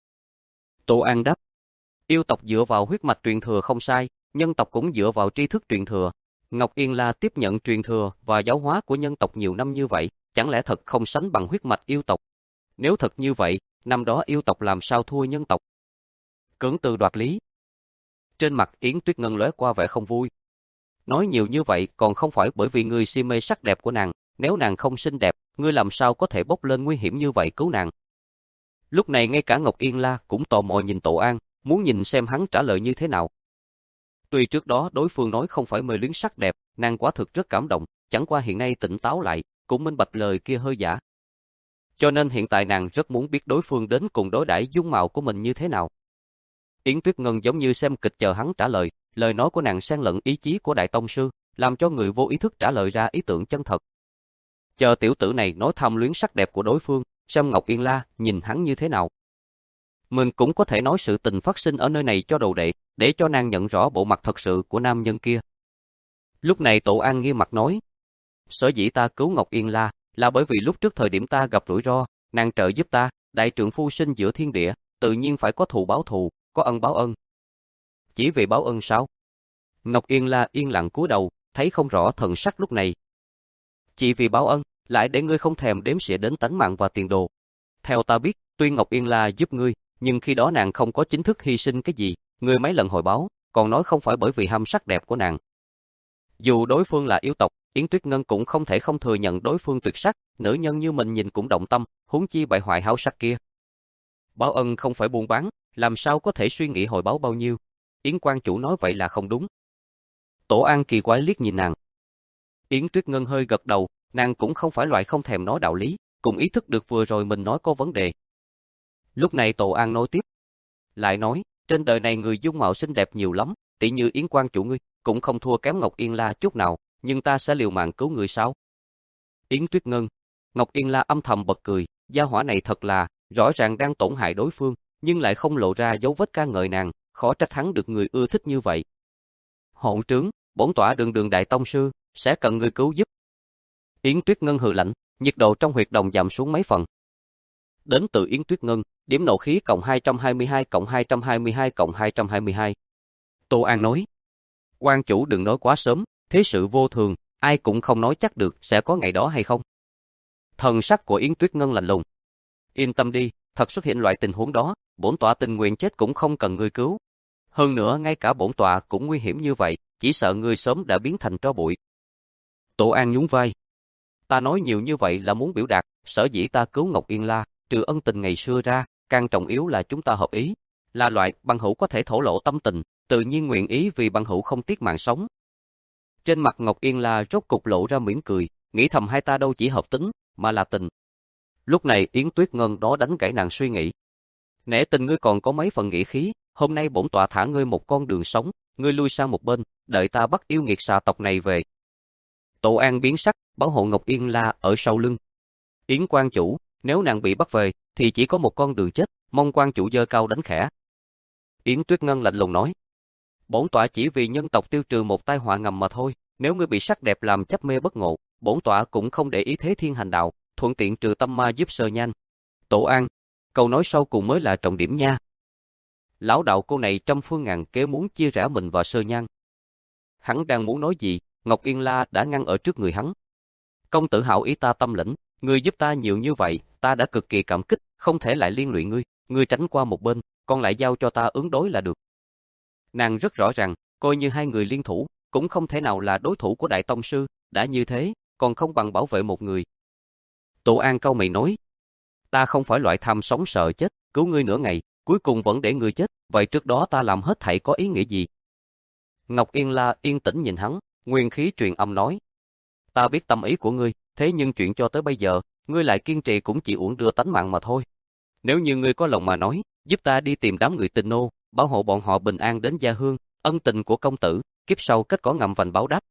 Tổ An đáp. Yêu tộc dựa vào huyết mạch truyền thừa không sai, nhân tộc cũng dựa vào tri thức truyền thừa. Ngọc Yên La tiếp nhận truyền thừa và giáo hóa của nhân tộc nhiều năm như vậy, chẳng lẽ thật không sánh bằng huyết mạch yêu tộc? Nếu thật như vậy, năm đó yêu tộc làm sao thua nhân tộc? Cưỡng từ đoạt lý. Trên mặt Yến Tuyết Ngân lóe qua vẻ không vui. Nói nhiều như vậy còn không phải bởi vì ngươi si mê sắc đẹp của nàng, nếu nàng không xinh đẹp, ngươi làm sao có thể bốc lên nguy hiểm như vậy cứu nàng. Lúc này ngay cả Ngọc Yên La cũng tò mò nhìn Tổ An, muốn nhìn xem hắn trả lời như thế nào. Tuy trước đó đối phương nói không phải mê luyến sắc đẹp, nàng quả thực rất cảm động, chẳng qua hiện nay tỉnh táo lại, cũng minh bạch lời kia hơi giả. Cho nên hiện tại nàng rất muốn biết đối phương đến cùng đối đãi dung mạo của mình như thế nào. Yến Tuyết Ngân giống như xem kịch chờ hắn trả lời, lời nói của nàng xen lẫn ý chí của Đại Tông Sư, làm cho người vô ý thức trả lời ra ý tưởng chân thật. Chờ tiểu tử này nói tham luyến sắc đẹp của đối phương, xem Ngọc Yên La nhìn hắn như thế nào. Mình cũng có thể nói sự tình phát sinh ở nơi này cho đồ đệ, để cho nàng nhận rõ bộ mặt thật sự của nam nhân kia. Lúc này Tổ An nghiêm mặt nói, sở dĩ ta cứu Ngọc Yên La, là bởi vì lúc trước thời điểm ta gặp rủi ro, nàng trợ giúp ta, đại trượng phu sinh giữa thiên địa, tự nhiên phải có thù báo thù, có ân báo ân. Chỉ vì báo ân sao? Ngọc Yên La yên lặng cúi đầu, thấy không rõ thần sắc lúc này. Chỉ vì báo ân, lại để ngươi không thèm đếm xỉa đến tánh mạng và tiền đồ. Theo ta biết, tuy Ngọc Yên La giúp ngươi, nhưng khi đó nàng không có chính thức hy sinh cái gì, ngươi mấy lần hồi báo, còn nói không phải bởi vì ham sắc đẹp của nàng. Dù đối phương là yêu tộc, Yến Tuyết Ngân cũng không thể không thừa nhận đối phương tuyệt sắc, nữ nhân như mình nhìn cũng động tâm, huống chi bại hoại háo sắc kia. Báo ân không phải buôn bán, làm sao có thể suy nghĩ hồi báo bao nhiêu? Yến quan chủ nói vậy là không đúng. Tổ An kỳ quái liếc nhìn nàng. Yến Tuyết Ngân hơi gật đầu, nàng cũng không phải loại không thèm nói đạo lý, cũng ý thức được vừa rồi mình nói có vấn đề. Lúc này Tổ An nói tiếp. Lại nói, trên đời này người dung mạo xinh đẹp nhiều lắm, tỷ như Yến quan chủ ngươi, cũng không thua kém Ngọc Yên La chút nào, nhưng ta sẽ liều mạng cứu người sao? Yến Tuyết Ngân. Ngọc Yên La âm thầm bật cười, gia hỏa này thật là, rõ ràng đang tổn hại đối phương, nhưng lại không lộ ra dấu vết ca ngợi nàng, khó trách hắn được người ưa thích như vậy. Hỗn trướng, bổn tọa đường đường đại tông sư, sẽ cần người cứu giúp. Yến Tuyết Ngân hừ lạnh, nhiệt độ trong huyệt đồng giảm xuống mấy phần. Đến từ Yến Tuyết Ngân, điểm nộ khí cộng hai trăm hai mươi hai cộng hai trăm hai mươi hai cộng hai trăm hai mươi hai. Tô An nói, quan chủ đừng nói quá sớm, thế sự vô thường, ai cũng không nói chắc được sẽ có ngày đó hay không. Thần sắc của Yến Tuyết Ngân lạnh lùng. Yên tâm đi, thật xuất hiện loại tình huống đó, bổn tọa tình nguyện chết cũng không cần ngươi cứu. Hơn nữa ngay cả bổn tọa cũng nguy hiểm như vậy, chỉ sợ ngươi sớm đã biến thành tro bụi. Tổ An nhún vai. Ta nói nhiều như vậy là muốn biểu đạt, sở dĩ ta cứu Ngọc Yên La, trừ ân tình ngày xưa ra, càng trọng yếu là chúng ta hợp ý. Là loại bằng hữu có thể thổ lộ tâm tình, tự nhiên nguyện ý vì bằng hữu không tiếc mạng sống. Trên mặt Ngọc Yên La rốt cục lộ ra mỉm cười, nghĩ thầm hai ta đâu chỉ hợp tính, mà là tình. Lúc này Yến Tuyết Ngân đó đánh gãy nàng suy nghĩ. Nể tình ngươi còn có mấy phần nghĩa khí, hôm nay bổn tọa thả ngươi một con đường sống, ngươi lui sang một bên, đợi ta bắt yêu nghiệt xà tộc này về. Tổ An biến sắc, bảo hộ Ngọc Yên La ở sau lưng. Yến quan chủ, nếu nàng bị bắt về, thì chỉ có một con đường chết, mong quan chủ giơ cao đánh khẽ. Yến Tuyết Ngân lạnh lùng nói. Bổn tọa chỉ vì nhân tộc tiêu trừ một tai họa ngầm mà thôi, nếu ngươi bị sắc đẹp làm chấp mê bất ngộ, bổn tọa cũng không để ý thế thiên hành đạo, thuận tiện trừ tâm ma giúp Sơ Nhan. Tổ An, câu nói sau cùng mới là trọng điểm nha. Lão đạo cô này trăm phương ngàn kế muốn chia rẽ mình và Sơ Nhan. Hắn đang muốn nói gì, Ngọc Yên La đã ngăn ở trước người hắn. Công tử hảo ý ta tâm lĩnh, ngươi giúp ta nhiều như vậy, ta đã cực kỳ cảm kích, không thể lại liên lụy ngươi, ngươi tránh qua một bên, còn lại giao cho ta ứng đối là được. Nàng rất rõ ràng, coi như hai người liên thủ, cũng không thể nào là đối thủ của Đại Tông Sư, đã như thế, còn không bằng bảo vệ một người. Tổ An cau mày nói, ta không phải loại tham sống sợ chết, cứu ngươi nửa ngày, cuối cùng vẫn để ngươi chết, vậy trước đó ta làm hết thảy có ý nghĩa gì? Ngọc Yên La yên tĩnh nhìn hắn, nguyên khí truyền âm nói, ta biết tâm ý của ngươi, thế nhưng chuyện cho tới bây giờ, ngươi lại kiên trì cũng chỉ uổng đưa tánh mạng mà thôi. Nếu như ngươi có lòng mà nói, giúp ta đi tìm đám người tình nô, bảo hộ bọn họ bình an đến gia hương, ân tình của công tử, kiếp sau kết có ngầm vành báo đáp.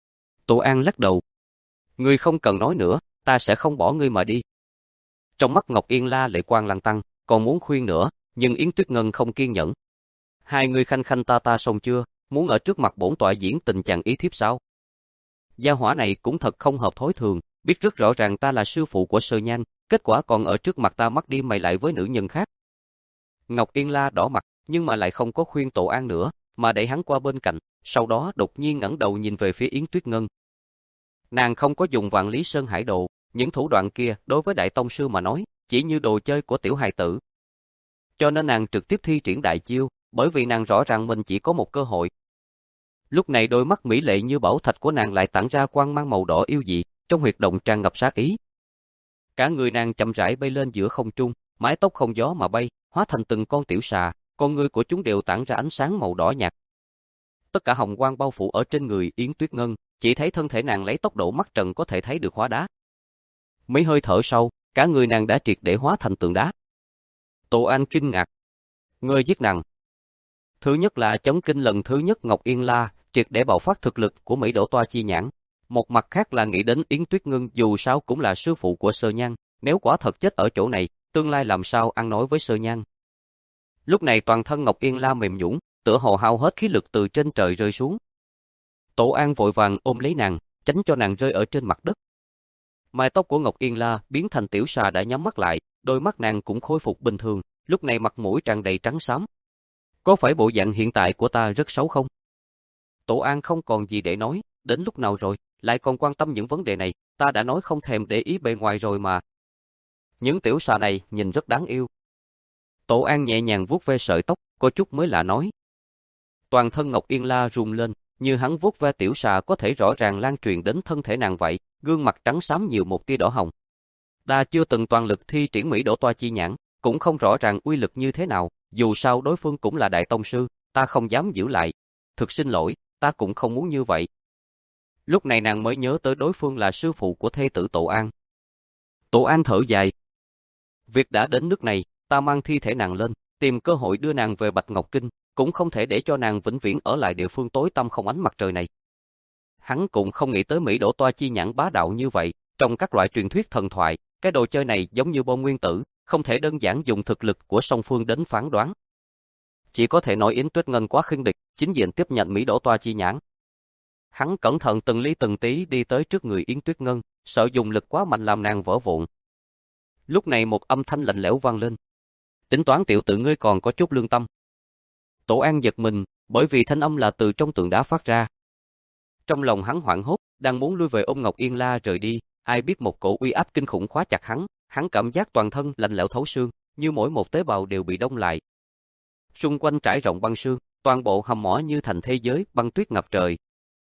Tổ An lắc đầu. Ngươi không cần nói nữa, ta sẽ không bỏ ngươi mà đi. Trong mắt Ngọc Yên La lệ quang lăng tăng, còn muốn khuyên nữa, nhưng Yến Tuyết Ngân không kiên nhẫn. Hai người khanh khanh ta ta xong chưa, muốn ở trước mặt bổn tọa diễn tình chàng ý thiếp sao? Gia hỏa này cũng thật không hợp thói thường, biết rất rõ ràng ta là sư phụ của Sơ Nhan, kết quả còn ở trước mặt ta mắc đi mày lại với nữ nhân khác. Ngọc Yên La đỏ mặt, nhưng mà lại không có khuyên Tổ An nữa, mà đẩy hắn qua bên cạnh, sau đó đột nhiên ngẩng đầu nhìn về phía Yến Tuyết Ngân. Nàng không có dùng vạn lý sơn hải đồ, những thủ đoạn kia đối với Đại Tông Sư mà nói, chỉ như đồ chơi của tiểu hài tử. Cho nên nàng trực tiếp thi triển đại chiêu, bởi vì nàng rõ ràng mình chỉ có một cơ hội. Lúc này đôi mắt mỹ lệ như bảo thạch của nàng lại tản ra quang mang màu đỏ yêu dị, trong huyệt động tràn ngập sát ý. Cả người nàng chậm rãi bay lên giữa không trung, mái tóc không gió mà bay, hóa thành từng con tiểu xà, con ngươi của chúng đều tản ra ánh sáng màu đỏ nhạt. Tất cả hồng quang bao phủ ở trên người Yến Tuyết Ngân, chỉ thấy thân thể nàng lấy tốc độ mắt trần có thể thấy được hóa đá. Mấy hơi thở sau, cả người nàng đã triệt để hóa thành tượng đá. Tô An kinh ngạc. Ngươi giết nàng. Thứ nhất là chấn kinh lần thứ nhất Ngọc Yên La, triệt để bạo phát thực lực của Mỹ Đỗ Toa Chi Nhãn. Một mặt khác là nghĩ đến Yến Tuyết Ngân dù sao cũng là sư phụ của Sơ Nhan, nếu quả thật chết ở chỗ này, tương lai làm sao ăn nói với Sơ Nhan. Lúc này toàn thân Ngọc Yên La mềm nhũn, tựa hồ hao hết khí lực từ trên trời rơi xuống. Tổ An vội vàng ôm lấy nàng, tránh cho nàng rơi ở trên mặt đất. Mái tóc của Ngọc Yên La biến thành tiểu xà đã nhắm mắt lại, đôi mắt nàng cũng khôi phục bình thường, lúc này mặt mũi tràn đầy trắng xám. Có phải bộ dạng hiện tại của ta rất xấu không? Tổ An không còn gì để nói, đến lúc nào rồi, lại còn quan tâm những vấn đề này, ta đã nói không thèm để ý bề ngoài rồi mà. Những tiểu xà này nhìn rất đáng yêu. Tổ An nhẹ nhàng vuốt ve sợi tóc, có chút mới lạ nói. Toàn thân Ngọc Yên La rung lên, như hắn vuốt ve tiểu xà có thể rõ ràng lan truyền đến thân thể nàng vậy, gương mặt trắng xám nhiều một tia đỏ hồng. Ta chưa từng toàn lực thi triển Mỹ Đỗ Toa Chi Nhãn, cũng không rõ ràng uy lực như thế nào, dù sao đối phương cũng là đại tông sư, ta không dám giữ lại. Thực xin lỗi, ta cũng không muốn như vậy. Lúc này nàng mới nhớ tới đối phương là sư phụ của thê tử Tổ An. Tổ An thở dài. Việc đã đến nước này, ta mang thi thể nàng lên, tìm cơ hội đưa nàng về Bạch Ngọc Kinh, cũng không thể để cho nàng vĩnh viễn ở lại địa phương tối tăm không ánh mặt trời này. Hắn cũng không nghĩ tới Mỹ Đỗ Toa Chi Nhãn bá đạo như vậy, trong các loại truyền thuyết thần thoại, cái đồ chơi này giống như bom nguyên tử, không thể đơn giản dùng thực lực của song phương đến phán đoán. Chỉ có thể nói Yến Tuyết Ngân quá khinh địch, chính diện tiếp nhận Mỹ Đỗ Toa Chi Nhãn. Hắn cẩn thận từng ly từng tí đi tới trước người Yến Tuyết Ngân, sợ dùng lực quá mạnh làm nàng vỡ vụn. Lúc này một âm thanh lạnh lẽo vang lên. Tính toán tiểu tử ngươi còn có chút lương tâm. Tổ An giật mình, bởi vì thanh âm là từ trong tượng đá phát ra. Trong lòng hắn hoảng hốt, đang muốn lui về ôm Ngọc Yên La rời đi, ai biết một cổ uy áp kinh khủng khóa chặt hắn, hắn cảm giác toàn thân lạnh lẽo thấu xương, như mỗi một tế bào đều bị đông lại. Xung quanh trải rộng băng sương, toàn bộ hầm mỏ như thành thế giới băng tuyết ngập trời.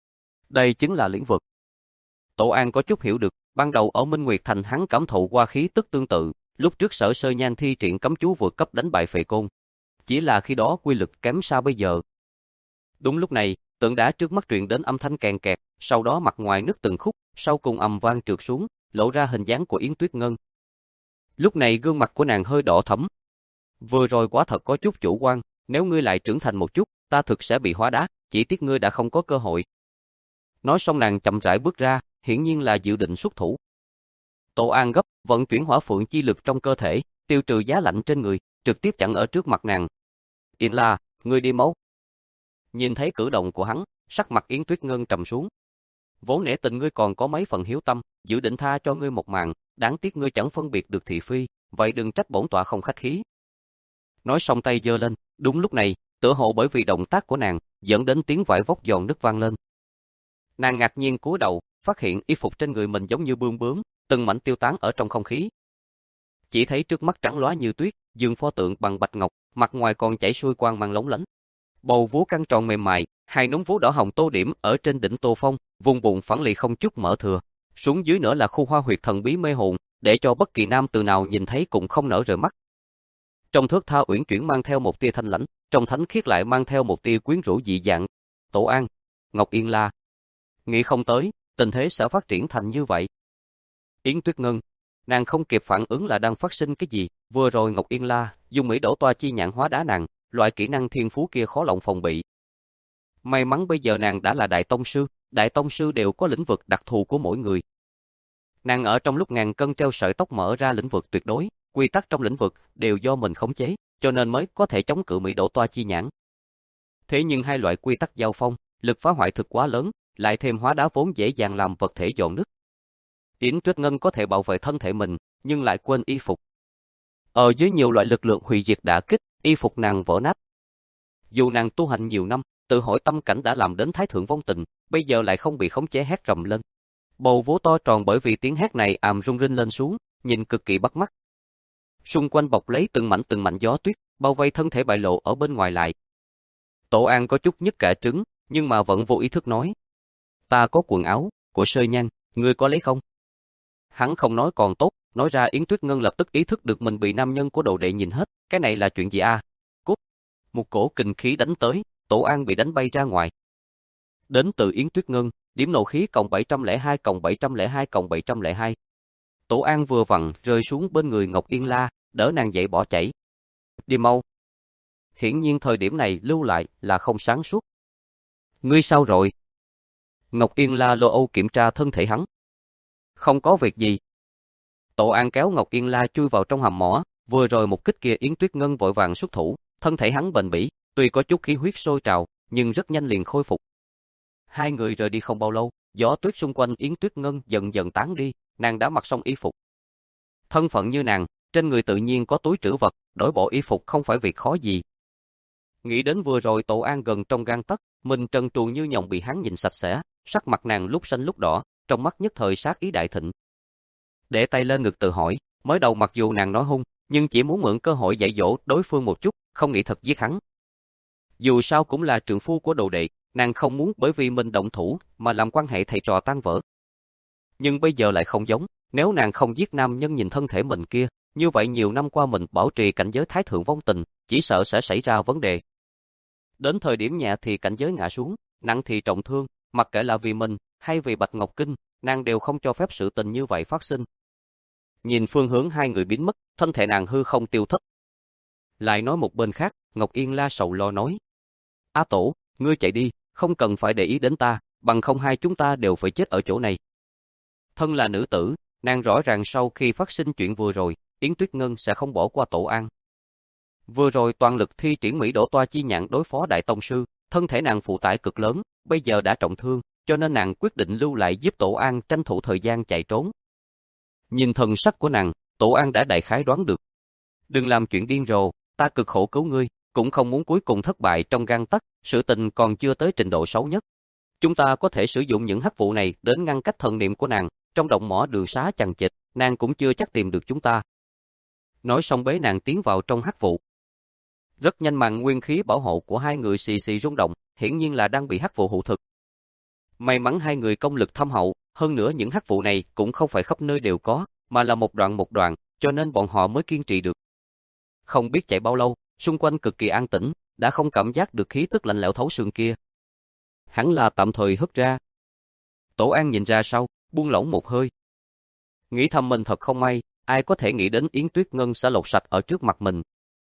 Đây chính là lĩnh vực. Tổ An có chút hiểu được, ban đầu ở Minh Nguyệt Thành hắn cảm thụ qua khí tức tương tự, lúc trước Sở Sơ Nhan thi triển cấm chú vượt cấp đánh bại Phệ Côn. Chỉ là khi đó quy lực kém xa bây giờ. Đúng lúc này, tượng đá trước mắt truyền đến âm thanh kèn kẹt, sau đó mặt ngoài nứt từng khúc, sau cùng ầm vang trượt xuống, lộ ra hình dáng của Yến Tuyết Ngân. Lúc này gương mặt của nàng hơi đỏ thẫm. Vừa rồi quả thật có chút chủ quan, nếu ngươi lại trưởng thành một chút, ta thực sẽ bị hóa đá, chỉ tiếc ngươi đã không có cơ hội. Nói xong nàng chậm rãi bước ra, hiển nhiên là dự định xuất thủ. Tổ An gấp, vận chuyển hỏa phượng chi lực trong cơ thể, tiêu trừ giá lạnh trên người, trực tiếp chặn ở trước mặt nàng. Yên La, ngươi đi máu. Nhìn thấy cử động của hắn, sắc mặt Yến Tuyết Ngân trầm xuống. Vốn nể tình ngươi còn có mấy phần hiếu tâm, dự định tha cho ngươi một mạng, đáng tiếc ngươi chẳng phân biệt được thị phi, vậy đừng trách bổn tọa không khách khí. Nói xong tay giơ lên, đúng lúc này, tựa hồ bởi vì động tác của nàng, dẫn đến tiếng vải vóc giòn nứt vang lên. Nàng ngạc nhiên cúi đầu, phát hiện y phục trên người mình giống như bươm bướm, từng mảnh tiêu tán ở trong không khí. Chỉ thấy trước mắt trắng loá như tuyết, dương pho tượng bằng bạch ngọc, mặt ngoài còn chảy xuôi quang mang lóng lánh. Bầu vú căng tròn mềm mại, hai núm vú đỏ hồng tô điểm ở trên đỉnh tô phong, vùng bụng phẳng lì không chút mở thừa. Xuống dưới nữa là khu hoa huyệt thần bí mê hồn, để cho bất kỳ nam từ nào nhìn thấy cũng không nở rời mắt. Trong thước tha uyển chuyển mang theo một tia thanh lãnh, trong thánh khiết lại mang theo một tia quyến rũ dị dạng. Tổ An, Ngọc Yên La. Nghĩ không tới, tình thế sẽ phát triển thành như vậy. Yến Tuyết Ngân, nàng không kịp phản ứng là đang phát sinh cái gì, vừa rồi Ngọc Yên La dùng Mỹ Đỗ Toa Chi Nhãn hóa đá nàng, loại kỹ năng thiên phú kia khó lòng phòng bị. May mắn bây giờ nàng đã là đại tông sư, đại tông sư đều có lĩnh vực đặc thù của mỗi người. Nàng ở trong lúc ngàn cân treo sợi tóc mở ra lĩnh vực tuyệt đối, quy tắc trong lĩnh vực đều do mình khống chế, cho nên mới có thể chống cự Mỹ Đỗ Toa Chi Nhãn. Thế nhưng hai loại quy tắc giao phong, lực phá hoại thực quá lớn, lại thêm hóa đá vốn dễ dàng làm vật thể giòn nứt. Yến Tuyết Ngân có thể bảo vệ thân thể mình, nhưng lại quên y phục. Ở dưới nhiều loại lực lượng hủy diệt đả kích, y phục nàng vỡ nát. Dù nàng tu hành nhiều năm, tự hỏi tâm cảnh đã làm đến thái thượng vong tình, bây giờ lại không bị khống chế hét rầm lên. Bầu vú to tròn bởi vì tiếng hét này àm rung rinh lên xuống, nhìn cực kỳ bắt mắt. Xung quanh bọc lấy từng mảnh từng mảnh gió tuyết, bao vây thân thể bại lộ ở bên ngoài lại. Tổ An có chút nhức cả trứng, nhưng mà vẫn vô ý thức nói. Ta có quần áo, của Sơ Nhan, ngươi có lấy không? Hắn không nói còn tốt, nói ra Yến Tuyết Ngân lập tức ý thức được mình bị nam nhân của đồ đệ nhìn hết, cái này là chuyện gì a? À? Cút! Một cổ kình khí đánh tới, Tổ An bị đánh bay ra ngoài. Đến từ Yến Tuyết Ngân, điểm nộ khí cộng bảy trăm lẻ hai cộng bảy trăm lẻ hai cộng bảy trăm lẻ hai. Tổ An vừa vặn rơi xuống bên người Ngọc Yên La, đỡ nàng dậy bỏ chạy. Đi mau! Hiển nhiên thời điểm này lưu lại là không sáng suốt. Ngươi sao rồi? Ngọc Yên La lo âu kiểm tra thân thể hắn. Không có việc gì. Tổ An kéo Ngọc Yên La chui vào trong hầm mỏ, vừa rồi một kích kia Yến Tuyết Ngân vội vàng xuất thủ, thân thể hắn bền bỉ, tuy có chút khí huyết sôi trào, nhưng rất nhanh liền khôi phục. Hai người rời đi không bao lâu, gió tuyết xung quanh Yến Tuyết Ngân dần dần tán đi, nàng đã mặc xong y phục. Thân phận như nàng, trên người tự nhiên có túi trữ vật, đổi bộ y phục không phải việc khó gì. Nghĩ đến vừa rồi Tổ An gần trong gang tấc, mình trần truồng như nhộng bị hắn nhìn sạch sẽ, sắc mặt nàng lúc xanh lúc đỏ, trong mắt nhất thời sát ý đại thịnh. Để tay lên ngực tự hỏi, mới đầu mặc dù nàng nói hung, nhưng chỉ muốn mượn cơ hội dạy dỗ đối phương một chút, không nghĩ thật giết hắn. Dù sao cũng là trượng phu của đồ đệ, nàng không muốn bởi vì mình động thủ mà làm quan hệ thầy trò tan vỡ. Nhưng bây giờ lại không giống, nếu nàng không giết nam nhân nhìn thân thể mình kia, như vậy nhiều năm qua mình bảo trì cảnh giới thái thượng vong tình, chỉ sợ sẽ xảy ra vấn đề. Đến thời điểm nhẹ thì cảnh giới ngã xuống, nặng thì trọng thương, mặc kệ là vì mình hay vì Bạch Ngọc Kinh, nàng đều không cho phép sự tình như vậy phát sinh. Nhìn phương hướng hai người biến mất, thân thể nàng hư không tiêu thất. Lại nói một bên khác, Ngọc Yên La sầu lo nói. Á Tổ, ngươi chạy đi, không cần phải để ý đến ta, bằng không hai chúng ta đều phải chết ở chỗ này. Thân là nữ tử, nàng rõ ràng sau khi phát sinh chuyện vừa rồi, Yến Tuyết Ngân sẽ không bỏ qua Tổ An. Vừa rồi toàn lực thi triển Mỹ Đỗ Toa chi nhãn đối phó Đại Tông Sư, thân thể nàng phụ tải cực lớn, bây giờ đã trọng thương, cho nên nàng quyết định lưu lại giúp Tổ An tranh thủ thời gian chạy trốn. Nhìn thần sắc của nàng, Tổ An đã đại khái đoán được. Đừng làm chuyện điên rồ, ta cực khổ cứu ngươi, cũng không muốn cuối cùng thất bại trong gang tấc, sự tình còn chưa tới trình độ xấu nhất. Chúng ta có thể sử dụng những hắc vụ này đến ngăn cách thần niệm của nàng, trong động mỏ đường xá chằng chịt, nàng cũng chưa chắc tìm được chúng ta. Nói xong bế nàng tiến vào trong hắc vụ. Rất nhanh màn nguyên khí bảo hộ của hai người xì xì rung động, hiển nhiên là đang bị hắc vụ hụ thực. May mắn hai người công lực thâm hậu, hơn nữa những hắc vụ này cũng không phải khắp nơi đều có, mà là một đoạn một đoạn, cho nên bọn họ mới kiên trì được. Không biết chạy bao lâu, xung quanh cực kỳ an tĩnh, đã không cảm giác được khí tức lạnh lẽo thấu xương kia. Hắn là tạm thời hất ra. Tổ An nhìn ra sau, buông lỏng một hơi. Nghĩ thầm mình thật không may, ai có thể nghĩ đến Yến Tuyết Ngân sẽ lột sạch ở trước mặt mình.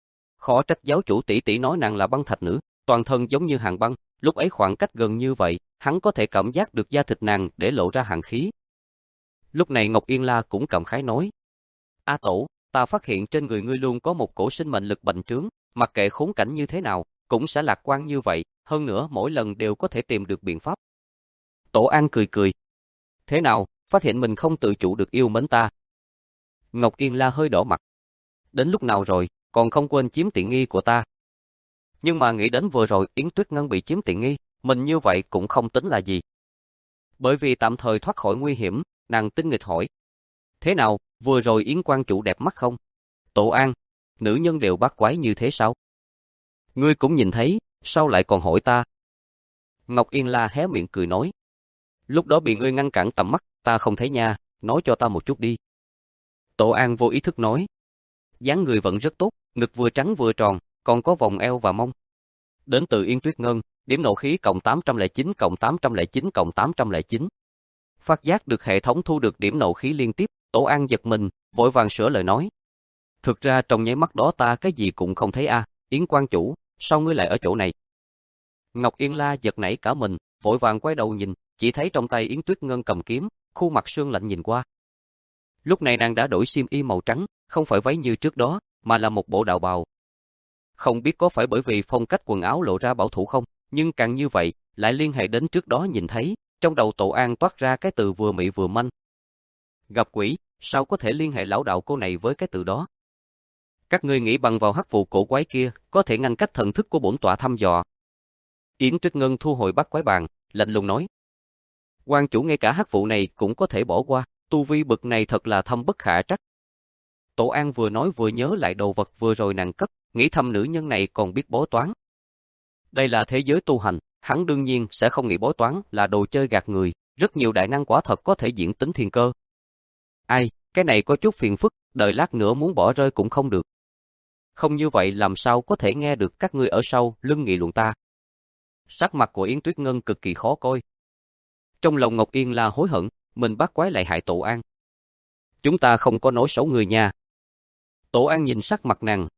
Khó trách giáo chủ tỷ tỷ nói nàng là băng thạch nữ, toàn thân giống như hàng băng, lúc ấy khoảng cách gần như vậy, hắn có thể cảm giác được da thịt nàng để lộ ra hàn khí. Lúc này Ngọc Yên La cũng cảm khái nói. A Tổ, ta phát hiện trên người ngươi luôn có một cổ sinh mệnh lực bành trướng, mặc kệ khốn cảnh như thế nào, cũng sẽ lạc quan như vậy, hơn nữa mỗi lần đều có thể tìm được biện pháp. Tổ An cười cười. Thế nào, phát hiện mình không tự chủ được yêu mến ta? Ngọc Yên La hơi đỏ mặt. Đến lúc nào rồi, còn không quên chiếm tiện nghi của ta. Nhưng mà nghĩ đến vừa rồi Yến Tuyết Ngân bị chiếm tiện nghi, mình như vậy cũng không tính là gì. Bởi vì tạm thời thoát khỏi nguy hiểm, nàng tinh nghịch hỏi. Thế nào, vừa rồi Yến quan chủ đẹp mắt không? Tổ An, nữ nhân đều bắt quái như thế sao? Ngươi cũng nhìn thấy, sao lại còn hỏi ta? Ngọc Yên La hé miệng cười nói. Lúc đó bị ngươi ngăn cản tầm mắt, ta không thấy nha, nói cho ta một chút đi. Tổ An vô ý thức nói. Dáng người vẫn rất tốt, ngực vừa trắng vừa tròn, còn có vòng eo và mông. Đến từ Yến Tuyết Ngân, điểm nộ khí cộng tám trăm lẻ chín cộng tám trăm lẻ chín cộng tám trăm lẻ chín. Phát giác được hệ thống thu được điểm nộ khí liên tiếp, Tổ An giật mình, vội vàng sửa lời nói. Thực ra trong nháy mắt đó ta cái gì cũng không thấy a, à, Yến quan chủ, sao ngươi lại ở chỗ này? Ngọc Yên La giật nảy cả mình, vội vàng quay đầu nhìn, chỉ thấy trong tay Yến Tuyết Ngân cầm kiếm, khuôn mặt sương lạnh nhìn qua. Lúc này nàng đã đổi xiêm y màu trắng, không phải váy như trước đó, mà là một bộ đạo bào. Không biết có phải bởi vì phong cách quần áo lộ ra bảo thủ không, nhưng càng như vậy, lại liên hệ đến trước đó nhìn thấy, trong đầu Tổ An toát ra cái từ vừa mị vừa manh. Gặp quỷ, sao có thể liên hệ lão đạo cô này với cái từ đó? Các ngươi nghĩ bằng vào hắc vụ cổ quái kia, có thể ngăn cách thần thức của bổn tọa thăm dò. Yến Tuyết Ngân thu hồi bắt quái bàn, lạnh lùng nói. Quan chủ ngay cả hắc vụ này cũng có thể bỏ qua, tu vi bực này thật là thâm bất khả trắc. Tổ An vừa nói vừa nhớ lại đồ vật vừa rồi nàng cất, nghĩ thầm nữ nhân này còn biết bói toán. Đây là thế giới tu hành, hắn đương nhiên sẽ không nghĩ bói toán là đồ chơi gạt người, rất nhiều đại năng quả thật có thể diễn tính thiên cơ. Ai, cái này có chút phiền phức, đợi lát nữa muốn bỏ rơi cũng không được. Không như vậy làm sao có thể nghe được các ngươi ở sau lưng nghị luận ta. Sắc mặt của Yến Tuyết Ngân cực kỳ khó coi. Trong lòng Ngọc Yên là hối hận, mình bắt quái lại hại Tổ An. Chúng ta không có nói xấu người nha. Tổ An nhìn sắc mặt nàng.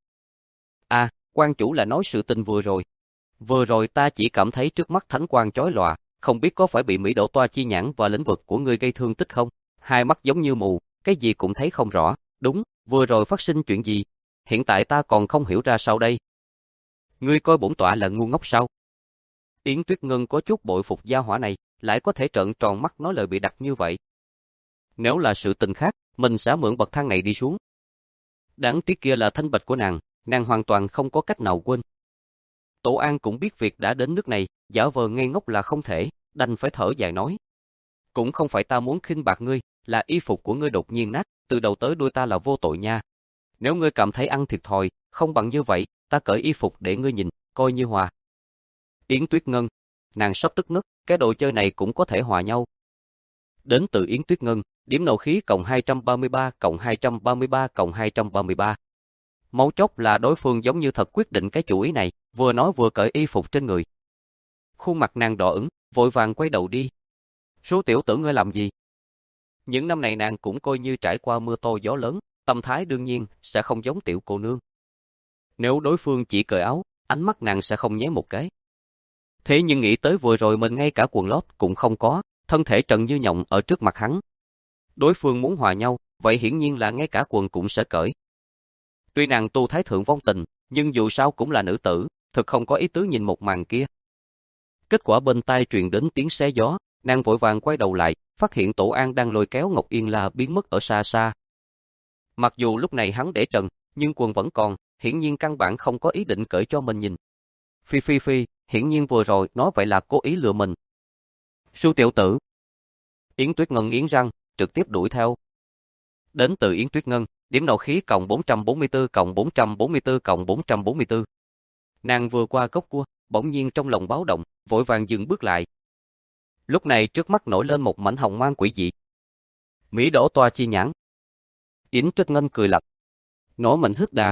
À, quan chủ là nói sự tình vừa rồi. Vừa rồi ta chỉ cảm thấy trước mắt thánh quang chói lòa, không biết có phải bị Mỹ Đỗ Toa chi nhãn và lĩnh vực của ngươi gây thương tích không? Hai mắt giống như mù, cái gì cũng thấy không rõ. Đúng, vừa rồi phát sinh chuyện gì? Hiện tại ta còn không hiểu ra sao đây. Ngươi coi bổn tọa là ngu ngốc sao? Yến Tuyết Ngân có chút bội phục gia hỏa này, lại có thể trợn tròn mắt nói lời bị đặt như vậy. Nếu là sự tình khác, mình sẽ mượn bậc thang này đi xuống. Đáng tiếc kia là thanh bạch của nàng, nàng hoàn toàn không có cách nào quên. Tổ An cũng biết việc đã đến nước này, giả vờ ngây ngốc là không thể, đành phải thở dài nói. Cũng không phải ta muốn khinh bạc ngươi, là y phục của ngươi đột nhiên nát, từ đầu tới đuôi ta là vô tội nha. Nếu ngươi cảm thấy ăn thiệt thòi, không bằng như vậy, ta cởi y phục để ngươi nhìn, coi như hòa. Yến Tuyết Ngân, nàng sắp tức ngất, cái đồ chơi này cũng có thể hòa nhau. Đến từ Yến Tuyết Ngân, điểm nộ khí cộng hai trăm ba mươi ba cộng hai trăm ba mươi ba cộng hai trăm ba mươi ba. Mấu chốt là đối phương giống như thật quyết định cái chủ ý này, vừa nói vừa cởi y phục trên người. Khuôn mặt nàng đỏ ửng, vội vàng quay đầu đi. Số tiểu tử ngươi làm gì? Những năm này nàng cũng coi như trải qua mưa to gió lớn, tâm thái đương nhiên sẽ không giống tiểu cô nương. Nếu đối phương chỉ cởi áo, ánh mắt nàng sẽ không nháy một cái. Thế nhưng nghĩ tới vừa rồi mình ngay cả quần lót cũng không có, thân thể trần như nhộng ở trước mặt hắn. Đối phương muốn hòa nhau, vậy hiển nhiên là ngay cả quần cũng sẽ cởi. Tuy nàng tu thái thượng vong tình, nhưng dù sao cũng là nữ tử, thực không có ý tứ nhìn một màn kia. Kết quả bên tai truyền đến tiếng xé gió, nàng vội vàng quay đầu lại, phát hiện Tổ An đang lôi kéo Ngọc Yên La biến mất ở xa xa. Mặc dù lúc này hắn để trần, nhưng quần vẫn còn, hiển nhiên căn bản không có ý định cởi cho mình nhìn. Phi phi phi, hiển nhiên vừa rồi nó vậy là cố ý lừa mình. Su tiểu tử. Yến Tuyết Ngân nghiến răng, trực tiếp đuổi theo. Đến từ Yến Tuyết Ngân, điểm nộ khí cộng bốn trăm bốn mươi tư cộng bốn trăm bốn mươi tư cộng bốn trăm bốn mươi tư. Nàng vừa qua gốc cua, bỗng nhiên trong lòng báo động, vội vàng dừng bước lại. Lúc này trước mắt nổi lên một mảnh hồng mang quỷ dị. Mỹ Đỗ Toa chi nhãn. Yến Tuyết Ngân cười lạnh. Nổ mạnh hít đà.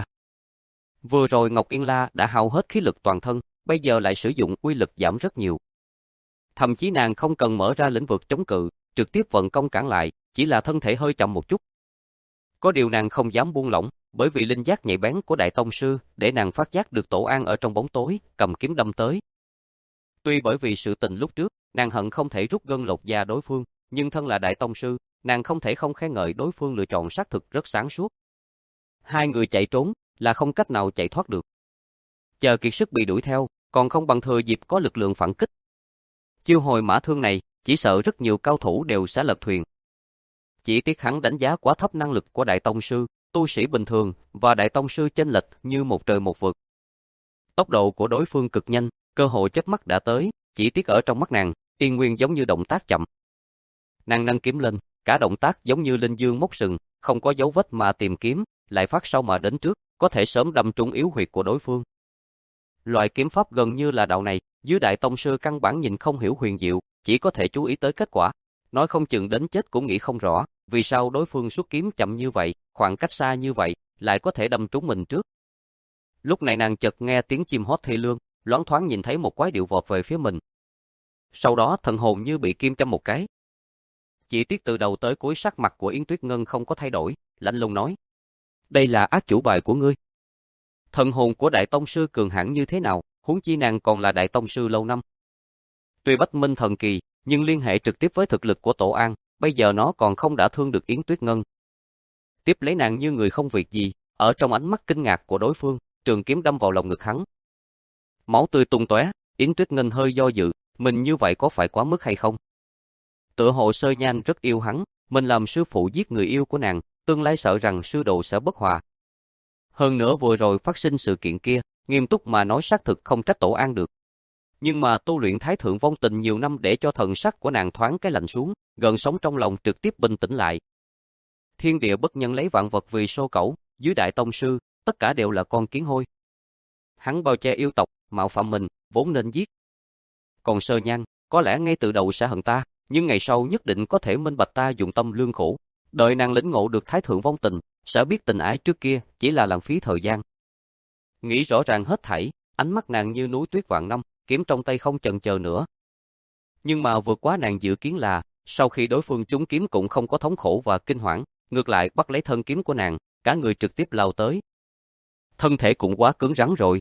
Vừa rồi Ngọc Yên La đã hao hết khí lực toàn thân, bây giờ lại sử dụng uy lực giảm rất nhiều. Thậm chí nàng không cần mở ra lĩnh vực chống cự, trực tiếp vận công cản lại, chỉ là thân thể hơi chậm một chút. Có điều nàng không dám buông lỏng, bởi vì linh giác nhạy bén của Đại Tông Sư để nàng phát giác được Tổ An ở trong bóng tối, cầm kiếm đâm tới. Tuy bởi vì sự tình lúc trước, nàng hận không thể rút gân lột da đối phương, nhưng thân là Đại Tông Sư, nàng không thể không khen ngợi đối phương lựa chọn xác thực rất sáng suốt. Hai người chạy trốn, là không cách nào chạy thoát được. Chờ kiệt sức bị đuổi theo, còn không bằng thừa dịp có lực lượng phản kích. Chiêu hồi mã thương này, chỉ sợ rất nhiều cao thủ đều sẽ lật thuyền. Chỉ tiếc hắn đánh giá quá thấp năng lực của Đại Tông Sư, tu sĩ bình thường và Đại Tông Sư chênh lệch như một trời một vực. Tốc độ của đối phương cực nhanh, cơ hội chớp mắt đã tới, chỉ tiếc ở trong mắt nàng, Yên Nguyên giống như động tác chậm. Nàng nâng kiếm lên, cả động tác giống như linh dương móc sừng, không có dấu vết mà tìm kiếm, lại phát sau mà đến trước, có thể sớm đâm trúng yếu huyệt của đối phương. Loại kiếm pháp gần như là đạo này, dưới Đại Tông Sư căn bản nhìn không hiểu huyền diệu, chỉ có thể chú ý tới kết quả. Nói không chừng đến chết cũng nghĩ không rõ, vì sao đối phương xuất kiếm chậm như vậy, khoảng cách xa như vậy, lại có thể đâm trúng mình trước. Lúc này nàng chợt nghe tiếng chim hót thê lương, loáng thoáng nhìn thấy một quái điệu vọt về phía mình. Sau đó thần hồn như bị kim châm một cái. Chỉ tiếc từ đầu tới cuối sắc mặt của Yến Tuyết Ngân không có thay đổi, lạnh lùng nói. Đây là ác chủ bài của ngươi. Thần hồn của Đại Tông Sư cường hãn như thế nào, huống chi nàng còn là Đại Tông Sư lâu năm. Tuy Bách Minh thần kỳ, nhưng liên hệ trực tiếp với thực lực của Tổ An, bây giờ nó còn không đả thương được Yến Tuyết Ngân. Tiếp lấy nàng như người không việc gì, ở trong ánh mắt kinh ngạc của đối phương, trường kiếm đâm vào lòng ngực hắn. Máu tươi tung tóe, Yến Tuyết Ngân hơi do dự, mình như vậy có phải quá mức hay không? Tựa hồ Sơ Nhan rất yêu hắn, mình làm sư phụ giết người yêu của nàng, tương lai sợ rằng sư đồ sẽ bất hòa. Hơn nữa vừa rồi phát sinh sự kiện kia, nghiêm túc mà nói xác thực không trách Tổ An được. Nhưng mà tu luyện Thái Thượng Vong Tình nhiều năm để cho thần sắc của nàng thoáng cái lạnh xuống, gần sống trong lòng trực tiếp bình tĩnh lại. Thiên địa bất nhân lấy vạn vật vì sô cẩu, dưới đại tông sư, tất cả đều là con kiến hôi. Hắn bao che yêu tộc, mạo phạm mình, vốn nên giết. Còn Sơ Nhan, có lẽ ngay từ đầu sẽ hận ta, nhưng ngày sau nhất định có thể minh bạch ta dụng tâm lương khổ. Đợi nàng lĩnh ngộ được thái thượng vong tình, sẽ biết tình ái trước kia chỉ là lãng phí thời gian. Nghĩ rõ ràng hết thảy, ánh mắt nàng như núi tuyết vạn năm, kiếm trong tay không chần chờ nữa. Nhưng mà vượt quá nàng dự kiến là, sau khi đối phương trúng kiếm cũng không có thống khổ và kinh hoảng, ngược lại bắt lấy thân kiếm của nàng, cả người trực tiếp lao tới. Thân thể cũng quá cứng rắn rồi.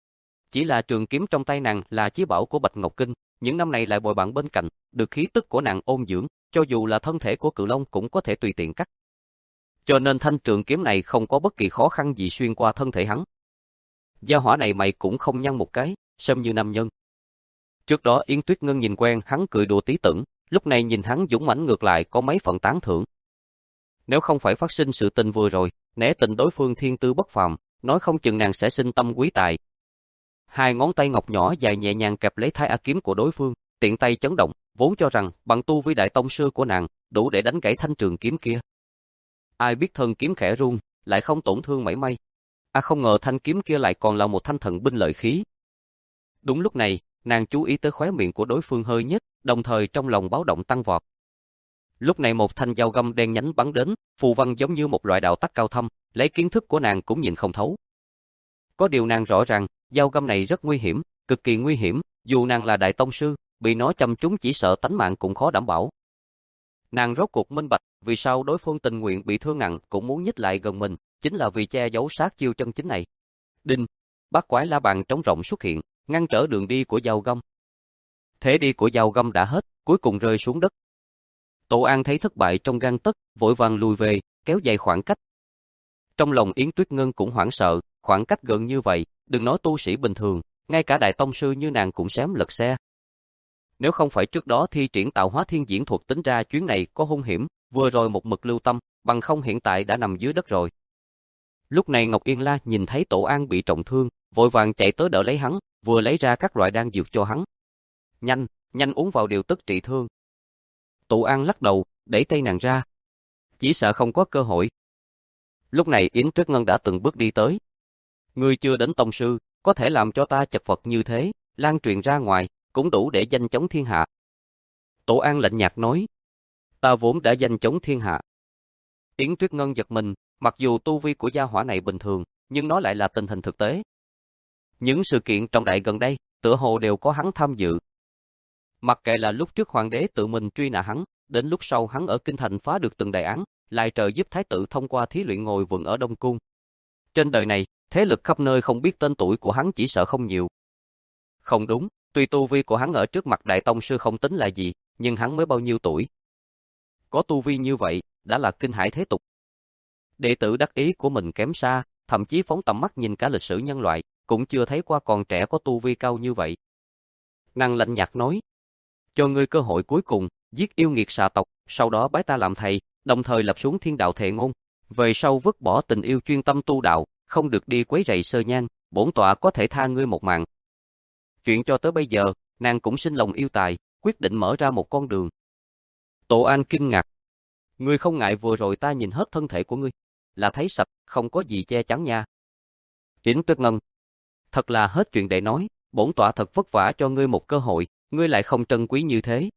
Chỉ là trường kiếm trong tay nàng là chí bảo của Bạch Ngọc Kinh, những năm này lại bồi bạn bên cạnh, được khí tức của nàng ôn dưỡng, cho dù là thân thể của Cự Long cũng có thể tùy tiện cắt. Cho nên thanh trường kiếm này không có bất kỳ khó khăn gì xuyên qua thân thể hắn. Gia hỏa này mày cũng không nhăn một cái, xem như nam nhân. Trước đó Yến Tuyết Ngân nhìn quen hắn cười đùa tí tưởng, lúc này nhìn hắn dũng mãnh ngược lại có mấy phần tán thưởng. Nếu không phải phát sinh sự tình vừa rồi, nể tình đối phương thiên tư bất phàm, nói không chừng nàng sẽ sinh tâm quý tài. Hai ngón tay ngọc nhỏ dài nhẹ nhàng kẹp lấy thái a kiếm của đối phương, tiện tay chấn động, vốn cho rằng bằng tu vi đại tông sư của nàng, đủ để đánh gãy thanh trường kiếm kia. Ai biết thân kiếm khẽ run, lại không tổn thương mảy may. A à không ngờ thanh kiếm kia lại còn là một thanh thần binh lợi khí. Đúng lúc này, nàng chú ý tới khóe miệng của đối phương hơi nhếch, đồng thời trong lòng báo động tăng vọt. Lúc này một thanh dao găm đen nhánh bắn đến, phù văn giống như một loại đạo tắc cao thâm, lấy kiến thức của nàng cũng nhìn không thấu. Có điều nàng rõ ràng, dao găm này rất nguy hiểm, cực kỳ nguy hiểm, dù nàng là đại tông sư, bị nó châm trúng chỉ sợ tánh mạng cũng khó đảm bảo. Nàng rốt cuộc minh bạch, vì sao đối phương tình nguyện bị thương nặng cũng muốn nhích lại gần mình, chính là vì che giấu sát chiêu chân chính này. Đinh, bát quái la bàn trống rộng xuất hiện, ngăn trở đường đi của dao găm. Thế đi của dao găm đã hết, cuối cùng rơi xuống đất. Tổ An thấy thất bại trong gang tấc, vội vàng lùi về, kéo dài khoảng cách. Trong lòng Yến Tuyết Ngân cũng hoảng sợ, khoảng cách gần như vậy, đừng nói tu sĩ bình thường, ngay cả đại tông sư như nàng cũng xém lật xe. Nếu không phải trước đó thi triển tạo hóa thiên diễn thuật tính ra chuyến này có hung hiểm, vừa rồi một mực lưu tâm, bằng không hiện tại đã nằm dưới đất rồi. Lúc này Ngọc Yên La nhìn thấy Tổ An bị trọng thương, vội vàng chạy tới đỡ lấy hắn, vừa lấy ra các loại đan dược cho hắn. Nhanh, nhanh uống vào điều tức trị thương. Tổ An lắc đầu, đẩy tay nàng ra. Chỉ sợ không có cơ hội. Lúc này Yến Tuyết Ngân đã từng bước đi tới. Ngươi chưa đến tông sư, có thể làm cho ta chật vật như thế, lan truyền ra ngoài, cũng đủ để danh chống thiên hạ. Tổ An lạnh nhạt nói. Ta vốn đã danh chống thiên hạ. Yến Tuyết Ngân giật mình, mặc dù tu vi của gia hỏa này bình thường, nhưng nó lại là tình hình thực tế. Những sự kiện trọng đại gần đây, tựa hồ đều có hắn tham dự. Mặc kệ là lúc trước hoàng đế tự mình truy nã hắn, đến lúc sau hắn ở kinh thành phá được từng đại án, lại trợ giúp thái tử thông qua thí luyện ngồi vững ở Đông Cung. Trên đời này, thế lực khắp nơi không biết tên tuổi của hắn chỉ sợ không nhiều. Không đúng, tuy tu vi của hắn ở trước mặt đại tông sư không tính là gì, nhưng hắn mới bao nhiêu tuổi. Có tu vi như vậy, đã là kinh hải thế tục. Đệ tử đắc ý của mình kém xa, thậm chí phóng tầm mắt nhìn cả lịch sử nhân loại, cũng chưa thấy qua còn trẻ có tu vi cao như vậy. Nàng lạnh nhạt nói, cho ngươi cơ hội cuối cùng, giết yêu nghiệt xà tộc, sau đó bái ta làm thầy, đồng thời lập xuống thiên đạo thệ ngôn. Về sau vứt bỏ tình yêu chuyên tâm tu đạo, không được đi quấy rầy Sơ Nhan, bổn tọa có thể tha ngươi một mạng. Chuyện cho tới bây giờ, nàng cũng sinh lòng yêu tài, quyết định mở ra một con đường. Tổ An kinh ngạc. Ngươi không ngại vừa rồi ta nhìn hết thân thể của ngươi, là thấy sạch, không có gì che chắn nha. Yến Tuyết Ngân. Thật là hết chuyện để nói, bổn tọa thật vất vả cho ngươi một cơ hội, ngươi lại không trân quý như thế.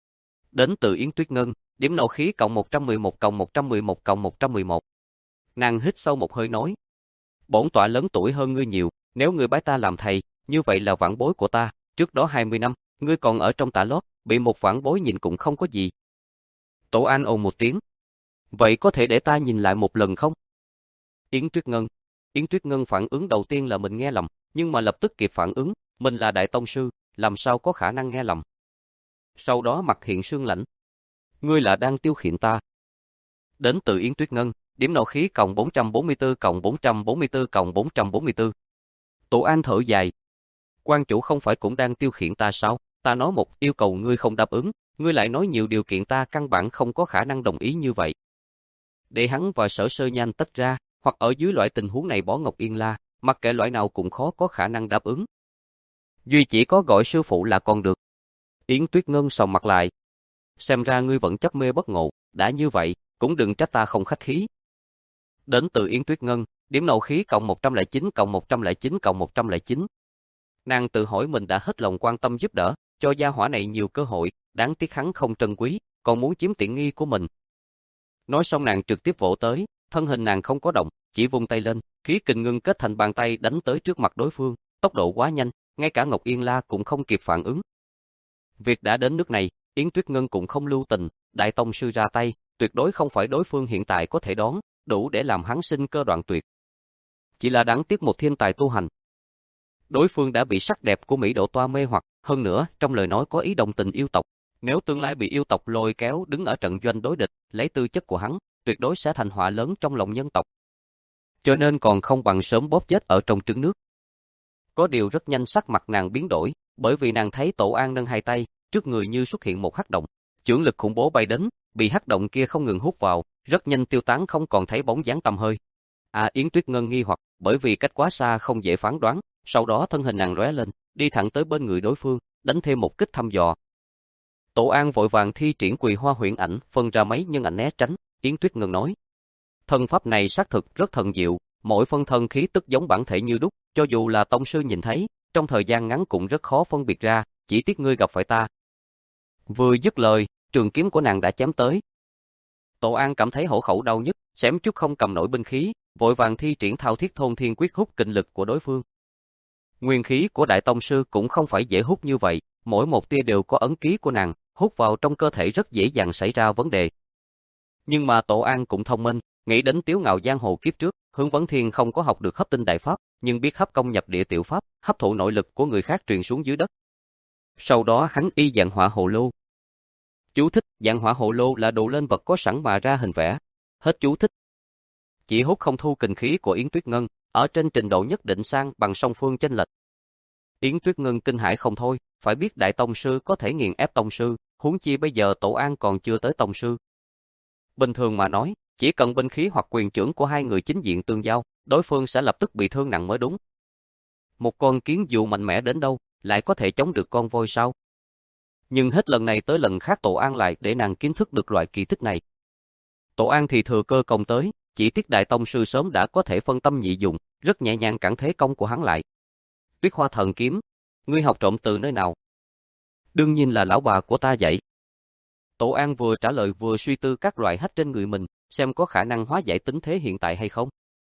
Đến từ Yến Tuyết Ngân, điểm nộ khí cộng một trăm mười một cộng một trăm mười một cộng một trăm mười một. Nàng hít sâu một hơi nói. Bổn tọa lớn tuổi hơn ngươi nhiều, nếu ngươi bái ta làm thầy, như vậy là vãn bối của ta, trước đó hai mươi năm, ngươi còn ở trong tà lót, bị một vãn bối nhìn cũng không có gì. Tổ An ồn một tiếng. Vậy có thể để ta nhìn lại một lần không? Yến Tuyết Ngân. Yến Tuyết Ngân phản ứng đầu tiên là mình nghe lầm, nhưng mà lập tức kịp phản ứng, mình là đại tông sư, làm sao có khả năng nghe lầm. Sau đó mặt hiện sương lạnh. Ngươi là đang tiêu khiển ta. Đến từ Yến Tuyết Ngân, điểm nộ khí cộng bốn trăm bốn mươi tư cộng bốn trăm bốn mươi tư cộng bốn trăm bốn mươi tư. Tổ An thở dài. Quan chủ không phải cũng đang tiêu khiển ta sao? Ta nói một yêu cầu ngươi không đáp ứng, ngươi lại nói nhiều điều kiện ta căn bản không có khả năng đồng ý như vậy. Để hắn và Sở Sơ Nhan tách ra, hoặc ở dưới loại tình huống này bỏ Ngọc Yên La, mặc kệ loại nào cũng khó có khả năng đáp ứng. Duy chỉ có gọi sư phụ là còn được. Yến Tuyết Ngân sòng mặt lại. Xem ra ngươi vẫn chấp mê bất ngộ, đã như vậy, cũng đừng trách ta không khách khí. Đến từ Yến Tuyết Ngân, điểm nộ khí cộng một trăm lẻ chín cộng một trăm lẻ chín cộng một trăm lẻ chín. Nàng tự hỏi mình đã hết lòng quan tâm giúp đỡ, cho gia hỏa này nhiều cơ hội, đáng tiếc hắn không trân quý, còn muốn chiếm tiện nghi của mình. Nói xong nàng trực tiếp vỗ tới, thân hình nàng không có động, chỉ vung tay lên, khí kình ngưng kết thành bàn tay đánh tới trước mặt đối phương, tốc độ quá nhanh, ngay cả Ngọc Yên La cũng không kịp phản ứng. Việc đã đến nước này, Yến Tuyết Ngân cũng không lưu tình, đại tông sư ra tay, tuyệt đối không phải đối phương hiện tại có thể đón, đủ để làm hắn sinh cơ đoạn tuyệt. Chỉ là đáng tiếc một thiên tài tu hành. Đối phương đã bị sắc đẹp của Mỹ Độ Toa mê hoặc, hơn nữa, trong lời nói có ý đồng tình yêu tộc. Nếu tương lai bị yêu tộc lôi kéo đứng ở trận doanh đối địch, lấy tư chất của hắn, tuyệt đối sẽ thành họa lớn trong lòng nhân tộc. Cho nên còn không bằng sớm bóp chết ở trong trứng nước. Có điều rất nhanh sắc mặt nàng biến đổi, bởi vì nàng thấy Tổ An nâng hai tay, trước người như xuất hiện một hắc động, chưởng lực khủng bố bay đến, bị hắc động kia không ngừng hút vào, rất nhanh tiêu tán không còn thấy bóng dáng tăm hơi. À, Yến Tuyết Ngân nghi hoặc, bởi vì cách quá xa không dễ phán đoán, sau đó thân hình nàng lóe lên, đi thẳng tới bên người đối phương, đánh thêm một kích thăm dò. Tổ An vội vàng thi triển Quỳ Hoa Huyễn Ảnh, phân ra mấy nhân ảnh né tránh, Yến Tuyết Ngân nói: "Thân pháp này xác thực rất thần diệu, mỗi phân thân khí tức giống bản thể như đúc, cho dù là tông sư nhìn thấy, trong thời gian ngắn cũng rất khó phân biệt ra, chỉ tiếc ngươi gặp phải ta." Vừa dứt lời, trường kiếm của nàng đã chém tới. Tổ An cảm thấy hổ khẩu đau nhức, xém chút không cầm nổi binh khí, vội vàng thi triển Thao Thiết Thôn Thiên Quyết hút kình lực của đối phương. Nguyên khí của đại tông sư cũng không phải dễ hút như vậy, mỗi một tia đều có ấn ký của nàng, hút vào trong cơ thể rất dễ dàng xảy ra vấn đề. Nhưng mà Tổ An cũng thông minh, nghĩ đến tiếu ngạo giang hồ kiếp trước, Hướng Vấn Thiên không có học được hấp tinh đại pháp, nhưng biết hấp công nhập địa tiểu pháp, hấp thụ nội lực của người khác truyền xuống dưới đất. Sau đó hắn y dạng hỏa hồ lô. Chú thích: dạng hỏa hồ lô là đồ lên vật có sẵn mà ra hình vẽ. Hết chú thích. Chỉ hút không thu kình khí của Yến Tuyết Ngân, ở trên trình độ nhất định sang bằng song phương chênh lệch. Yến Tuyết Ngân kinh hãi không thôi, phải biết đại tông sư có thể nghiền ép tông sư, huống chi bây giờ Tổ An còn chưa tới tông sư. Bình thường mà nói, chỉ cần binh khí hoặc quyền chưởng của hai người chính diện tương giao, đối phương sẽ lập tức bị thương nặng mới đúng. Một con kiến dù mạnh mẽ đến đâu, lại có thể chống được con voi sao? Nhưng hết lần này tới lần khác Tổ An lại để nàng kiến thức được loại kỳ tích này. Tổ An thì thừa cơ công tới, chỉ tiếc đại tông sư sớm đã có thể phân tâm nhị dụng, rất nhẹ nhàng cản thế công của hắn lại. Tuyết Hoa Thần Kiếm, ngươi học trộm từ nơi nào? Đương nhiên là lão bà của ta dạy. Tổ An vừa trả lời vừa suy tư các loại hách trên người mình, xem có khả năng hóa giải tính thế hiện tại hay không.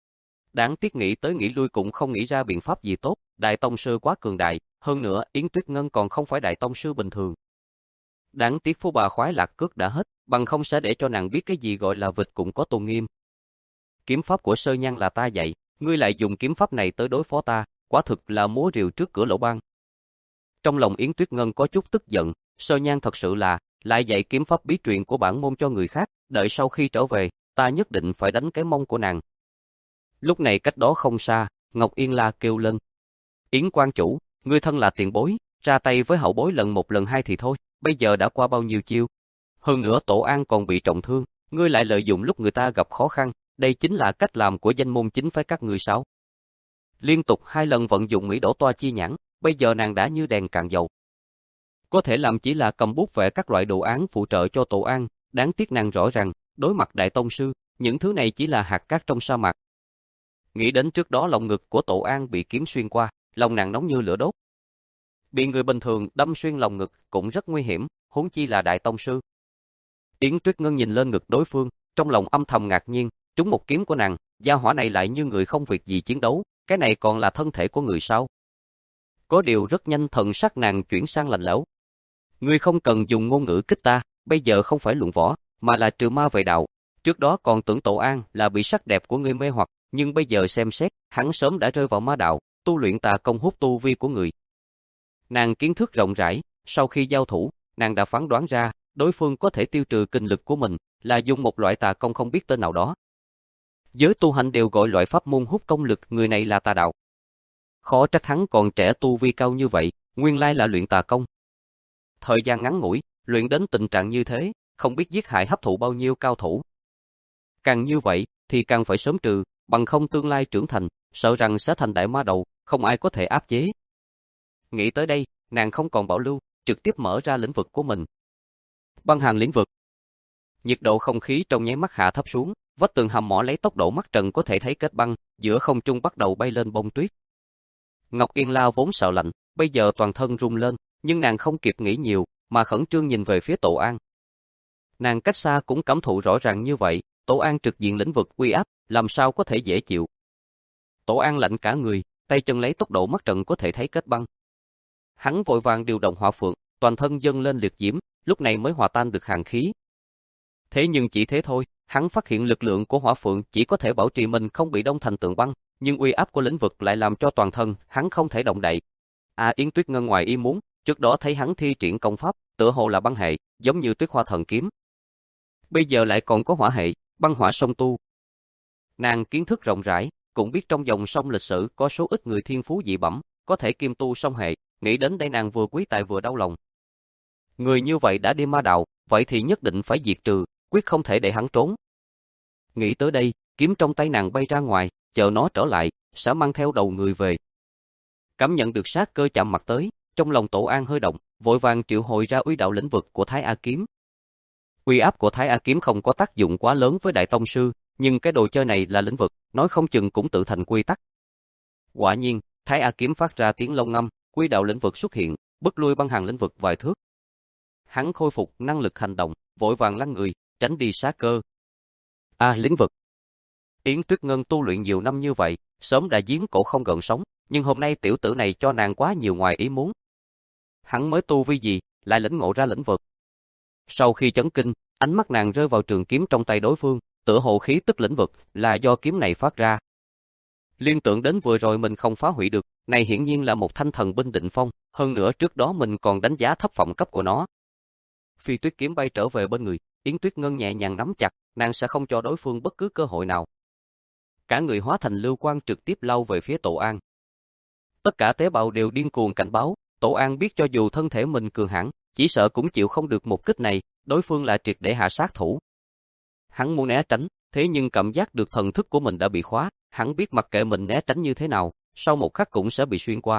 Đáng tiếc nghĩ tới nghĩ lui cũng không nghĩ ra biện pháp gì tốt, đại tông sư quá cường đại, hơn nữa Yến Tuyết Ngân còn không phải đại tông sư bình thường. Đáng tiếc phú bà khoái lạc cước đã hết, bằng không sẽ để cho nàng biết cái gì gọi là vịt cũng có tôn nghiêm. Kiếm pháp của Sơ Nhan là ta dạy, ngươi lại dùng kiếm pháp này tới đối phó ta, quả thực là múa rìu trước cửa lỗ ban. Trong lòng Yến Tuyết Ngân có chút tức giận, Sơ Nhan thật sự là, lại dạy kiếm pháp bí truyền của bản môn cho người khác, đợi sau khi trở về, ta nhất định phải đánh cái mông của nàng. Lúc này cách đó không xa, Ngọc Yên La kêu lên: Yến quan chủ, ngươi thân là tiền bối, ra tay với hậu bối lần một lần hai thì thôi, bây giờ đã qua bao nhiêu chiêu. Hơn nữa Tổ An còn bị trọng thương, ngươi lại lợi dụng lúc người ta gặp khó khăn, đây chính là cách làm của danh môn chính phái các ngươi sao? Liên tục hai lần vận dụng Mỹ Đổ Toa chi nhãn, bây giờ nàng đã như đèn cạn dầu. Có thể làm chỉ là cầm bút vẽ các loại đồ án phụ trợ cho Tổ An, đáng tiếc nàng rõ ràng, đối mặt đại tông sư, những thứ này chỉ là hạt cát trong sa mạc. Nghĩ đến trước đó lòng ngực của Tổ An bị kiếm xuyên qua, lòng nàng nóng như lửa đốt. Bị người bình thường đâm xuyên lòng ngực cũng rất nguy hiểm, huống chi là đại tông sư. Yến Tuyết Ngân nhìn lên ngực đối phương, trong lòng âm thầm ngạc nhiên, trúng một kiếm của nàng, gia hỏa này lại như người không việc gì chiến đấu, cái này còn là thân thể của người sao? Có điều rất nhanh thần sắc nàng chuyển sang lạnh lẽo. Ngươi không cần dùng ngôn ngữ kích ta, bây giờ không phải luận võ, mà là trừ ma vệ đạo. Trước đó còn tưởng Tổ An là bị sắc đẹp của ngươi mê hoặc, nhưng bây giờ xem xét, hắn sớm đã rơi vào ma đạo, tu luyện tà công hút tu vi của người. Nàng kiến thức rộng rãi, sau khi giao thủ, nàng đã phán đoán ra, đối phương có thể tiêu trừ kinh lực của mình, là dùng một loại tà công không biết tên nào đó. Giới tu hành đều gọi loại pháp môn hút công lực người này là tà đạo. Khó trách hắn còn trẻ tu vi cao như vậy, nguyên lai là luyện tà công. Thời gian ngắn ngủi, luyện đến tình trạng như thế, không biết giết hại hấp thụ bao nhiêu cao thủ. Càng như vậy, thì càng phải sớm trừ, bằng không tương lai trưởng thành, sợ rằng sẽ thành đại ma đầu, không ai có thể áp chế. Nghĩ tới đây, nàng không còn bảo lưu, trực tiếp mở ra lĩnh vực của mình. Băng Hàn lĩnh vực. Nhiệt độ không khí trong nháy mắt hạ thấp xuống, vách tường hầm mỏ lấy tốc độ mắt trần có thể thấy kết băng, giữa không trung bắt đầu bay lên bông tuyết. Ngọc Yên La vốn sợ lạnh, bây giờ toàn thân run lên, nhưng nàng không kịp nghĩ nhiều, mà khẩn trương nhìn về phía Tổ An. Nàng cách xa cũng cảm thụ rõ ràng như vậy, Tổ An trực diện lĩnh vực uy áp, làm sao có thể dễ chịu. Tổ An lạnh cả người, tay chân lấy tốc độ mắt trần có thể thấy kết băng. Hắn vội vàng điều động hỏa phượng, toàn thân dâng lên liệt diễm, lúc này mới hòa tan được hàn khí. Thế nhưng chỉ thế thôi, hắn phát hiện lực lượng của hỏa phượng chỉ có thể bảo trì mình không bị đông thành tượng băng, nhưng uy áp của lĩnh vực lại làm cho toàn thân hắn không thể động đậy. À, Yến Tuyết Ngân ngoài ý muốn, trước đó thấy hắn thi triển công pháp, tựa hồ là băng hệ, giống như Tuyết Hoa Thần Kiếm. Bây giờ lại còn có hỏa hệ, băng hỏa song tu. Nàng kiến thức rộng rãi, cũng biết trong dòng sông lịch sử có số ít người thiên phú dị bẩm, có thể kim tu song hệ, nghĩ đến đây nàng vừa quý tài vừa đau lòng. Người như vậy đã đi ma đạo, vậy thì nhất định phải diệt trừ, quyết không thể để hắn trốn. Nghĩ tới đây, kiếm trong tay nàng bay ra ngoài, chờ nó trở lại, sẽ mang theo đầu người về. Cảm nhận được sát cơ chạm mặt tới, trong lòng Tổ An hơi động, vội vàng triệu hồi ra uy đạo lĩnh vực của Thái A Kiếm. Uy áp của Thái A Kiếm không có tác dụng quá lớn với Đại Tông Sư, nhưng cái đồ chơi này là lĩnh vực, nói không chừng cũng tự thành quy tắc. Quả nhiên, Thái A Kiếm phát ra tiếng long ngâm, uy đạo lĩnh vực xuất hiện, bức lui băng hàng lĩnh vực vài thước. Hắn khôi phục năng lực hành động, vội vàng lăn người, tránh đi sát cơ. A à, lĩnh vực. Yến Tuyết Ngân tu luyện nhiều năm như vậy, sớm đã giếng cổ không gợn sóng, nhưng hôm nay tiểu tử này cho nàng quá nhiều ngoài ý muốn. Hắn mới tu vi gì, lại lĩnh ngộ ra lĩnh vực. Sau khi chấn kinh, ánh mắt nàng rơi vào trường kiếm trong tay đối phương, tựa hồ khí tức lĩnh vực là do kiếm này phát ra. Liên tưởng đến vừa rồi mình không phá hủy được, này hiển nhiên là một thanh thần binh định phong, hơn nữa trước đó mình còn đánh giá thấp phẩm cấp của nó. Phi Tuyết kiếm bay trở về bên người, Yến Tuyết Ngân nhẹ nhàng nắm chặt, nàng sẽ không cho đối phương bất cứ cơ hội nào. Cả người hóa thành lưu quang trực tiếp lao về phía Tổ An. Tất cả tế bào đều điên cuồng cảnh báo, Tổ An biết cho dù thân thể mình cường hãn, chỉ sợ cũng chịu không được một kích này, đối phương là triệt để hạ sát thủ. Hắn muốn né tránh, thế nhưng cảm giác được thần thức của mình đã bị khóa, hắn biết mặc kệ mình né tránh như thế nào, sau một khắc cũng sẽ bị xuyên qua.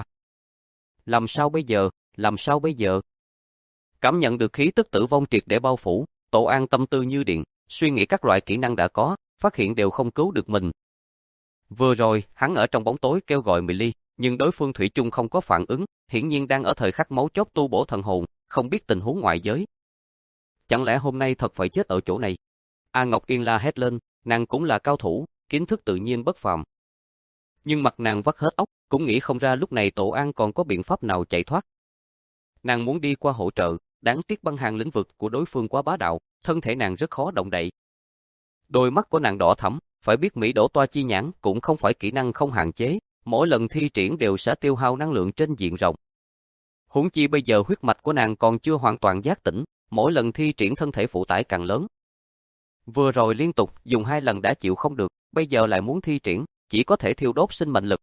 Làm sao bây giờ, làm sao bây giờ? Cảm nhận được khí tức tử vong triệt để bao phủ, Tổ An tâm tư như điện, suy nghĩ các loại kỹ năng đã có, phát hiện đều không cứu được mình. Vừa rồi, hắn ở trong bóng tối kêu gọi Mị Ly, nhưng đối phương thủy chung không có phản ứng, hiển nhiên đang ở thời khắc máu chốt tu bổ thần hồn, không biết tình huống ngoại giới. Chẳng lẽ hôm nay thật phải chết ở chỗ này? A Ngọc Yên La hét lên, nàng cũng là cao thủ, kiến thức tự nhiên bất phàm. Nhưng mặt nàng vắt hết óc, cũng nghĩ không ra lúc này Tổ An còn có biện pháp nào chạy thoát. Nàng muốn đi qua hỗ trợ, đáng tiếc băng hàng lĩnh vực của đối phương quá bá đạo, thân thể nàng rất khó động đậy. Đôi mắt của nàng đỏ thẫm, phải biết Mỹ Đỗ Toa Chi Nhãn cũng không phải kỹ năng không hạn chế, mỗi lần thi triển đều sẽ tiêu hao năng lượng trên diện rộng. Huống chi bây giờ huyết mạch của nàng còn chưa hoàn toàn giác tỉnh, mỗi lần thi triển thân thể phụ tải càng lớn. Vừa rồi liên tục dùng hai lần đã chịu không được, bây giờ lại muốn thi triển, chỉ có thể thiêu đốt sinh mệnh lực.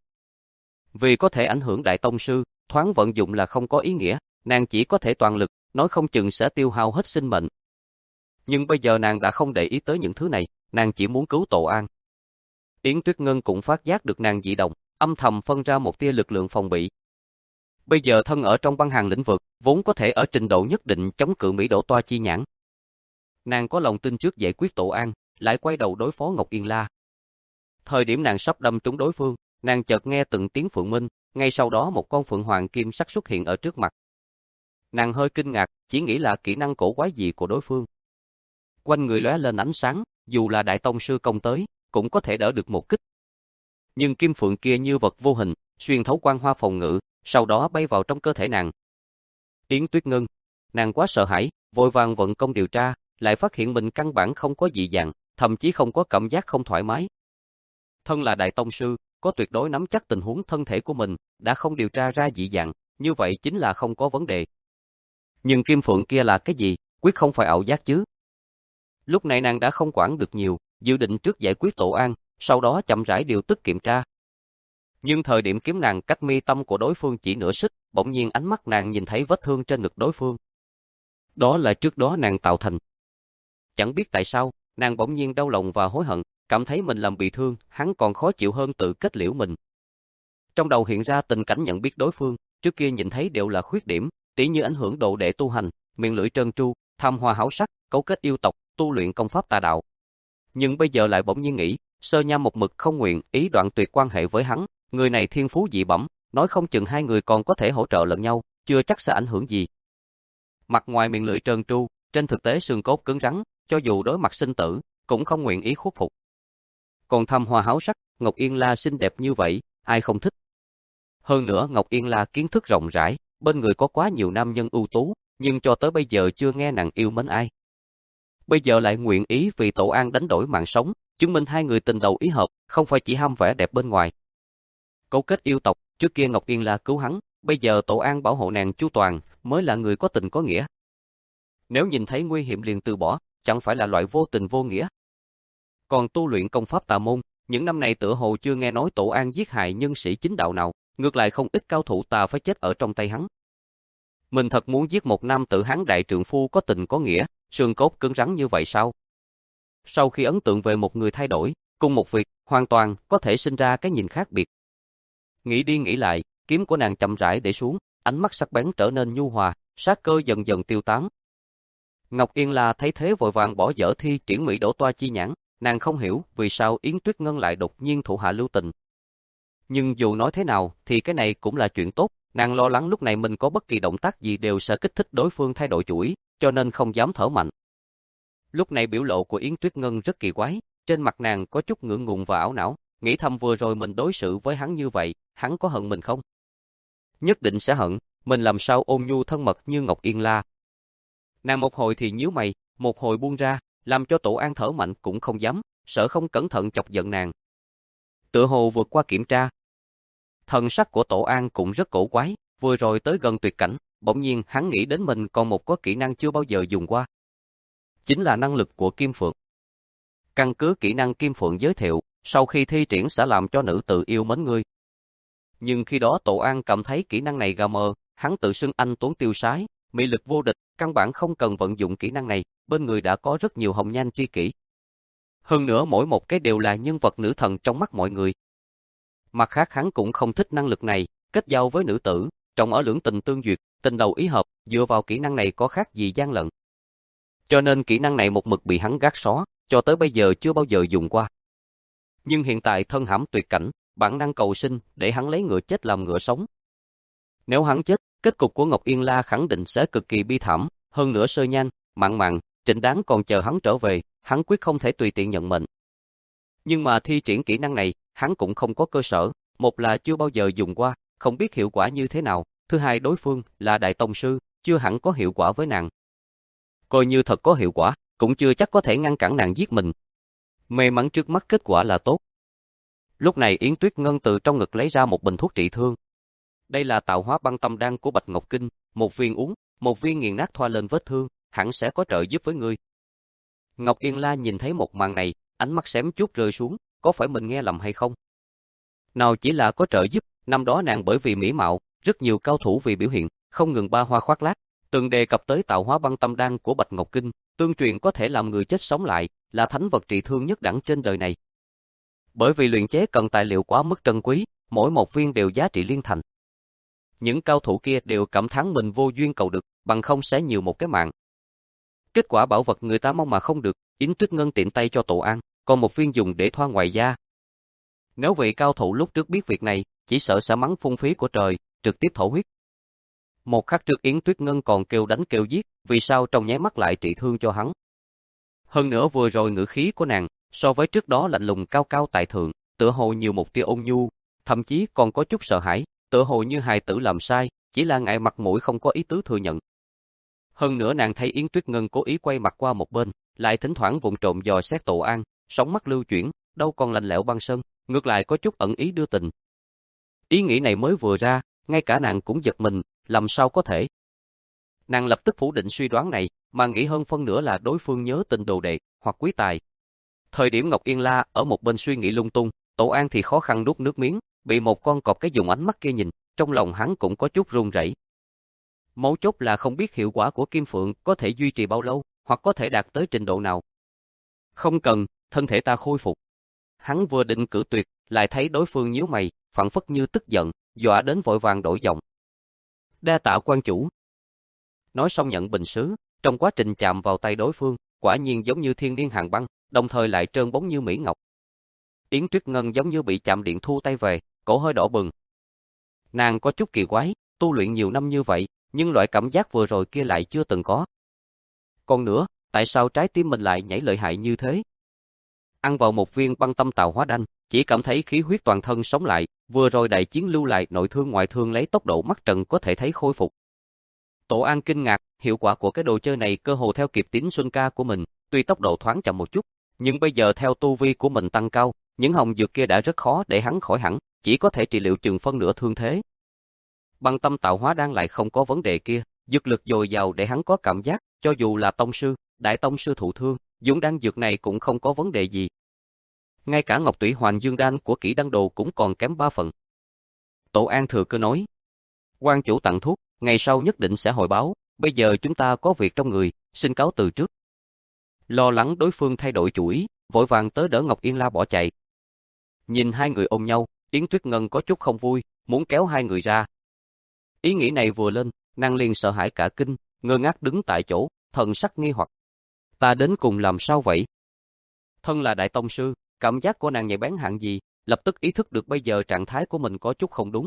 Vì có thể ảnh hưởng Đại Tông Sư, thoáng vận dụng là không có ý nghĩa, nàng chỉ có thể toàn lực, nói không chừng sẽ tiêu hao hết sinh mệnh. Nhưng bây giờ nàng đã không để ý tới những thứ này, nàng chỉ muốn cứu Tổ An. Yến Tuyết Ngân cũng phát giác được nàng dị động, âm thầm phân ra một tia lực lượng phòng bị. Bây giờ thân ở trong băng hàng lĩnh vực, vốn có thể ở trình độ nhất định chống cự Mỹ Đỗ Toa Chi Nhãn. Nàng có lòng tin trước giải quyết Tổ An, lại quay đầu đối phó Ngọc Yên La. Thời điểm nàng sắp đâm trúng đối phương, nàng chợt nghe từng tiếng phượng minh, ngay sau đó một con phượng hoàng kim sắc xuất hiện ở trước mặt. Nàng hơi kinh ngạc, chỉ nghĩ là kỹ năng cổ quái gì của đối phương. Quanh người lóe lên ánh sáng, dù là Đại Tông Sư công tới, cũng có thể đỡ được một kích. Nhưng kim phượng kia như vật vô hình, xuyên thấu quan hoa phòng ngự, sau đó bay vào trong cơ thể nàng. Yến Tuyết Ngân, nàng quá sợ hãi, vội vàng vận công điều tra, lại phát hiện mình căn bản không có dị dạng, thậm chí không có cảm giác không thoải mái. Thân là Đại Tông Sư, có tuyệt đối nắm chắc tình huống thân thể của mình, đã không điều tra ra dị dạng, như vậy chính là không có vấn đề. Nhưng kim phượng kia là cái gì, quyết không phải ảo giác chứ. Lúc này nàng đã không quản được nhiều, dự định trước giải quyết Tổ An, sau đó chậm rãi điều tức kiểm tra. Nhưng thời điểm kiếm nàng cách mi tâm của đối phương chỉ nửa xích, bỗng nhiên ánh mắt nàng nhìn thấy vết thương trên ngực đối phương. Đó là trước đó nàng tạo thành. Chẳng biết tại sao, nàng bỗng nhiên đau lòng và hối hận, cảm thấy mình làm bị thương, hắn còn khó chịu hơn tự kết liễu mình. Trong đầu hiện ra tình cảnh nhận biết đối phương, trước kia nhìn thấy đều là khuyết điểm, tỉ như ảnh hưởng độ đệ tu hành, miệng lưỡi trơn tru, tham hoa háo sắc, cấu kết yêu tộc, tu luyện công pháp tà đạo. Nhưng bây giờ lại bỗng nhiên nghĩ, Sơ Nham một mực không nguyện ý đoạn tuyệt quan hệ với hắn, người này thiên phú dị bẩm, nói không chừng hai người còn có thể hỗ trợ lẫn nhau, chưa chắc sẽ ảnh hưởng gì. Mặt ngoài miệng lưỡi trơn tru, trên thực tế xương cốt cứng rắn, cho dù đối mặt sinh tử, cũng không nguyện ý khuất phục. Còn thăm hoa háo sắc, Ngọc Yên La xinh đẹp như vậy, ai không thích. Hơn nữa Ngọc Yên La kiến thức rộng rãi, bên người có quá nhiều nam nhân ưu tú, nhưng cho tới bây giờ chưa nghe nàng yêu mến ai. Bây giờ lại nguyện ý vì Tổ An đánh đổi mạng sống, chứng minh hai người tình đầu ý hợp, không phải chỉ ham vẻ đẹp bên ngoài. Cấu kết yêu tộc, trước kia Ngọc Yên La cứu hắn, bây giờ Tổ An bảo hộ nàng chu toàn, mới là người có tình có nghĩa. Nếu nhìn thấy nguy hiểm liền từ bỏ, chẳng phải là loại vô tình vô nghĩa. Còn tu luyện công pháp tà môn, những năm này tựa hồ chưa nghe nói Tổ An giết hại nhân sĩ chính đạo nào, ngược lại không ít cao thủ tà phải chết ở trong tay hắn. Mình thật muốn giết một nam tử Hán đại trượng phu có tình có nghĩa, xương cốt cứng rắn như vậy sao? Sau khi ấn tượng về một người thay đổi, cùng một việc, hoàn toàn có thể sinh ra cái nhìn khác biệt. Nghĩ đi nghĩ lại, kiếm của nàng chậm rãi để xuống, ánh mắt sắc bén trở nên nhu hòa, sát cơ dần dần tiêu tán. Ngọc Yên La thấy thế vội vàng bỏ dở thi triển Mỹ Đổ Toa chi nhãn, nàng không hiểu vì sao Yến Tuyết Ngân lại đột nhiên thủ hạ lưu tình. Nhưng dù nói thế nào thì cái này cũng là chuyện tốt, nàng lo lắng lúc này mình có bất kỳ động tác gì đều sẽ kích thích đối phương thay đổi chủ ý, cho nên không dám thở mạnh. Lúc này biểu lộ của Yến Tuyết Ngân rất kỳ quái, trên mặt nàng có chút ngượng ngùng và ảo não, nghĩ thầm vừa rồi mình đối xử với hắn như vậy, hắn có hận mình không? Nhất định sẽ hận, mình làm sao ôn nhu thân mật như Ngọc Yên La. Nàng một hồi thì nhíu mày, một hồi buông ra, làm cho Tổ An thở mạnh cũng không dám, sợ không cẩn thận chọc giận nàng. Tựa hồ vượt qua kiểm tra. Thần sắc của Tổ An cũng rất cổ quái, vừa rồi tới gần tuyệt cảnh, bỗng nhiên hắn nghĩ đến mình còn một có kỹ năng chưa bao giờ dùng qua. Chính là năng lực của Kim Phượng. Căn cứ kỹ năng Kim Phượng giới thiệu, sau khi thi triển sẽ làm cho nữ tự yêu mến ngươi. Nhưng khi đó Tổ An cảm thấy kỹ năng này gà mờ, hắn tự xưng anh tuấn tiêu sái, mỹ lực vô địch, căn bản không cần vận dụng kỹ năng này, bên người đã có rất nhiều hồng nhan tri kỷ. Hơn nữa mỗi một cái đều là nhân vật nữ thần trong mắt mọi người. Mặt khác hắn cũng không thích năng lực này, kết giao với nữ tử, trọng ở lưỡng tình tương duyệt, tình đầu ý hợp, dựa vào kỹ năng này có khác gì gian lận. Cho nên kỹ năng này một mực bị hắn gác xó, cho tới bây giờ chưa bao giờ dùng qua. Nhưng hiện tại thân hãm tuyệt cảnh, bản năng cầu sinh để hắn lấy ngựa chết làm ngựa sống. Nếu hắn chết, kết cục của Ngọc Yên La khẳng định sẽ cực kỳ bi thảm, hơn nữa Sơ Nhan, Mạn Mạn, Trịnh Đáng còn chờ hắn trở về, hắn quyết không thể tùy tiện nhận mệnh. Nhưng mà thi triển kỹ năng này, hắn cũng không có cơ sở, một là chưa bao giờ dùng qua, không biết hiệu quả như thế nào, thứ hai đối phương là đại tông sư, chưa hẳn có hiệu quả với nàng. Coi như thật có hiệu quả, cũng chưa chắc có thể ngăn cản nàng giết mình. May mắn trước mắt kết quả là tốt. Lúc này Yến Tuyết Ngân từ trong ngực lấy ra một bình thuốc trị thương. Đây là tạo hóa băng tâm đan của Bạch Ngọc Kinh, một viên uống, một viên nghiền nát thoa lên vết thương, hẳn sẽ có trợ giúp với ngươi. Ngọc Yên La nhìn thấy một màn này, ánh mắt xém chút rơi xuống, có phải mình nghe lầm hay không? Nào chỉ là có trợ giúp, năm đó nàng bởi vì mỹ mạo, rất nhiều cao thủ vì biểu hiện, không ngừng ba hoa khoác lác, từng đề cập tới tạo hóa băng tâm đan của Bạch Ngọc Kinh, tương truyền có thể làm người chết sống lại, là thánh vật trị thương nhất đẳng trên đời này. Bởi vì luyện chế cần tài liệu quá mức trân quý, mỗi một viên đều giá trị liên thành. Những cao thủ kia đều cảm thán mình vô duyên cầu được, bằng không sẽ nhiều một cái mạng. Kết quả bảo vật người ta mong mà không được, Yến Tuyết Ngân tiện tay cho Tổ An, còn một viên dùng để thoa ngoài da. Nếu vị cao thủ lúc trước biết việc này, chỉ sợ sẽ mắng phung phí của trời, trực tiếp thổ huyết. Một khắc trước Yến Tuyết Ngân còn kêu đánh kêu giết, vì sao trong nháy mắt lại trị thương cho hắn. Hơn nữa vừa rồi ngữ khí của nàng, so với trước đó lạnh lùng cao cao tại thượng, tựa hồ nhiều một tia ôn nhu, thậm chí còn có chút sợ hãi, tựa hồ như hài tử làm sai, chỉ là ngại mặt mũi không có ý tứ thừa nhận. Hơn nữa nàng thấy Yến Tuyết Ngân cố ý quay mặt qua một bên, lại thỉnh thoảng vụng trộm dò xét Tổ An, sóng mắt lưu chuyển, đâu còn lạnh lẽo băng sơn, ngược lại có chút ẩn ý đưa tình. Ý nghĩ này mới vừa ra, ngay cả nàng cũng giật mình, làm sao có thể. Nàng lập tức phủ định suy đoán này, mà nghĩ hơn phân nửa là đối phương nhớ tình đồ đệ, hoặc quý tài. Thời điểm Ngọc Yên La ở một bên suy nghĩ lung tung, Tổ An thì khó khăn nuốt nước miếng, bị một con cọp cái dùng ánh mắt kia nhìn, trong lòng hắn cũng có chút run rẩy. Mấu chốt là không biết hiệu quả của Kim Phượng có thể duy trì bao lâu, hoặc có thể đạt tới trình độ nào. Không cần, thân thể ta khôi phục. Hắn vừa định cử tuyệt, lại thấy đối phương nhíu mày, phảng phất như tức giận, dọa đến vội vàng đổi giọng. Đa tạ quan chủ. Nói xong nhận bình sứ, trong quá trình chạm vào tay đối phương, quả nhiên giống như thiên niên hàng băng, đồng thời lại trơn bóng như mỹ ngọc. Yến Tuyết Ngân giống như bị chạm điện thu tay về, cổ hơi đỏ bừng. Nàng có chút kỳ quái, tu luyện nhiều năm như vậy, nhưng loại cảm giác vừa rồi kia lại chưa từng có. Còn nữa, tại sao trái tim mình lại nhảy lợi hại như thế? Ăn vào một viên băng tâm tạo hóa đan, chỉ cảm thấy khí huyết toàn thân sống lại, vừa rồi đại chiến lưu lại nội thương ngoại thương lấy tốc độ mắt trần có thể thấy khôi phục. Tổ An kinh ngạc, hiệu quả của cái đồ chơi này cơ hồ theo kịp Tín Xuân ca của mình, tuy tốc độ thoáng chậm một chút, nhưng bây giờ theo tu vi của mình tăng cao, những hồng dược kia đã rất khó để hắn khỏi hẳn, chỉ có thể trị liệu chừng phân nửa thương thế. Băng tâm tạo hóa đan lại không có vấn đề kia, dược lực dồi dào để hắn có cảm giác, cho dù là tông sư, đại tông sư thụ thương, dùng đan dược này cũng không có vấn đề gì. Ngay cả Ngọc Tủy Hoàng Dương đan của Kỷ Đăng Đồ cũng còn kém ba phần. Tổ An thừa cơ nói, quan chủ tặng thuốc, ngày sau nhất định sẽ hồi báo, bây giờ chúng ta có việc trong người, xin cáo từ trước. Lo lắng đối phương thay đổi chủ ý, vội vàng tới đỡ Ngọc Yên La bỏ chạy. Nhìn hai người ôm nhau, Yến Tuyết Ngân có chút không vui, muốn kéo hai người ra. Ý nghĩ này vừa lên, nàng liền sợ hãi cả kinh, ngơ ngác đứng tại chỗ, thần sắc nghi hoặc. Ta đến cùng làm sao vậy? Thân là đại tông sư, cảm giác của nàng nhạy bén hạng gì, lập tức ý thức được bây giờ trạng thái của mình có chút không đúng.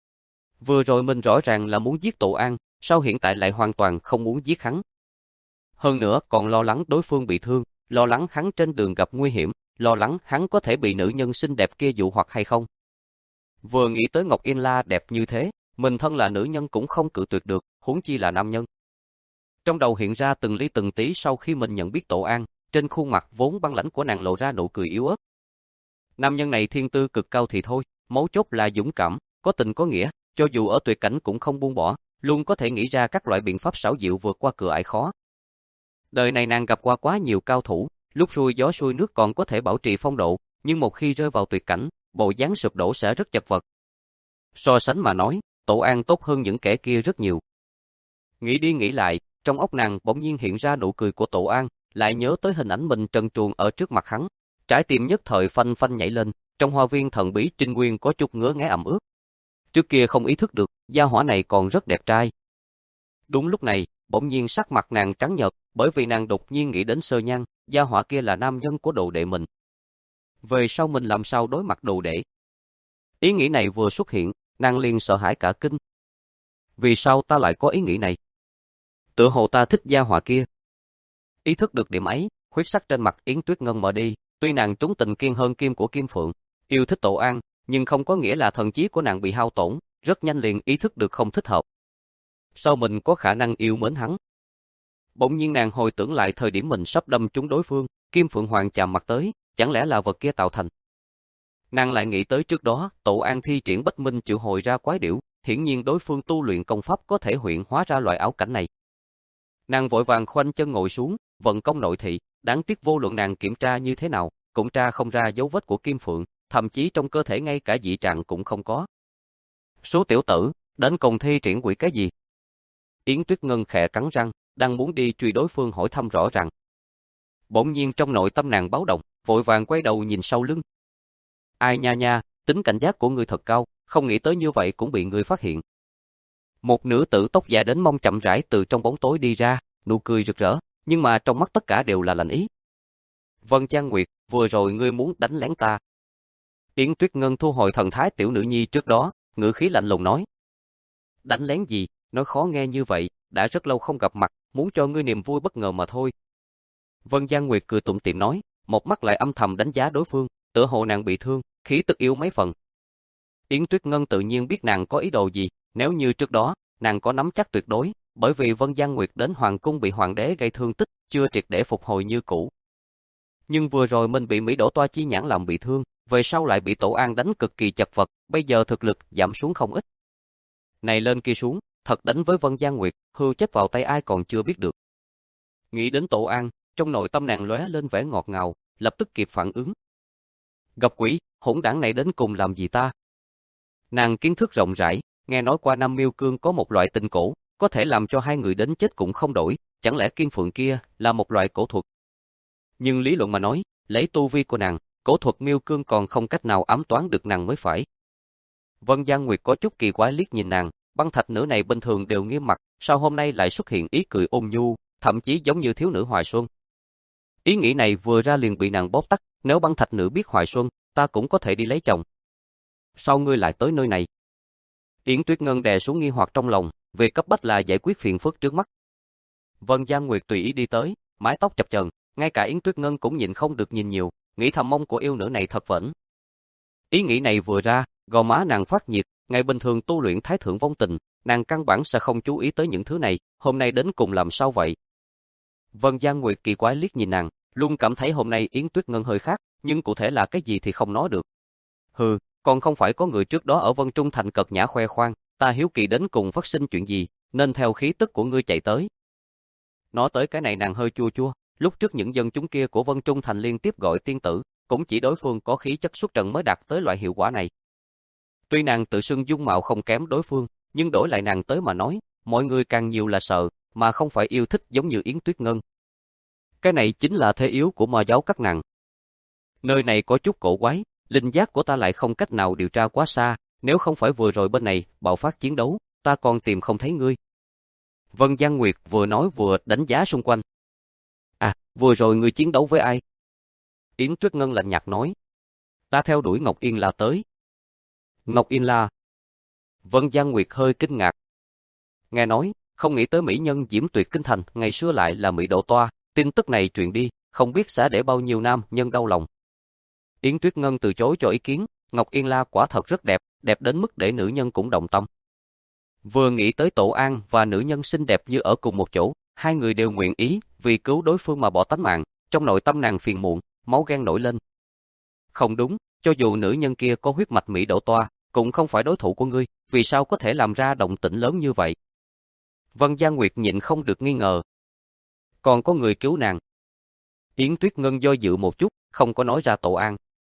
Vừa rồi mình rõ ràng là muốn giết Tổ An, sao hiện tại lại hoàn toàn không muốn giết hắn? Hơn nữa còn lo lắng đối phương bị thương, lo lắng hắn trên đường gặp nguy hiểm, lo lắng hắn có thể bị nữ nhân xinh đẹp kia dụ hoặc hay không. Vừa nghĩ tới Ngọc Yên La đẹp như thế, mình thân là nữ nhân cũng không cự tuyệt được, huống chi là nam nhân. Trong đầu hiện ra từng ly từng tí sau khi mình nhận biết Tổ An, trên khuôn mặt vốn băng lãnh của nàng lộ ra nụ cười yếu ớt. Nam nhân này thiên tư cực cao thì thôi, mấu chốt là dũng cảm, có tình có nghĩa, cho dù ở tuyệt cảnh cũng không buông bỏ, luôn có thể nghĩ ra các loại biện pháp xảo diệu vượt qua cửa ải khó. Đời này nàng gặp qua quá nhiều cao thủ, lúc xuôi gió xuôi nước còn có thể bảo trì phong độ, nhưng một khi rơi vào tuyệt cảnh, bộ dáng sụp đổ sẽ rất chật vật. So sánh mà nói, Tổ An tốt hơn những kẻ kia rất nhiều. Nghĩ đi nghĩ lại, trong óc nàng bỗng nhiên hiện ra nụ cười của Tổ An, lại nhớ tới hình ảnh mình trần truồng ở trước mặt hắn. Trái tim nhất thời phanh phanh nhảy lên, trong hoa viên thần bí Trinh Nguyên có chút ngứa ngáy ẩm ướt. Trước kia không ý thức được, gia hỏa này còn rất đẹp trai. Đúng lúc này, bỗng nhiên sắc mặt nàng trắng nhợt, bởi vì nàng đột nhiên nghĩ đến Sơ Nhan, gia hỏa kia là nam nhân của đồ đệ mình. Về sau mình làm sao đối mặt đồ đệ? Ý nghĩ này vừa xuất hiện, nàng liền sợ hãi cả kinh. Vì sao ta lại có ý nghĩ này? Tựa hồ ta thích gia hỏa kia. Ý thức được điểm ấy, huyết sắc trên mặt Yến Tuyết Ngân mở đi, tuy nàng trúng tình kiên hơn kim của Kim Phượng, yêu thích Tổ An, nhưng không có nghĩa là thần trí của nàng bị hao tổn, rất nhanh liền ý thức được không thích hợp. Sao mình có khả năng yêu mến hắn? Bỗng nhiên nàng hồi tưởng lại thời điểm mình sắp đâm trúng đối phương, Kim Phượng Hoàng chạm mặt tới, chẳng lẽ là vật kia tạo thành? Nàng lại nghĩ tới trước đó, Tổ An thi triển Bách Minh triệu hồi ra quái điểu, hiển nhiên đối phương tu luyện công pháp có thể huyện hóa ra loại ảo cảnh này. Nàng vội vàng khoanh chân ngồi xuống, vận công nội thị, đáng tiếc vô luận nàng kiểm tra như thế nào, cũng tra không ra dấu vết của Kim Phượng, thậm chí trong cơ thể ngay cả dị trạng cũng không có. Số tiểu tử, đến cùng thi triển quỷ cái gì? Yến Tuyết Ngân khẽ cắn răng, đang muốn đi truy đối phương hỏi thăm rõ ràng. Bỗng nhiên trong nội tâm nàng báo động, vội vàng quay đầu nhìn sau lưng. Ai nha nha, tính cảnh giác của ngươi thật cao, không nghĩ tới như vậy cũng bị ngươi phát hiện. Một nữ tử tóc dài đến mông chậm rãi từ trong bóng tối đi ra, nụ cười rực rỡ, nhưng mà trong mắt tất cả đều là lạnh ý. Vân Trang Nguyệt, vừa rồi ngươi muốn đánh lén ta. Yến Tuyết Ngân thu hồi thần thái tiểu nữ nhi trước đó, ngữ khí lạnh lùng nói. Đánh lén gì, nói khó nghe như vậy, đã rất lâu không gặp mặt, muốn cho ngươi niềm vui bất ngờ mà thôi. Vân Giang Nguyệt cười tủm tỉm nói, một mắt lại âm thầm đánh giá đối phương, tựa hồ nàng bị thương, khí tức yếu mấy phần. Yến Tuyết Ngân tự nhiên biết nàng có ý đồ gì, nếu như trước đó, nàng có nắm chắc tuyệt đối, bởi vì Vân Giang Nguyệt đến hoàng cung bị hoàng đế gây thương tích, chưa triệt để phục hồi như cũ. Nhưng vừa rồi mình bị Mỹ Đỗ Toa chi nhãn làm bị thương, về sau lại bị Tổ An đánh cực kỳ chật vật, bây giờ thực lực giảm xuống không ít. Này lên kia xuống, thật đánh với Vân Giang Nguyệt, hưu chết vào tay ai còn chưa biết được. Nghĩ đến Tổ An, trong nội tâm nàng lóe lên vẻ ngọt ngào, lập tức kịp phản ứng. Gặp quỷ, hỗn đảng này đến cùng làm gì ta? Nàng kiến thức rộng rãi, nghe nói qua Nam Miêu Cương có một loại tinh cổ, có thể làm cho hai người đến chết cũng không đổi, chẳng lẽ Kim Phượng kia là một loại cổ thuật? Nhưng lý luận mà nói, lấy tu vi của nàng, cổ thuật Miêu Cương còn không cách nào ám toán được nàng mới phải. Vân Giang Nguyệt có chút kỳ quái liếc nhìn nàng, băng thạch nữ này bình thường đều nghiêm mặt, sao hôm nay lại xuất hiện ý cười ôn nhu, thậm chí giống như thiếu nữ Hoài Xuân. Ý nghĩ này vừa ra liền bị nàng bóp tắt, nếu băng thạch nữ biết Hoài Xuân, ta cũng có thể đi lấy chồng. Sao ngươi lại tới nơi này? Yến Tuyết Ngân đè xuống nghi hoặc trong lòng, việc cấp bách là giải quyết phiền phức trước mắt. Vân Giang Nguyệt tùy ý đi tới, mái tóc chập chờn, ngay cả Yến Tuyết Ngân cũng nhịn không được nhìn nhiều, nghĩ thầm mông của yêu nữ này thật vẫn. Ý nghĩ này vừa ra, gò má nàng phát nhiệt, ngày bình thường tu luyện thái thượng vong tình, nàng căn bản sẽ không chú ý tới những thứ này, hôm nay đến cùng làm sao vậy? Vân Giang Nguyệt kỳ quái liếc nhìn nàng, luôn cảm thấy hôm nay Yến Tuyết Ngân hơi khác, nhưng cụ thể là cái gì thì không nói được. Hừ, còn không phải có người trước đó ở Vân Trung Thành cật nhã khoe khoang, ta hiếu kỳ đến cùng phát sinh chuyện gì, nên theo khí tức của ngươi chạy tới. Nói tới cái này nàng hơi chua chua, lúc trước những dân chúng kia của Vân Trung Thành liên tiếp gọi tiên tử, cũng chỉ đối phương có khí chất xuất trận mới đạt tới loại hiệu quả này. Tuy nàng tự xưng dung mạo không kém đối phương, nhưng đổi lại nàng tới mà nói, mọi người càng nhiều là sợ, mà không phải yêu thích giống như Yến Tuyết Ngân. Cái này chính là thế yếu của ma giáo các nàng. Nơi này có chút cổ quái, linh giác của ta lại không cách nào điều tra quá xa, nếu không phải vừa rồi bên này bạo phát chiến đấu, ta còn tìm không thấy ngươi. Vân Giang Nguyệt vừa nói vừa đánh giá xung quanh. À, vừa rồi ngươi chiến đấu với ai? Yến Tuyết Ngân lạnh nhạt nói. Ta theo đuổi Ngọc Yên La tới. Ngọc Yên La. Vân Giang Nguyệt hơi kinh ngạc. Nghe nói, không nghĩ tới mỹ nhân diễm tuyệt kinh thành, ngày xưa lại là Mỹ Độ Toa, tin tức này truyền đi, không biết sẽ để bao nhiêu nam nhân đau lòng. Yến Tuyết Ngân từ chối cho ý kiến, Ngọc Yên La quả thật rất đẹp, đẹp đến mức để nữ nhân cũng động tâm. Vừa nghĩ tới Tổ An và nữ nhân xinh đẹp như ở cùng một chỗ, hai người đều nguyện ý vì cứu đối phương mà bỏ tánh mạng, trong nội tâm nàng phiền muộn, máu ghen nổi lên. Không đúng, cho dù nữ nhân kia có huyết mạch Mỹ Độ Toa, cũng không phải đối thủ của ngươi, vì sao có thể làm ra động tĩnh lớn như vậy? Vân Giang Nguyệt nhịn không được nghi ngờ. Còn có người cứu nàng. Yến Tuyết Ngân do dự một chút, không có nói ra Tổ An.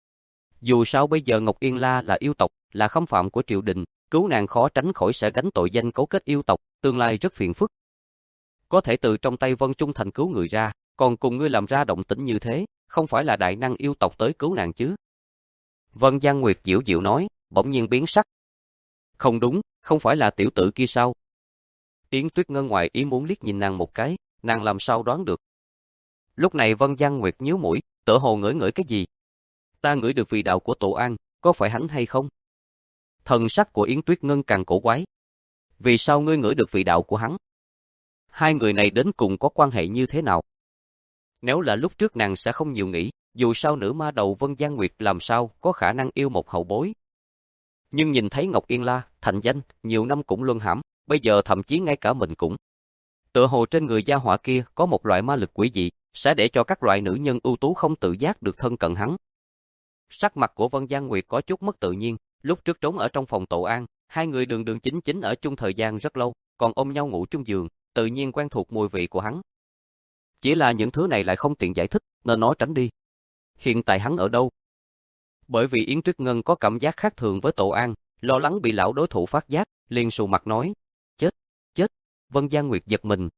Dù sao bây giờ Ngọc Yên La là yêu tộc, là khâm phạm của triều đình, cứu nàng khó tránh khỏi sẽ gánh tội danh cấu kết yêu tộc, tương lai rất phiền phức. Có thể từ trong tay Vân Trung Thành cứu người ra, còn cùng ngươi làm ra động tĩnh như thế, không phải là đại năng yêu tộc tới cứu nàng chứ? Vân Giang Nguyệt dịu dịu nói, bỗng nhiên biến sắc. Không đúng, không phải là tiểu tử kia sao? Yến Tuyết Ngân ngoài ý muốn liếc nhìn nàng một cái, nàng làm sao đoán được. Lúc này Vân Giang Nguyệt nhíu mũi, tựa hồ ngửi ngửi cái gì. Ta ngửi được vị đạo của Tổ An, có phải hắn hay không? Thần sắc của Yến Tuyết Ngân càng cổ quái. Vì sao ngươi ngửi được vị đạo của hắn? Hai người này đến cùng có quan hệ như thế nào? Nếu là lúc trước nàng sẽ không nhiều nghĩ, dù sao nữ ma đầu Vân Giang Nguyệt làm sao có khả năng yêu một hậu bối. Nhưng nhìn thấy Ngọc Yên La, thành danh, nhiều năm cũng luân hãm, bây giờ thậm chí ngay cả mình cũng. Tựa hồ trên người gia hỏa kia có một loại ma lực quỷ dị, sẽ để cho các loại nữ nhân ưu tú không tự giác được thân cận hắn. Sắc mặt của Vân Giang Nguyệt có chút mất tự nhiên, lúc trước trốn ở trong phòng Tổ An, hai người đường đường chính chính ở chung thời gian rất lâu, còn ôm nhau ngủ chung giường, tự nhiên quen thuộc mùi vị của hắn. Chỉ là những thứ này lại không tiện giải thích, nên nói tránh đi. Hiện tại hắn ở đâu? Bởi vì Yến Tuyết Ngân có cảm giác khác thường với Tổ An, lo lắng bị lão đối thủ phát giác, liền sù mặt nói, chết, chết, Vân Giang Nguyệt giật mình.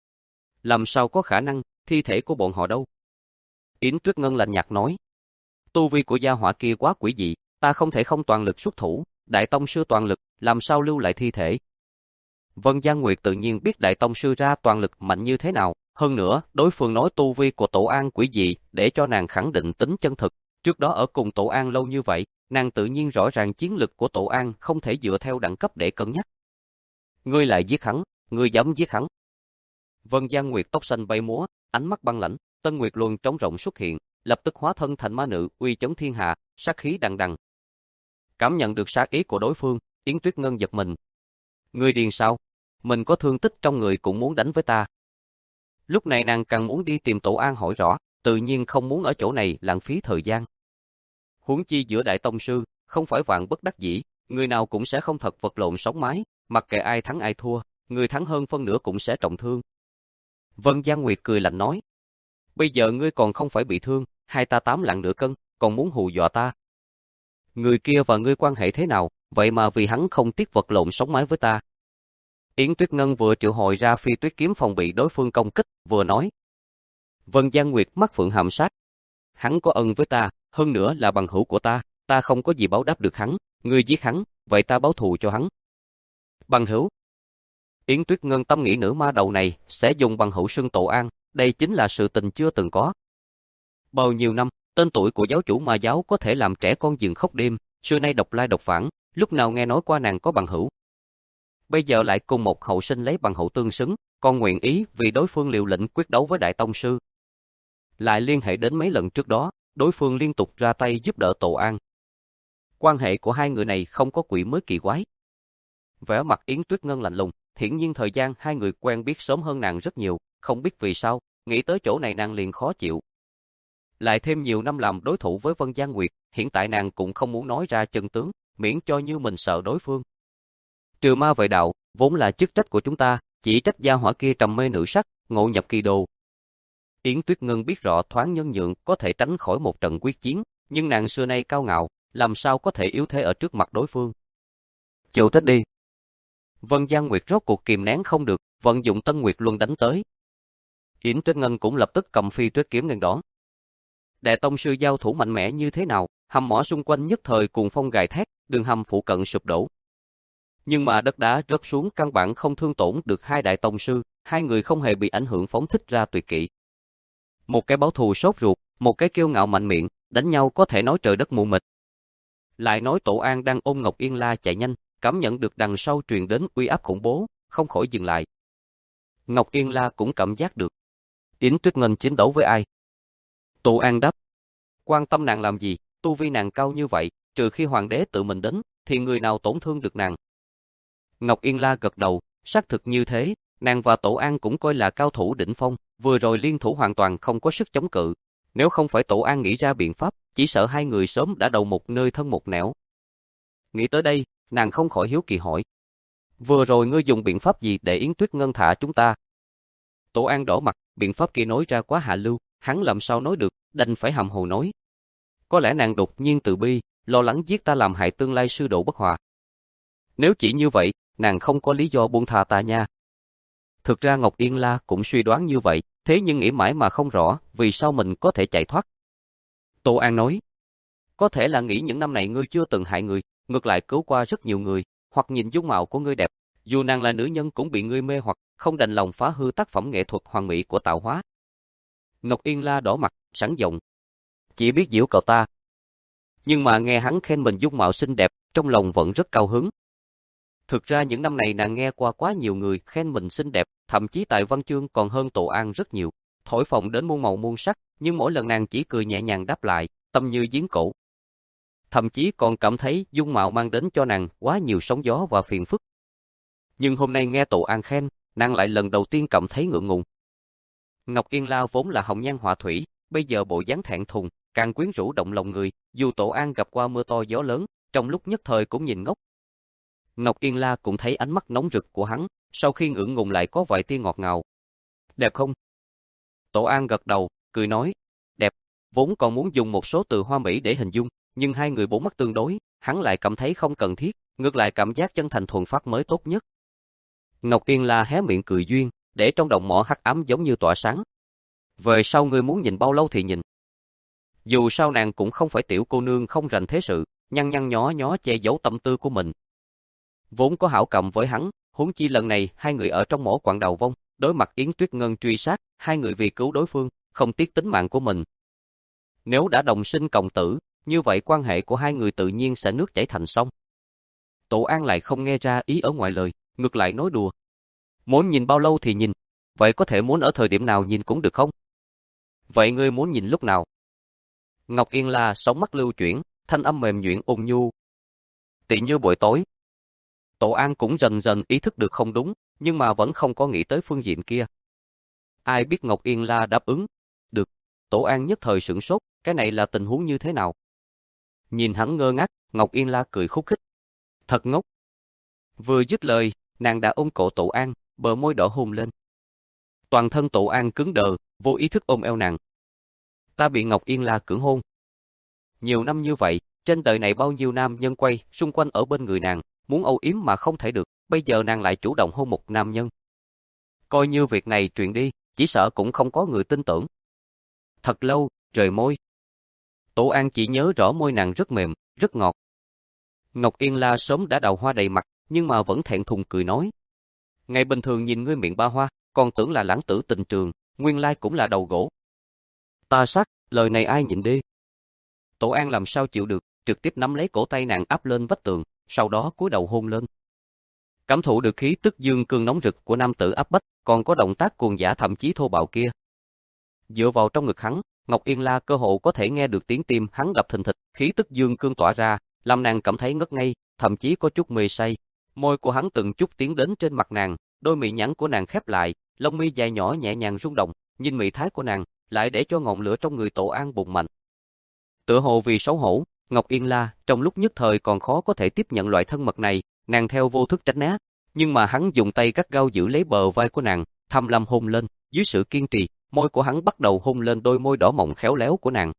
Làm sao có khả năng, thi thể của bọn họ đâu? Yến Tuyết Ngân lạnh nhạt nói, tu vi của gia hỏa kia quá quỷ dị, ta không thể không toàn lực xuất thủ, Đại Tông Sư toàn lực, làm sao lưu lại thi thể? Vân Giang Nguyệt tự nhiên biết Đại Tông Sư ra toàn lực mạnh như thế nào, hơn nữa, đối phương nói tu vi của Tổ An quỷ dị, để cho nàng khẳng định tính chân thực. Trước đó ở cùng Tổ An lâu như vậy, nàng tự nhiên rõ ràng chiến lực của Tổ An không thể dựa theo đẳng cấp để cân nhắc. Ngươi lại giết hắn, ngươi dám giết hắn. Vân Giang Nguyệt tóc xanh bay múa, ánh mắt băng lãnh, Tân Nguyệt Luân trống rộng xuất hiện, lập tức hóa thân thành ma nữ, uy chấn thiên hạ, sát khí đằng đằng. Cảm nhận được sát ý của đối phương, Yến Tuyết Ngân giật mình. Ngươi điên sao? Mình có thương tích trong người cũng muốn đánh với ta. Lúc này nàng càng muốn đi tìm Tổ An hỏi rõ, tự nhiên không muốn ở chỗ này lãng phí thời gian. Huống chi giữa Đại Tông Sư, không phải vạn bất đắc dĩ, người nào cũng sẽ không thật vật lộn sống mái, mặc kệ ai thắng ai thua, người thắng hơn phân nửa cũng sẽ trọng thương. Vân Giang Nguyệt cười lạnh nói, bây giờ ngươi còn không phải bị thương, hai ta tám lạng nửa cân, còn muốn hù dọa ta. Người kia và ngươi quan hệ thế nào, vậy mà vì hắn không tiếc vật lộn sống mái với ta. Yến Tuyết Ngân vừa triệu hồi ra phi tuyết kiếm phòng bị đối phương công kích, vừa nói. Vân Giang Nguyệt mắt phượng hàm sát. Hắn có ân với ta, hơn nữa là bằng hữu của ta, ta không có gì báo đáp được hắn, ngươi giết hắn, vậy ta báo thù cho hắn. Bằng hữu. Yến Tuyết Ngân tâm nghĩ nữ ma đầu này sẽ dùng bằng hữu xưng Tổ An, đây chính là sự tình chưa từng có. Bao nhiêu năm, tên tuổi của giáo chủ ma giáo có thể làm trẻ con giường khóc đêm, xưa nay độc lai độc vãng, lúc nào nghe nói qua nàng có bằng hữu. Bây giờ lại cùng một hậu sinh lấy bằng hữu tương xứng, còn nguyện ý vì đối phương liều lĩnh quyết đấu với đại tông sư. Lại liên hệ đến mấy lần trước đó, đối phương liên tục ra tay giúp đỡ Tổ An. Quan hệ của hai người này không có quỷ mới kỳ quái. Vẻ mặt Yến Tuyết Ngân lạnh lùng, hiển nhiên thời gian hai người quen biết sớm hơn nàng rất nhiều, không biết vì sao, nghĩ tới chỗ này nàng liền khó chịu. Lại thêm nhiều năm làm đối thủ với Vân Giang Nguyệt, hiện tại nàng cũng không muốn nói ra chân tướng, miễn cho như mình sợ đối phương. Trừ ma vệ đạo, vốn là chức trách của chúng ta, chỉ trách gia hỏa kia trầm mê nữ sắc, ngộ nhập kỳ đồ. Yến Tuyết Ngân biết rõ thoáng nhân nhượng có thể tránh khỏi một trận quyết chiến, nhưng nàng xưa nay cao ngạo, làm sao có thể yếu thế ở trước mặt đối phương. Chịu trách đi. Vân Giang Nguyệt rốt cuộc kìm nén không được, vận dụng Tân Nguyệt Luân đánh tới. Yến Tuyết Ngân cũng lập tức cầm phi tuyết kiếm nghênh đón. Đại tông sư giao thủ mạnh mẽ như thế nào, hầm mỏ xung quanh nhất thời cuồng phong gào thét, đường hầm phụ cận sụp đổ. Nhưng mà đất đá rớt xuống căn bản không thương tổn được hai đại tông sư, hai người không hề bị ảnh hưởng phóng thích ra tuyệt kỹ. Một cái báo thù sốt ruột, một cái kiêu ngạo mạnh miệng, đánh nhau có thể nói trời đất mù mịt. Lại nói Tổ An đang ôm Ngọc Yên La chạy nhanh, cảm nhận được đằng sau truyền đến uy áp khủng bố, không khỏi dừng lại. Ngọc Yên La cũng cảm giác được. Yến Tuyết Ngân chiến đấu với ai? Tổ An đáp. Quan tâm nàng làm gì, tu vi nàng cao như vậy, trừ khi hoàng đế tự mình đến, thì người nào tổn thương được nàng. Ngọc Yên La gật đầu, xác thực như thế, nàng và Tổ An cũng coi là cao thủ đỉnh phong, vừa rồi liên thủ hoàn toàn không có sức chống cự. Nếu không phải Tổ An nghĩ ra biện pháp, chỉ sợ hai người sớm đã đầu một nơi thân một nẻo. Nghĩ tới đây, nàng không khỏi hiếu kỳ hỏi. Vừa rồi ngươi dùng biện pháp gì để Yến Tuyết Ngân thả chúng ta? Tổ An đỏ mặt, biện pháp kia nói ra quá hạ lưu, hắn làm sao nói được, đành phải hàm hồ nói. Có lẽ nàng đột nhiên từ bi, lo lắng giết ta làm hại tương lai sư độ bất hòa. Nếu chỉ như vậy, nàng không có lý do buông tha ta nha. Thực ra Ngọc Yên La cũng suy đoán như vậy, thế nhưng nghĩ mãi mà không rõ, vì sao mình có thể chạy thoát. Tô An nói, có thể là nghĩ những năm này ngươi chưa từng hại người, ngược lại cứu qua rất nhiều người, hoặc nhìn dung mạo của ngươi đẹp, dù nàng là nữ nhân cũng bị ngươi mê hoặc, không đành lòng phá hư tác phẩm nghệ thuật hoàn mỹ của tạo hóa. Ngọc Yên La đỏ mặt, sẵn giọng, chỉ biết giễu cợt ta. Nhưng mà nghe hắn khen mình dung mạo xinh đẹp, trong lòng vẫn rất cao hứng. Thực ra những năm này nàng nghe qua quá nhiều người khen mình xinh đẹp, thậm chí tại văn chương còn hơn Tổ An rất nhiều, thổi phồng đến muôn màu muôn sắc, nhưng mỗi lần nàng chỉ cười nhẹ nhàng đáp lại, tâm như giếng cổ. Thậm chí còn cảm thấy dung mạo mang đến cho nàng quá nhiều sóng gió và phiền phức. Nhưng hôm nay nghe Tổ An khen, nàng lại lần đầu tiên cảm thấy ngượng ngùng. Ngọc Yên La vốn là hồng nhan họa thủy, bây giờ bộ dáng thẹn thùng, càng quyến rũ động lòng người, dù Tổ An gặp qua mưa to gió lớn, trong lúc nhất thời cũng nhìn ngốc. Ngọc Yên La cũng thấy ánh mắt nóng rực của hắn, sau khi ngượng ngùng lại có vài tia ngọt ngào. Đẹp không? Tổ An gật đầu, cười nói, đẹp, vốn còn muốn dùng một số từ hoa mỹ để hình dung, nhưng hai người bốn mắt tương đối, hắn lại cảm thấy không cần thiết, ngược lại cảm giác chân thành thuần phát mới tốt nhất. Ngọc Yên La hé miệng cười duyên, để trong đồng mỏ hắc ám giống như tỏa sáng. Về sau ngươi muốn nhìn bao lâu thì nhìn. Dù sao nàng cũng không phải tiểu cô nương không rành thế sự, nhăn nhăn nhó nhó che giấu tâm tư của mình. Vốn có hảo cảm với hắn, huống chi lần này hai người ở trong mỏ quặng đầu vong, đối mặt Yến Tuyết Ngân truy sát, hai người vì cứu đối phương, không tiếc tính mạng của mình. Nếu đã đồng sinh cộng tử, như vậy quan hệ của hai người tự nhiên sẽ nước chảy thành sông. Tổ An lại không nghe ra ý ở ngoài lời, ngược lại nói đùa. Muốn nhìn bao lâu thì nhìn, vậy có thể muốn ở thời điểm nào nhìn cũng được không? Vậy ngươi muốn nhìn lúc nào? Ngọc Yên La sóng mắt lưu chuyển, thanh âm mềm nhuyễn ôn nhu. Tỉ như buổi tối. Tổ An cũng dần dần ý thức được không đúng, nhưng mà vẫn không có nghĩ tới phương diện kia. Ai biết Ngọc Yên La đáp ứng. Được. Tổ An nhất thời sửng sốt, cái này là tình huống như thế nào? Nhìn hắn ngơ ngác, Ngọc Yên La cười khúc khích. Thật ngốc. Vừa dứt lời, nàng đã ôm cổ Tổ An, bờ môi đỏ hôn lên. Toàn thân Tổ An cứng đờ, vô ý thức ôm eo nàng. Ta bị Ngọc Yên La cưỡng hôn. Nhiều năm như vậy, trên đời này bao nhiêu nam nhân quay xung quanh ở bên người nàng, muốn âu yếm mà không thể được, bây giờ nàng lại chủ động hôn một nam nhân. Coi như việc này truyền đi, chỉ sợ cũng không có người tin tưởng. Thật lâu, rời môi. Tổ An chỉ nhớ rõ môi nàng rất mềm, rất ngọt. Ngọc Yên La sớm đã đào hoa đầy mặt, nhưng mà vẫn thẹn thùng cười nói. Ngày bình thường nhìn ngươi miệng ba hoa, còn tưởng là lãng tử tình trường, nguyên lai cũng là đầu gỗ. Ta sát, Lời này ai nhịn đi. Tổ An làm sao chịu được, trực tiếp nắm lấy cổ tay nàng áp lên vách tường, sau đó cúi đầu hôn lên. Cảm thụ được khí tức dương cương nóng rực của nam tử áp bách, còn có động tác cuồng dã thậm chí thô bạo kia. Dựa vào trong ngực hắn, Ngọc Yên La cơ hồ có thể nghe được tiếng tim hắn đập thình thịch, khí tức dương cương tỏa ra, làm nàng cảm thấy ngất ngây, thậm chí có chút mê say. Môi của hắn từng chút tiến đến trên mặt nàng, đôi mị nhẵn của nàng khép lại, lông mi dài nhỏ nhẹ nhàng rung động, nhìn mị thái của nàng, lại để cho ngọn lửa trong người Tổ An bùng mạnh. Tựa hồ vì xấu hổ, Ngọc Yên La trong lúc nhất thời còn khó có thể tiếp nhận loại thân mật này, nàng theo vô thức tránh né, nhưng mà hắn dùng tay gắt gao giữ lấy bờ vai của nàng, tham lam hôn lên, dưới sự kiên trì, môi của hắn bắt đầu hôn lên đôi môi đỏ mọng khéo léo của nàng.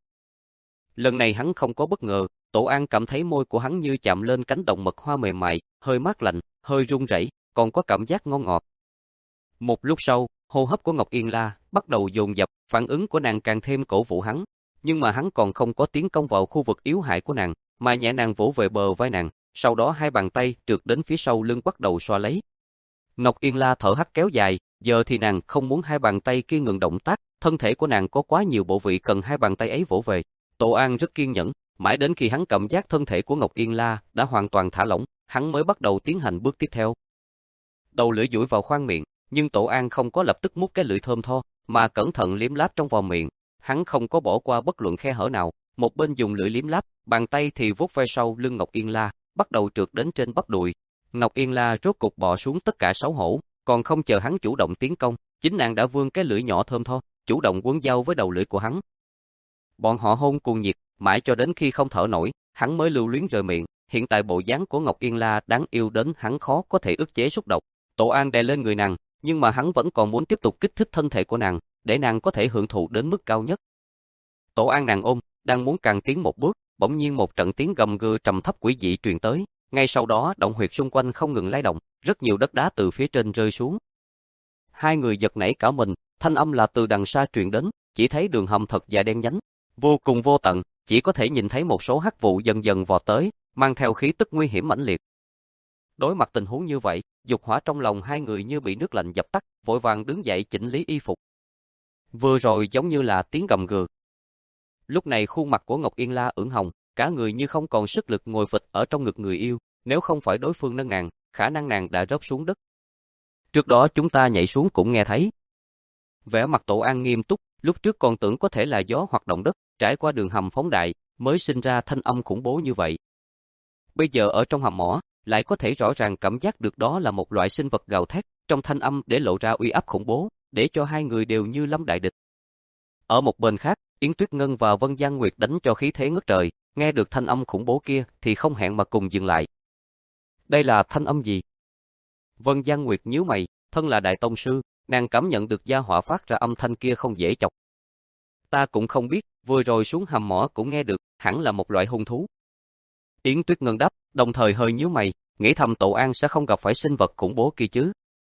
Lần này hắn không có bất ngờ, Tổ An cảm thấy môi của hắn như chạm lên cánh đồng mật hoa mềm mại, hơi mát lạnh, hơi run rẩy, còn có cảm giác ngon ngọt. Một lúc sau, hô hấp của Ngọc Yên La bắt đầu dồn dập, phản ứng của nàng càng thêm cổ vũ hắn, nhưng mà hắn còn không có tiến công vào khu vực yếu hại của nàng, mà nhẹ nàng vỗ về bờ vai nàng, sau đó hai bàn tay trượt đến phía sau lưng bắt đầu xoa lấy. Ngọc Yên La thở hắt kéo dài, giờ thì nàng không muốn hai bàn tay kia ngừng động tác, thân thể của nàng có quá nhiều bộ vị cần hai bàn tay ấy vỗ về. Tổ An rất kiên nhẫn, mãi đến khi hắn cảm giác thân thể của Ngọc Yên La đã hoàn toàn thả lỏng, hắn mới bắt đầu tiến hành bước tiếp theo. Đầu lưỡi duỗi vào khoang miệng, nhưng Tổ An không có lập tức mút cái lưỡi thơm tho, mà cẩn thận liếm láp trong vòng miệng. Hắn không có bỏ qua bất luận khe hở nào, một bên dùng lưỡi liếm láp, bàn tay thì vuốt ve sau lưng Ngọc Yên La, bắt đầu trượt đến trên bắp đùi. Ngọc Yên La rốt cục bò xuống tất cả xấu hổ, còn không chờ hắn chủ động tiến công, chính nàng đã vươn cái lưỡi nhỏ thơm tho, chủ động quấn dao với đầu lưỡi của hắn. Bọn họ hôn cuồng nhiệt, mãi cho đến khi không thở nổi, hắn mới lưu luyến rời miệng. Hiện tại bộ dáng của Ngọc Yên La đáng yêu đến hắn khó có thể ức chế xúc động. Tổ An đè lên người nàng, nhưng mà hắn vẫn còn muốn tiếp tục kích thích thân thể của nàng, để nàng có thể hưởng thụ đến mức cao nhất. Tổ An nàng ôm, đang muốn càng tiến một bước, bỗng nhiên một trận tiếng gầm gừ trầm thấp quỷ dị truyền tới, ngay sau đó động huyệt xung quanh không ngừng lay động, rất nhiều đất đá từ phía trên rơi xuống. Hai người giật nảy cả mình, thanh âm là từ đằng xa truyền đến, chỉ thấy đường hầm thật dài đen nhánh, vô cùng vô tận, chỉ có thể nhìn thấy một số hắc vụ dần dần vọt tới, mang theo khí tức nguy hiểm mãnh liệt. Đối mặt tình huống như vậy, dục hỏa trong lòng hai người như bị nước lạnh dập tắt, vội vàng đứng dậy chỉnh lý y phục. Vừa rồi giống như là tiếng gầm gừ. Lúc này khuôn mặt của Ngọc Yên La ửng hồng, cả người như không còn sức lực ngồi phịch ở trong ngực người yêu, nếu không phải đối phương nâng nàng, khả năng nàng đã rớt xuống đất. Trước đó chúng ta nhảy xuống cũng nghe thấy. Vẻ mặt Tổ An nghiêm túc, lúc trước còn tưởng có thể là gió hoặc động đất, trải qua đường hầm phóng đại, mới sinh ra thanh âm khủng bố như vậy. Bây giờ ở trong hầm mỏ, lại có thể rõ ràng cảm giác được đó là một loại sinh vật gào thét, trong thanh âm để lộ ra uy áp khủng bố, để cho hai người đều như lâm đại địch. Ở một bên khác, Yến Tuyết Ngân và Vân Giang Nguyệt đánh cho khí thế ngất trời, nghe được thanh âm khủng bố kia thì không hẹn mà cùng dừng lại. Đây là thanh âm gì? Vân Giang Nguyệt nhíu mày, thân là đại tông sư, nàng cảm nhận được gia hỏa phát ra âm thanh kia không dễ chọc. Ta cũng không biết, vừa rồi xuống hầm mỏ cũng nghe được, hẳn là một loại hung thú. Yến Tuyết Ngân đáp, đồng thời hơi nhíu mày, nghĩ thầm Tổ An sẽ không gặp phải sinh vật khủng bố kia chứ.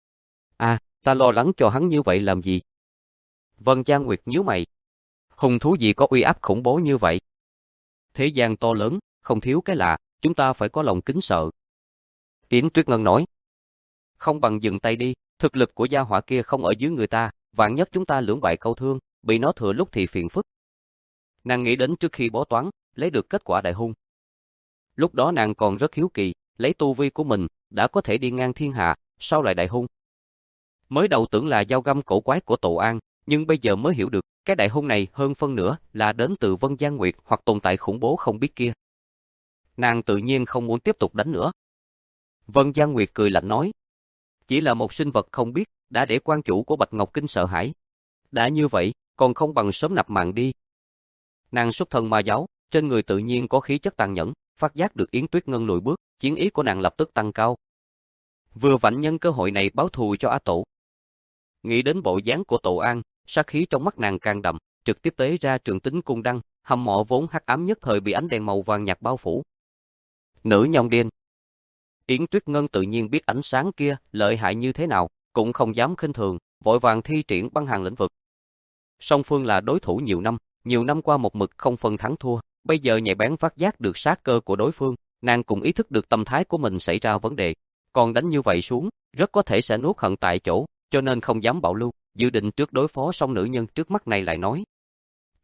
À, ta lo lắng cho hắn như vậy làm gì? Vân Giang Nguyệt nhíu mày. Hung thú gì có uy áp khủng bố như vậy? Thế gian to lớn, không thiếu cái lạ, chúng ta phải có lòng kính sợ. Yến Tuyết Ngân nói. Không bằng dừng tay đi, thực lực của gia hỏa kia không ở dưới người ta, vạn nhất chúng ta lưỡng bại câu thương, bị nó thừa lúc thì phiền phức. Nàng nghĩ đến trước khi bó toán, lấy được kết quả đại hung. Lúc đó nàng còn rất hiếu kỳ, lấy tu vi của mình, đã có thể đi ngang thiên hạ, sao lại đại hung? Mới đầu tưởng là dao găm cổ quái của Tổ An, nhưng bây giờ mới hiểu được, cái đại hung này hơn phân nửa là đến từ Vân Giang Nguyệt hoặc tồn tại khủng bố không biết kia. Nàng tự nhiên không muốn tiếp tục đánh nữa. Vân Giang Nguyệt cười lạnh nói, chỉ là một sinh vật không biết, đã để quan chủ của Bạch Ngọc Kinh sợ hãi. Đã như vậy, còn không bằng sớm nạp mạng đi. Nàng xuất thân ma giáo, trên người tự nhiên có khí chất tàn nhẫn, phát giác được Yến Tuyết Ngân lùi bước, chiến ý của nàng lập tức tăng cao. Vừa vặn nhân cơ hội này báo thù cho A Tổ. Nghĩ đến bộ dáng của Tổ An, sát khí trong mắt nàng càng đậm, trực tiếp tế ra trường tính cung đăng, hầm mộ vốn hắc ám nhất thời bị ánh đèn màu vàng nhạt bao phủ. Nữ nhông điên. Yến Tuyết Ngân tự nhiên biết ánh sáng kia lợi hại như thế nào, cũng không dám khinh thường, vội vàng thi triển băng hàn lĩnh vực. Song phương là đối thủ nhiều năm, nhiều năm qua một mực không phân thắng thua, bây giờ nhạy bén phát giác được sát cơ của đối phương, nàng cũng ý thức được tâm thái của mình xảy ra vấn đề, còn đánh như vậy xuống, rất có thể sẽ nuốt hận tại chỗ, cho nên không dám bảo lưu, dự định trước đối phó xong nữ nhân trước mắt này lại nói.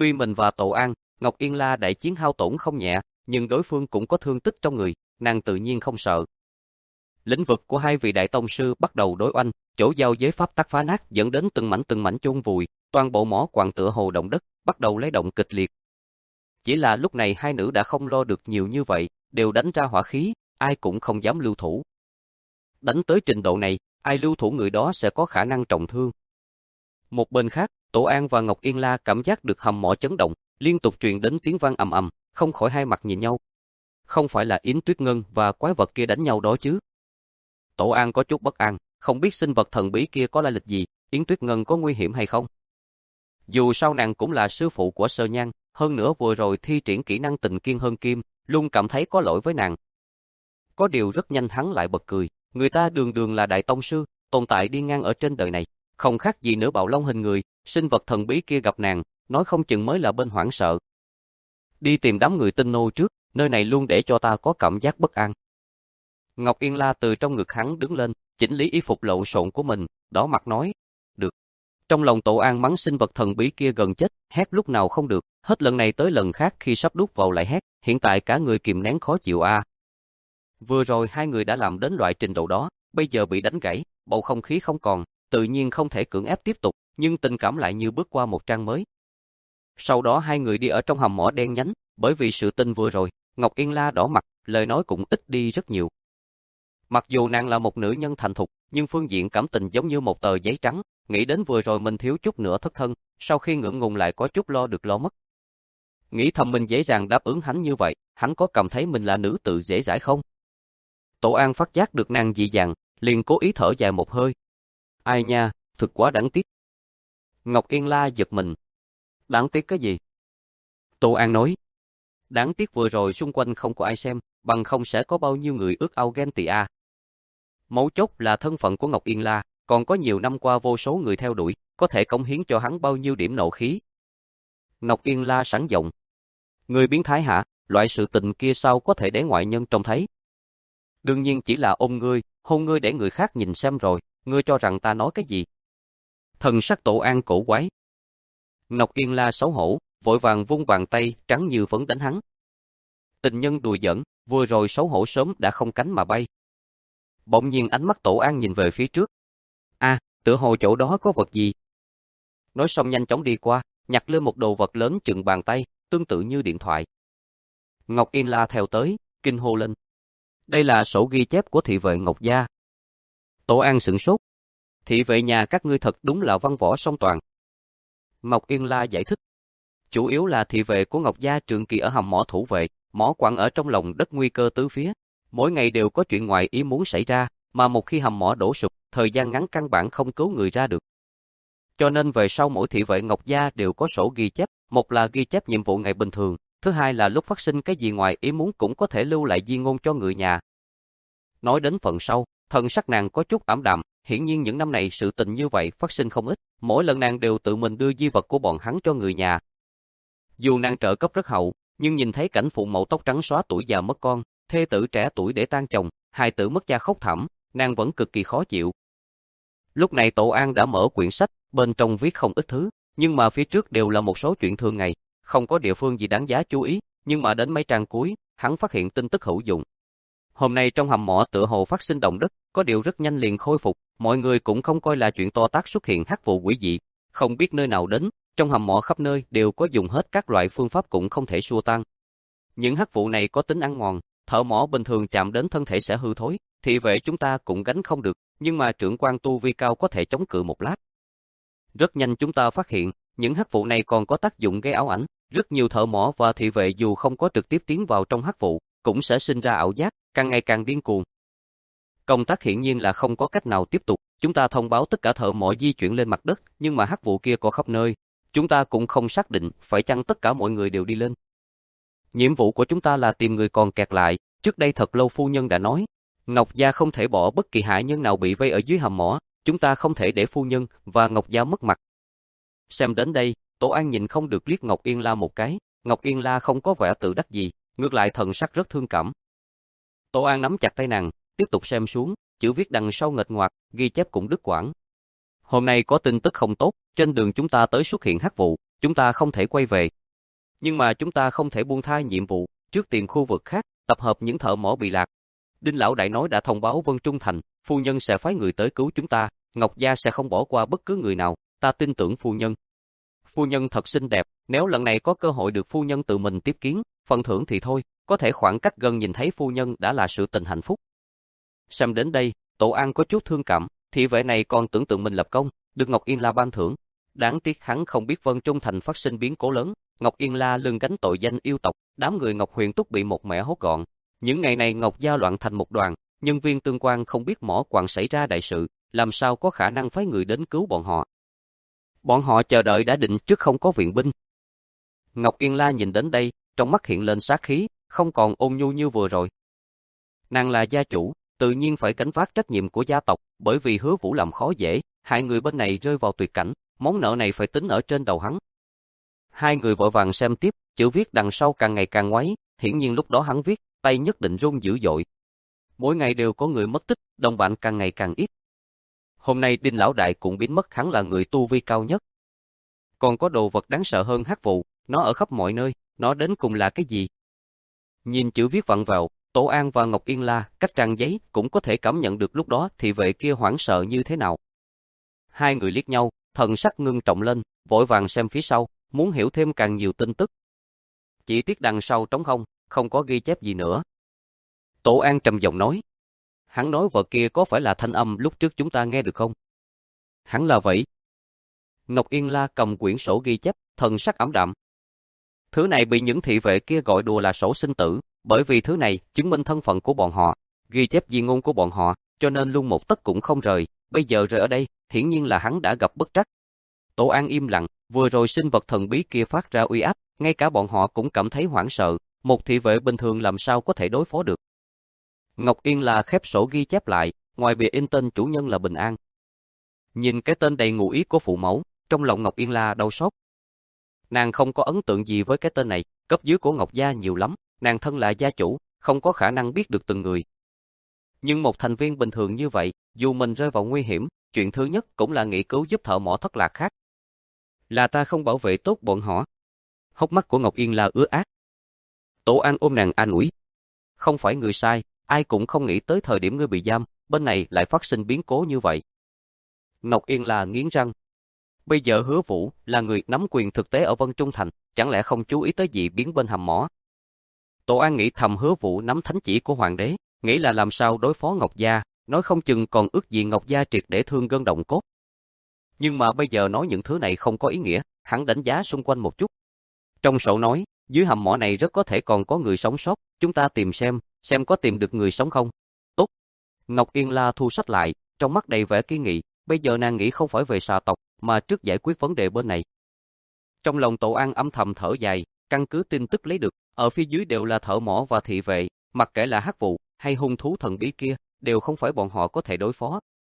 Tuy mình và Tổ An, Ngọc Yên La đại chiến hao tổn không nhẹ, nhưng đối phương cũng có thương tích trong người, nàng tự nhiên không sợ. Lĩnh vực của hai vị đại tông sư bắt đầu đối oanh, chỗ giao giới pháp tắc phá nát dẫn đến từng mảnh từng mảnh chôn vùi, toàn bộ mỏ quặng tựa hồ động đất, bắt đầu lay động kịch liệt. Chỉ là lúc này hai nữ đã không lo được nhiều như vậy, đều đánh ra hỏa khí, ai cũng không dám lưu thủ. Đánh tới trình độ này, ai lưu thủ người đó sẽ có khả năng trọng thương. Một bên khác, Tổ An và Ngọc Yên La cảm giác được hầm mỏ chấn động, liên tục truyền đến tiếng vang ầm ầm, không khỏi hai mặt nhìn nhau. Không phải là Yến Tuyết Ngân và quái vật kia đánh nhau đó chứ? Tổ An có chút bất an, không biết sinh vật thần bí kia có lai lịch gì, Yến Tuyết Ngân có nguy hiểm hay không? Dù sao nàng cũng là sư phụ của Sơ Nhan, hơn nữa vừa rồi thi triển kỹ năng tình kiên hơn kim, luôn cảm thấy có lỗi với nàng. Có điều rất nhanh hắn lại bật cười, người ta đường đường là đại tông sư, tồn tại đi ngang ở trên đời này, không khác gì nữa bạo long hình người, sinh vật thần bí kia gặp nàng, nói không chừng mới là bên hoảng sợ. Đi tìm đám người tinh nô trước, nơi này luôn để cho ta có cảm giác bất an. Ngọc Yên La từ trong ngực hắn đứng lên, chỉnh lý y phục lộn xộn của mình, đỏ mặt nói, được. Trong lòng Tổ An mắng sinh vật thần bí kia gần chết, hét lúc nào không được, hết lần này tới lần khác khi sắp đút vào lại hét, hiện tại cả người kìm nén khó chịu a. À. Vừa rồi hai người đã làm đến loại trình độ đó, bây giờ bị đánh gãy, bầu không khí không còn, tự nhiên không thể cưỡng ép tiếp tục, nhưng tình cảm lại như bước qua một trang mới. Sau đó hai người đi ở trong hầm mỏ đen nhánh, bởi vì sự tình vừa rồi, Ngọc Yên La đỏ mặt, lời nói cũng ít đi rất nhiều. Mặc dù nàng là một nữ nhân thành thục, nhưng phương diện cảm tình giống như một tờ giấy trắng, nghĩ đến vừa rồi mình thiếu chút nữa thất thân, sau khi ngượng ngùng lại có chút lo được lo mất. Nghĩ thầm mình dễ dàng đáp ứng hắn như vậy, hắn có cảm thấy mình là nữ tự dễ dãi không? Tổ An phát giác được nàng dị dạng, liền cố ý thở dài một hơi. Ai nha, thực quá đáng tiếc. Ngọc Yên La giật mình. Đáng tiếc cái gì? Tổ An nói. Đáng tiếc vừa rồi xung quanh không có ai xem, bằng không sẽ có bao nhiêu người ước ao ghen tị a. Mấu chốt là thân phận của Ngọc Yên La, còn có nhiều năm qua vô số người theo đuổi, có thể cống hiến cho hắn bao nhiêu điểm nộ khí. Ngọc Yên La sẵn giọng. Người biến thái hả, loại sự tình kia sao có thể để ngoại nhân trông thấy? Đương nhiên chỉ là ôm ngươi, hôn ngươi để người khác nhìn xem rồi, ngươi cho rằng ta nói cái gì? Thần sắc Tổ An cổ quái. Ngọc Yên La xấu hổ, vội vàng vung bàn tay trắng như phấn đánh hắn. Tình nhân đùa giỡn, vừa rồi xấu hổ sớm đã không cánh mà bay. Bỗng nhiên ánh mắt Tổ An nhìn về phía trước. A, à, tựa hồ chỗ đó có vật gì? Nói xong nhanh chóng đi qua, nhặt lên một đồ vật lớn chừng bàn tay, tương tự như điện thoại. Ngọc Yên La theo tới, kinh hô lên. Đây là sổ ghi chép của thị vệ Ngọc gia. Tổ An sửng sốt. Thị vệ nhà các ngươi thật đúng là văn võ song toàn. Ngọc Yên La giải thích. Chủ yếu là thị vệ của Ngọc gia trường kỳ ở hầm mỏ thủ vệ, mỏ quặng ở trong lòng đất nguy cơ tứ phía. Mỗi ngày đều có chuyện ngoài ý muốn xảy ra, mà một khi hầm mỏ đổ sụp, thời gian ngắn căn bản không cứu người ra được. Cho nên về sau mỗi thị vệ Ngọc gia đều có sổ ghi chép, một là ghi chép nhiệm vụ ngày bình thường, thứ hai là lúc phát sinh cái gì ngoài ý muốn cũng có thể lưu lại di ngôn cho người nhà. Nói đến phần sau, thần sắc nàng có chút ảm đạm, hiển nhiên những năm này sự tình như vậy phát sinh không ít, mỗi lần nàng đều tự mình đưa di vật của bọn hắn cho người nhà. Dù nàng trợ cấp rất hậu, nhưng nhìn thấy cảnh phụ mẫu tóc trắng xóa tuổi già mất con, thê tử trẻ tuổi để tan chồng, hài tử mất cha khóc thảm, nàng vẫn cực kỳ khó chịu. Lúc này Tổ An đã mở quyển sách, bên trong viết không ít thứ, nhưng mà phía trước đều là một số chuyện thường ngày, không có địa phương gì đáng giá chú ý, nhưng mà đến mấy trang cuối, hắn phát hiện tin tức hữu dụng. Hôm nay trong hầm mỏ tựa hồ phát sinh động đất, có điều rất nhanh liền khôi phục, mọi người cũng không coi là chuyện to tát xuất hiện hắc vụ quỷ dị, không biết nơi nào đến, trong hầm mỏ khắp nơi đều có dùng hết các loại phương pháp cũng không thể xua tan. Những hắc vụ này có tính ăn mòn, thợ mỏ bình thường chạm đến thân thể sẽ hư thối, thị vệ chúng ta cũng gánh không được, nhưng mà trưởng quan tu vi cao có thể chống cự một lát. Rất nhanh chúng ta phát hiện, những hắc vụ này còn có tác dụng gây ảo ảnh, rất nhiều thợ mỏ và thị vệ dù không có trực tiếp tiến vào trong hắc vụ, cũng sẽ sinh ra ảo giác, càng ngày càng điên cuồng. Công tác hiển nhiên là không có cách nào tiếp tục, chúng ta thông báo tất cả thợ mỏ di chuyển lên mặt đất, nhưng mà hắc vụ kia có khắp nơi, chúng ta cũng không xác định phải chăng tất cả mọi người đều đi lên. Nhiệm vụ của chúng ta là tìm người còn kẹt lại, trước đây thật lâu phu nhân đã nói, Ngọc gia không thể bỏ bất kỳ hạ nhân nào bị vây ở dưới hầm mỏ, chúng ta không thể để phu nhân và Ngọc gia mất mặt. Xem đến đây, Tổ An nhìn không được liếc Ngọc Yên La một cái, Ngọc Yên La không có vẻ tự đắc gì, ngược lại thần sắc rất thương cảm. Tổ An nắm chặt tay nàng, tiếp tục xem xuống, chữ viết đằng sau nghịch ngoạc, ghi chép cũng đứt quãng. Hôm nay có tin tức không tốt, trên đường chúng ta tới xuất hiện hắc vụ, chúng ta không thể quay về. Nhưng mà chúng ta không thể buông tha nhiệm vụ, trước tìm khu vực khác, tập hợp những thợ mỏ bị lạc. Đinh lão đại nói đã thông báo Vân Trung Thành, phu nhân sẽ phái người tới cứu chúng ta, Ngọc gia sẽ không bỏ qua bất cứ người nào, ta tin tưởng phu nhân. Phu nhân thật xinh đẹp, nếu lần này có cơ hội được phu nhân tự mình tiếp kiến, phần thưởng thì thôi, có thể khoảng cách gần nhìn thấy phu nhân đã là sự tình hạnh phúc. Xem đến đây, Tổ An có chút thương cảm, thị vệ này còn tưởng tượng mình lập công, được Ngọc Yên La ban thưởng. Đáng tiếc hắn không biết Vân Trung Thành phát sinh biến cố lớn, Ngọc Yên La lưng gánh tội danh yêu tộc, đám người Ngọc Huyền Túc bị một mẻ hốt gọn. Những ngày này Ngọc gia loạn thành một đoàn, nhân viên tương quan không biết mỏ quặng xảy ra đại sự, làm sao có khả năng phái người đến cứu bọn họ. Bọn họ chờ đợi đã định trước không có viện binh. Ngọc Yên La nhìn đến đây, trong mắt hiện lên sát khí, không còn ôn nhu như vừa rồi. Nàng là gia chủ, tự nhiên phải gánh vác trách nhiệm của gia tộc, bởi vì Hứa Vũ làm khó dễ, hai người bên này rơi vào tuyệt cảnh, món nợ này phải tính ở trên đầu hắn. Hai người vội vàng xem tiếp, chữ viết đằng sau càng ngày càng ngoáy, hiển nhiên lúc đó hắn viết, tay nhất định run dữ dội. Mỗi ngày đều có người mất tích, đồng bạn càng ngày càng ít. Hôm nay Đinh lão đại cũng biến mất, hắn là người tu vi cao nhất. Còn có đồ vật đáng sợ hơn hắc vụ, nó ở khắp mọi nơi, nó đến cùng là cái gì? Nhìn chữ viết vặn vào, Tổ An và Ngọc Yên La cách trang giấy cũng có thể cảm nhận được lúc đó thị vệ kia hoảng sợ như thế nào. Hai người liếc nhau, thần sắc ngưng trọng lên, vội vàng xem phía sau, muốn hiểu thêm càng nhiều tin tức. Chỉ tiếc đằng sau trống không, không có ghi chép gì nữa. Tổ An trầm giọng nói. Hắn nói vật kia có phải là thanh âm lúc trước chúng ta nghe được không? Hắn là vậy. Ngọc Yên La cầm quyển sổ ghi chép, thần sắc ảm đạm. Thứ này bị những thị vệ kia gọi đùa là sổ sinh tử, bởi vì thứ này chứng minh thân phận của bọn họ, ghi chép di ngôn của bọn họ, cho nên luôn một tấc cũng không rời, bây giờ rời ở đây, hiển nhiên là hắn đã gặp bất trắc. Tổ An im lặng, vừa rồi sinh vật thần bí kia phát ra uy áp, ngay cả bọn họ cũng cảm thấy hoảng sợ, một thị vệ bình thường làm sao có thể đối phó được. Ngọc Yên La khép sổ ghi chép lại, ngoài bìa in tên chủ nhân là Bình An. Nhìn cái tên đầy ngụ ý của phụ mẫu, trong lòng Ngọc Yên La đau xót. Nàng không có ấn tượng gì với cái tên này, cấp dưới của Ngọc gia nhiều lắm, nàng thân là gia chủ, không có khả năng biết được từng người. Nhưng một thành viên bình thường như vậy, dù mình rơi vào nguy hiểm, chuyện thứ nhất cũng là nghĩ cứu giúp thợ mỏ thất lạc khác. Là ta không bảo vệ tốt bọn họ. Hốc mắt của Ngọc Yên La ứa át. Tổ An ôm nàng an ủi. Không phải người sai, ai cũng không nghĩ tới thời điểm ngươi bị giam, bên này lại phát sinh biến cố như vậy. Ngọc Yên La nghiến răng. Bây giờ Hứa Vũ là người nắm quyền thực tế ở Vân Trung Thành, chẳng lẽ không chú ý tới dị biến bên hầm mỏ. Tổ An nghĩ thầm Hứa Vũ nắm thánh chỉ của hoàng đế, nghĩ là làm sao đối phó Ngọc gia, nói không chừng còn ước gì Ngọc gia triệt để thương gân động cốt. Nhưng mà bây giờ nói những thứ này không có ý nghĩa, hắn đánh giá xung quanh một chút. Trong sổ nói, dưới hầm mỏ này rất có thể còn có người sống sót, chúng ta tìm xem, xem có tìm được người sống không. Tốt. Ngọc Yên La thu sách lại, trong mắt đầy vẻ kiên nghị, bây giờ nàng nghĩ không phải về xà tộc, mà trước giải quyết vấn đề bên này. Trong lòng Tổ An âm thầm thở dài, căn cứ tin tức lấy được, ở phía dưới đều là thợ mỏ và thị vệ, mặc kệ là hắc vụ hay hung thú thần bí kia, đều không phải bọn họ có thể đối phó.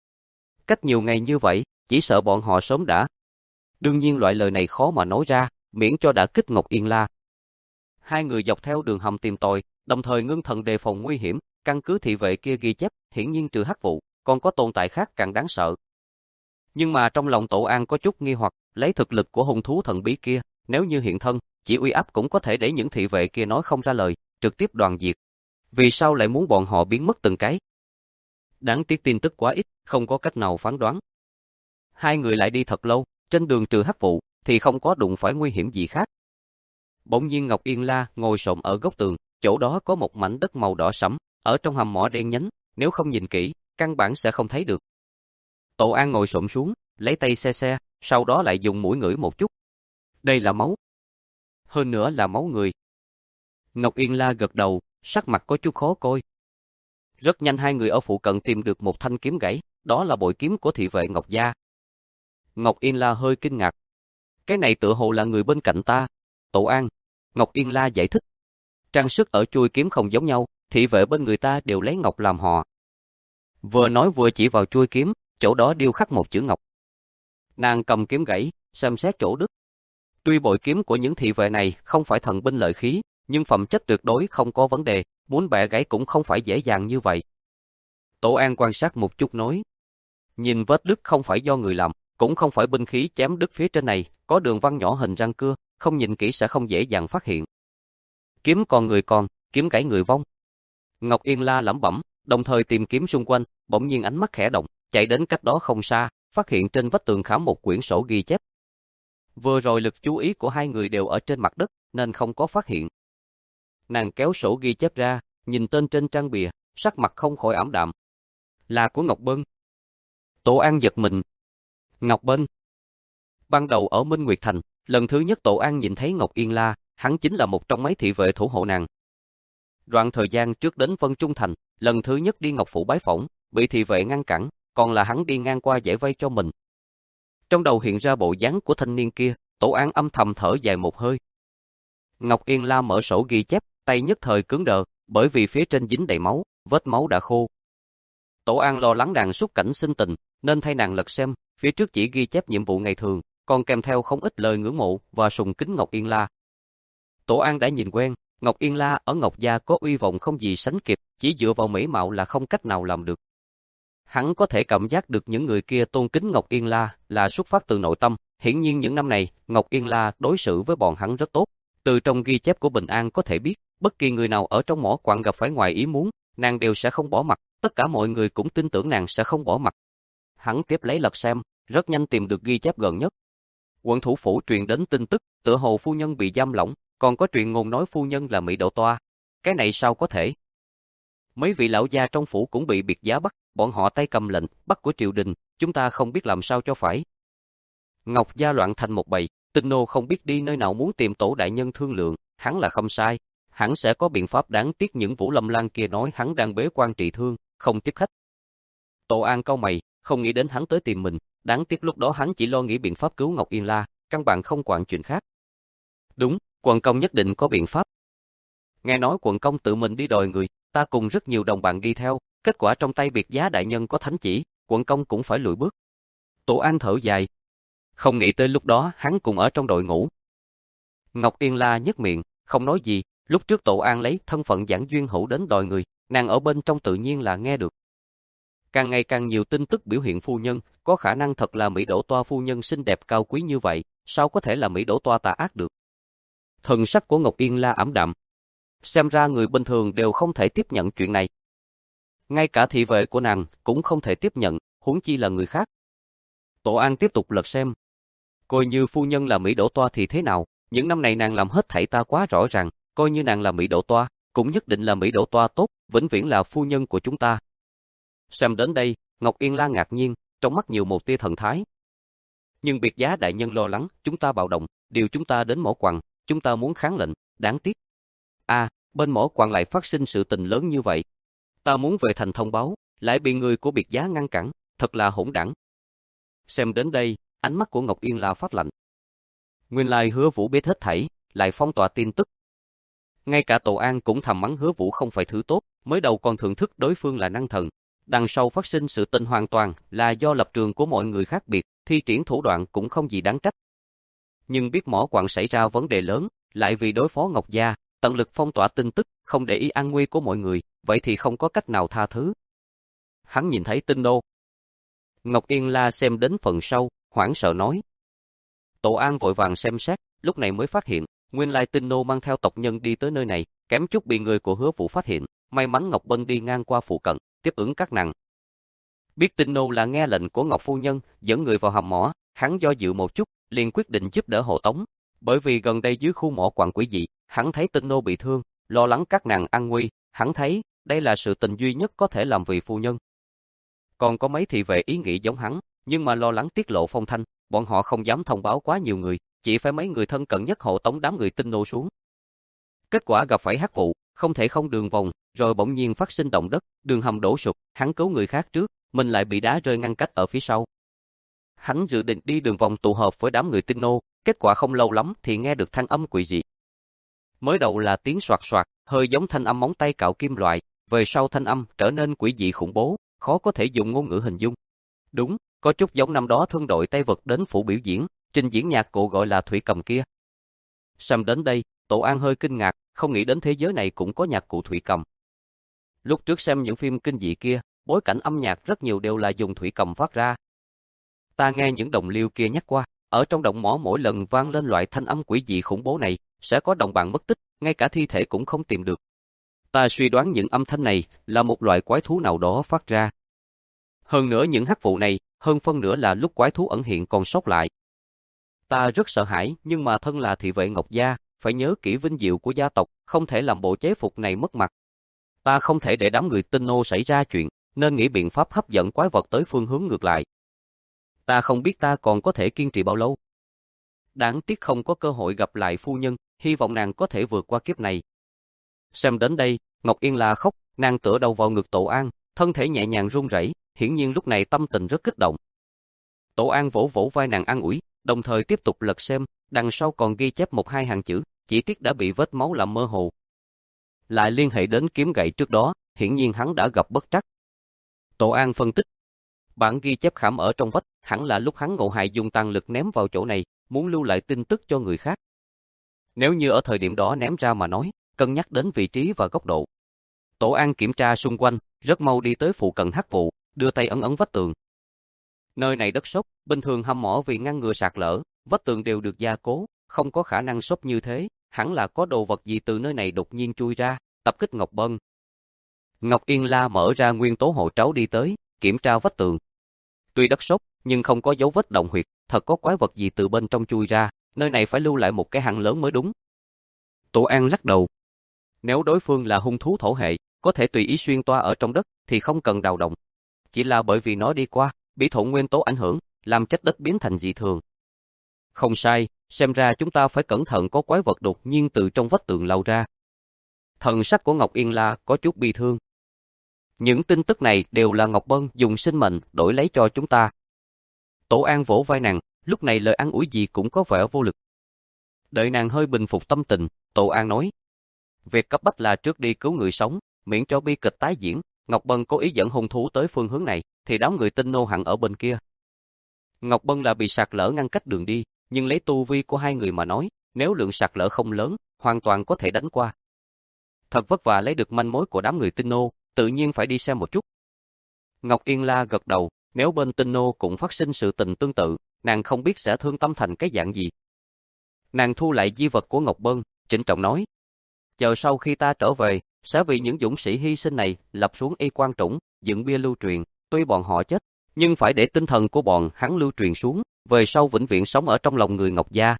Cách nhiều ngày như vậy, chỉ sợ bọn họ sớm đã. Đương nhiên loại lời này khó mà nói ra, miễn cho đã kích Ngọc Yên La. Hai người dọc theo đường hầm tìm tòi, đồng thời ngưng thần đề phòng nguy hiểm, căn cứ thị vệ kia ghi chép, hiển nhiên trừ hắc vụ, còn có tồn tại khác càng đáng sợ. Nhưng mà trong lòng Tổ An có chút nghi hoặc, lấy thực lực của hung thú thần bí kia, nếu như hiện thân, chỉ uy áp cũng có thể để những thị vệ kia nói không ra lời, trực tiếp đoàn diệt. Vì sao lại muốn bọn họ biến mất từng cái? Đáng tiếc tin tức quá ít, không có cách nào phán đoán. Hai người lại đi thật lâu, trên đường trừ hắc vụ, thì không có đụng phải nguy hiểm gì khác. Bỗng nhiên Ngọc Yên La ngồi xổm ở góc tường, chỗ đó có một mảnh đất màu đỏ sẫm, ở trong hầm mỏ đen nhánh, nếu không nhìn kỹ, căn bản sẽ không thấy được. Tổ An ngồi xổm xuống, lấy tay xe xe, sau đó lại dùng mũi ngửi một chút. Đây là máu. Hơn nữa là máu người. Ngọc Yên La gật đầu, sắc mặt có chút khó coi. Rất nhanh hai người ở phụ cận tìm được một thanh kiếm gãy, đó là bội kiếm của thị vệ Ngọc gia. Ngọc Yên La hơi kinh ngạc. Cái này tựa hồ là người bên cạnh ta. Tổ An. Ngọc Yên La giải thích. Trang sức ở chuôi kiếm không giống nhau, thị vệ bên người ta đều lấy ngọc làm họ. Vừa nói vừa chỉ vào chuôi kiếm, chỗ đó điêu khắc một chữ ngọc. Nàng cầm kiếm gãy, xem xét chỗ đứt. Tuy bội kiếm của những thị vệ này không phải thần binh lợi khí, nhưng phẩm chất tuyệt đối không có vấn đề, muốn bẻ gãy cũng không phải dễ dàng như vậy. Tổ An quan sát một chút nói. Nhìn vết đứt không phải do người làm, cũng không phải binh khí chém đứt phía trên này, có đường văn nhỏ hình răng cưa, không nhìn kỹ sẽ không dễ dàng phát hiện. Kiếm còn người còn, kiếm gãy người vong. Ngọc Yên La lẩm bẩm, đồng thời tìm kiếm xung quanh, bỗng nhiên ánh mắt khẽ động, chạy đến cách đó không xa, phát hiện trên vách tường khảm một quyển sổ ghi chép. Vừa rồi lực chú ý của hai người đều ở trên mặt đất, nên không có phát hiện. Nàng kéo sổ ghi chép ra, nhìn tên trên trang bìa, sắc mặt không khỏi ảm đạm. Là của Ngọc Bân. Tổ An giật mình. Ngọc Bân. Ban đầu ở Minh Nguyệt Thành, lần thứ nhất Tổ An nhìn thấy Ngọc Yên La, hắn chính là một trong mấy thị vệ thủ hộ nàng. Đoạn thời gian trước đến Vân Trung Thành, lần thứ nhất đi Ngọc Phủ bái phỏng, bị thị vệ ngăn cản, còn là hắn đi ngang qua giải vây cho mình. Trong đầu hiện ra bộ dáng của thanh niên kia, Tổ An âm thầm thở dài một hơi. Ngọc Yên La mở sổ ghi chép, tay nhất thời cứng đờ, bởi vì phía trên dính đầy máu, vết máu đã khô. Tổ An lo lắng nàng xuất cảnh sinh tình, nên thay nàng lật xem, phía trước chỉ ghi chép nhiệm vụ ngày thường, còn kèm theo không ít lời ngưỡng mộ và sùng kính Ngọc Yên La. Tổ An đã nhìn quen, Ngọc Yên La ở Ngọc Gia có uy vọng không gì sánh kịp, chỉ dựa vào mỹ mạo là không cách nào làm được. Hắn có thể cảm giác được những người kia tôn kính Ngọc Yên La là xuất phát từ nội tâm, hiển nhiên những năm này, Ngọc Yên La đối xử với bọn hắn rất tốt. Từ trong ghi chép của Bình An có thể biết, bất kỳ người nào ở trong mỏ quặng gặp phải ngoài ý muốn, nàng đều sẽ không bỏ mặt, tất cả mọi người cũng tin tưởng nàng sẽ không bỏ mặt. Hắn tiếp lấy lật xem, rất nhanh tìm được ghi chép gần nhất. Quận thủ phủ truyền đến tin tức, tựa hồ phu nhân bị giam lỏng, còn có truyền ngôn nói phu nhân là Mỹ Đậu Toa. Cái này sao có thể? Mấy vị lão gia trong phủ cũng bị biệt giá bắt, bọn họ tay cầm lệnh, bắt của triều đình, chúng ta không biết làm sao cho phải. Ngọc Gia loạn thành một bầy, Tinh Nô không biết đi nơi nào muốn tìm Tổ đại nhân thương lượng, hắn là không sai, hắn sẽ có biện pháp. Đáng tiếc những Vũ Lâm Lan kia nói hắn đang bế quan trị thương, không tiếp khách. Tổ An cau mày, không nghĩ đến hắn tới tìm mình, đáng tiếc lúc đó hắn chỉ lo nghĩ biện pháp cứu Ngọc Yên La, căn bản không quản chuyện khác. Đúng, quận công nhất định có biện pháp. Nghe nói quận công tự mình đi đòi người, ta cùng rất nhiều đồng bạn đi theo, kết quả trong tay biệt giá đại nhân có thánh chỉ, quận công cũng phải lùi bước. Tổ An thở dài. Không nghĩ tới lúc đó hắn cùng ở trong đội ngũ. Ngọc Yên La nhếch miệng, không nói gì, lúc trước Tổ An lấy thân phận giảng duyên hữu đến đòi người, nàng ở bên trong tự nhiên là nghe được. Càng ngày càng nhiều tin tức biểu hiện phu nhân, có khả năng thật là Mỹ Đỗ Toa phu nhân xinh đẹp cao quý như vậy, sao có thể là Mỹ Đỗ Toa tà ác được. Thần sắc của Ngọc Yên La ảm đạm. Xem ra người bình thường đều không thể tiếp nhận chuyện này. Ngay cả thị vệ của nàng cũng không thể tiếp nhận, huống chi là người khác. Tổ An tiếp tục lật xem. Coi như phu nhân là Mỹ Đỗ Toa thì thế nào, những năm này nàng làm hết thảy ta quá rõ ràng, coi như nàng là Mỹ Đỗ Toa, cũng nhất định là Mỹ Đỗ Toa tốt, vĩnh viễn là phu nhân của chúng ta. Xem đến đây, Ngọc Yên La ngạc nhiên, trong mắt nhiều một tia thần thái. Nhưng biệt giá đại nhân lo lắng, chúng ta bạo động, điều chúng ta đến mỏ quặng, chúng ta muốn kháng lệnh, đáng tiếc. À, bên mỏ quặng lại phát sinh sự tình lớn như vậy. Ta muốn về thành thông báo, lại bị người của biệt giá ngăn cản, thật là hỗn đảng. Xem đến đây, ánh mắt của Ngọc Yên La phát lạnh. Nguyên lai Hứa Vũ biết hết thảy, lại phong tỏa tin tức. Ngay cả Tổ An cũng thầm mắng Hứa Vũ không phải thứ tốt, mới đầu còn thưởng thức đối phương là năng thần. Đằng sau phát sinh sự tình hoàn toàn là do lập trường của mọi người khác biệt, thi triển thủ đoạn cũng không gì đáng trách. Nhưng biết mỏ quặng xảy ra vấn đề lớn, lại vì đối phó Ngọc Gia, tận lực phong tỏa tin tức, không để ý an nguy của mọi người, vậy thì không có cách nào tha thứ. Hắn nhìn thấy Tinh Nô. Ngọc Yên La xem đến phần sau, hoảng sợ nói. Tổ An vội vàng xem xét, lúc này mới phát hiện, nguyên lai Tinh Nô mang theo tộc nhân đi tới nơi này, kém chút bị người của Hứa Vũ phát hiện, may mắn Ngọc Bân đi ngang qua phụ cận, tiếp ứng các nàng. Biết Tinh Nô là nghe lệnh của Ngọc phu nhân, dẫn người vào hầm mỏ, hắn do dự một chút, liền quyết định giúp đỡ hộ tống, bởi vì gần đây dưới khu mỏ quặng quỷ dị, hắn thấy Tinh Nô bị thương, lo lắng các nàng an nguy, hắn thấy đây là sự tình duy nhất có thể làm vì phu nhân. Còn có mấy thị vệ ý nghĩ giống hắn, nhưng mà lo lắng tiết lộ phong thanh, bọn họ không dám thông báo quá nhiều người, chỉ phải mấy người thân cận nhất hộ tống đám người Tinh Nô xuống. Kết quả gặp phải hắc vụ, không thể không đường vòng, rồi bỗng nhiên phát sinh động đất, đường hầm đổ sụp, hắn cứu người khác trước, mình lại bị đá rơi ngăn cách ở phía sau. Hắn dự định đi đường vòng tụ hợp với đám người Tinh Nô, kết quả không lâu lắm thì nghe được thanh âm quỷ dị. Mới đầu là tiếng soạt soạt, hơi giống thanh âm móng tay cạo kim loại, về sau thanh âm trở nên quỷ dị khủng bố, khó có thể dùng ngôn ngữ hình dung. Đúng, có chút giống năm đó thương đội Tây Vật đến phủ biểu diễn, trình diễn nhạc cụ gọi là thủy cầm kia. Xem đến đây, Tổ An hơi kinh ngạc, không nghĩ đến thế giới này cũng có nhạc cụ thủy cầm. Lúc trước xem những phim kinh dị kia, bối cảnh âm nhạc rất nhiều đều là dùng thủy cầm phát ra. Ta nghe những đồng liêu kia nhắc qua, ở trong động mỏ mỗi lần vang lên loại thanh âm quỷ dị khủng bố này, sẽ có đồng bạn mất tích, ngay cả thi thể cũng không tìm được. Ta suy đoán những âm thanh này là một loại quái thú nào đó phát ra. Hơn nữa những hắc vụ này, hơn phân nửa là lúc quái thú ẩn hiện còn sót lại. Ta rất sợ hãi, nhưng mà thân là thị vệ Ngọc Gia, phải nhớ kỹ vinh diệu của gia tộc, không thể làm bộ chế phục này mất mặt. Ta không thể để đám người Tinh Nô xảy ra chuyện, nên nghĩ biện pháp hấp dẫn quái vật tới phương hướng ngược lại. Ta không biết ta còn có thể kiên trì bao lâu. Đáng tiếc không có cơ hội gặp lại phu nhân, hy vọng nàng có thể vượt qua kiếp này. Xem đến đây, Ngọc Yên La khóc, nàng tựa đầu vào ngực Tổ An, thân thể nhẹ nhàng run rẩy, hiển nhiên lúc này tâm tình rất kích động. Tổ An vỗ vỗ vai nàng an ủi, đồng thời tiếp tục lật xem, đằng sau còn ghi chép một hai hàng chữ, chỉ tiếc đã bị vết máu làm mơ hồ. Lại liên hệ đến kiếm gậy trước đó, hiển nhiên hắn đã gặp bất trắc. Tổ An phân tích, bản ghi chép khảm ở trong vách, hẳn là lúc hắn ngộ hại dùng tàn lực ném vào chỗ này, muốn lưu lại tin tức cho người khác. Nếu như ở thời điểm đó ném ra mà nói, cân nhắc đến vị trí và góc độ. Tổ An kiểm tra xung quanh, rất mau đi tới phụ cận hắc vụ, đưa tay ấn ấn vách tường. Nơi này đất sốc, bình thường hầm mỏ vì ngăn ngừa sạt lở, vách tường đều được gia cố, không có khả năng sốc như thế, hẳn là có đồ vật gì từ nơi này đột nhiên chui ra, tập kích Ngọc Bân. Ngọc Yên La mở ra nguyên tố hộ tráo đi tới, kiểm tra vách tường. Tuy đất sốc, nhưng không có dấu vết động huyệt, thật có quái vật gì từ bên trong chui ra, nơi này phải lưu lại một cái hang lớn mới đúng. Tổ An lắc đầu. Nếu đối phương là hung thú thổ hệ, có thể tùy ý xuyên toa ở trong đất, thì không cần đào động. Chỉ là bởi vì nó đi qua, bị thổ nguyên tố ảnh hưởng, làm chất đất biến thành dị thường. Không sai, xem ra chúng ta phải cẩn thận có quái vật đột nhiên từ trong vách tường lao ra. Thần sắc của Ngọc Yên La có chút bi thương. Những tin tức này đều là Ngọc Bân dùng sinh mệnh đổi lấy cho chúng ta. Tổ An vỗ vai nàng, lúc này lời an ủi gì cũng có vẻ vô lực. Đợi nàng hơi bình phục tâm tình, Tổ An nói. Việc cấp bách là trước đi cứu người sống, miễn cho bi kịch tái diễn. Ngọc Bân cố ý dẫn hung thú tới phương hướng này, thì đám người Tinh Nô hẳn ở bên kia. Ngọc Bân là bị sạt lở ngăn cách đường đi, nhưng lấy tu vi của hai người mà nói, nếu lượng sạt lở không lớn, hoàn toàn có thể đánh qua. Thật vất vả lấy được manh mối của đám người Tinh Nô, tự nhiên phải đi xem một chút. Ngọc Yên La gật đầu, nếu bên Tinh Nô cũng phát sinh sự tình tương tự, nàng không biết sẽ thương tâm thành cái dạng gì. Nàng thu lại di vật của Ngọc Bân, trịnh trọng nói. Chờ sau khi ta trở về, sẽ vì những dũng sĩ hy sinh này lập xuống y quan trũng, dựng bia lưu truyền, tuy bọn họ chết, nhưng phải để tinh thần của bọn hắn lưu truyền xuống, về sau vĩnh viễn sống ở trong lòng người Ngọc Gia.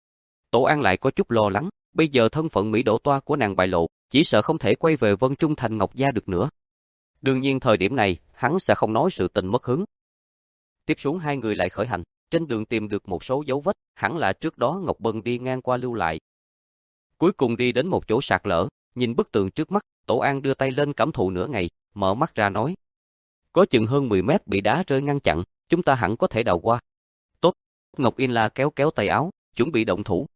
Tổ An lại có chút lo lắng, bây giờ thân phận Mỹ Đỗ Toa của nàng bại lộ, chỉ sợ không thể quay về Vân Trung thành Ngọc Gia được nữa. Đương nhiên thời điểm này, hắn sẽ không nói sự tình mất hứng. Tiếp xuống hai người lại khởi hành, trên đường tìm được một số dấu vết, hẳn là trước đó Ngọc Bân đi ngang qua lưu lại. Cuối cùng đi đến một chỗ sạt lở, nhìn bức tường trước mắt, Tổ An đưa tay lên cảm thụ nửa ngày, mở mắt ra nói. Có chừng hơn mười mét bị đá rơi ngăn chặn, chúng ta hẳn có thể đào qua. Tốt, Ngọc Yên La kéo kéo tay áo, chuẩn bị động thủ.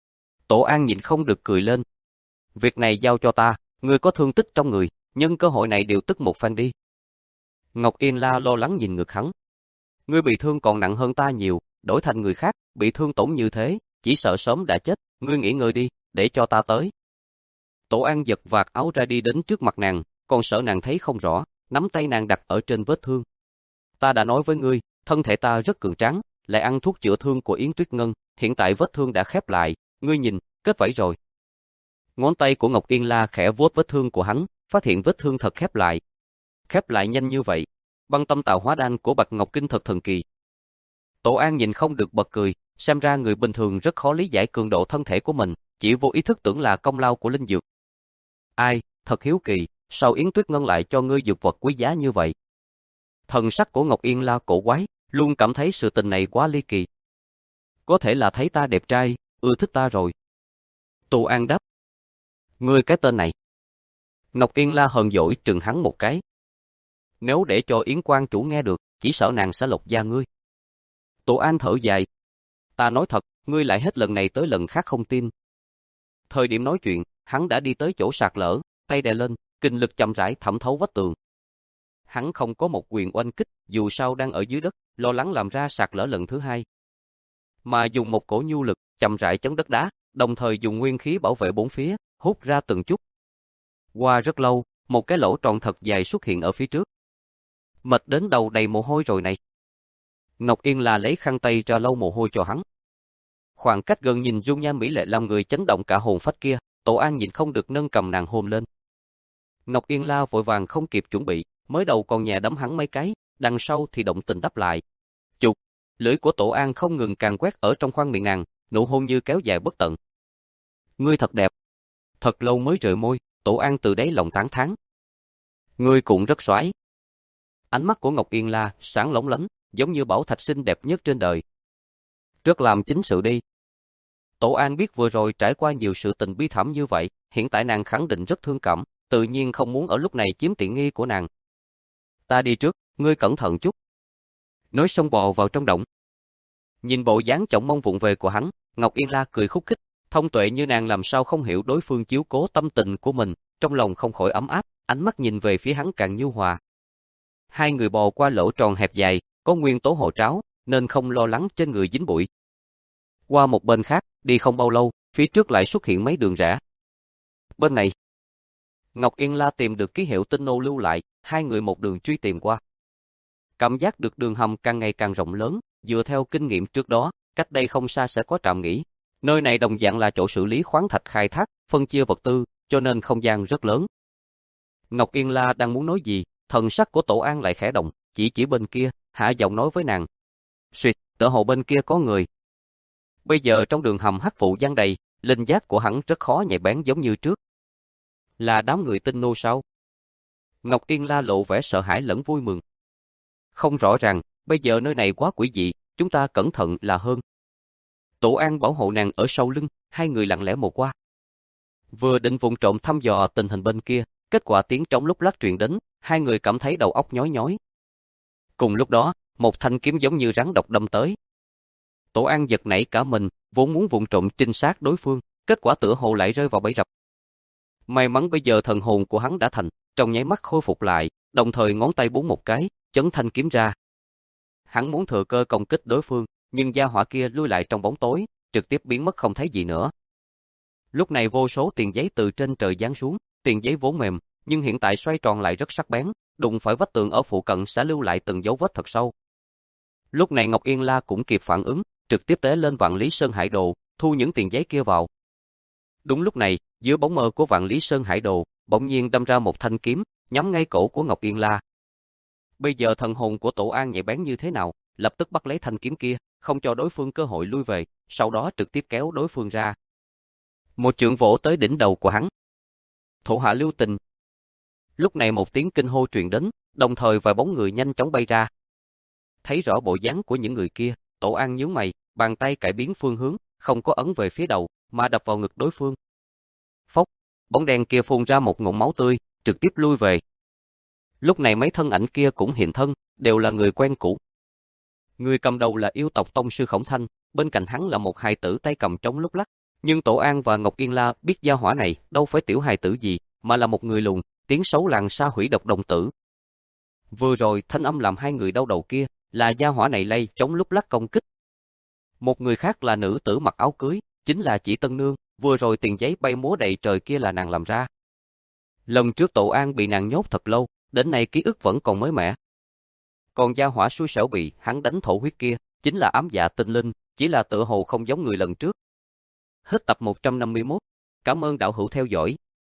Tổ An nhìn không được cười lên. Việc này giao cho ta, ngươi có thương tích trong người, nhân cơ hội này điều tức một phen đi. Ngọc Yên La lo lắng nhìn ngực hắn. Ngươi bị thương còn nặng hơn ta nhiều, đổi thành người khác, bị thương tổn như thế, chỉ sợ sớm đã chết, ngươi nghỉ ngơi đi, để cho ta tới. Tổ An giật vạt áo ra đi đến trước mặt nàng, còn sợ nàng thấy không rõ, nắm tay nàng đặt ở trên vết thương. Ta đã nói với ngươi, thân thể ta rất cường tráng, lại ăn thuốc chữa thương của Yến Tuyết Ngân, hiện tại vết thương đã khép lại, ngươi nhìn, kết vảy rồi. Ngón tay của Ngọc Yên La khẽ vuốt vết thương của hắn, phát hiện vết thương thật khép lại. Khép lại nhanh như vậy, băng tâm tạo hóa đan của Bạch Ngọc Kinh thật thần kỳ. Tổ An nhìn không được bật cười, xem ra người bình thường rất khó lý giải cường độ thân thể của mình, chỉ vô ý thức tưởng là công lao của linh dược. Ai, thật hiếu kỳ, sao Yến Tuyết Ngân lại cho ngươi dược vật quý giá như vậy? Thần sắc của Ngọc Yên La cổ quái, luôn cảm thấy sự tình này quá ly kỳ. Có thể là thấy ta đẹp trai, ưa thích ta rồi. Tổ An đáp. Ngươi cái tên này. Ngọc Yên La hờn dỗi trừng hắn một cái. Nếu để cho Yến quan chủ nghe được, chỉ sợ nàng sẽ lột da ngươi. Tổ An thở dài. Ta nói thật, ngươi lại hết lần này tới lần khác không tin. Thời điểm nói chuyện, hắn đã đi tới chỗ sạt lở, tay đè lên, kinh lực chậm rãi thẩm thấu vách tường. Hắn không có một quyền oanh kích, dù sao đang ở dưới đất, lo lắng làm ra sạt lở lần thứ hai. Mà dùng một cổ nhu lực, chậm rãi chấn đất đá, đồng thời dùng nguyên khí bảo vệ bốn phía, hút ra từng chút. Qua rất lâu, một cái lỗ tròn thật dài xuất hiện ở phía trước. Mệt đến đầu đầy mồ hôi rồi này. Ngọc Yên La lấy khăn tay ra lau mồ hôi cho hắn. Khoảng cách gần nhìn dung nhan mỹ lệ làm người chấn động cả hồn phách kia, Tổ An nhìn không được nâng cầm nàng hôn lên. Ngọc Yên La vội vàng không kịp chuẩn bị, mới đầu còn nhẹ đấm hắn mấy cái, đằng sau thì động tình đáp lại. Chục, lưỡi của Tổ An không ngừng càn quét ở trong khoang miệng nàng, nụ hôn như kéo dài bất tận. Ngươi thật đẹp. Thật lâu mới rời môi, Tổ An từ đáy lòng tán thán. Ngươi cũng rất xoái. Ánh mắt của Ngọc Yên La sáng lóng lánh, giống như bảo thạch xinh đẹp nhất trên đời. Trước làm chính sự đi. Tổ An biết vừa rồi trải qua nhiều sự tình bi thảm như vậy, hiện tại nàng khẳng định rất thương cảm, tự nhiên không muốn ở lúc này chiếm tiện nghi của nàng. Ta đi trước, ngươi cẩn thận chút. Nói xong bò vào trong động. Nhìn bộ dáng chổng mông vụng về của hắn, Ngọc Yên La cười khúc khích, thông tuệ như nàng làm sao không hiểu đối phương chiếu cố tâm tình của mình, trong lòng không khỏi ấm áp, ánh mắt nhìn về phía hắn càng nhu hòa. Hai người bò qua lỗ tròn hẹp dài, có nguyên tố hộ tráo, nên không lo lắng trên người dính bụi. Qua một bên khác, đi không bao lâu, phía trước lại xuất hiện mấy đường rẽ. Bên này, Ngọc Yên La tìm được ký hiệu tinh nô lưu lại, hai người một đường truy tìm qua. Cảm giác được đường hầm càng ngày càng rộng lớn, dựa theo kinh nghiệm trước đó, cách đây không xa sẽ có trạm nghỉ. Nơi này đồng dạng là chỗ xử lý khoáng thạch khai thác, phân chia vật tư, cho nên không gian rất lớn. Ngọc Yên La đang muốn nói gì, thần sắc của Tổ An lại khẽ động, chỉ chỉ bên kia, hạ giọng nói với nàng. Xuyệt, tựa hồ bên kia có người. Bây giờ trong đường hầm hắc vụ giăng đầy, linh giác của hắn rất khó nhạy bén giống như trước. Là đám người tinh nô sao? Ngọc Yên La lộ vẻ sợ hãi lẫn vui mừng. Không rõ ràng, bây giờ nơi này quá quỷ dị, chúng ta cẩn thận là hơn. Tổ An bảo hộ nàng ở sau lưng, hai người lặng lẽ một qua. Vừa định vụng trộm thăm dò tình hình bên kia, kết quả tiếng trống lúc lắc truyền đến, hai người cảm thấy đầu óc nhói nhói. Cùng lúc đó, một thanh kiếm giống như rắn độc đâm tới. Tổ An giật nảy cả mình, vốn muốn vụng trộm trinh sát đối phương, kết quả tựa hồ lại rơi vào bẫy rập. May mắn bây giờ thần hồn của hắn đã thành, trong nháy mắt khôi phục lại, đồng thời ngón tay búng một cái, chấn thanh kiếm ra. Hắn muốn thừa cơ công kích đối phương, nhưng gia hỏa kia lui lại trong bóng tối, trực tiếp biến mất không thấy gì nữa. Lúc này vô số tiền giấy từ trên trời giáng xuống, tiền giấy vốn mềm, nhưng hiện tại xoay tròn lại rất sắc bén, đụng phải vách tường ở phụ cận sẽ lưu lại từng dấu vết thật sâu. Lúc này Ngọc Yên La cũng kịp phản ứng, trực tiếp tế lên Vạn Lý Sơn Hải Đồ, thu những tiền giấy kia vào. Đúng lúc này, giữa bóng mờ của Vạn Lý Sơn Hải Đồ, bỗng nhiên đâm ra một thanh kiếm, nhắm ngay cổ của Ngọc Yên La. Bây giờ thần hồn của Tổ An nhạy bén như thế nào, lập tức bắt lấy thanh kiếm kia, không cho đối phương cơ hội lui về, sau đó trực tiếp kéo đối phương ra. Một chưởng vỗ tới đỉnh đầu của hắn. Thổ hạ lưu tình. Lúc này một tiếng kinh hô truyền đến, đồng thời vài bóng người nhanh chóng bay ra. Thấy rõ bộ dáng của những người kia, Tổ An nhướng mày, bàn tay cải biến phương hướng, không có ấn về phía đầu, mà đập vào ngực đối phương. Phốc, bóng đen kia phun ra một ngụm máu tươi, trực tiếp lui về. Lúc này mấy thân ảnh kia cũng hiện thân, đều là người quen cũ. Người cầm đầu là yêu tộc tông sư Khổng Thanh, bên cạnh hắn là một hài tử tay cầm trống lúc lắc. Nhưng Tổ An và Ngọc Yên La biết gia hỏa này đâu phải tiểu hài tử gì, mà là một người lùn, tiếng xấu làng xa hủy độc đồng tử. Vừa rồi thanh âm làm hai người đau đầu kia, là gia hỏa này lay trống lúc lắc công kích. Một người khác là nữ tử mặc áo cưới, chính là Chỉ Tân Nương, vừa rồi tiền giấy bay múa đầy trời kia là nàng làm ra. Lần trước Tổ An bị nàng nhốt thật lâu, đến nay ký ức vẫn còn mới mẻ. Còn gia hỏa xui xẻo bị hắn đánh thổ huyết kia, chính là ám dạ tinh linh, chỉ là tựa hồ không giống người lần trước. Hết tập một trăm năm mươi mốt. Cảm ơn đạo hữu theo dõi.